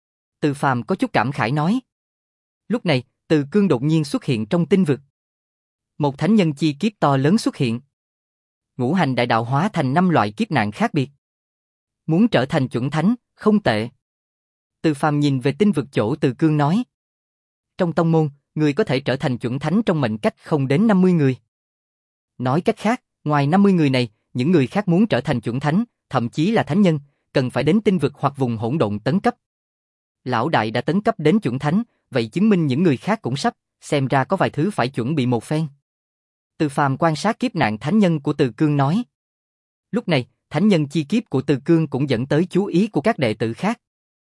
Từ Phàm có chút cảm khái nói. Lúc này, Từ Cương đột nhiên xuất hiện trong tinh vực. Một thánh nhân chi kiếp to lớn xuất hiện. Ngũ hành đại đạo hóa thành năm loại kiếp nạn khác biệt. Muốn trở thành chuẩn thánh, không tệ. Từ Phàm nhìn về tinh vực chỗ Từ Cương nói. Trong tông môn, người có thể trở thành chuẩn thánh trong mệnh cách không đến năm mươi người. Nói cách khác, ngoài năm mươi người này, những người khác muốn trở thành chuẩn thánh, thậm chí là thánh nhân, cần phải đến tinh vực hoặc vùng hỗn độn tấn cấp. Lão đại đã tấn cấp đến chuẩn thánh, vậy chứng minh những người khác cũng sắp, xem ra có vài thứ phải chuẩn bị một phen. Từ Phàm quan sát kiếp nạn thánh nhân của Từ Cương nói. Lúc này, thánh nhân chi kiếp của Từ Cương cũng dẫn tới chú ý của các đệ tử khác.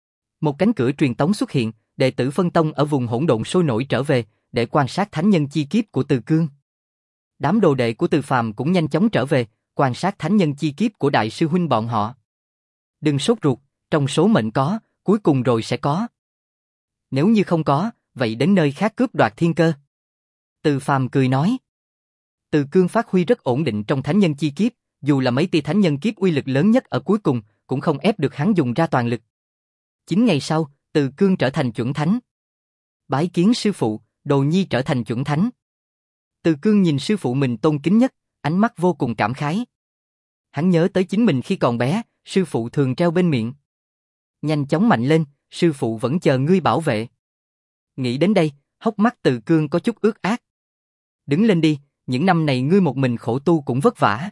Một cánh cửa truyền tống xuất hiện, đệ tử phân tông ở vùng hỗn độn sôi nổi trở về, để quan sát thánh nhân chi kiếp của Từ Cương. Đám đồ đệ của Từ Phàm cũng nhanh chóng trở về, quan sát thánh nhân chi kiếp của đại sư huynh bọn họ. Đừng sốt ruột, trong số mệnh có, cuối cùng rồi sẽ có. Nếu như không có, vậy đến nơi khác cướp đoạt thiên cơ. Từ Phàm cười nói. Từ Cương phát huy rất ổn định trong thánh nhân chi kiếp, dù là mấy tia thánh nhân kiếp uy lực lớn nhất ở cuối cùng, cũng không ép được hắn dùng ra toàn lực. Chín ngày sau, Từ Cương trở thành chuẩn thánh. Bái kiến sư phụ, Đồ Nhi trở thành chuẩn thánh. Từ Cương nhìn sư phụ mình tôn kính nhất, ánh mắt vô cùng cảm khái. Hắn nhớ tới chính mình khi còn bé, sư phụ thường treo bên miệng. Nhanh chóng mạnh lên, sư phụ vẫn chờ ngươi bảo vệ. Nghĩ đến đây, hốc mắt Từ Cương có chút ướt át. Đứng lên đi, những năm này ngươi một mình khổ tu cũng vất vả.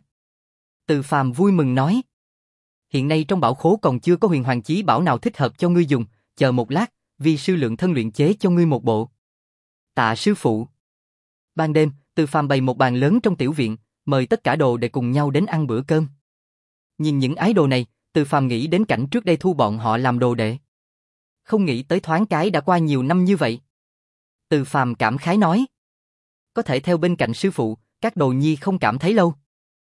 Từ Phàm vui mừng nói. Hiện nay trong bảo khố còn chưa có huyền hoàng chí bảo nào thích hợp cho ngươi dùng, chờ một lát, vi sư lượng thân luyện chế cho ngươi một bộ. Tạ sư phụ. Ban đêm, Từ Phàm bày một bàn lớn trong tiểu viện, mời tất cả đồ để cùng nhau đến ăn bữa cơm. Nhìn những ái đồ này, Từ Phàm nghĩ đến cảnh trước đây thu bọn họ làm đồ đệ. Không nghĩ tới thoáng cái đã qua nhiều năm như vậy. Từ Phàm cảm khái nói. Có thể theo bên cạnh sư phụ, các đồ nhi không cảm thấy lâu.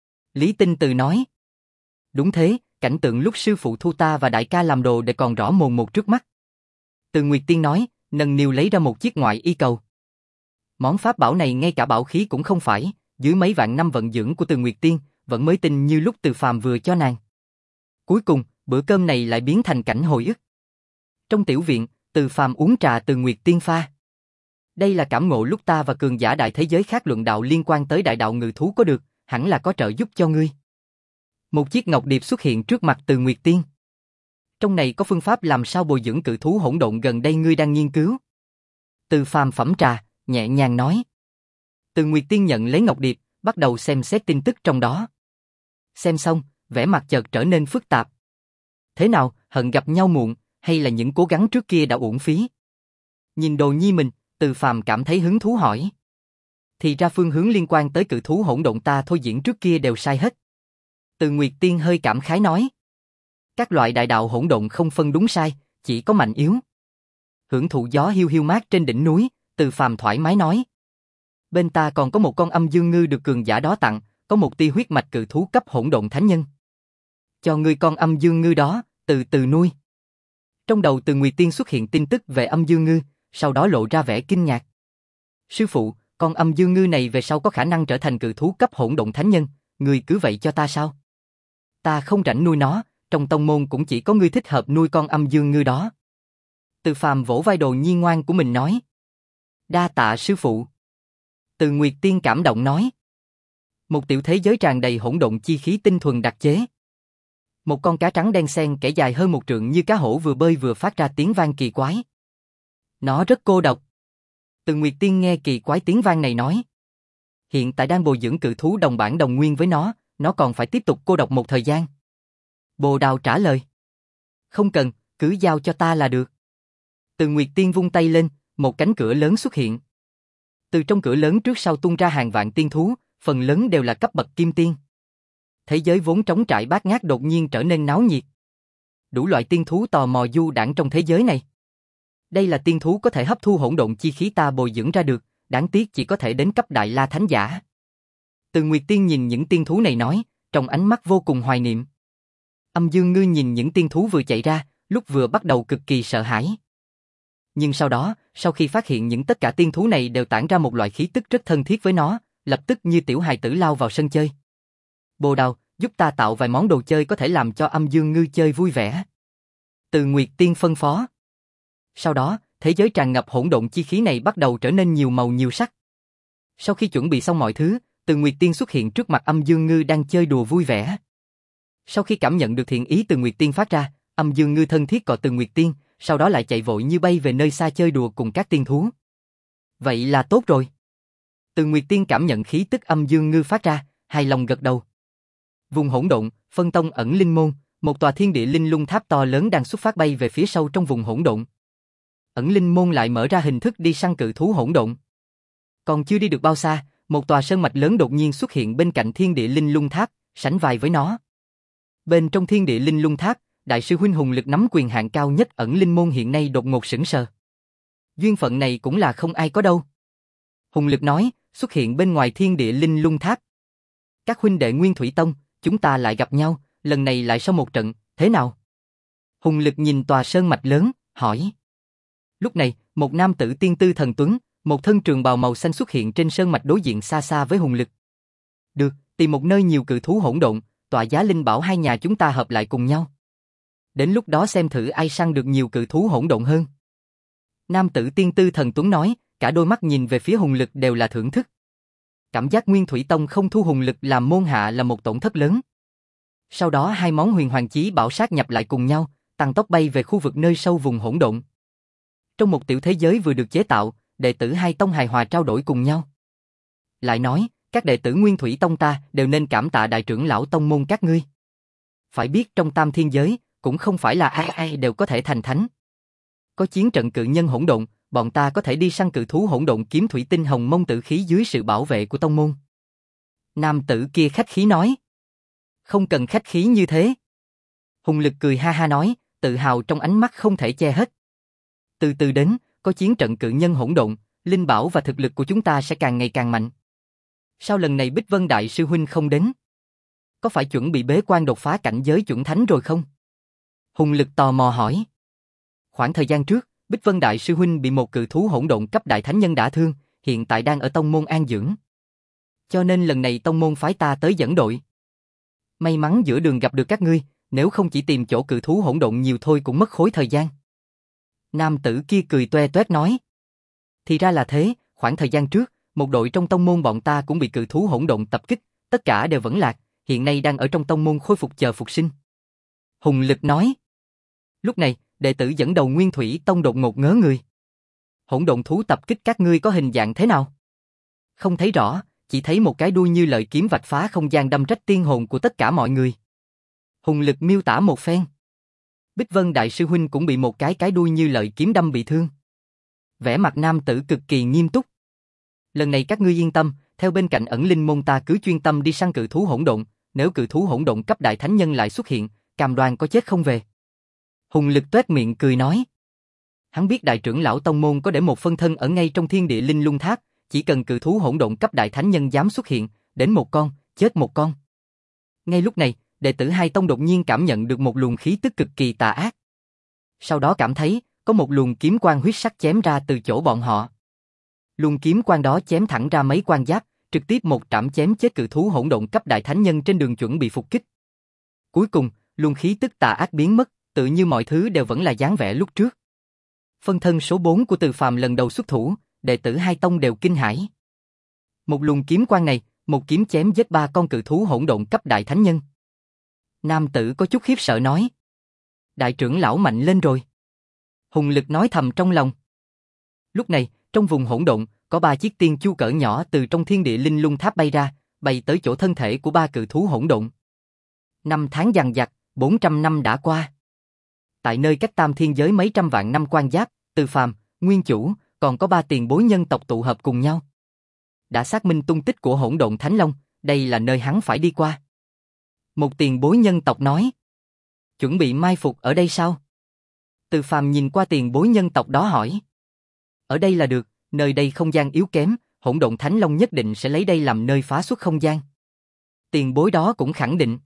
Lý Tinh Từ nói. Đúng thế, cảnh tượng lúc sư phụ thu ta và đại ca làm đồ để còn rõ mồn một trước mắt. Từ Nguyệt Tiên nói, nâng niu lấy ra một chiếc ngoại y cầu. Món pháp bảo này ngay cả bảo khí cũng không phải, dưới mấy vạn năm vận dưỡng của Từ Nguyệt Tiên, vẫn mới tinh như lúc Từ Phàm vừa cho nàng. Cuối cùng, bữa cơm này lại biến thành cảnh hồi ức. Trong tiểu viện, Từ Phàm uống trà Từ Nguyệt Tiên pha. Đây là cảm ngộ lúc ta và cường giả đại thế giới khác luận đạo liên quan tới đại đạo ngự thú có được, hẳn là có trợ giúp cho ngươi. Một chiếc ngọc điệp xuất hiện trước mặt Từ Nguyệt Tiên. Trong này có phương pháp làm sao bồi dưỡng cự thú hỗn độn gần đây ngươi đang nghiên cứu. Từ Phàm phẩm trà, nhẹ nhàng nói. Từ Nguyệt Tiên nhận lấy ngọc điệp, bắt đầu xem xét tin tức trong đó. Xem xong, vẻ mặt chợt trở nên phức tạp. Thế nào, hận gặp nhau muộn, hay là những cố gắng trước kia đã uổng phí? Nhìn đồ nhi mình, Từ Phàm cảm thấy hứng thú hỏi. Thì ra phương hướng liên quan tới cự thú hỗn độn ta thôi diễn trước kia đều sai hết. Từ Nguyệt Tiên hơi cảm khái nói. Các loại đại đạo hỗn độn không phân đúng sai, chỉ có mạnh yếu. Hưởng thụ gió hiu hiu mát trên đỉnh núi, Từ Phàm thoải mái nói. Bên ta còn có một con âm dương ngư được cường giả đó tặng, có một tia huyết mạch cự thú cấp hỗn độn thánh nhân. Cho ngươi con âm dương ngư đó, từ từ nuôi. Trong đầu Từ Nguyệt Tiên xuất hiện tin tức về âm dương ngư, sau đó lộ ra vẻ kinh ngạc. Sư phụ, con âm dương ngư này về sau có khả năng trở thành cự thú cấp hỗn độn thánh nhân, ngươi cứ vậy cho ta sao? Ta không rảnh nuôi nó, trong tông môn cũng chỉ có ngươi thích hợp nuôi con âm dương ngư đó. Từ Phàm vỗ vai đồ nhi ngoan của mình nói. Đa tạ sư phụ. Từ Nguyệt Tiên cảm động nói. Một tiểu thế giới tràn đầy hỗn độn chi khí tinh thuần đặc chế. Một con cá trắng đen xen kẻ dài hơn một trượng như cá hổ vừa bơi vừa phát ra tiếng vang kỳ quái. Nó rất cô độc. Từ Nguyệt Tiên nghe kỳ quái tiếng vang này nói. Hiện tại đang bồi dưỡng cự thú đồng bản đồng nguyên với nó, nó còn phải tiếp tục cô độc một thời gian. Bồ Đào trả lời. Không cần, cứ giao cho ta là được. Từ Nguyệt Tiên vung tay lên, một cánh cửa lớn xuất hiện. Từ trong cửa lớn trước sau tung ra hàng vạn tiên thú, phần lớn đều là cấp bậc kim tiên. Thế giới vốn trống trải bát ngát đột nhiên trở nên náo nhiệt. Đủ loại tiên thú tò mò du đãng trong thế giới này. Đây là tiên thú có thể hấp thu hỗn độn chi khí ta bồi dưỡng ra được, đáng tiếc chỉ có thể đến cấp đại la thánh giả. Từ Nguyệt Tiên nhìn những tiên thú này nói, trong ánh mắt vô cùng hoài niệm. Âm Dương Ngư nhìn những tiên thú vừa chạy ra, lúc vừa bắt đầu cực kỳ sợ hãi. Nhưng sau đó, sau khi phát hiện những tất cả tiên thú này đều tản ra một loại khí tức rất thân thiết với nó, lập tức như tiểu hài tử lao vào sân chơi. Bồ Đào, giúp ta tạo vài món đồ chơi có thể làm cho Âm Dương Ngư chơi vui vẻ. Từ Nguyệt Tiên phân phó. Sau đó, thế giới tràn ngập hỗn độn chi khí này bắt đầu trở nên nhiều màu nhiều sắc. Sau khi chuẩn bị xong mọi thứ, Từ Nguyệt Tiên xuất hiện trước mặt Âm Dương Ngư đang chơi đùa vui vẻ. Sau khi cảm nhận được thiện ý Từ Nguyệt Tiên phát ra, Âm Dương Ngư thân thiết cọ Từ Nguyệt Tiên, sau đó lại chạy vội như bay về nơi xa chơi đùa cùng các tiên thú. Vậy là tốt rồi. Từ Nguyệt Tiên cảm nhận khí tức Âm Dương Ngư phát ra, hài lòng gật đầu. Vùng hỗn độn, phân tông ẩn linh môn, một tòa thiên địa linh lung tháp to lớn đang xuất phát bay về phía sâu trong vùng hỗn độn. ẩn linh môn lại mở ra hình thức đi săn cự thú hỗn độn. Còn chưa đi được bao xa, một tòa sơn mạch lớn đột nhiên xuất hiện bên cạnh thiên địa linh lung tháp, sánh vai với nó. Bên trong thiên địa linh lung tháp, đại sư huynh Hùng Lực nắm quyền hạn cao nhất ẩn linh môn hiện nay đột ngột sững sờ. Duyên phận này cũng là không ai có đâu. Hùng Lực nói, xuất hiện bên ngoài thiên địa linh lung tháp. Các huynh đệ Nguyên Thủy Tông, chúng ta lại gặp nhau, lần này lại sau một trận, thế nào? Hùng Lực nhìn tòa sơn mạch lớn, hỏi. Lúc này, một nam tử tiên tư thần tuấn, một thân trường bào màu xanh xuất hiện trên sơn mạch đối diện xa xa với Hùng Lực. Được, tìm một nơi nhiều cự thú hỗn độn, tọa giá linh bảo hai nhà chúng ta hợp lại cùng nhau. Đến lúc đó xem thử ai săn được nhiều cự thú hỗn độn hơn. Nam tử tiên tư thần tuấn nói, cả đôi mắt nhìn về phía Hùng Lực đều là thưởng thức. Cảm giác Nguyên Thủy Tông không thu Hùng Lực làm môn hạ là một tổn thất lớn. Sau đó hai món huyền hoàng chí bảo sát nhập lại cùng nhau, tăng tốc bay về khu vực nơi sâu vùng hỗn độn. Trong một tiểu thế giới vừa được chế tạo, đệ tử hai tông hài hòa trao đổi cùng nhau. Lại nói, các đệ tử Nguyên Thủy Tông ta đều nên cảm tạ đại trưởng lão tông môn các ngươi. Phải biết trong tam thiên giới, cũng không phải là ai ai đều có thể thành thánh. Có chiến trận cự nhân hỗn độn, bọn ta có thể đi săn cự thú hỗn độn kiếm thủy tinh hồng mông tử khí dưới sự bảo vệ của tông môn. Nam tử kia khách khí nói. Không cần khách khí như thế. Hùng Lực cười ha ha nói, tự hào trong ánh mắt không thể che hết. Từ từ đến, có chiến trận cự nhân hỗn độn, linh bảo và thực lực của chúng ta sẽ càng ngày càng mạnh. Sao lần này Bích Vân Đại sư huynh không đến? Có phải chuẩn bị bế quan đột phá cảnh giới chuẩn thánh rồi không? Hùng Lực tò mò hỏi. Khoảng thời gian trước, Bích Vân Đại sư huynh bị một cự thú hỗn độn cấp đại thánh nhân đả thương, hiện tại đang ở tông môn an dưỡng. Cho nên lần này tông môn phái ta tới dẫn đội. May mắn giữa đường gặp được các ngươi, nếu không chỉ tìm chỗ cự thú hỗn độn nhiều thôi cũng mất khối thời gian. Nam tử kia cười toe toét nói. Thì ra là thế, khoảng thời gian trước, một đội trong tông môn bọn ta cũng bị cự thú hỗn độn tập kích, tất cả đều vẫn lạc, hiện nay đang ở trong tông môn khôi phục chờ phục sinh. Hùng Lực nói. Lúc này, đệ tử dẫn đầu Nguyên Thủy Tông đột ngột ngớ người. Hỗn độn thú tập kích các ngươi có hình dạng thế nào? Không thấy rõ, chỉ thấy một cái đuôi như lợi kiếm vạch phá không gian đâm rách tiên hồn của tất cả mọi người. Hùng Lực miêu tả một phen. Bích Vân Đại sư huynh cũng bị một cái cái đuôi như lợi kiếm đâm bị thương. Vẻ mặt nam tử cực kỳ nghiêm túc. Lần này các ngươi yên tâm, theo bên cạnh ẩn linh môn ta cứ chuyên tâm đi săn cự thú hỗn độn, nếu cự thú hỗn độn cấp đại thánh nhân lại xuất hiện, cam đoan có chết không về. Hùng Lực toét miệng cười nói. Hắn biết đại trưởng lão tông môn có để một phân thân ở ngay trong thiên địa linh lung tháp, chỉ cần cự thú hỗn độn cấp đại thánh nhân dám xuất hiện, đến một con, chết một con. Ngay lúc này, đệ tử hai tông đột nhiên cảm nhận được một luồng khí tức cực kỳ tà ác. Sau đó cảm thấy, có một luồng kiếm quang huyết sắc chém ra từ chỗ bọn họ. Luồng kiếm quang đó chém thẳng ra mấy quan giáp, trực tiếp một trảm chém chết cự thú hỗn độn cấp đại thánh nhân trên đường chuẩn bị phục kích. Cuối cùng, luồng khí tức tà ác biến mất, tự như mọi thứ đều vẫn là dáng vẻ lúc trước. Phân thân số bốn của Từ Phàm lần đầu xuất thủ, đệ tử hai tông đều kinh hãi. Một luồng kiếm quang này, một kiếm chém giết ba con cự thú hỗn độn cấp đại thánh nhân. Nam tử có chút khiếp sợ nói. Đại trưởng lão mạnh lên rồi. Hùng Lực nói thầm trong lòng. Lúc này, trong vùng hỗn độn, có ba chiếc tiên chu cỡ nhỏ từ trong thiên địa linh lung tháp bay ra, bay tới chỗ thân thể của ba cự thú hỗn độn. Năm tháng dằng dặc, bốn trăm năm đã qua. Tại nơi cách tam thiên giới mấy trăm vạn năm quan giáp, Từ Phàm, Nguyên Chủ, còn có ba tiền bối nhân tộc tụ hợp cùng nhau. Đã xác minh tung tích của hỗn độn Thánh Long, đây là nơi hắn phải đi qua. Một tiền bối nhân tộc nói. Chuẩn bị mai phục ở đây sao? Từ Phàm nhìn qua tiền bối nhân tộc đó hỏi. Ở đây là được, nơi đây không gian yếu kém, hỗn độn Thánh Long nhất định sẽ lấy đây làm nơi phá xuất không gian. Tiền bối đó cũng khẳng định.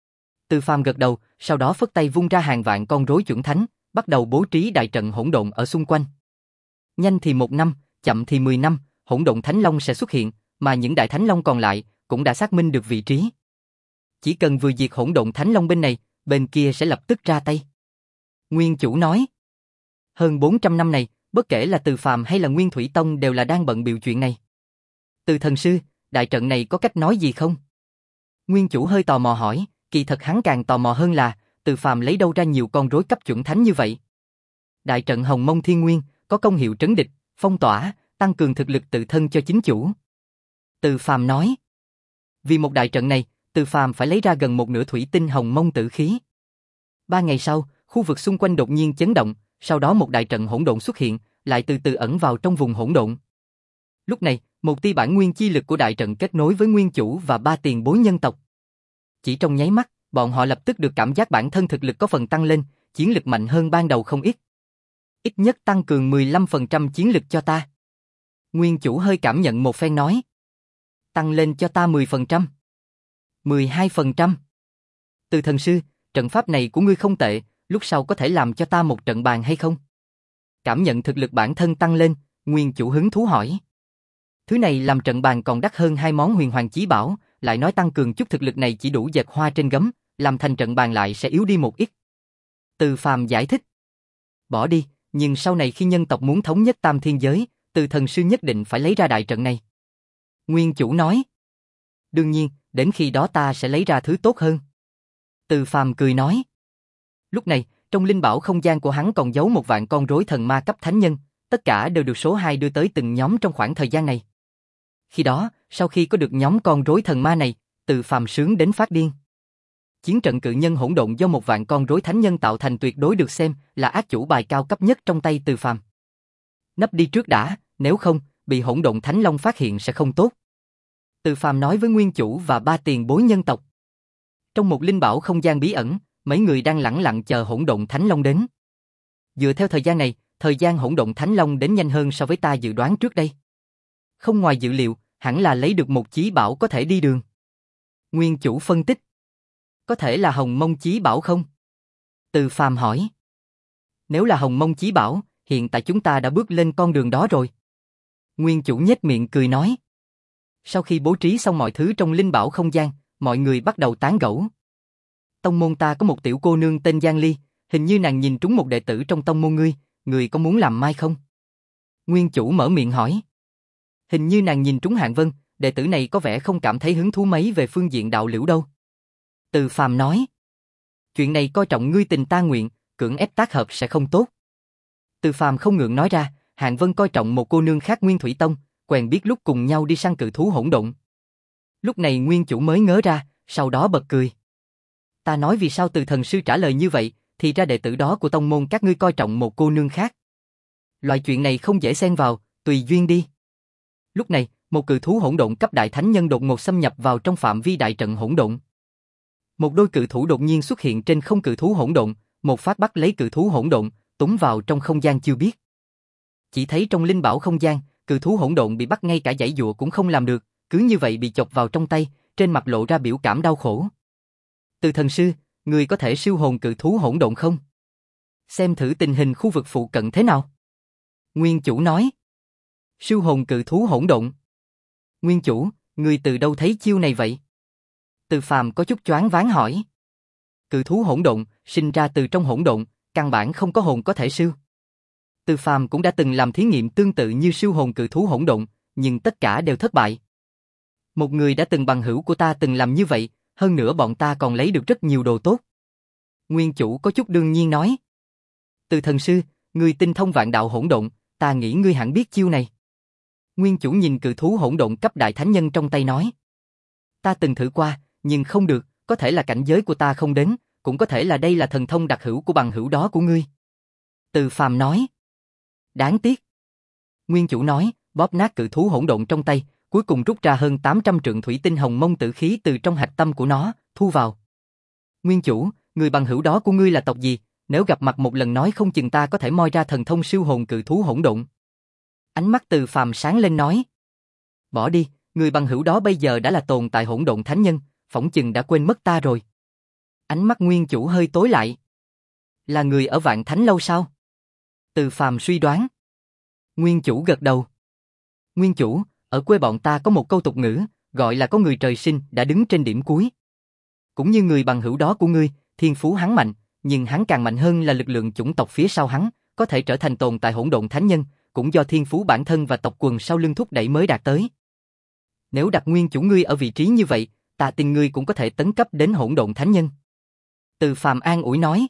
Từ Phàm gật đầu, sau đó phất tay vung ra hàng vạn con rối chuẩn thánh, bắt đầu bố trí đại trận hỗn độn ở xung quanh. Nhanh thì một năm, chậm thì mười năm, hỗn độn Thánh Long sẽ xuất hiện, mà những đại Thánh Long còn lại cũng đã xác minh được vị trí. Chỉ cần vừa diệt hỗn độn Thánh Long bên này, bên kia sẽ lập tức ra tay. Nguyên Chủ nói. Hơn bốn trăm năm này, bất kể là Từ Phàm hay là Nguyên Thủy Tông đều là đang bận bịu chuyện này. Từ thần sư, đại trận này có cách nói gì không? Nguyên Chủ hơi tò mò hỏi, kỳ thật hắn càng tò mò hơn là, Từ Phàm lấy đâu ra nhiều con rối cấp chuẩn thánh như vậy? Đại trận Hồng Mông Thiên Nguyên, có công hiệu trấn địch, phong tỏa, tăng cường thực lực tự thân cho chính chủ. Từ Phàm nói. Vì một đại trận này, Từ Phàm phải lấy ra gần một nửa thủy tinh Hồng Mông tử khí. Ba ngày sau, khu vực xung quanh đột nhiên chấn động, Sau đó một đại trận hỗn độn xuất hiện, lại từ từ ẩn vào trong vùng hỗn độn. Lúc này, một tia bản nguyên chi lực của đại trận kết nối với nguyên chủ và ba tiền bối nhân tộc. Chỉ trong nháy mắt, bọn họ lập tức được cảm giác bản thân thực lực có phần tăng lên, chiến lực mạnh hơn ban đầu không ít. Ít nhất tăng cường mười lăm phần trăm chiến lực cho ta. Nguyên chủ hơi cảm nhận một phen nói. Tăng lên cho ta mười phần trăm. mười hai phần trăm. Từ thần sư, trận pháp này của ngươi không tệ, lúc sau có thể làm cho ta một trận bàn hay không? Cảm nhận thực lực bản thân tăng lên, nguyên chủ hứng thú hỏi. Thứ này làm trận bàn còn đắt hơn hai món huyền hoàng chí bảo, lại nói tăng cường chút thực lực này chỉ đủ dệt hoa trên gấm, làm thành trận bàn lại sẽ yếu đi một ít. Từ Phàm giải thích. Bỏ đi, nhưng sau này khi nhân tộc muốn thống nhất tam thiên giới, Từ thần sư nhất định phải lấy ra đại trận này. Nguyên chủ nói. Đương nhiên, đến khi đó ta sẽ lấy ra thứ tốt hơn. Từ Phàm cười nói. Lúc này, trong linh bảo không gian của hắn còn giấu một vạn con rối thần ma cấp thánh nhân, tất cả đều được số hai đưa tới từng nhóm trong khoảng thời gian này. Khi đó, sau khi có được nhóm con rối thần ma này, Từ Phàm sướng đến phát điên. Chiến trận cự nhân hỗn độn do một vạn con rối thánh nhân tạo thành tuyệt đối được xem là ác chủ bài cao cấp nhất trong tay Từ Phàm. Nấp đi trước đã, nếu không, bị hỗn độn thánh long phát hiện sẽ không tốt. Từ Phàm nói với nguyên chủ và ba tiền bối nhân tộc. Trong một linh bảo không gian bí ẩn, mấy người đang lẳng lặng chờ hỗn độn thánh long đến. Dựa theo thời gian này, thời gian hỗn độn thánh long đến nhanh hơn so với ta dự đoán trước đây. Không ngoài dự liệu, hẳn là lấy được một chí bảo có thể đi đường. Nguyên chủ phân tích. Có thể là hồng mông chí bảo không? Từ Phàm hỏi. Nếu là hồng mông chí bảo, hiện tại chúng ta đã bước lên con đường đó rồi. Nguyên chủ nhếch miệng cười nói. Sau khi bố trí xong mọi thứ trong linh bảo không gian, mọi người bắt đầu tán gẫu. Tông môn ta có một tiểu cô nương tên Giang Ly, hình như nàng nhìn trúng một đệ tử trong tông môn ngươi, ngươi có muốn làm mai không? Nguyên chủ mở miệng hỏi. Hình như nàng nhìn trúng Hạng Vân, đệ tử này có vẻ không cảm thấy hứng thú mấy về phương diện đạo liễu đâu. Từ Phàm nói. Chuyện này coi trọng ngươi tình ta nguyện, cưỡng ép tác hợp sẽ không tốt. Từ Phàm không ngượng nói ra, Hạng Vân coi trọng một cô nương khác Nguyên Thủy Tông, quen biết lúc cùng nhau đi săn cự thú hỗn độn. Lúc này nguyên chủ mới ngớ ra, sau đó bật cười. Ta nói vì sao Từ thần sư trả lời như vậy, thì ra đệ tử đó của tông môn các ngươi coi trọng một cô nương khác. Loại chuyện này không dễ xen vào, tùy duyên đi. Lúc này, một cự thú hỗn độn cấp đại thánh nhân đột ngột xâm nhập vào trong phạm vi đại trận hỗn độn. Một đôi cự thủ đột nhiên xuất hiện trên không cự thú hỗn độn, một phát bắt lấy cự thú hỗn độn, túng vào trong không gian chưa biết. Chỉ thấy trong linh bảo không gian, cự thú hỗn độn bị bắt ngay cả giãy giụa cũng không làm được, cứ như vậy bị chọc vào trong tay, trên mặt lộ ra biểu cảm đau khổ. Từ thần sư, người có thể siêu hồn cự thú hỗn độn không? Xem thử tình hình khu vực phụ cận thế nào. Nguyên chủ nói. Siêu hồn cự thú hỗn độn. Nguyên chủ, người từ đâu thấy chiêu này vậy? Từ Phàm có chút choáng váng hỏi. Cự thú hỗn độn, sinh ra từ trong hỗn độn, căn bản không có hồn có thể siêu. Từ Phàm cũng đã từng làm thí nghiệm tương tự như siêu hồn cự thú hỗn độn, nhưng tất cả đều thất bại. Một người đã từng bằng hữu của ta từng làm như vậy, hơn nữa bọn ta còn lấy được rất nhiều đồ tốt. Nguyên chủ có chút đương nhiên nói. Từ thần sư, ngươi tinh thông vạn đạo hỗn độn, ta nghĩ ngươi hẳn biết chiêu này. Nguyên chủ nhìn cự thú hỗn độn cấp đại thánh nhân trong tay nói. Ta từng thử qua, nhưng không được, có thể là cảnh giới của ta không đến, cũng có thể là đây là thần thông đặc hữu của bằng hữu đó của ngươi. Từ Phàm nói. Đáng tiếc. Nguyên chủ nói, bóp nát cự thú hỗn độn trong tay, cuối cùng rút ra hơn tám trăm trượng thủy tinh hồng mông tử khí từ trong hạch tâm của nó, thu vào. Nguyên chủ, người bằng hữu đó của ngươi là tộc gì? Nếu gặp mặt một lần nói không chừng ta có thể moi ra thần thông siêu hồn cự thú hỗn độn. Ánh mắt Từ Phàm sáng lên nói. Bỏ đi, người bằng hữu đó bây giờ đã là tồn tại hỗn độn thánh nhân, phỏng chừng đã quên mất ta rồi. Ánh mắt nguyên chủ hơi tối lại. Là người ở Vạn Thánh Lâu sao? Từ Phàm suy đoán. Nguyên chủ gật đầu. Nguyên chủ, ở quê bọn ta có một câu tục ngữ, gọi là có người trời sinh đã đứng trên điểm cuối. Cũng như người bằng hữu đó của ngươi, thiên phú hắn mạnh, nhưng hắn càng mạnh hơn là lực lượng chủng tộc phía sau hắn, có thể trở thành tồn tại hỗn độn thánh nhân, cũng do thiên phú bản thân và tộc quần sau lưng thúc đẩy mới đạt tới. Nếu đặt nguyên chủ ngươi ở vị trí như vậy, ta tin ngươi cũng có thể tấn cấp đến hỗn độn thánh nhân. Từ Phàm an ủi nói.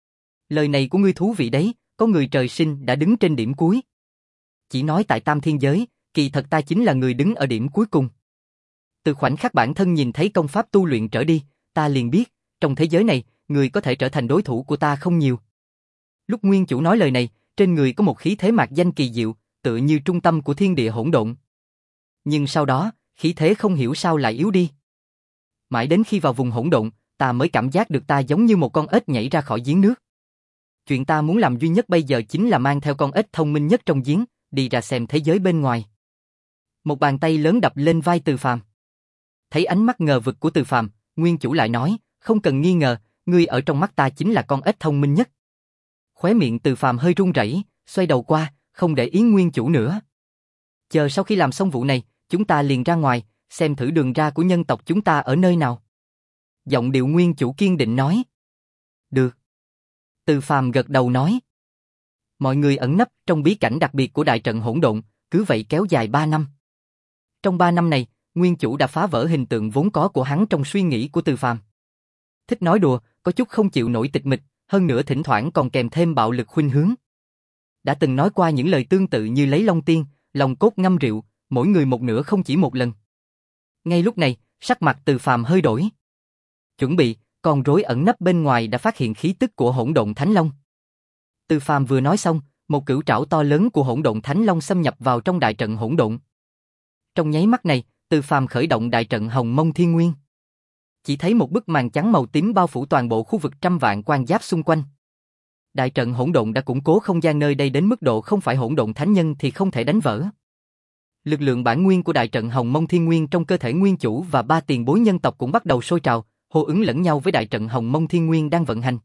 Lời này của ngươi thú vị đấy, có người trời sinh đã đứng trên điểm cuối. Chỉ nói tại tam thiên giới, kỳ thật ta chính là người đứng ở điểm cuối cùng. Từ khoảnh khắc bản thân nhìn thấy công pháp tu luyện trở đi, ta liền biết, trong thế giới này, người có thể trở thành đối thủ của ta không nhiều. Lúc nguyên chủ nói lời này, trên người có một khí thế mạc danh kỳ diệu, tựa như trung tâm của thiên địa hỗn độn. Nhưng sau đó, khí thế không hiểu sao lại yếu đi. Mãi đến khi vào vùng hỗn độn, ta mới cảm giác được ta giống như một con ếch nhảy ra khỏi giếng nước. Chuyện ta muốn làm duy nhất bây giờ chính là mang theo con ếch thông minh nhất trong giếng, đi ra xem thế giới bên ngoài. Một bàn tay lớn đập lên vai Từ Phàm. Thấy ánh mắt ngờ vực của Từ Phàm, nguyên chủ lại nói, không cần nghi ngờ, ngươi ở trong mắt ta chính là con ếch thông minh nhất. Khóe miệng Từ Phàm hơi run rẩy, xoay đầu qua, không để ý nguyên chủ nữa. Chờ sau khi làm xong vụ này, chúng ta liền ra ngoài, xem thử đường ra của nhân tộc chúng ta ở nơi nào. Giọng điệu nguyên chủ kiên định nói. Được. Từ Phàm gật đầu nói. Mọi người ẩn nấp trong bí cảnh đặc biệt của đại trận hỗn độn, cứ vậy kéo dài ba năm. Trong ba năm này, nguyên chủ đã phá vỡ hình tượng vốn có của hắn trong suy nghĩ của Từ Phàm. Thích nói đùa, có chút không chịu nổi tịch mịch, hơn nữa thỉnh thoảng còn kèm thêm bạo lực khuynh hướng. Đã từng nói qua những lời tương tự như lấy long tiên, lòng cốt ngâm rượu, mỗi người một nửa không chỉ một lần. Ngay lúc này, sắc mặt Từ Phàm hơi đổi. Chuẩn bị, con rối ẩn nấp bên ngoài đã phát hiện khí tức của hỗn độn thánh long. Từ Phàm vừa nói xong, một cửu trảo to lớn của hỗn độn thánh long xâm nhập vào trong đại trận hỗn độn. Trong nháy mắt này, Từ Phàm khởi động đại trận Hồng Mông Thiên Nguyên. Chỉ thấy một bức màn trắng màu tím bao phủ toàn bộ khu vực trăm vạn quan giáp xung quanh. Đại trận hỗn độn đã củng cố không gian nơi đây đến mức độ không phải hỗn độn thánh nhân thì không thể đánh vỡ. Lực lượng bản nguyên của đại trận Hồng Mông Thiên Nguyên trong cơ thể nguyên chủ và ba tiền bối nhân tộc cũng bắt đầu sôi trào, hô ứng lẫn nhau với đại trận Hồng Mông Thiên Nguyên đang vận hành.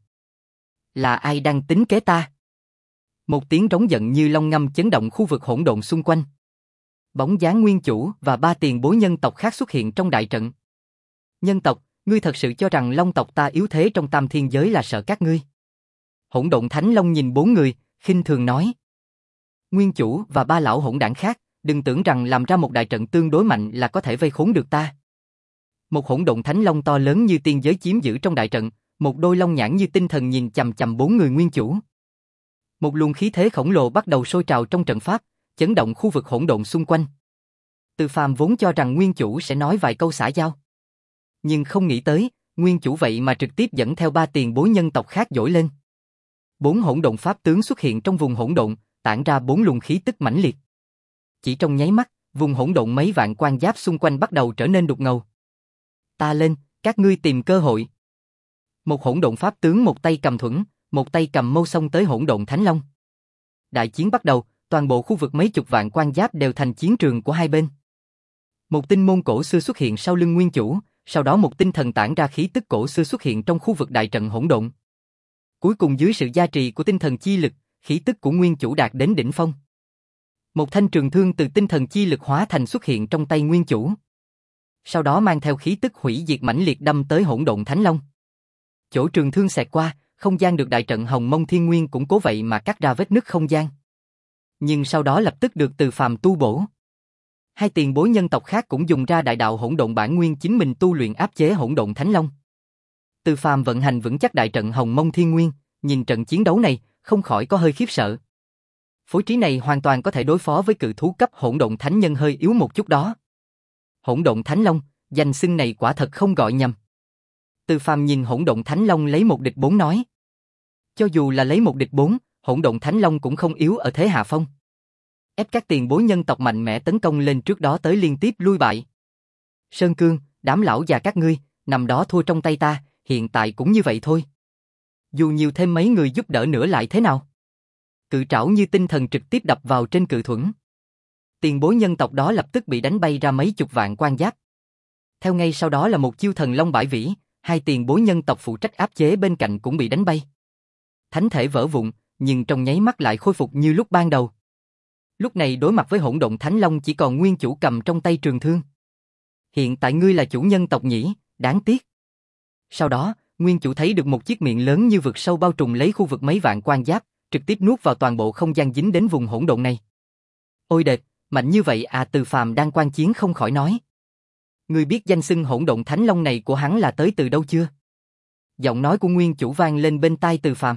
Là ai đang tính kế ta? Một tiếng rống giận như long ngâm chấn động khu vực hỗn độn xung quanh. Bóng dáng nguyên chủ và ba tiền bối nhân tộc khác xuất hiện trong đại trận. Nhân tộc, ngươi thật sự cho rằng long tộc ta yếu thế trong tam thiên giới là sợ các ngươi? Hỗn độn thánh long nhìn bốn người, khinh thường nói. Nguyên chủ và ba lão hỗn đảng khác, đừng tưởng rằng làm ra một đại trận tương đối mạnh là có thể vây khốn được ta. Một hỗn độn thánh long to lớn như tiên giới chiếm giữ trong đại trận, một đôi long nhãn như tinh thần nhìn chằm chằm bốn người nguyên chủ. Một luồng khí thế khổng lồ bắt đầu sôi trào trong trận pháp, chấn động khu vực hỗn độn xung quanh. Từ Phàm vốn cho rằng nguyên chủ sẽ nói vài câu xã giao, nhưng không nghĩ tới, nguyên chủ vậy mà trực tiếp dẫn theo ba tiền bối nhân tộc khác dỗi lên. Bốn hỗn độn pháp tướng xuất hiện trong vùng hỗn độn, tản ra bốn luồng khí tức mãnh liệt. Chỉ trong nháy mắt, vùng hỗn độn mấy vạn quan giáp xung quanh bắt đầu trở nên đục ngầu. Ta lên, các ngươi tìm cơ hội. Một hỗn độn pháp tướng một tay cầm thuẫn, một tay cầm mâu xông tới hỗn độn thánh long. Đại chiến bắt đầu, toàn bộ khu vực mấy chục vạn quan giáp đều thành chiến trường của hai bên. Một tinh môn cổ xưa xuất hiện sau lưng nguyên chủ, sau đó một tinh thần tản ra khí tức cổ xưa xuất hiện trong khu vực đại trận hỗn độn. Cuối cùng dưới sự gia trì của tinh thần chi lực, khí tức của nguyên chủ đạt đến đỉnh phong. Một thanh trường thương từ tinh thần chi lực hóa thành xuất hiện trong tay nguyên chủ. Sau đó mang theo khí tức hủy diệt mãnh liệt đâm tới hỗn độn thánh long. Chỗ trường thương xẹt qua, không gian được đại trận Hồng Mông Thiên Nguyên cũng cố vậy mà cắt ra vết nứt không gian. Nhưng sau đó lập tức được Từ Phàm tu bổ. Hai tiền bối nhân tộc khác cũng dùng ra đại đạo hỗn độn bản nguyên chính mình tu luyện áp chế hỗn độn thánh long. Từ Phàm vận hành vững chắc đại trận Hồng Mông Thiên Nguyên, nhìn trận chiến đấu này, không khỏi có hơi khiếp sợ. Phối trí này hoàn toàn có thể đối phó với cự thú cấp hỗn độn thánh nhân hơi yếu một chút đó. Hỗn độn thánh long, danh xưng này quả thật không gọi nhầm. Từ Phàm nhìn hỗn độn thánh long lấy một địch bốn nói. Cho dù là lấy một địch bốn, hỗn độn thánh long cũng không yếu ở thế hạ phong. Ép các tiền bối nhân tộc mạnh mẽ tấn công lên trước đó tới liên tiếp lui bại. Sơn Cương, đám lão già các ngươi, năm đó thua trong tay ta, hiện tại cũng như vậy thôi. Dù nhiều thêm mấy người giúp đỡ nữa lại thế nào? Cự trảo như tinh thần trực tiếp đập vào trên cự thuẫn. Tiền bối nhân tộc đó lập tức bị đánh bay ra mấy chục vạn quan giáp. Theo ngay sau đó là một chiêu thần long bãi vĩ, hai tiền bối nhân tộc phụ trách áp chế bên cạnh cũng bị đánh bay. Thánh thể vỡ vụn, nhưng trong nháy mắt lại khôi phục như lúc ban đầu. Lúc này đối mặt với hỗn độn thánh long chỉ còn nguyên chủ cầm trong tay trường thương. Hiện tại ngươi là chủ nhân tộc nhỉ, đáng tiếc. Sau đó, nguyên chủ thấy được một chiếc miệng lớn như vực sâu bao trùm lấy khu vực mấy vạn quan giáp, trực tiếp nuốt vào toàn bộ không gian dính đến vùng hỗn độn này. Ôi đệt, mạnh như vậy à? Từ Phàm đang quan chiến không khỏi nói. Ngươi biết danh xưng hỗn độn thánh long này của hắn là tới từ đâu chưa? Giọng nói của nguyên chủ vang lên bên tai Từ Phàm.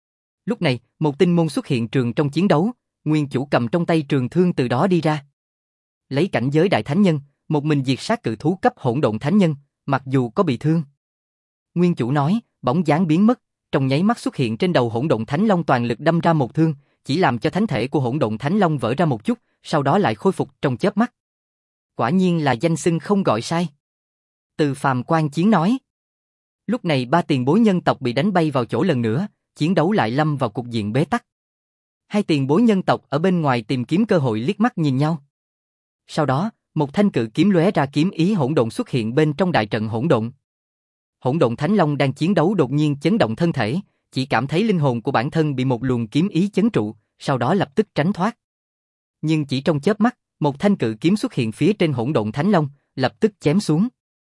Lúc này, một tinh môn xuất hiện trường trong chiến đấu, nguyên chủ cầm trong tay trường thương từ đó đi ra. Lấy cảnh giới đại thánh nhân, một mình diệt sát cự thú cấp hỗn độn thánh nhân, mặc dù có bị thương. Nguyên chủ nói, bóng dáng biến mất, trong nháy mắt xuất hiện trên đầu Hỗn Độn Thánh Long, toàn lực đâm ra một thương, chỉ làm cho thánh thể của Hỗn Độn Thánh Long vỡ ra một chút, sau đó lại khôi phục trong chớp mắt. Quả nhiên là danh xưng không gọi sai. Từ Phàm quan chiến nói. Lúc này ba tiền bối nhân tộc bị đánh bay vào chỗ lần nữa, chiến đấu lại lâm vào cục diện bế tắc. Hai tiền bối nhân tộc ở bên ngoài tìm kiếm cơ hội liếc mắt nhìn nhau. Sau đó, một thanh cự kiếm lóe ra kiếm ý hỗn độn xuất hiện bên trong đại trận hỗn độn. Hỗn Độn Thánh Long đang chiến đấu đột nhiên chấn động thân thể, chỉ cảm thấy linh hồn của bản thân bị một luồng kiếm ý chấn trụ, sau đó lập tức tránh thoát. Nhưng chỉ trong chớp mắt, một thanh cự kiếm xuất hiện phía trên Hỗn Độn Thánh Long, lập tức chém xuống.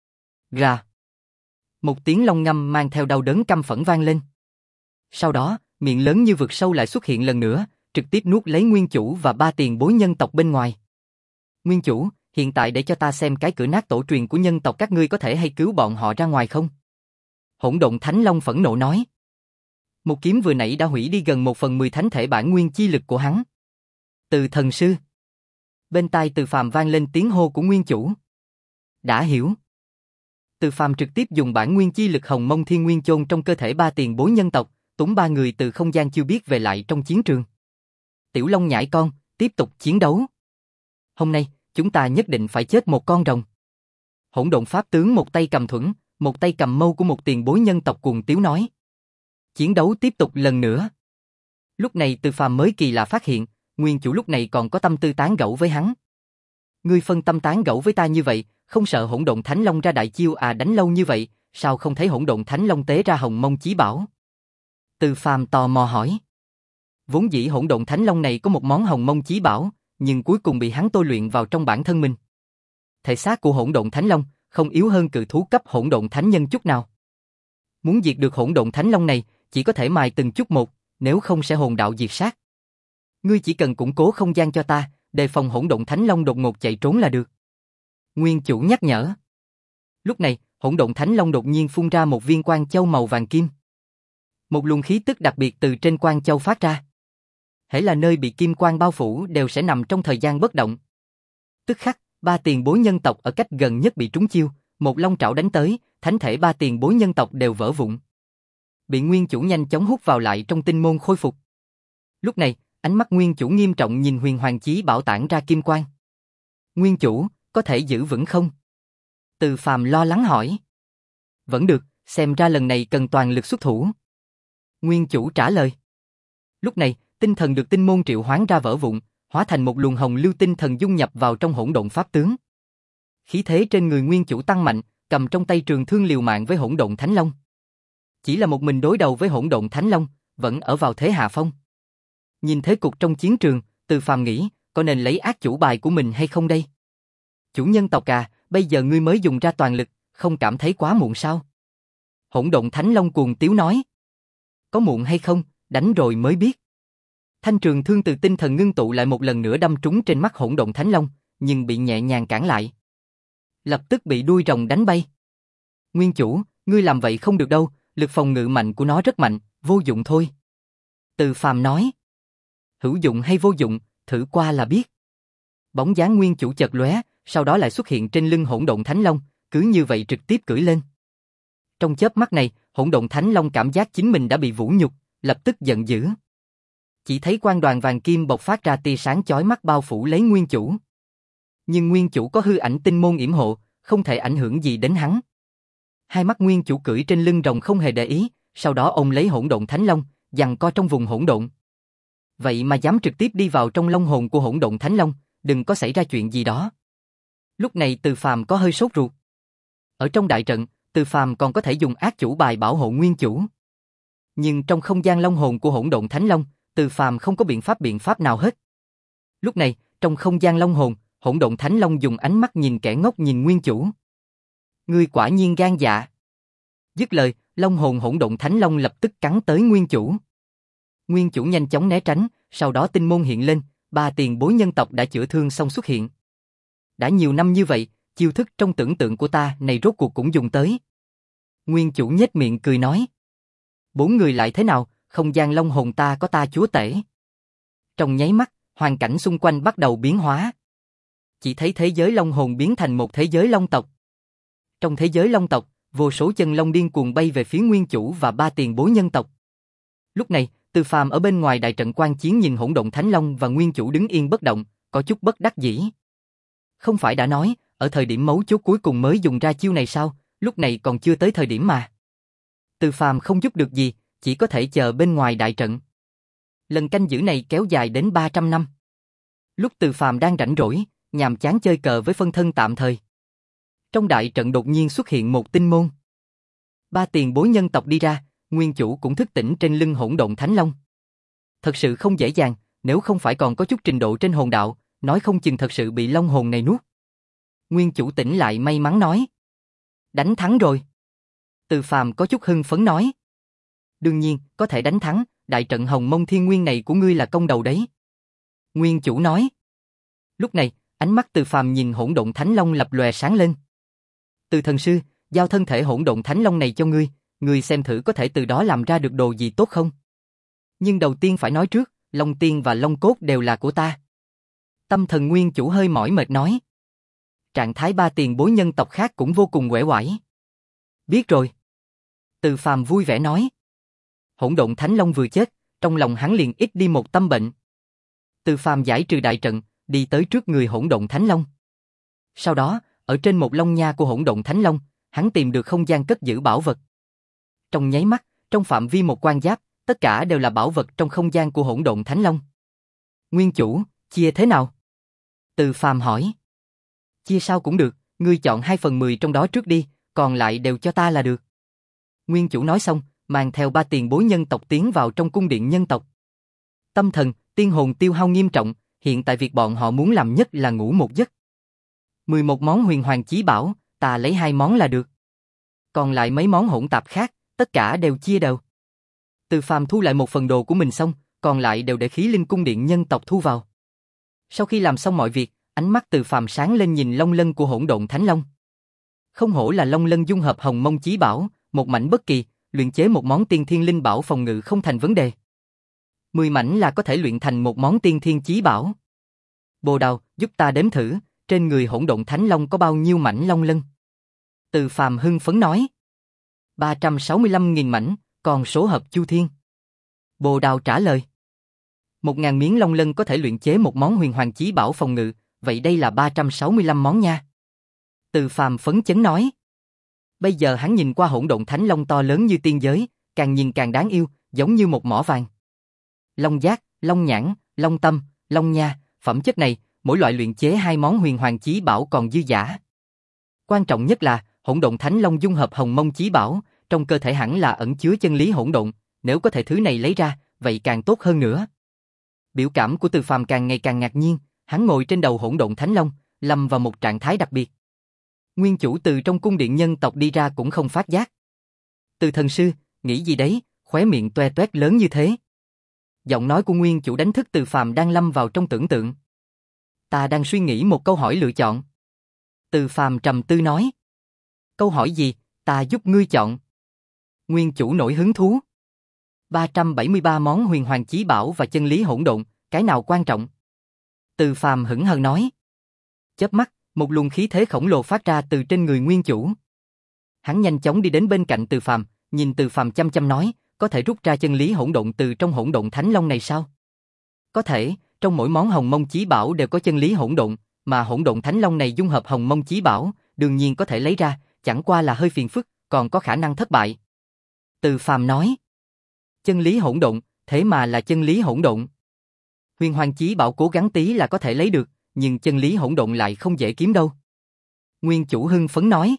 Ra. Một tiếng long ngâm mang theo đau đớn căm phẫn vang lên. Sau đó, miệng lớn như vực sâu lại xuất hiện lần nữa, trực tiếp nuốt lấy nguyên chủ và ba tiền bối nhân tộc bên ngoài. Nguyên chủ, hiện tại để cho ta xem cái cửa nát tổ truyền của nhân tộc các ngươi có thể hay cứu bọn họ ra ngoài không? Hỗn Độn Thánh Long phẫn nộ nói. Một kiếm vừa nãy đã hủy đi gần một phần mười thánh thể bản nguyên chi lực của hắn. Từ thần sư. Bên tai Từ Phàm vang lên tiếng hô của nguyên chủ. Đã hiểu. Từ Phàm trực tiếp dùng bản nguyên chi lực Hồng Mông Thiên Nguyên chôn trong cơ thể ba tiền bối nhân tộc, túng ba người từ không gian chưa biết về lại trong chiến trường. Tiểu Long nhãi con, tiếp tục chiến đấu. Hôm nay, chúng ta nhất định phải chết một con rồng. Hỗn Độn Pháp tướng một tay cầm thuẫn, một tay cầm mâu của một tiền bối nhân tộc cuồng tiếu nói. Chiến đấu tiếp tục lần nữa. Lúc này Từ Phàm mới kỳ lạ phát hiện, nguyên chủ lúc này còn có tâm tư tán gẫu với hắn. Ngươi phân tâm tán gẫu với ta như vậy, không sợ Hỗn Độn Thánh Long ra đại chiêu à? Đánh lâu như vậy, sao không thấy Hỗn Độn Thánh Long tế ra Hồng Mông Chí Bảo? Từ Phàm tò mò hỏi. Vốn dĩ Hỗn Độn Thánh Long này có một món Hồng Mông Chí Bảo, nhưng cuối cùng bị hắn tôi luyện vào trong bản thân mình. Thể xác của Hỗn Độn Thánh Long không yếu hơn cự thú cấp Hỗn Độn Thánh Nhân chút nào. Muốn diệt được Hỗn Độn Thánh Long này, chỉ có thể mài từng chút một, nếu không sẽ hồn đạo diệt sát. Ngươi chỉ cần củng cố không gian cho ta, đề phòng Hỗn Độn Thánh Long đột ngột chạy trốn là được. Nguyên chủ nhắc nhở. Lúc này, Hỗn Độn Thánh Long đột nhiên phun ra một viên quang châu màu vàng kim. Một luồng khí tức đặc biệt từ trên quang châu phát ra. Hễ là nơi bị kim quang bao phủ đều sẽ nằm trong thời gian bất động. Tức khắc, ba tiền bối nhân tộc ở cách gần nhất bị trúng chiêu, một long trảo đánh tới, thánh thể ba tiền bối nhân tộc đều vỡ vụn. Bị nguyên chủ nhanh chóng hút vào lại trong tinh môn khôi phục. Lúc này, ánh mắt nguyên chủ nghiêm trọng nhìn Huyền Hoàng Chí Bảo tản ra kim quang. Nguyên chủ, có thể giữ vững không? Từ Phàm lo lắng hỏi. Vẫn được, xem ra lần này cần toàn lực xuất thủ. Nguyên chủ trả lời. Lúc này, tinh thần được tinh môn triệu hoán ra vỡ vụn, hóa thành một luồng hồng lưu tinh thần dung nhập vào trong hỗn độn pháp tướng. Khí thế trên người nguyên chủ tăng mạnh, cầm trong tay trường thương liều mạng với Hỗn Độn Thánh Long. Chỉ là một mình đối đầu với Hỗn Độn Thánh Long, vẫn ở vào thế hạ phong. Nhìn thế cục trong chiến trường, Từ Phàm nghĩ, có nên lấy ác chủ bài của mình hay không đây? Chủ nhân tộc à, bây giờ ngươi mới dùng ra toàn lực, không cảm thấy quá muộn sao? Hỗn Độn Thánh Long cuồng tiếu nói. Có muộn hay không, đánh rồi mới biết. Thanh trường thương từ tinh thần ngưng tụ lại một lần nữa đâm trúng trên mắt Hỗn Độn Thánh Long, nhưng bị nhẹ nhàng cản lại. Lập tức bị đuôi rồng đánh bay. Nguyên chủ, ngươi làm vậy không được đâu, lực phòng ngự mạnh của nó rất mạnh, vô dụng thôi. Từ Phàm nói. Hữu dụng hay vô dụng, thử qua là biết. Bóng dáng nguyên chủ chợt lóe, sau đó lại xuất hiện trên lưng Hỗn Độn Thánh Long, cứ như vậy trực tiếp cưỡi lên. Trong chớp mắt này, Hỗn Độn Thánh Long cảm giác chính mình đã bị vũ nhục, lập tức giận dữ. Chỉ thấy quang đoàn vàng kim bộc phát ra tia sáng chói mắt bao phủ lấy nguyên chủ. Nhưng nguyên chủ có hư ảnh tinh môn yểm hộ, không thể ảnh hưởng gì đến hắn. Hai mắt nguyên chủ cưỡi trên lưng rồng không hề để ý, sau đó ôm lấy Hỗn Độn Thánh Long, giằng co trong vùng hỗn độn. Vậy mà dám trực tiếp đi vào trong long hồn của Hỗn Độn Thánh Long, đừng có xảy ra chuyện gì đó. Lúc này Từ Phàm có hơi sốt ruột. Ở trong đại trận, Từ Phàm còn có thể dùng ác chủ bài bảo hộ nguyên chủ. Nhưng trong không gian long hồn của Hỗn Độn Thánh Long, Từ Phàm không có biện pháp biện pháp nào hết. Lúc này, trong không gian long hồn, Hỗn Độn Thánh Long dùng ánh mắt nhìn kẻ ngốc nhìn nguyên chủ. Ngươi quả nhiên gan dạ. Dứt lời, long hồn Hỗn Độn Thánh Long lập tức cắn tới nguyên chủ. Nguyên chủ nhanh chóng né tránh, sau đó tinh môn hiện lên, ba tiền bối nhân tộc đã chữa thương xong xuất hiện. Đã nhiều năm như vậy, chiêu thức trong tưởng tượng của ta này rốt cuộc cũng dùng tới. Nguyên chủ nhếch miệng cười nói. Bốn người lại thế nào, không gian long hồn ta có ta chúa tể. Trong nháy mắt, hoàn cảnh xung quanh bắt đầu biến hóa. Chỉ thấy thế giới long hồn biến thành một thế giới long tộc. Trong thế giới long tộc, vô số chân long điên cuồng bay về phía nguyên chủ và ba tiền bối nhân tộc. Lúc này, Từ Phàm ở bên ngoài đại trận quan chiến nhìn hỗn độn thánh long và nguyên chủ đứng yên bất động, có chút bất đắc dĩ. Không phải đã nói, ở thời điểm mấu chốt cuối cùng mới dùng ra chiêu này sao, lúc này còn chưa tới thời điểm mà. Từ Phàm không giúp được gì, chỉ có thể chờ bên ngoài đại trận. Lần canh giữ này kéo dài đến ba trăm năm. Lúc Từ Phàm đang rảnh rỗi, nhàm chán chơi cờ với phân thân tạm thời. Trong đại trận đột nhiên xuất hiện một tinh môn. Ba tiền bối nhân tộc đi ra, nguyên chủ cũng thức tỉnh trên lưng hỗn độn thánh long. Thật sự không dễ dàng, nếu không phải còn có chút trình độ trên hồn đạo, nói không chừng thật sự bị long hồn này nuốt. Nguyên chủ tỉnh lại may mắn nói. Đánh thắng rồi. Từ Phàm có chút hưng phấn nói. Đương nhiên, có thể đánh thắng, đại trận hồng mông thiên nguyên này của ngươi là công đầu đấy. Nguyên chủ nói. Lúc này, ánh mắt Từ Phàm nhìn hỗn độn thánh long lập lòe sáng lên. Từ thần sư, giao thân thể hỗn độn thánh long này cho ngươi, ngươi xem thử có thể từ đó làm ra được đồ gì tốt không? Nhưng đầu tiên phải nói trước, long tiên và long cốt đều là của ta. Tâm thần nguyên chủ hơi mỏi mệt nói. Trạng thái ba tiền bối nhân tộc khác cũng vô cùng uể oải. Biết rồi. Từ Phàm vui vẻ nói. Hỗn độn thánh long vừa chết, trong lòng hắn liền ít đi một tâm bệnh. Từ Phàm giải trừ đại trận, đi tới trước người hỗn độn thánh long. Sau đó, ở trên một long nha của hỗn độn thánh long, hắn tìm được không gian cất giữ bảo vật. Trong nháy mắt, trong phạm vi một quan giáp, tất cả đều là bảo vật trong không gian của hỗn độn thánh long. Nguyên chủ, chia thế nào? Từ Phàm hỏi. Chia sao cũng được, ngươi chọn hai phần mười trong đó trước đi, còn lại đều cho ta là được. Nguyên chủ nói xong, mang theo ba tiền bối nhân tộc tiến vào trong cung điện nhân tộc. Tâm thần, tiên hồn tiêu hao nghiêm trọng, hiện tại việc bọn họ muốn làm nhất là ngủ một giấc. mười một món huyền hoàng chí bảo, ta lấy hai món là được. Còn lại mấy món hỗn tạp khác, tất cả đều chia đều. Từ Phàm thu lại một phần đồ của mình xong, còn lại đều để khí linh cung điện nhân tộc thu vào. Sau khi làm xong mọi việc, ánh mắt Từ Phàm sáng lên nhìn long lân của hỗn độn thánh long. Không hổ là long lân dung hợp hồng mông chí bảo, một mảnh bất kỳ, luyện chế một món tiên thiên linh bảo phòng ngự không thành vấn đề. Mười mảnh là có thể luyện thành một món tiên thiên chí bảo. Bồ Đào, giúp ta đếm thử, trên người hỗn độn thánh long có bao nhiêu mảnh long lân? Từ Phàm hưng phấn nói. ba trăm sáu mươi lăm nghìn mảnh, còn số hợp chu thiên. Bồ Đào trả lời. Một ngàn miếng long lân có thể luyện chế một món huyền hoàng chí bảo phòng ngự, vậy đây là ba trăm sáu mươi lăm món nha. Từ Phàm phấn chấn nói. Bây giờ hắn nhìn qua hỗn độn thánh long to lớn như tiên giới, càng nhìn càng đáng yêu, giống như một mỏ vàng. Long giác, long nhãn, long tâm, long nha, phẩm chất này, mỗi loại luyện chế hai món huyền hoàng chí bảo còn dư dả. Quan trọng nhất là, hỗn độn thánh long dung hợp hồng mông chí bảo, trong cơ thể hẳn là ẩn chứa chân lý hỗn độn, nếu có thể thứ này lấy ra, vậy càng tốt hơn nữa. Biểu cảm của Từ Phàm càng ngày càng ngạc nhiên, hắn ngồi trên đầu hỗn độn thánh long, lâm vào một trạng thái đặc biệt. Nguyên chủ từ trong cung điện nhân tộc đi ra cũng không phát giác. Từ thần sư, nghĩ gì đấy, khóe miệng toe toét lớn như thế. Giọng nói của nguyên chủ đánh thức Từ Phàm đang lâm vào trong tưởng tượng. Ta đang suy nghĩ một câu hỏi lựa chọn. Từ Phàm trầm tư nói. Câu hỏi gì, ta giúp ngươi chọn. Nguyên chủ nổi hứng thú. ba trăm bảy mươi ba món huyền hoàng chí bảo và chân lý hỗn độn, cái nào quan trọng? Từ Phàm hững hờ nói. Chớp mắt, một luồng khí thế khổng lồ phát ra từ trên người nguyên chủ. Hắn nhanh chóng đi đến bên cạnh Từ Phàm, nhìn Từ Phàm chăm chăm nói, có thể rút ra chân lý hỗn độn từ trong hỗn độn thánh long này sao? Có thể, trong mỗi món hồng mông chí bảo đều có chân lý hỗn độn, mà hỗn độn thánh long này dung hợp hồng mông chí bảo, đương nhiên có thể lấy ra, chẳng qua là hơi phiền phức, còn có khả năng thất bại. Từ Phàm nói. Chân lý hỗn độn, thế mà là chân lý hỗn độn. Huyền hoàng chí bảo cố gắng tí là có thể lấy được, nhưng chân lý hỗn độn lại không dễ kiếm đâu. Nguyên chủ hưng phấn nói.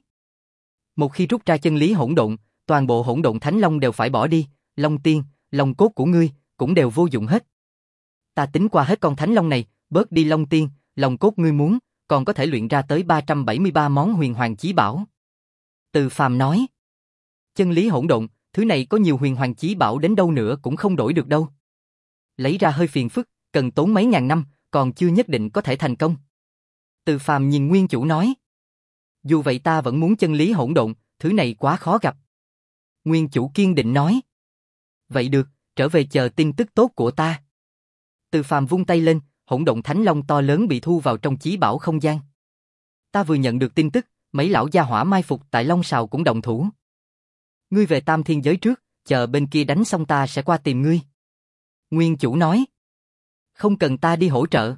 Một khi rút ra chân lý hỗn độn, toàn bộ hỗn độn thánh long đều phải bỏ đi, long tiên, long cốt của ngươi, cũng đều vô dụng hết. Ta tính qua hết con thánh long này, bớt đi long tiên, long cốt ngươi muốn, còn có thể luyện ra tới ba trăm bảy mươi ba món huyền hoàng chí bảo. Từ Phàm nói. Chân lý hỗn độn, thứ này có nhiều huyền hoàng chí bảo đến đâu nữa cũng không đổi được đâu. Lấy ra hơi phiền phức, cần tốn mấy ngàn năm, còn chưa nhất định có thể thành công. Từ Phàm nhìn nguyên chủ nói. Dù vậy ta vẫn muốn chân lý hỗn độn, thứ này quá khó gặp. Nguyên chủ kiên định nói. Vậy được, trở về chờ tin tức tốt của ta. Từ Phàm vung tay lên, hỗn độn thánh long to lớn bị thu vào trong chí bảo không gian. Ta vừa nhận được tin tức, mấy lão gia hỏa mai phục tại Long Sào cũng động thủ. Ngươi về Tam Thiên Giới trước, chờ bên kia đánh xong ta sẽ qua tìm ngươi. Nguyên chủ nói. Không cần ta đi hỗ trợ.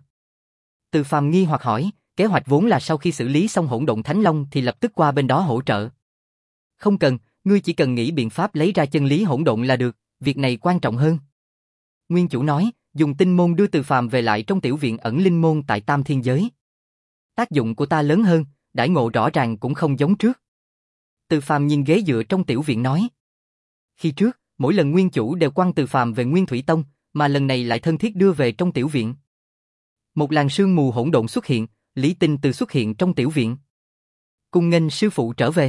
Từ Phàm nghi hoặc hỏi, kế hoạch vốn là sau khi xử lý xong hỗn độn Thánh Long thì lập tức qua bên đó hỗ trợ. Không cần, ngươi chỉ cần nghĩ biện pháp lấy ra chân lý hỗn độn là được, việc này quan trọng hơn. Nguyên chủ nói, dùng tinh môn đưa Từ Phàm về lại trong tiểu viện ẩn linh môn tại Tam Thiên Giới. Tác dụng của ta lớn hơn, đãi ngộ rõ ràng cũng không giống trước. Từ Phàm nhìn ghế dựa trong tiểu viện nói. Khi trước, mỗi lần nguyên chủ đều quăng Từ Phàm về Nguyên Thủy Tông, mà lần này lại thân thiết đưa về trong tiểu viện. Một làn sương mù hỗn độn xuất hiện, Lý Tinh Từ xuất hiện trong tiểu viện. Cung nghênh sư phụ trở về.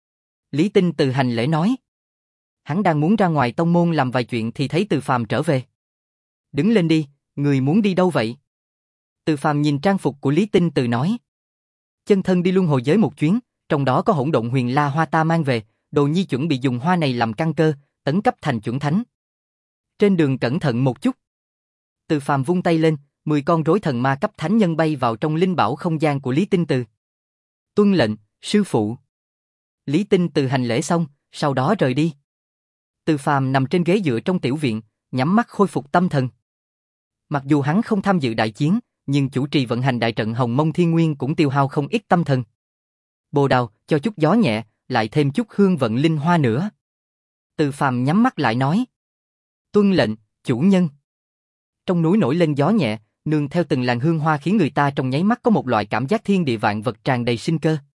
Lý Tinh Từ hành lễ nói. Hắn đang muốn ra ngoài tông môn làm vài chuyện thì thấy Từ Phàm trở về. Đứng lên đi, người muốn đi đâu vậy? Từ Phàm nhìn trang phục của Lý Tinh Từ nói. Chân thân đi luân hồi giới một chuyến, trong đó có hỗn độn huyền la hoa ta mang về, đồ nhi chuẩn bị dùng hoa này làm căn cơ, tấn cấp thành chuẩn thánh. Trên đường cẩn thận một chút. Từ Phàm vung tay lên, mười con rối thần ma cấp thánh nhân bay vào trong linh bảo không gian của Lý Tinh Từ. Tuân lệnh, sư phụ. Lý Tinh Từ hành lễ xong, sau đó rời đi. Từ Phàm nằm trên ghế dựa trong tiểu viện, nhắm mắt khôi phục tâm thần. Mặc dù hắn không tham dự đại chiến, nhưng chủ trì vận hành đại trận Hồng Mông Thiên Nguyên cũng tiêu hao không ít tâm thần. Bồ đào, cho chút gió nhẹ, lại thêm chút hương vận linh hoa nữa. Từ Phàm nhắm mắt lại nói. Tuân lệnh, chủ nhân. Trong núi nổi lên gió nhẹ, nương theo từng làn hương hoa khiến người ta trong nháy mắt có một loại cảm giác thiên địa vạn vật tràn đầy sinh cơ.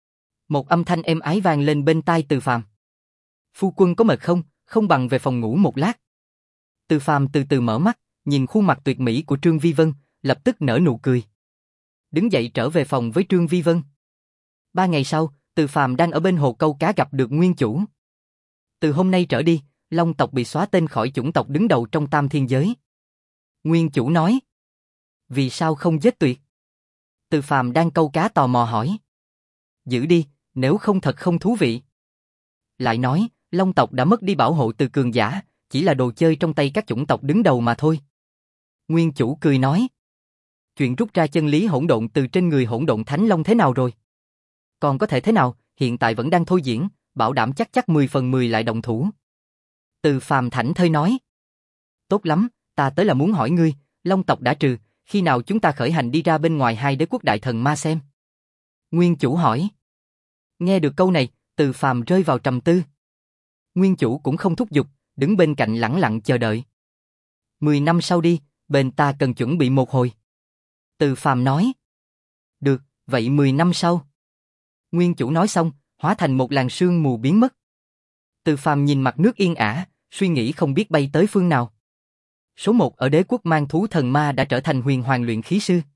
Một âm thanh êm ái vang lên bên tai Từ Phàm. Phu quân có mệt không, không bằng về phòng ngủ một lát. Từ Phàm từ từ mở mắt, nhìn khuôn mặt tuyệt mỹ của Trương Vi Vân, lập tức nở nụ cười. Đứng dậy trở về phòng với Trương Vi Vân. Ba ngày sau, Từ Phàm đang ở bên hồ câu cá gặp được nguyên chủ. Từ hôm nay trở đi, Long tộc bị xóa tên khỏi chủng tộc đứng đầu trong Tam Thiên Giới. Nguyên chủ nói. Vì sao không giết tuyệt? Từ Phàm đang câu cá tò mò hỏi. Giữ đi, nếu không thật không thú vị. Lại nói, Long tộc đã mất đi bảo hộ từ cường giả, chỉ là đồ chơi trong tay các chủng tộc đứng đầu mà thôi. Nguyên chủ cười nói. Chuyện rút ra chân lý hỗn độn từ trên người hỗn độn Thánh Long thế nào rồi? Còn có thể thế nào, hiện tại vẫn đang thôi diễn, bảo đảm chắc chắc mười phần mười lại động thủ. Từ Phàm thảnh thơi nói. Tốt lắm, ta tới là muốn hỏi ngươi, Long tộc đã trừ, khi nào chúng ta khởi hành đi ra bên ngoài hai đế quốc đại thần ma xem? Nguyên chủ hỏi. Nghe được câu này, Từ Phàm rơi vào trầm tư. Nguyên chủ cũng không thúc giục, đứng bên cạnh lẳng lặng chờ đợi. Mười năm sau đi, bên ta cần chuẩn bị một hồi. Từ Phàm nói. Được, vậy mười năm sau. Nguyên chủ nói xong, hóa thành một làn sương mù biến mất. Từ Phàm nhìn mặt nước yên ả, suy nghĩ không biết bay tới phương nào. Số một ở đế quốc mang thú thần ma đã trở thành huyền hoàng luyện khí sư.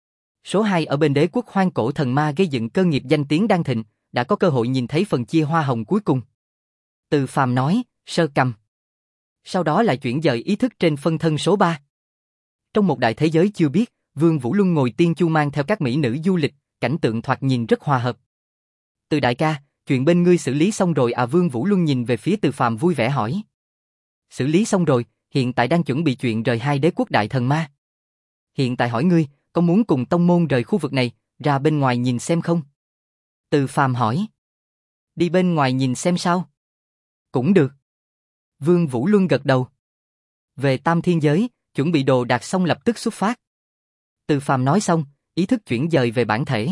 Số hai ở bên đế quốc hoang cổ thần ma gây dựng cơ nghiệp danh tiếng đang thịnh, đã có cơ hội nhìn thấy phần chia hoa hồng cuối cùng. Từ Phàm nói, sơ cầm. Sau đó lại chuyển dời ý thức trên phân thân số ba. Trong một đại thế giới chưa biết, Vương Vũ Luân ngồi tiên chu mang theo các mỹ nữ du lịch, cảnh tượng thoạt nhìn rất hòa hợp. Từ đại ca, chuyện bên ngươi xử lý xong rồi à? Vương Vũ Luân nhìn về phía Từ Phàm vui vẻ hỏi. Xử lý xong rồi, hiện tại đang chuẩn bị chuyện rời hai đế quốc đại thần ma. Hiện tại hỏi ngươi, có muốn cùng tông môn rời khu vực này, ra bên ngoài nhìn xem không? Từ Phàm hỏi. Đi bên ngoài nhìn xem sao? Cũng được. Vương Vũ Luân gật đầu. Về Tam Thiên Giới, chuẩn bị đồ đạc xong lập tức xuất phát. Từ Phàm nói xong, ý thức chuyển dời về bản thể.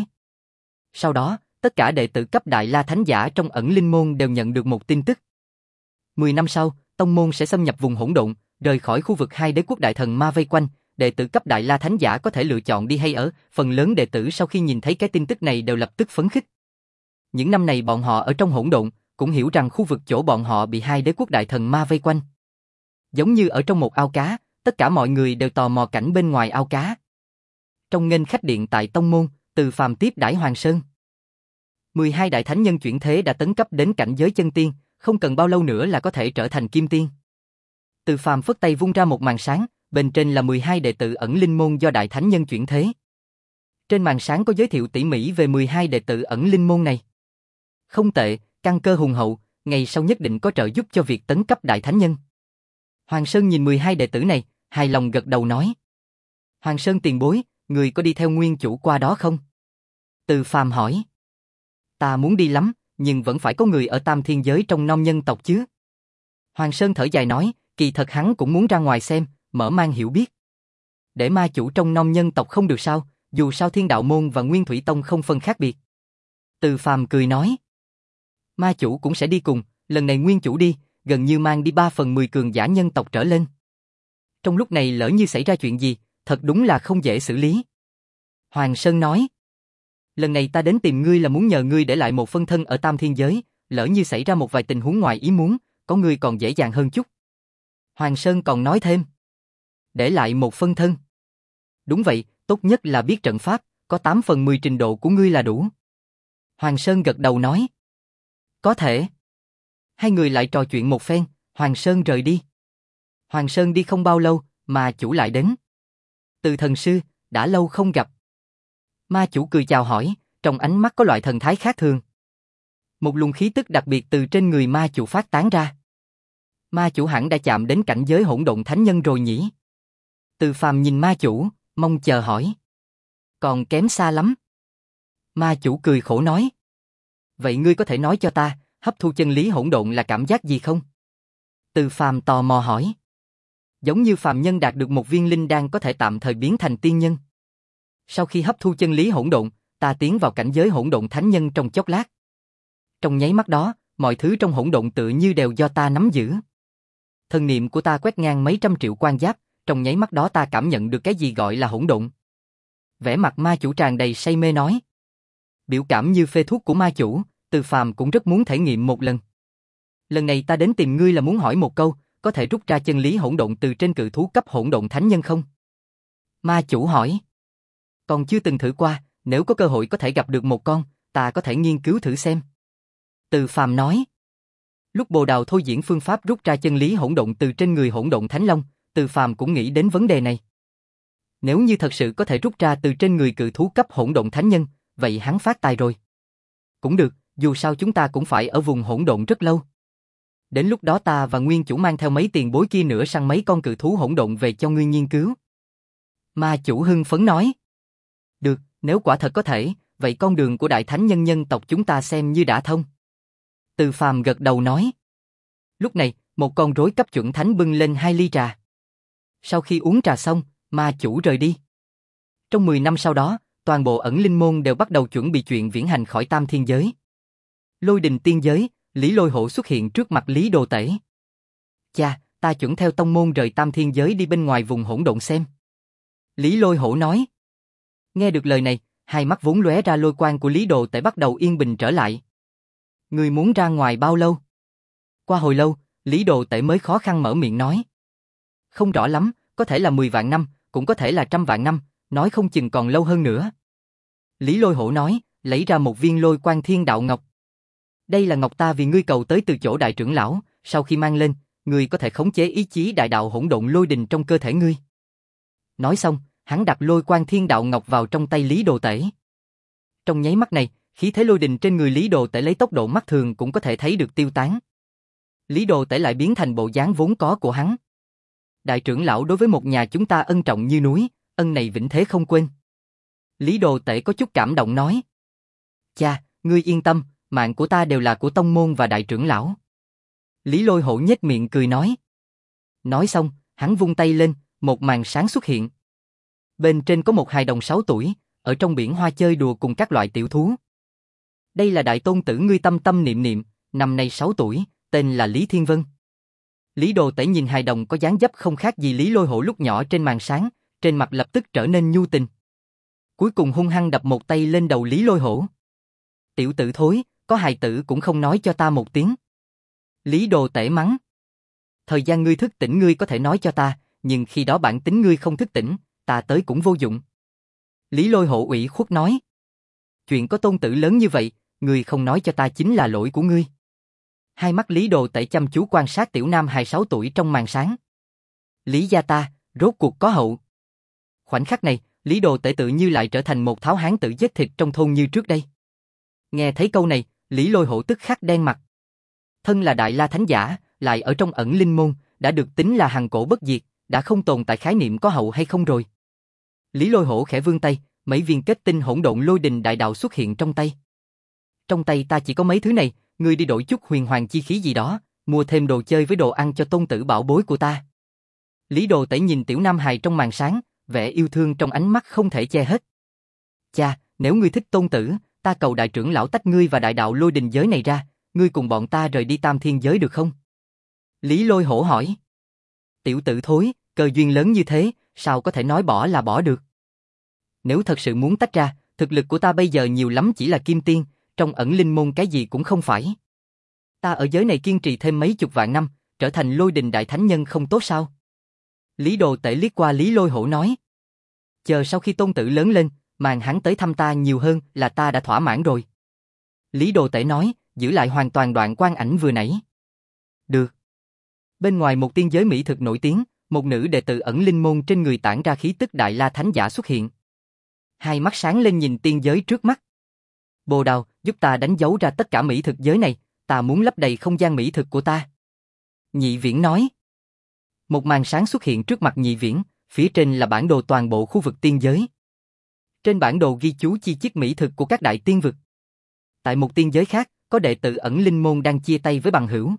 Sau đó, tất cả đệ tử cấp Đại La Thánh Giả trong ẩn linh môn đều nhận được một tin tức. Mười năm sau, tông môn sẽ xâm nhập vùng hỗn độn, rời khỏi khu vực hai đế quốc đại thần ma vây quanh. Đệ tử cấp Đại La Thánh Giả có thể lựa chọn đi hay ở. Phần lớn đệ tử sau khi nhìn thấy cái tin tức này đều lập tức phấn khích. Những năm này bọn họ ở trong hỗn độn, cũng hiểu rằng khu vực chỗ bọn họ bị hai đế quốc đại thần ma vây quanh. Giống như ở trong một ao cá, tất cả mọi người đều tò mò cảnh bên ngoài ao cá. Trong nghênh khách điện tại tông môn, Từ Phàm tiếp đãi Hoàng Sơn. mười hai đại thánh nhân chuyển thế đã tấn cấp đến cảnh giới chân tiên, không cần bao lâu nữa là có thể trở thành kim tiên. Từ Phàm phất tay vung ra một màn sáng, bên trên là mười hai đệ tử ẩn linh môn do đại thánh nhân chuyển thế. Trên màn sáng có giới thiệu tỉ mỉ về mười hai đệ tử ẩn linh môn này. Không tệ, căn cơ hùng hậu, ngày sau nhất định có trợ giúp cho việc tấn cấp đại thánh nhân. Hoàng Sơn nhìn mười hai đệ tử này, hài lòng gật đầu nói. Hoàng Sơn tiền bối, người có đi theo nguyên chủ qua đó không? Từ Phàm hỏi. Ta muốn đi lắm, nhưng vẫn phải có người ở tam thiên giới trong nom nhân tộc chứ. Hoàng Sơn thở dài nói, kỳ thật hắn cũng muốn ra ngoài xem, mở mang hiểu biết. Để ma chủ trong nom nhân tộc không được sao, dù sao Thiên Đạo Môn và Nguyên Thủy Tông không phân khác biệt. Từ Phàm cười nói, ma chủ cũng sẽ đi cùng, lần này Nguyên chủ đi, gần như mang đi ba phần mười cường giả nhân tộc trở lên. Trong lúc này lỡ như xảy ra chuyện gì, thật đúng là không dễ xử lý. Hoàng Sơn nói, lần này ta đến tìm ngươi là muốn nhờ ngươi để lại một phân thân ở tam thiên giới, lỡ như xảy ra một vài tình huống ngoài ý muốn, có ngươi còn dễ dàng hơn chút. Hoàng Sơn còn nói thêm, để lại một phân thân. Đúng vậy, tốt nhất là biết trận pháp, có tám phần mười trình độ của ngươi là đủ. Hoàng Sơn gật đầu nói, có thể. Hai người lại trò chuyện một phen, Hoàng Sơn rời đi. Hoàng Sơn đi không bao lâu, ma chủ lại đến. Từ thần sư, đã lâu không gặp. Ma chủ cười chào hỏi, trong ánh mắt có loại thần thái khác thường. Một luồng khí tức đặc biệt từ trên người ma chủ phát tán ra. Ma chủ hẳn đã chạm đến cảnh giới hỗn độn thánh nhân rồi nhỉ? Từ Phàm nhìn ma chủ, mong chờ hỏi. Còn kém xa lắm. Ma chủ cười khổ nói. Vậy ngươi có thể nói cho ta, hấp thu chân lý hỗn độn là cảm giác gì không? Từ Phàm tò mò hỏi. Giống như phàm nhân đạt được một viên linh đan có thể tạm thời biến thành tiên nhân. Sau khi hấp thu chân lý hỗn độn, ta tiến vào cảnh giới hỗn độn thánh nhân trong chốc lát. Trong nháy mắt đó, mọi thứ trong hỗn độn tự như đều do ta nắm giữ. Thần niệm của ta quét ngang mấy trăm triệu quan giáp, trong nháy mắt đó ta cảm nhận được cái gì gọi là hỗn độn. Vẻ mặt ma chủ tràn đầy say mê nói. Biểu cảm như phê thuốc của ma chủ, Từ Phàm cũng rất muốn thể nghiệm một lần. Lần này ta đến tìm ngươi là muốn hỏi một câu, có thể rút ra chân lý hỗn độn từ trên cự thú cấp hỗn độn thánh nhân không? Ma chủ hỏi. Còn chưa từng thử qua, nếu có cơ hội có thể gặp được một con, ta có thể nghiên cứu thử xem. Từ Phàm nói. Lúc Bồ Đào thôi diễn phương pháp rút ra chân lý hỗn độn từ trên người hỗn độn thánh long, Từ Phàm cũng nghĩ đến vấn đề này. Nếu như thật sự có thể rút ra từ trên người cự thú cấp hỗn độn thánh nhân, vậy hắn phát tài rồi. Cũng được, dù sao chúng ta cũng phải ở vùng hỗn độn rất lâu. Đến lúc đó ta và Nguyên chủ mang theo mấy tiền bối kia nữa săn mấy con cự thú hỗn độn về cho ngươi nghiên cứu. Ma chủ hưng phấn nói. Được, nếu quả thật có thể, vậy con đường của đại thánh nhân nhân tộc chúng ta xem như đã thông. Từ Phàm gật đầu nói. Lúc này, một con rối cấp chuẩn thánh bưng lên hai ly trà. Sau khi uống trà xong, ma chủ rời đi. Trong mười năm sau đó, toàn bộ ẩn linh môn đều bắt đầu chuẩn bị chuyện viễn hành khỏi tam thiên giới. Lôi đình tiên giới, Lý Lôi Hổ xuất hiện trước mặt Lý Đồ Tể. Cha, ta chuẩn theo tông môn rời tam thiên giới đi bên ngoài vùng hỗn độn xem. Lý Lôi Hổ nói. Nghe được lời này, hai mắt vốn lóe ra lôi quang của Lý Đồ Tể bắt đầu yên bình trở lại. Người muốn ra ngoài bao lâu? Qua hồi lâu, Lý Đồ Tể mới khó khăn mở miệng nói. Không rõ lắm, có thể là mười vạn năm, cũng có thể là trăm vạn năm, nói không chừng còn lâu hơn nữa. Lý Lôi Hổ nói, lấy ra một viên lôi quang thiên đạo ngọc. Đây là ngọc ta vì ngươi cầu tới từ chỗ đại trưởng lão, sau khi mang lên, ngươi có thể khống chế ý chí đại đạo hỗn độn lôi đình trong cơ thể ngươi. Nói xong, hắn đặt lôi quang thiên đạo ngọc vào trong tay Lý Đồ Tể. Trong nháy mắt này, khí thế lôi đình trên người Lý Đồ Tể lấy tốc độ mắt thường cũng có thể thấy được tiêu tán. Lý Đồ Tể lại biến thành bộ dáng vốn có của hắn. Đại trưởng lão đối với một nhà chúng ta ân trọng như núi, ân này vĩnh thế không quên. Lý Đồ Tể có chút cảm động nói. Cha, ngươi yên tâm, mạng của ta đều là của tông môn và đại trưởng lão. Lý Lôi Hổ nhếch miệng cười nói. Nói xong, hắn vung tay lên, một màn sáng xuất hiện. Bên trên có một hài đồng sáu tuổi, ở trong biển hoa chơi đùa cùng các loại tiểu thú. Đây là đại tôn tử ngươi Tâm Tâm Niệm Niệm, năm nay sáu tuổi, tên là Lý Thiên Vân. Lý Đồ Tể nhìn hài đồng có dáng dấp không khác gì Lý Lôi Hổ lúc nhỏ trên màn sáng, trên mặt lập tức trở nên nhu tình. Cuối cùng hung hăng đập một tay lên đầu Lý Lôi Hổ. Tiểu tử thối, có hài tử cũng không nói cho ta một tiếng. Lý Đồ Tể mắng. Thời gian ngươi thức tỉnh ngươi có thể nói cho ta, nhưng khi đó bản tính ngươi không thức tỉnh, ta tới cũng vô dụng. Lý Lôi Hổ ủy khuất nói. Chuyện có tôn tử lớn như vậy, ngươi không nói cho ta chính là lỗi của ngươi. Hai mắt Lý Đồ Tể chăm chú quan sát tiểu nam hài sáu tuổi trong màn sáng. Lý gia ta, rốt cuộc có hậu. Khoảnh khắc này, Lý Đồ Tể tự như lại trở thành một tháo hán tử giết thịt trong thôn như trước đây. Nghe thấy câu này, Lý Lôi Hổ tức khắc đen mặt. Thân là Đại La Thánh Giả, lại ở trong ẩn linh môn, đã được tính là hằng cổ bất diệt, đã không tồn tại khái niệm có hậu hay không rồi. Lý Lôi Hổ khẽ vươn tay, mấy viên kết tinh hỗn độn lôi đình đại đạo xuất hiện trong tay. Trong tay ta chỉ có mấy thứ này, ngươi đi đổi chút huyền hoàng chi khí gì đó, mua thêm đồ chơi với đồ ăn cho tôn tử bảo bối của ta. Lý Đồ Tể nhìn tiểu nam hài trong màn sáng, vẻ yêu thương trong ánh mắt không thể che hết. Cha, nếu ngươi thích tôn tử, ta cầu đại trưởng lão tách ngươi và đại đạo lôi đình giới này ra, ngươi cùng bọn ta rời đi tam thiên giới được không? Lý Lôi Hổ hỏi. Tiểu tử thối, cơ duyên lớn như thế, sao có thể nói bỏ là bỏ được? Nếu thật sự muốn tách ra, thực lực của ta bây giờ nhiều lắm chỉ là kim tiên, trong ẩn linh môn cái gì cũng không phải. Ta ở giới này kiên trì thêm mấy chục vạn năm, trở thành lôi đình đại thánh nhân không tốt sao? Lý Đồ Tể liếc qua Lý Lôi Hổ nói. Chờ sau khi tôn tử lớn lên, màn hắn tới thăm ta nhiều hơn là ta đã thỏa mãn rồi. Lý Đồ Tể nói, giữ lại hoàn toàn đoạn quang ảnh vừa nãy. Được. Bên ngoài một tiên giới mỹ thực nổi tiếng, một nữ đệ tử ẩn linh môn trên người tản ra khí tức đại la thánh giả xuất hiện. Hai mắt sáng lên nhìn tiên giới trước mắt. Bồ Đào, giúp ta đánh dấu ra tất cả mỹ thực giới này, ta muốn lấp đầy không gian mỹ thực của ta. Nhị Viễn nói. Một màn sáng xuất hiện trước mặt Nhị Viễn, phía trên là bản đồ toàn bộ khu vực tiên giới. Trên bản đồ ghi chú chi tiết mỹ thực của các đại tiên vực. Tại một tiên giới khác, có đệ tử ẩn linh môn đang chia tay với bằng hữu.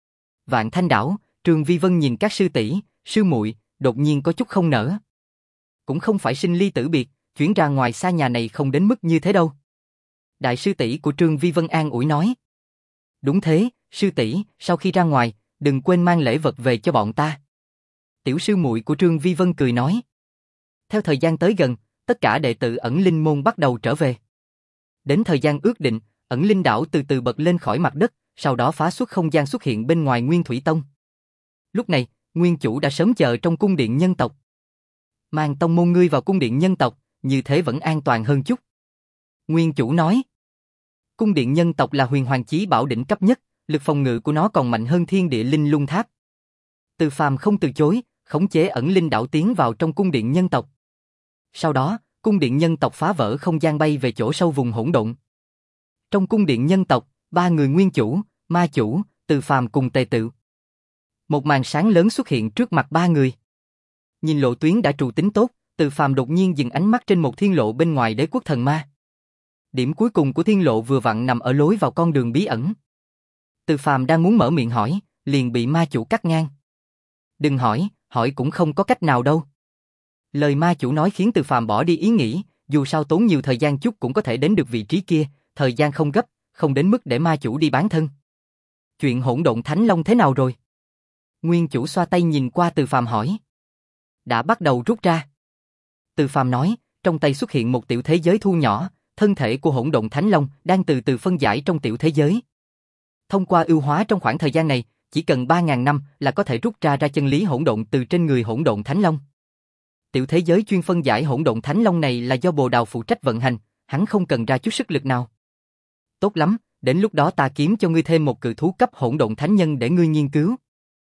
Vạn Thanh Đảo, Trương Vi Vân nhìn các sư tỷ, sư muội, đột nhiên có chút không nỡ. Cũng không phải sinh ly tử biệt, chuyển ra ngoài xa nhà này không đến mức như thế đâu. Đại sư tỷ của Trương Vi Vân an ủi nói. Đúng thế, sư tỷ, sau khi ra ngoài, đừng quên mang lễ vật về cho bọn ta. Tiểu sư muội của Trương Vi Vân cười nói. Theo thời gian tới gần, tất cả đệ tử ẩn linh môn bắt đầu trở về. Đến thời gian ước định, ẩn linh đảo từ từ bật lên khỏi mặt đất, sau đó phá xuất không gian xuất hiện bên ngoài Nguyên Thủy Tông. Lúc này, nguyên chủ đã sớm chờ trong cung điện nhân tộc. Mang tông môn ngươi vào cung điện nhân tộc, như thế vẫn an toàn hơn chút. Nguyên chủ nói. Cung điện nhân tộc là huyền hoàng chí bảo đỉnh cấp nhất, lực phòng ngự của nó còn mạnh hơn thiên địa linh lung tháp. Từ Phàm không từ chối, khống chế ẩn linh đảo tiến vào trong cung điện nhân tộc. Sau đó, cung điện nhân tộc phá vỡ không gian bay về chỗ sâu vùng hỗn độn. Trong cung điện nhân tộc, ba người nguyên chủ, ma chủ, Từ Phàm cùng Tề Tự. Một màn sáng lớn xuất hiện trước mặt ba người. Nhìn lộ tuyến đã trù tính tốt, Từ Phàm đột nhiên dừng ánh mắt trên một thiên lộ bên ngoài đế quốc thần ma. Điểm cuối cùng của thiên lộ vừa vặn nằm ở lối vào con đường bí ẩn. Từ Phàm đang muốn mở miệng hỏi, liền bị ma chủ cắt ngang. Đừng hỏi, hỏi cũng không có cách nào đâu. Lời ma chủ nói khiến Từ Phàm bỏ đi ý nghĩ, dù sao tốn nhiều thời gian chút cũng có thể đến được vị trí kia, thời gian không gấp, không đến mức để ma chủ đi bán thân. Chuyện hỗn độn Thánh Long thế nào rồi? Nguyên chủ xoa tay nhìn qua Từ Phàm hỏi. Đã bắt đầu rút ra. Từ Phàm nói, trong tay xuất hiện một tiểu thế giới thu nhỏ, thân thể của hỗn độn Thánh Long đang từ từ phân giải trong tiểu thế giới. Thông qua ưu hóa trong khoảng thời gian này, chỉ cần ba ngàn năm là có thể rút ra ra chân lý hỗn độn từ trên người hỗn độn Thánh Long. Tiểu thế giới chuyên phân giải hỗn độn Thánh Long này là do Bồ Đào phụ trách vận hành, hắn không cần ra chút sức lực nào. Tốt lắm, đến lúc đó ta kiếm cho ngươi thêm một cự thú cấp hỗn độn thánh nhân để ngươi nghiên cứu.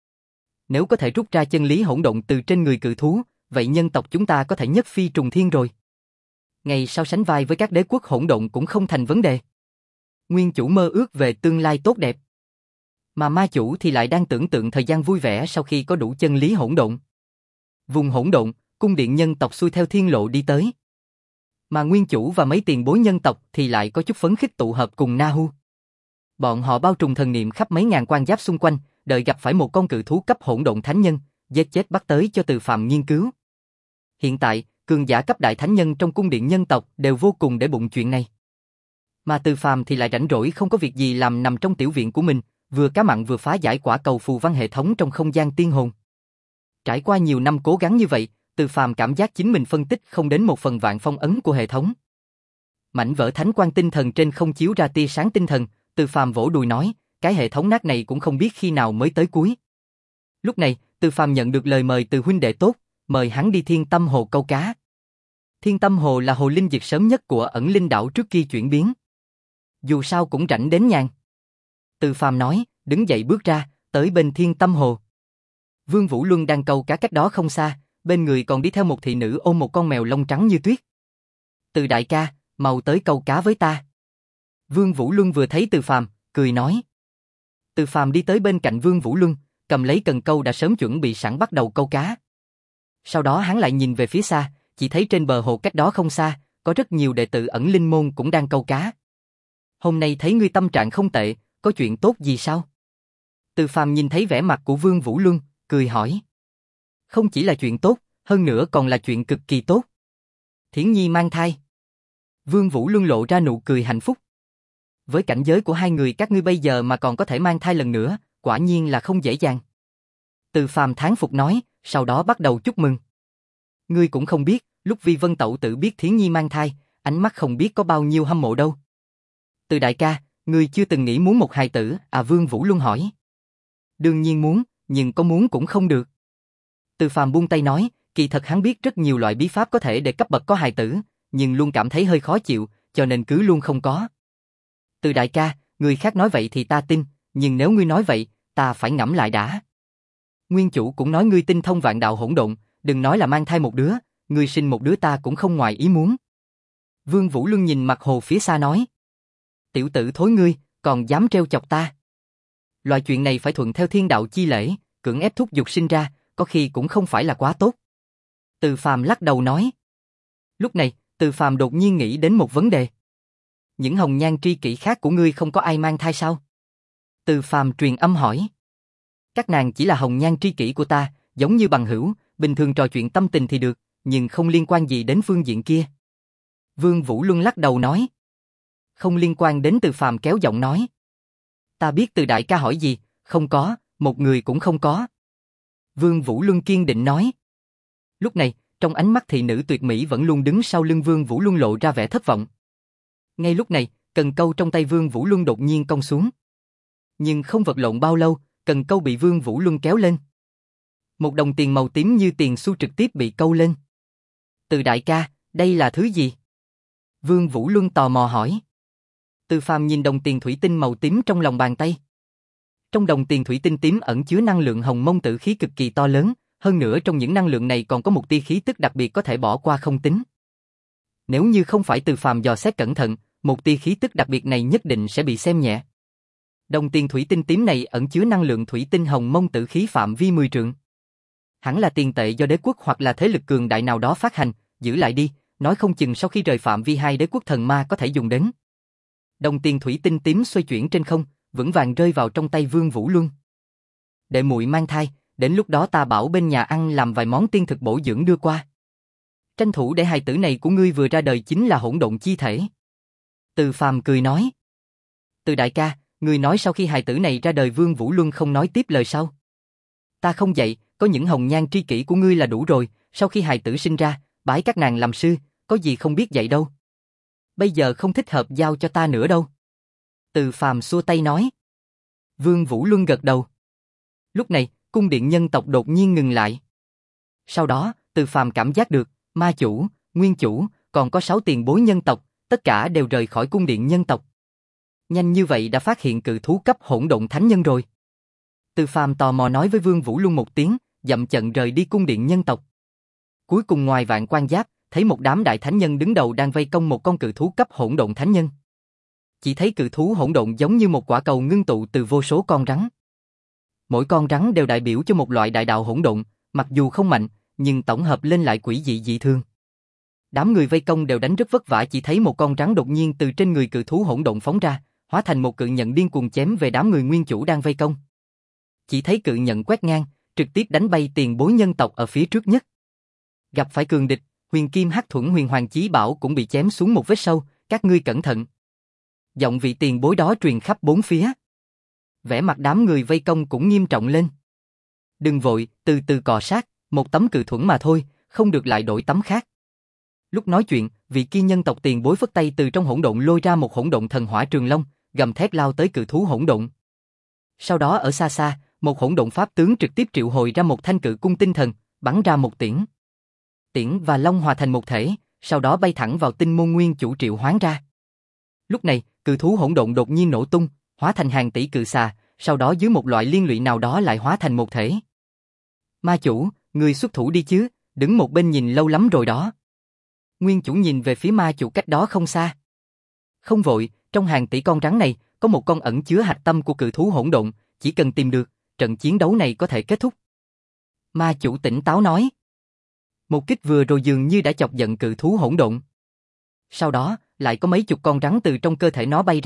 Nếu có thể rút ra chân lý hỗn độn từ trên người cự thú, vậy nhân tộc chúng ta có thể nhất phi trùng thiên rồi. Ngày sau sánh vai với các đế quốc hỗn độn cũng không thành vấn đề. Nguyên chủ mơ ước về tương lai tốt đẹp. Mà ma chủ thì lại đang tưởng tượng thời gian vui vẻ sau khi có đủ chân lý hỗn độn. Vùng hỗn độn, cung điện nhân tộc xuôi theo thiên lộ đi tới. Mà nguyên chủ và mấy tiền bối nhân tộc thì lại có chút phấn khích tụ hợp cùng Na-hu. Bọn họ bao trùm thần niệm khắp mấy ngàn quan giáp xung quanh, đợi gặp phải một con cự thú cấp hỗn độn thánh nhân, giết chết bắt tới cho Từ Phàm nghiên cứu. Hiện tại, cường giả cấp đại thánh nhân trong cung điện nhân tộc đều vô cùng để bụng chuyện này. Mà Từ Phàm thì lại rảnh rỗi không có việc gì làm nằm trong tiểu viện của mình, vừa cá mặn vừa phá giải quả cầu phù văn hệ thống trong không gian tiên hồn. Trải qua nhiều năm cố gắng như vậy, Từ Phàm cảm giác chính mình phân tích không đến một phần vạn phong ấn của hệ thống. Mảnh vỡ thánh quang tinh thần trên không chiếu ra tia sáng tinh thần, Từ Phàm vỗ đùi nói, cái hệ thống nát này cũng không biết khi nào mới tới cuối. Lúc này, Từ Phàm nhận được lời mời từ huynh đệ tốt, mời hắn đi Thiên Tâm Hồ câu cá. Thiên Tâm Hồ là hồ linh dịch sớm nhất của ẩn linh đảo trước khi chuyển biến. Dù sao cũng rảnh đến nhàn. Từ Phàm nói, đứng dậy bước ra, tới bên Thiên Tâm Hồ. Vương Vũ Luân đang câu cá cách đó không xa, bên người còn đi theo một thị nữ ôm một con mèo lông trắng như tuyết. Từ đại ca, mau tới câu cá với ta. Vương Vũ Luân vừa thấy Từ Phàm, cười nói. Từ Phàm đi tới bên cạnh Vương Vũ Luân, cầm lấy cần câu đã sớm chuẩn bị sẵn bắt đầu câu cá. Sau đó hắn lại nhìn về phía xa, chỉ thấy trên bờ hồ cách đó không xa, có rất nhiều đệ tử ẩn linh môn cũng đang câu cá. Hôm nay thấy ngươi tâm trạng không tệ, có chuyện tốt gì sao? Từ Phàm nhìn thấy vẻ mặt của Vương Vũ Luân, cười hỏi. Không chỉ là chuyện tốt, hơn nữa còn là chuyện cực kỳ tốt. Thiển Nhi mang thai. Vương Vũ Luân lộ ra nụ cười hạnh phúc. Với cảnh giới của hai người các ngươi bây giờ mà còn có thể mang thai lần nữa, quả nhiên là không dễ dàng. Từ Phàm thán phục nói, sau đó bắt đầu chúc mừng. Ngươi cũng không biết, lúc Vi Vân Tẩu Tử biết Thiển Nhi mang thai, ánh mắt không biết có bao nhiêu hâm mộ đâu. Từ đại ca, ngươi chưa từng nghĩ muốn một hài tử, à Vương Vũ Luân hỏi. Đương nhiên muốn, nhưng có muốn cũng không được. Từ Phàm buông tay nói, kỳ thật hắn biết rất nhiều loại bí pháp có thể để cấp bậc có hài tử, nhưng luôn cảm thấy hơi khó chịu, cho nên cứ luôn không có. Từ đại ca, người khác nói vậy thì ta tin, nhưng nếu ngươi nói vậy, ta phải ngẫm lại đã. Nguyên chủ cũng nói ngươi tinh thông vạn đạo hỗn độn, đừng nói là mang thai một đứa, ngươi sinh một đứa ta cũng không ngoài ý muốn. Vương Vũ Luân nhìn mặt hồ phía xa nói. Tiểu tử thối ngươi, còn dám trêu chọc ta. Loại chuyện này phải thuận theo thiên đạo chi lễ, cưỡng ép thúc giục sinh ra, có khi cũng không phải là quá tốt. Từ Phàm lắc đầu nói. Lúc này, Từ Phàm đột nhiên nghĩ đến một vấn đề. Những hồng nhan tri kỷ khác của ngươi không có ai mang thai sao? Từ Phàm truyền âm hỏi. Các nàng chỉ là hồng nhan tri kỷ của ta, giống như bằng hữu, bình thường trò chuyện tâm tình thì được, nhưng không liên quan gì đến phương diện kia. Vương Vũ Luân lắc đầu nói. Không liên quan đến. Từ Phàm kéo giọng nói. Ta biết Từ đại ca hỏi gì, không có, một người cũng không có. Vương Vũ Luân kiên định nói. Lúc này, trong ánh mắt thị nữ tuyệt mỹ vẫn luôn đứng sau lưng Vương Vũ Luân lộ ra vẻ thất vọng. Ngay lúc này, cần câu trong tay Vương Vũ Luân đột nhiên cong xuống. Nhưng không vật lộn bao lâu, cần câu bị Vương Vũ Luân kéo lên. Một đồng tiền màu tím như tiền xu trực tiếp bị câu lên. Từ đại ca, đây là thứ gì? Vương Vũ Luân tò mò hỏi. Từ Phàm nhìn đồng tiền thủy tinh màu tím trong lòng bàn tay. Trong đồng tiền thủy tinh tím ẩn chứa năng lượng hồng mông tử khí cực kỳ to lớn, hơn nữa trong những năng lượng này còn có một tia khí tức đặc biệt có thể bỏ qua không tính. Nếu như không phải Từ Phàm dò xét cẩn thận, một tia khí tức đặc biệt này nhất định sẽ bị xem nhẹ. Đồng tiền thủy tinh tím này ẩn chứa năng lượng thủy tinh hồng mông tử khí phạm vi mười trượng. Hẳn là tiền tệ do đế quốc hoặc là thế lực cường đại nào đó phát hành, giữ lại đi, nói không chừng sau khi rời phạm vi hai đế quốc thần ma có thể dùng đến. Đồng tiền thủy tinh tím xoay chuyển trên không, vững vàng rơi vào trong tay Vương Vũ Luân. Đệ muội mang thai, đến lúc đó ta bảo bên nhà ăn làm vài món tiên thực bổ dưỡng đưa qua. Tranh thủ để hài tử này của ngươi vừa ra đời chính là hỗn độn chi thể. Từ Phàm cười nói. Từ đại ca, ngươi nói sau khi hài tử này ra đời Vương Vũ Luân không nói tiếp lời sau. Ta không dạy, có những hồng nhan tri kỷ của ngươi là đủ rồi, sau khi hài tử sinh ra, bái các nàng làm sư, có gì không biết dạy đâu. Bây giờ không thích hợp giao cho ta nữa đâu. Từ Phàm xua tay nói. Vương Vũ Luân gật đầu. Lúc này, cung điện nhân tộc đột nhiên ngừng lại. Sau đó, Từ Phàm cảm giác được, ma chủ, nguyên chủ, còn có sáu tiền bối nhân tộc, tất cả đều rời khỏi cung điện nhân tộc. Nhanh như vậy đã phát hiện cự thú cấp hỗn độn thánh nhân rồi. Từ Phàm tò mò nói với Vương Vũ Luân một tiếng, dậm chậm rời đi cung điện nhân tộc. Cuối cùng ngoài vạn quan giáp, thấy một đám đại thánh nhân đứng đầu đang vây công một con cự thú cấp hỗn độn thánh nhân. Chỉ thấy cự thú hỗn độn giống như một quả cầu ngưng tụ từ vô số con rắn. Mỗi con rắn đều đại biểu cho một loại đại đạo hỗn độn, mặc dù không mạnh, nhưng tổng hợp lên lại quỷ dị dị thương. Đám người vây công đều đánh rất vất vả, chỉ thấy một con rắn đột nhiên từ trên người cự thú hỗn độn phóng ra, hóa thành một cự nhận điên cuồng chém về đám người nguyên chủ đang vây công. Chỉ thấy cự nhận quét ngang, trực tiếp đánh bay tiền bối nhân tộc ở phía trước nhất. Gặp phải cường địch, Huyền Kim Hắc Thuẫn Huyền Hoàng Chí Bảo cũng bị chém xuống một vết sâu, các ngươi cẩn thận. Giọng vị tiền bối đó truyền khắp bốn phía. Vẻ mặt đám người vây công cũng nghiêm trọng lên. Đừng vội, từ từ cọ sát, một tấm cự thuẫn mà thôi, không được lại đổi tấm khác. Lúc nói chuyện, vị kia nhân tộc tiền bối phất tay từ trong hỗn độn lôi ra một hỗn độn thần hỏa trường long, gầm thét lao tới cự thú hỗn độn. Sau đó ở xa xa, một hỗn độn pháp tướng trực tiếp triệu hồi ra một thanh cự cung tinh thần, bắn ra một tiễn. Tiễn và long hòa thành một thể, sau đó bay thẳng vào tinh môn nguyên chủ triệu hoán ra. Lúc này, cự thú hỗn độn đột nhiên nổ tung, hóa thành hàng tỷ cự xà, sau đó dưới một loại liên lụy nào đó lại hóa thành một thể. Ma chủ, người xuất thủ đi chứ, đứng một bên nhìn lâu lắm rồi đó. Nguyên chủ nhìn về phía ma chủ cách đó không xa. Không vội, trong hàng tỷ con rắn này, có một con ẩn chứa hạch tâm của cự thú hỗn độn, chỉ cần tìm được, trận chiến đấu này có thể kết thúc. Ma chủ tỉnh táo nói. Một kích vừa rồi dường như đã chọc giận cự thú hỗn độn. Sau đó, lại có mấy chục con rắn từ trong cơ thể nó bay ra,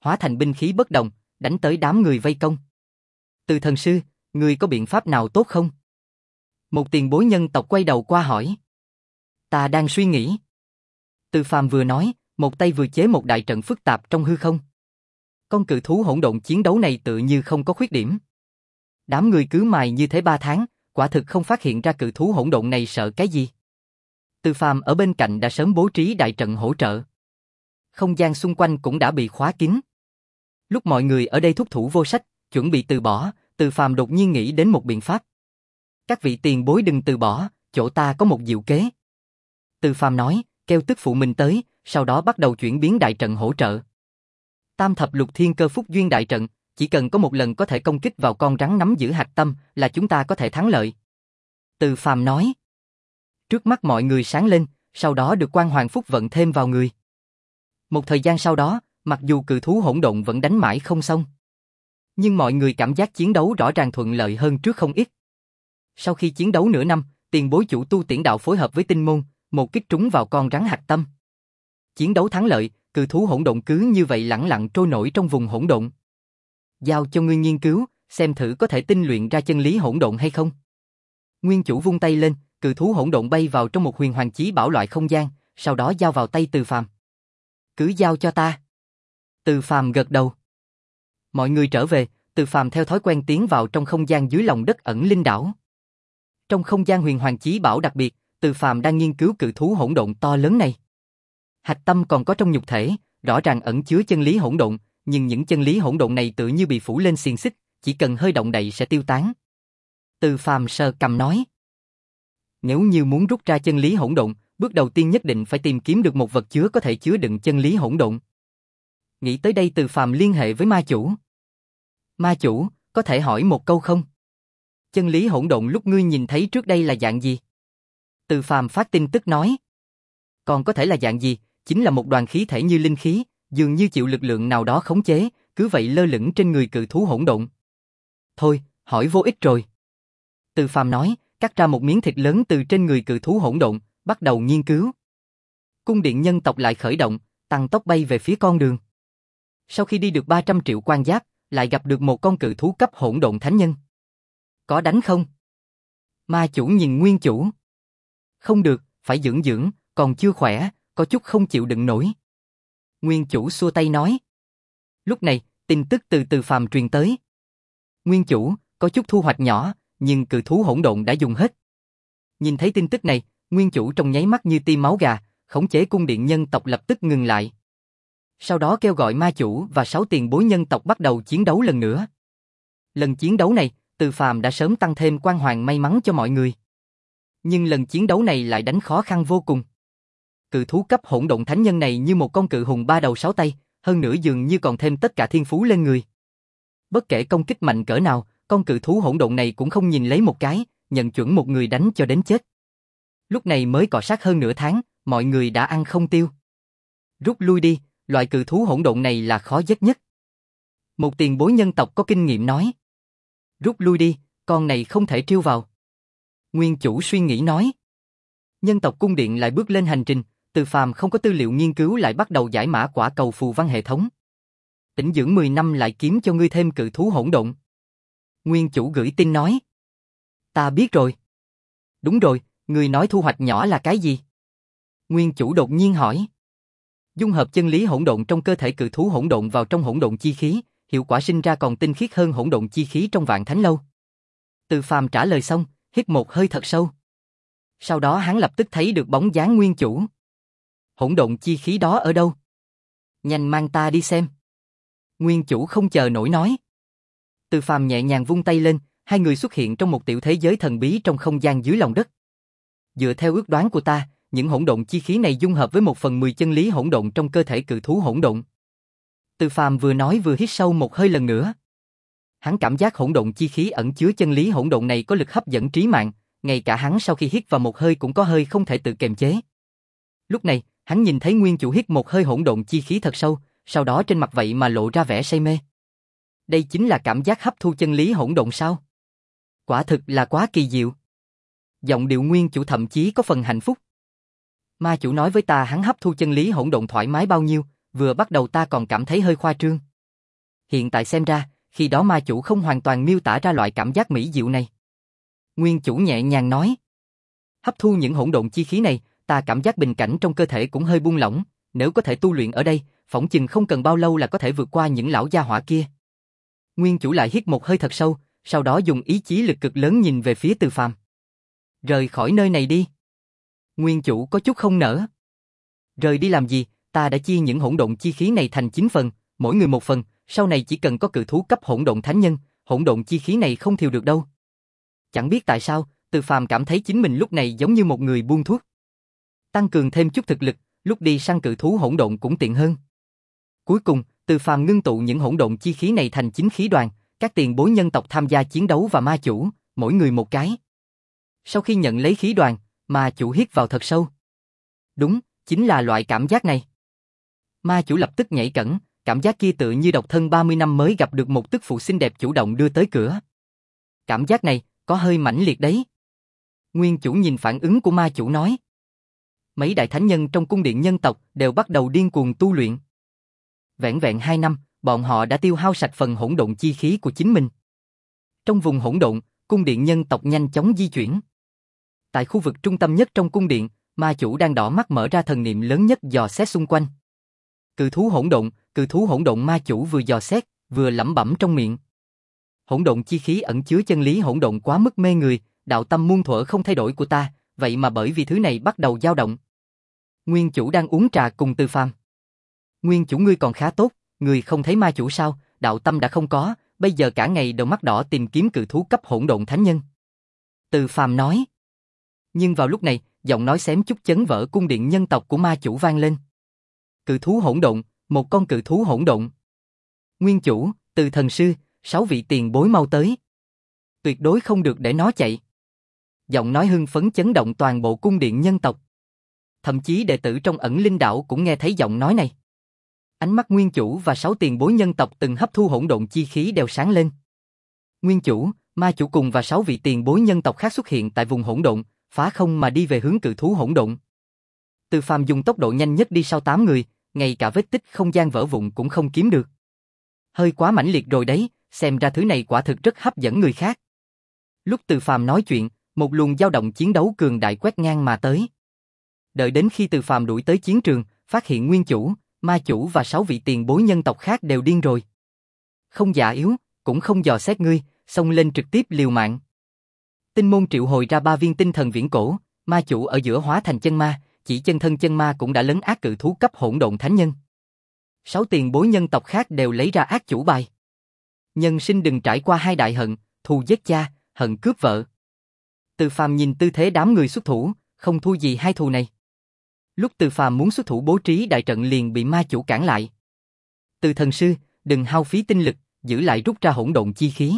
hóa thành binh khí bất động, đánh tới đám người vây công. Từ thần sư, người có biện pháp nào tốt không? Một tiền bối nhân tộc quay đầu qua hỏi. Ta đang suy nghĩ. Từ Phàm vừa nói, một tay vừa chế một đại trận phức tạp trong hư không. Con cự thú hỗn độn chiến đấu này tự như không có khuyết điểm. Đám người cứ mài như thế ba tháng, quả thực không phát hiện ra cự thú hỗn độn này sợ cái gì. Từ Phàm ở bên cạnh đã sớm bố trí đại trận hỗ trợ. Không gian xung quanh cũng đã bị khóa kín. Lúc mọi người ở đây thúc thủ vô sách, chuẩn bị từ bỏ, Từ Phàm đột nhiên nghĩ đến một biện pháp. Các vị tiền bối đừng từ bỏ, chỗ ta có một diệu kế. Từ Phàm nói, kêu tức phụ mình tới, sau đó bắt đầu chuyển biến đại trận hỗ trợ. Tam thập lục thiên cơ phúc duyên đại trận, chỉ cần có một lần có thể công kích vào con rắn nắm giữ hạt tâm là chúng ta có thể thắng lợi. Từ Phàm nói. Trước mắt mọi người sáng lên, sau đó được Quan Hoàng Phúc vận thêm vào người. Một thời gian sau đó, mặc dù cự thú hỗn độn vẫn đánh mãi không xong, nhưng mọi người cảm giác chiến đấu rõ ràng thuận lợi hơn trước không ít. Sau khi chiến đấu nửa năm, tiền bối chủ tu tiễn đạo phối hợp với tinh môn, một kích trúng vào con rắn hạt tâm. Chiến đấu thắng lợi, cự thú hỗn độn cứ như vậy lẳng lặng trôi nổi trong vùng hỗn độn. Giao cho ngươi nghiên cứu, xem thử có thể tinh luyện ra chân lý hỗn độn hay không. Nguyên chủ vung tay lên, cự thú hỗn độn bay vào trong một huyền hoàng chí bảo loại không gian, sau đó giao vào tay Từ Phàm. Cứ giao cho ta. Từ Phàm gật đầu. Mọi người trở về, Từ Phàm theo thói quen tiến vào trong không gian dưới lòng đất ẩn linh đảo. Trong không gian huyền hoàng chí bảo đặc biệt, Từ Phàm đang nghiên cứu cự thú hỗn độn to lớn này. Hạch tâm còn có trong nhục thể, rõ ràng ẩn chứa chân lý hỗn độn, nhưng những chân lý hỗn độn này tự như bị phủ lên xiềng xích, chỉ cần hơi động đậy sẽ tiêu tán. Từ Phàm sờ cằm nói. Nếu như muốn rút ra chân lý hỗn độn, bước đầu tiên nhất định phải tìm kiếm được một vật chứa có thể chứa đựng chân lý hỗn độn. Nghĩ tới đây Từ Phàm liên hệ với ma chủ. Ma chủ, có thể hỏi một câu không? Chân lý hỗn độn lúc ngươi nhìn thấy trước đây là dạng gì? Từ Phàm phát tin tức nói. Còn có thể là dạng gì, chính là một đoàn khí thể như linh khí, dường như chịu lực lượng nào đó khống chế, cứ vậy lơ lửng trên người cự thú hỗn độn. Thôi, hỏi vô ích rồi. Từ Phàm nói, cắt ra một miếng thịt lớn từ trên người cự thú hỗn độn, bắt đầu nghiên cứu. Cung điện nhân tộc lại khởi động, tăng tốc bay về phía con đường. Sau khi đi được ba trăm triệu quan giáp, lại gặp được một con cự thú cấp hỗn độn thánh nhân. Có đánh không? Ma chủ nhìn Nguyên chủ. Không được, phải dưỡng dưỡng, còn chưa khỏe, có chút không chịu đựng nổi. Nguyên chủ xua tay nói. Lúc này, tin tức từ Từ Phàm truyền tới. Nguyên chủ, có chút thu hoạch nhỏ, nhưng cự thú hỗn độn đã dùng hết. Nhìn thấy tin tức này, Nguyên chủ trong nháy mắt như tiêm máu gà, khống chế cung điện nhân tộc lập tức ngừng lại. Sau đó kêu gọi ma chủ và sáu tiền bối nhân tộc bắt đầu chiến đấu lần nữa. Lần chiến đấu này, Từ Phàm đã sớm tăng thêm quan hoàng may mắn cho mọi người. Nhưng lần chiến đấu này lại đánh khó khăn vô cùng. Cự thú cấp hỗn độn thánh nhân này như một con cự hùng ba đầu sáu tay, hơn nữa dường như còn thêm tất cả thiên phú lên người. Bất kể công kích mạnh cỡ nào, con cự thú hỗn độn này cũng không nhìn lấy một cái, nhận chuẩn một người đánh cho đến chết. Lúc này mới cọ sát hơn nửa tháng, mọi người đã ăn không tiêu. Rút lui đi, loại cự thú hỗn độn này là khó giết nhất. Một tiền bối nhân tộc có kinh nghiệm nói. Rút lui đi, con này không thể trêu vào. Nguyên chủ suy nghĩ nói. Nhân tộc cung điện lại bước lên hành trình, Từ Phàm không có tư liệu nghiên cứu lại bắt đầu giải mã quả cầu phù văn hệ thống. Tĩnh dưỡng mười năm lại kiếm cho ngươi thêm cự thú hỗn độn. Nguyên chủ gửi tin nói. Ta biết rồi. Đúng rồi, ngươi nói thu hoạch nhỏ là cái gì? Nguyên chủ đột nhiên hỏi. Dung hợp chân lý hỗn độn trong cơ thể cự thú hỗn độn vào trong hỗn độn chi khí, hiệu quả sinh ra còn tinh khiết hơn hỗn độn chi khí trong vạn thánh lâu. Từ Phàm trả lời xong, hít một hơi thật sâu. Sau đó hắn lập tức thấy được bóng dáng Nguyên chủ. Hỗn độn chi khí đó ở đâu? Nhanh mang ta đi xem. Nguyên chủ không chờ nổi nói. Từ Phàm nhẹ nhàng vung tay lên, hai người xuất hiện trong một tiểu thế giới thần bí trong không gian dưới lòng đất. Dựa theo ước đoán của ta, những hỗn độn chi khí này dung hợp với một phần mười chân lý hỗn độn trong cơ thể cự thú hỗn độn. Từ Phàm vừa nói vừa hít sâu một hơi lần nữa. Hắn cảm giác hỗn độn chi khí ẩn chứa chân lý hỗn độn này có lực hấp dẫn trí mạng, ngay cả hắn sau khi hít vào một hơi cũng có hơi không thể tự kiềm chế. Lúc này, hắn nhìn thấy Nguyên chủ hít một hơi hỗn độn chi khí thật sâu, sau đó trên mặt vậy mà lộ ra vẻ say mê. Đây chính là cảm giác hấp thu chân lý hỗn độn sao? Quả thực là quá kỳ diệu. Giọng điệu Nguyên chủ thậm chí có phần hạnh phúc. Ma chủ nói với ta hắn hấp thu chân lý hỗn độn thoải mái bao nhiêu, vừa bắt đầu ta còn cảm thấy hơi khoa trương. Hiện tại xem ra, khi đó ma chủ không hoàn toàn miêu tả ra loại cảm giác mỹ diệu này. Nguyên chủ nhẹ nhàng nói. Hấp thu những hỗn độn chi khí này, ta cảm giác bình cảnh trong cơ thể cũng hơi buông lỏng, nếu có thể tu luyện ở đây, phỏng chừng không cần bao lâu là có thể vượt qua những lão gia hỏa kia. Nguyên chủ lại hít một hơi thật sâu, sau đó dùng ý chí lực cực lớn nhìn về phía Từ Phàm. Rời khỏi nơi này đi. Nguyên chủ có chút không nỡ. Rời đi làm gì, ta đã chia những hỗn độn chi khí này thành chín phần, mỗi người một phần, sau này chỉ cần có cự thú cấp hỗn độn thánh nhân, hỗn độn chi khí này không thiêu được đâu. Chẳng biết tại sao, Từ Phàm cảm thấy chính mình lúc này giống như một người buông thuốc. Tăng cường thêm chút thực lực, lúc đi săn cự thú hỗn độn cũng tiện hơn. Cuối cùng, Từ Phàm ngưng tụ những hỗn độn chi khí này thành chín khí đoàn, các tiền bối nhân tộc tham gia chiến đấu và ma chủ, mỗi người một cái. Sau khi nhận lấy khí đoàn, ma chủ hít vào thật sâu. Đúng, chính là loại cảm giác này. Ma chủ lập tức nhảy cẫng, cảm giác kia tựa như độc thân ba mươi năm mới gặp được một tức phụ xinh đẹp chủ động đưa tới cửa. Cảm giác này, có hơi mãnh liệt đấy. Nguyên chủ nhìn phản ứng của ma chủ nói. Mấy đại thánh nhân trong cung điện nhân tộc đều bắt đầu điên cuồng tu luyện. Vẻn vẹn hai năm, bọn họ đã tiêu hao sạch phần hỗn độn chi khí của chính mình. Trong vùng hỗn độn, cung điện nhân tộc nhanh chóng di chuyển. Tại khu vực trung tâm nhất trong cung điện, ma chủ đang đỏ mắt mở ra thần niệm lớn nhất dò xét xung quanh. Cự thú hỗn độn, cự thú hỗn độn ma chủ vừa dò xét, vừa lẩm bẩm trong miệng. Hỗn độn chi khí ẩn chứa chân lý hỗn độn quá mức mê người, đạo tâm muôn thuở không thay đổi của ta, vậy mà bởi vì thứ này bắt đầu dao động. Nguyên chủ đang uống trà cùng Từ Phàm. Nguyên chủ ngươi còn khá tốt, ngươi không thấy ma chủ sao, đạo tâm đã không có, bây giờ cả ngày đầu mắt đỏ tìm kiếm cự thú cấp hỗn độn thánh nhân. Từ Phàm nói. Nhưng vào lúc này, giọng nói xém chút chấn vỡ cung điện nhân tộc của ma chủ vang lên. Cự thú hỗn độn, một con cự thú hỗn độn. Nguyên chủ, Từ thần sư, sáu vị tiền bối mau tới. Tuyệt đối không được để nó chạy. Giọng nói hưng phấn chấn động toàn bộ cung điện nhân tộc. Thậm chí đệ tử trong ẩn linh đảo cũng nghe thấy giọng nói này. Ánh mắt nguyên chủ và sáu tiền bối nhân tộc từng hấp thu hỗn độn chi khí đều sáng lên. Nguyên chủ, ma chủ cùng và sáu vị tiền bối nhân tộc khác xuất hiện tại vùng hỗn độn, phá không mà đi về hướng cự thú hỗn độn. Từ Phàm dùng tốc độ nhanh nhất đi sau tám người, ngay cả vết tích không gian vỡ vụn cũng không kiếm được. Hơi quá mãnh liệt rồi đấy, xem ra thứ này quả thực rất hấp dẫn người khác. Lúc Từ Phàm nói chuyện, một luồng dao động chiến đấu cường đại quét ngang mà tới. Đợi đến khi Từ Phàm đuổi tới chiến trường, phát hiện nguyên chủ, ma chủ và sáu vị tiền bối nhân tộc khác đều điên rồi. Không dạ yếu, cũng không dò xét ngươi, xông lên trực tiếp liều mạng. Tinh môn triệu hồi ra ba viên tinh thần viễn cổ, ma chủ ở giữa hóa thành chân ma, chỉ chân thân chân ma cũng đã lấn át cự thú cấp hỗn độn thánh nhân. Sáu tiền bối nhân tộc khác đều lấy ra ác chủ bài. Nhân sinh đừng trải qua hai đại hận, thù giết cha, hận cướp vợ. Từ Phàm nhìn tư thế đám người xuất thủ, không thua gì hai thù này. Lúc Từ Phàm muốn xuất thủ bố trí đại trận liền bị ma chủ cản lại. Từ thần sư, đừng hao phí tinh lực, giữ lại rút ra hỗn độn chi khí.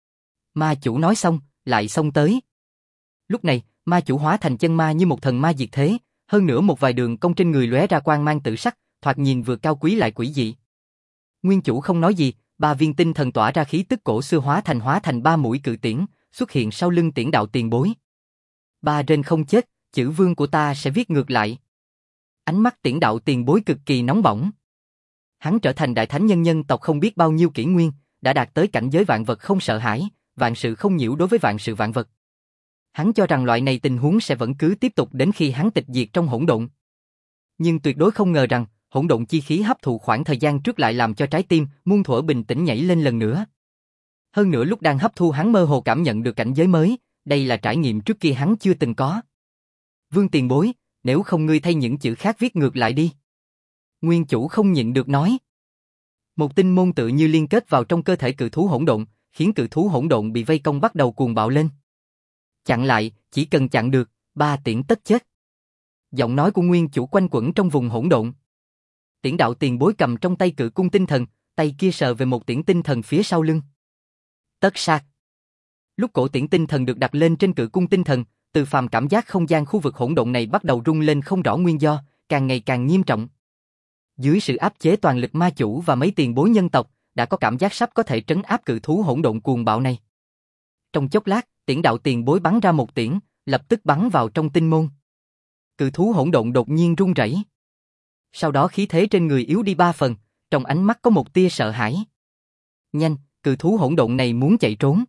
Ma chủ nói xong, lại xông tới. Lúc này, ma chủ hóa thành chân ma như một thần ma diệt thế, hơn nữa một vài đường cong trên người lóe ra quang mang tự sắc, thoạt nhìn vừa cao quý lại quỷ dị. Nguyên chủ không nói gì, ba viên tinh thần tỏa ra khí tức cổ xưa hóa thành hóa thành ba mũi cự tiễn, xuất hiện sau lưng Tiễn đạo tiền bối. Ba rên không chết, chữ vương của ta sẽ viết ngược lại. Ánh mắt Tiễn đạo tiền bối cực kỳ nóng bỏng. Hắn trở thành đại thánh nhân nhân tộc không biết bao nhiêu kỷ nguyên, đã đạt tới cảnh giới vạn vật không sợ hãi, vạn sự không nhiễu đối với vạn sự vạn vật. Hắn cho rằng loại này tình huống sẽ vẫn cứ tiếp tục đến khi hắn tịch diệt trong hỗn độn. Nhưng tuyệt đối không ngờ rằng, hỗn độn chi khí hấp thụ khoảng thời gian trước lại làm cho trái tim muôn thuở bình tĩnh nhảy lên lần nữa. Hơn nữa lúc đang hấp thu hắn mơ hồ cảm nhận được cảnh giới mới, đây là trải nghiệm trước kia hắn chưa từng có. Vương tiền bối, nếu không ngươi thay những chữ khác viết ngược lại đi. Nguyên chủ không nhịn được nói. Một tinh môn tự như liên kết vào trong cơ thể cự thú hỗn độn, khiến cự thú hỗn độn bị vây công bắt đầu cuồng bạo lên. Chặn lại, chỉ cần chặn được, ba tiễn tất chết. Giọng nói của nguyên chủ quanh quẩn trong vùng hỗn độn. Tiễn đạo tiền bối cầm trong tay cự cung tinh thần, tay kia sờ về một tiễn tinh thần phía sau lưng. Tất sát. Lúc cổ tiễn tinh thần được đặt lên trên cự cung tinh thần, Từ Phàm cảm giác không gian khu vực hỗn độn này bắt đầu rung lên không rõ nguyên do, càng ngày càng nghiêm trọng. Dưới sự áp chế toàn lực ma chủ và mấy tiền bối nhân tộc, đã có cảm giác sắp có thể trấn áp cự thú hỗn độn cuồng bạo này. Trong chốc lát, Tiễn đạo tiền bối bắn ra một tiễn, lập tức bắn vào trong tinh môn. Cự thú hỗn độn đột nhiên run rẩy. Sau đó khí thế trên người yếu đi ba phần, trong ánh mắt có một tia sợ hãi. Nhanh, cự thú hỗn độn này muốn chạy trốn.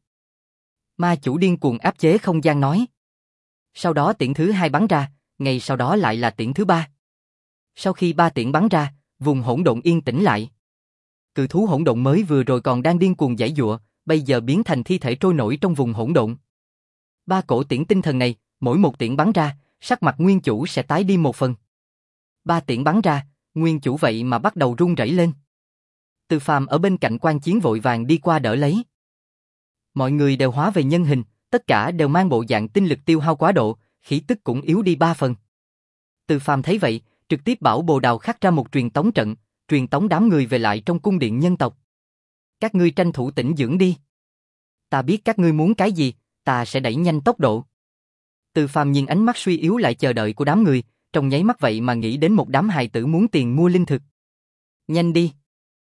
Ma chủ điên cuồng áp chế không gian nói. Sau đó tiễn thứ hai bắn ra, ngay sau đó lại là tiễn thứ ba. Sau khi ba tiễn bắn ra, vùng hỗn độn yên tĩnh lại. Cự thú hỗn độn mới vừa rồi còn đang điên cuồng giãy giụa, bây giờ biến thành thi thể trôi nổi trong vùng hỗn độn. Ba cổ tiễn tinh thần này, mỗi một tiễn bắn ra, sắc mặt nguyên chủ sẽ tái đi một phần. Ba tiễn bắn ra, nguyên chủ vậy mà bắt đầu run rẩy lên. Từ Phàm ở bên cạnh quan chiến vội vàng đi qua đỡ lấy. Mọi người đều hóa về nhân hình, tất cả đều mang bộ dạng tinh lực tiêu hao quá độ, khí tức cũng yếu đi ba phần. Từ Phàm thấy vậy, trực tiếp bảo Bồ Đào khắc ra một truyền tống trận, truyền tống đám người về lại trong cung điện nhân tộc. Các ngươi tranh thủ tĩnh dưỡng đi. Ta biết các ngươi muốn cái gì, ta sẽ đẩy nhanh tốc độ. Từ Phàm nhìn ánh mắt suy yếu lại chờ đợi của đám người, trong nháy mắt vậy mà nghĩ đến một đám hài tử muốn tiền mua linh thực. Nhanh đi.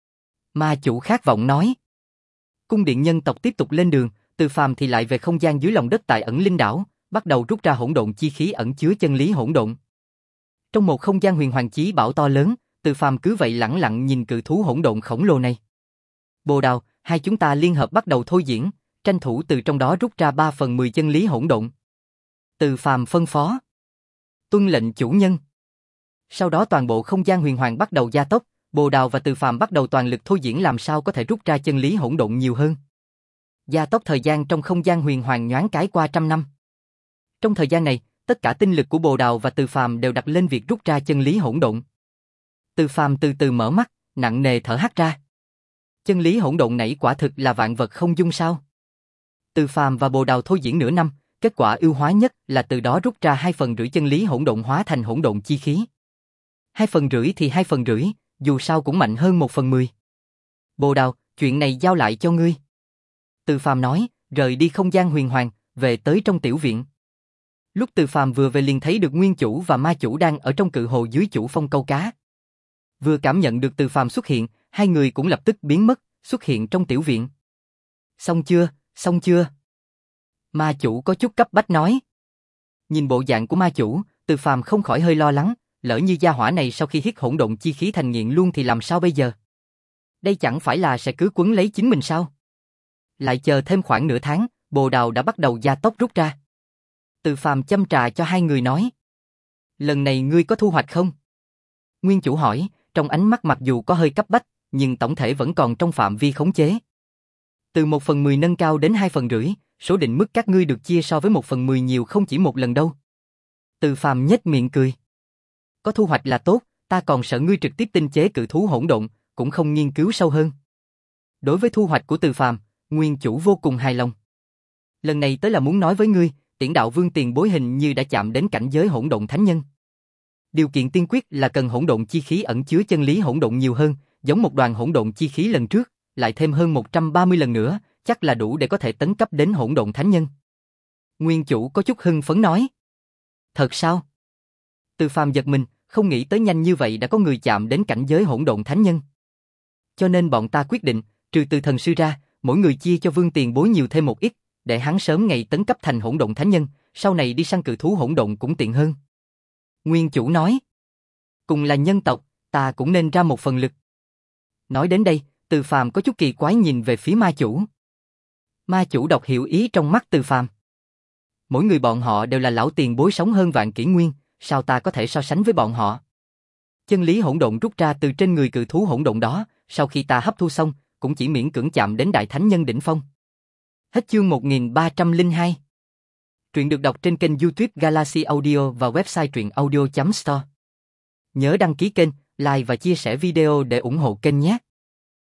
Ma chủ khát vọng nói. Cung điện nhân tộc tiếp tục lên đường, Từ Phàm thì lại về không gian dưới lòng đất tại ẩn linh đảo, bắt đầu rút ra hỗn độn chi khí ẩn chứa chân lý hỗn độn. Trong một không gian huyền hoàng chí bảo to lớn, Từ Phàm cứ vậy lẳng lặng nhìn cự thú hỗn độn khổng lồ này. Bồ Đào, hai chúng ta liên hợp bắt đầu thôi diễn, tranh thủ từ trong đó rút ra ba phần mười chân lý hỗn độn. Từ Phàm phân phó. Tuân lệnh chủ nhân. Sau đó toàn bộ không gian huyền hoàng bắt đầu gia tốc, Bồ Đào và Từ Phàm bắt đầu toàn lực thôi diễn làm sao có thể rút ra chân lý hỗn độn nhiều hơn. Gia tốc thời gian trong không gian huyền hoàng nhoáng cái qua trăm năm. Trong thời gian này, tất cả tinh lực của Bồ Đào và Từ Phàm đều đặt lên việc rút ra chân lý hỗn độn. Từ Phàm từ từ mở mắt, nặng nề thở hắt ra. Chân lý hỗn độn nảy quả thực là vạn vật không dung sao? Từ Phàm và Bồ Đào thôi diễn nửa năm, kết quả ưu hóa nhất là từ đó rút ra hai phần rưỡi chân lý hỗn độn hóa thành hỗn độn chi khí. Hai phần rưỡi thì hai phần rưỡi, dù sao cũng mạnh hơn một phần mười. Bồ Đào, chuyện này giao lại cho ngươi. Từ Phàm nói, rời đi không gian huyền hoàng, về tới trong tiểu viện. Lúc Từ Phàm vừa về liền thấy được nguyên chủ và ma chủ đang ở trong cự hồ dưới chủ phong câu cá. Vừa cảm nhận được Từ Phàm xuất hiện, hai người cũng lập tức biến mất, xuất hiện trong tiểu viện. Xong chưa, xong chưa? Ma chủ có chút cấp bách nói. Nhìn bộ dạng của ma chủ, Từ Phàm không khỏi hơi lo lắng, lỡ như gia hỏa này sau khi hít hỗn độn chi khí thành nghiện luôn thì làm sao bây giờ? Đây chẳng phải là sẽ cứ quấn lấy chính mình sao? Lại chờ thêm khoảng nửa tháng, Bồ Đào đã bắt đầu gia tốc rút ra. Từ Phàm châm trà cho hai người nói. Lần này ngươi có thu hoạch không? Nguyên chủ hỏi, trong ánh mắt mặc dù có hơi cấp bách, nhưng tổng thể vẫn còn trong phạm vi khống chế. Từ một phần mười nâng cao đến hai phần rưỡi, số định mức các ngươi được chia so với một phần mười nhiều không chỉ một lần đâu. Từ Phàm nhếch miệng cười. Có thu hoạch là tốt, ta còn sợ ngươi trực tiếp tinh chế cự thú hỗn độn, cũng không nghiên cứu sâu hơn. Đối với thu hoạch của Từ Phàm, nguyên chủ vô cùng hài lòng. Lần này tới là muốn nói với ngươi, Tiễn Đạo Vương tiền bối hình như đã chạm đến cảnh giới hỗn độn thánh nhân. Điều kiện tiên quyết là cần hỗn độn chi khí ẩn chứa chân lý hỗn độn nhiều hơn, giống một đoàn hỗn độn chi khí lần trước, lại thêm hơn một trăm ba mươi lần nữa, chắc là đủ để có thể tấn cấp đến hỗn độn thánh nhân. Nguyên chủ có chút hưng phấn nói. Thật sao? Từ Phàm giật mình, không nghĩ tới nhanh như vậy đã có người chạm đến cảnh giới hỗn độn thánh nhân. Cho nên bọn ta quyết định, trừ Từ thần sư ra, mỗi người chia cho Vương tiền bối nhiều thêm một ít, để hắn sớm ngày tấn cấp thành hỗn độn thánh nhân, sau này đi săn cự thú hỗn độn cũng tiện hơn. Nguyên chủ nói. Cùng là nhân tộc, ta cũng nên ra một phần lực. Nói đến đây, Từ Phàm có chút kỳ quái nhìn về phía ma chủ. Ma chủ đọc hiểu ý trong mắt Từ Phàm. Mỗi người bọn họ đều là lão tiền bối sống hơn vạn kỷ nguyên, sao ta có thể so sánh với bọn họ? Chân lý hỗn độn rút ra từ trên người cự thú hỗn độn đó, sau khi ta hấp thu xong, cũng chỉ miễn cưỡng chạm đến đại thánh nhân đỉnh phong. Hết chương một nghìn ba trăm lẻ hai. Truyện được đọc trên kênh YouTube Galaxy Audio và website truyện audio chấm store. Nhớ đăng ký kênh, like và chia sẻ video để ủng hộ kênh nhé.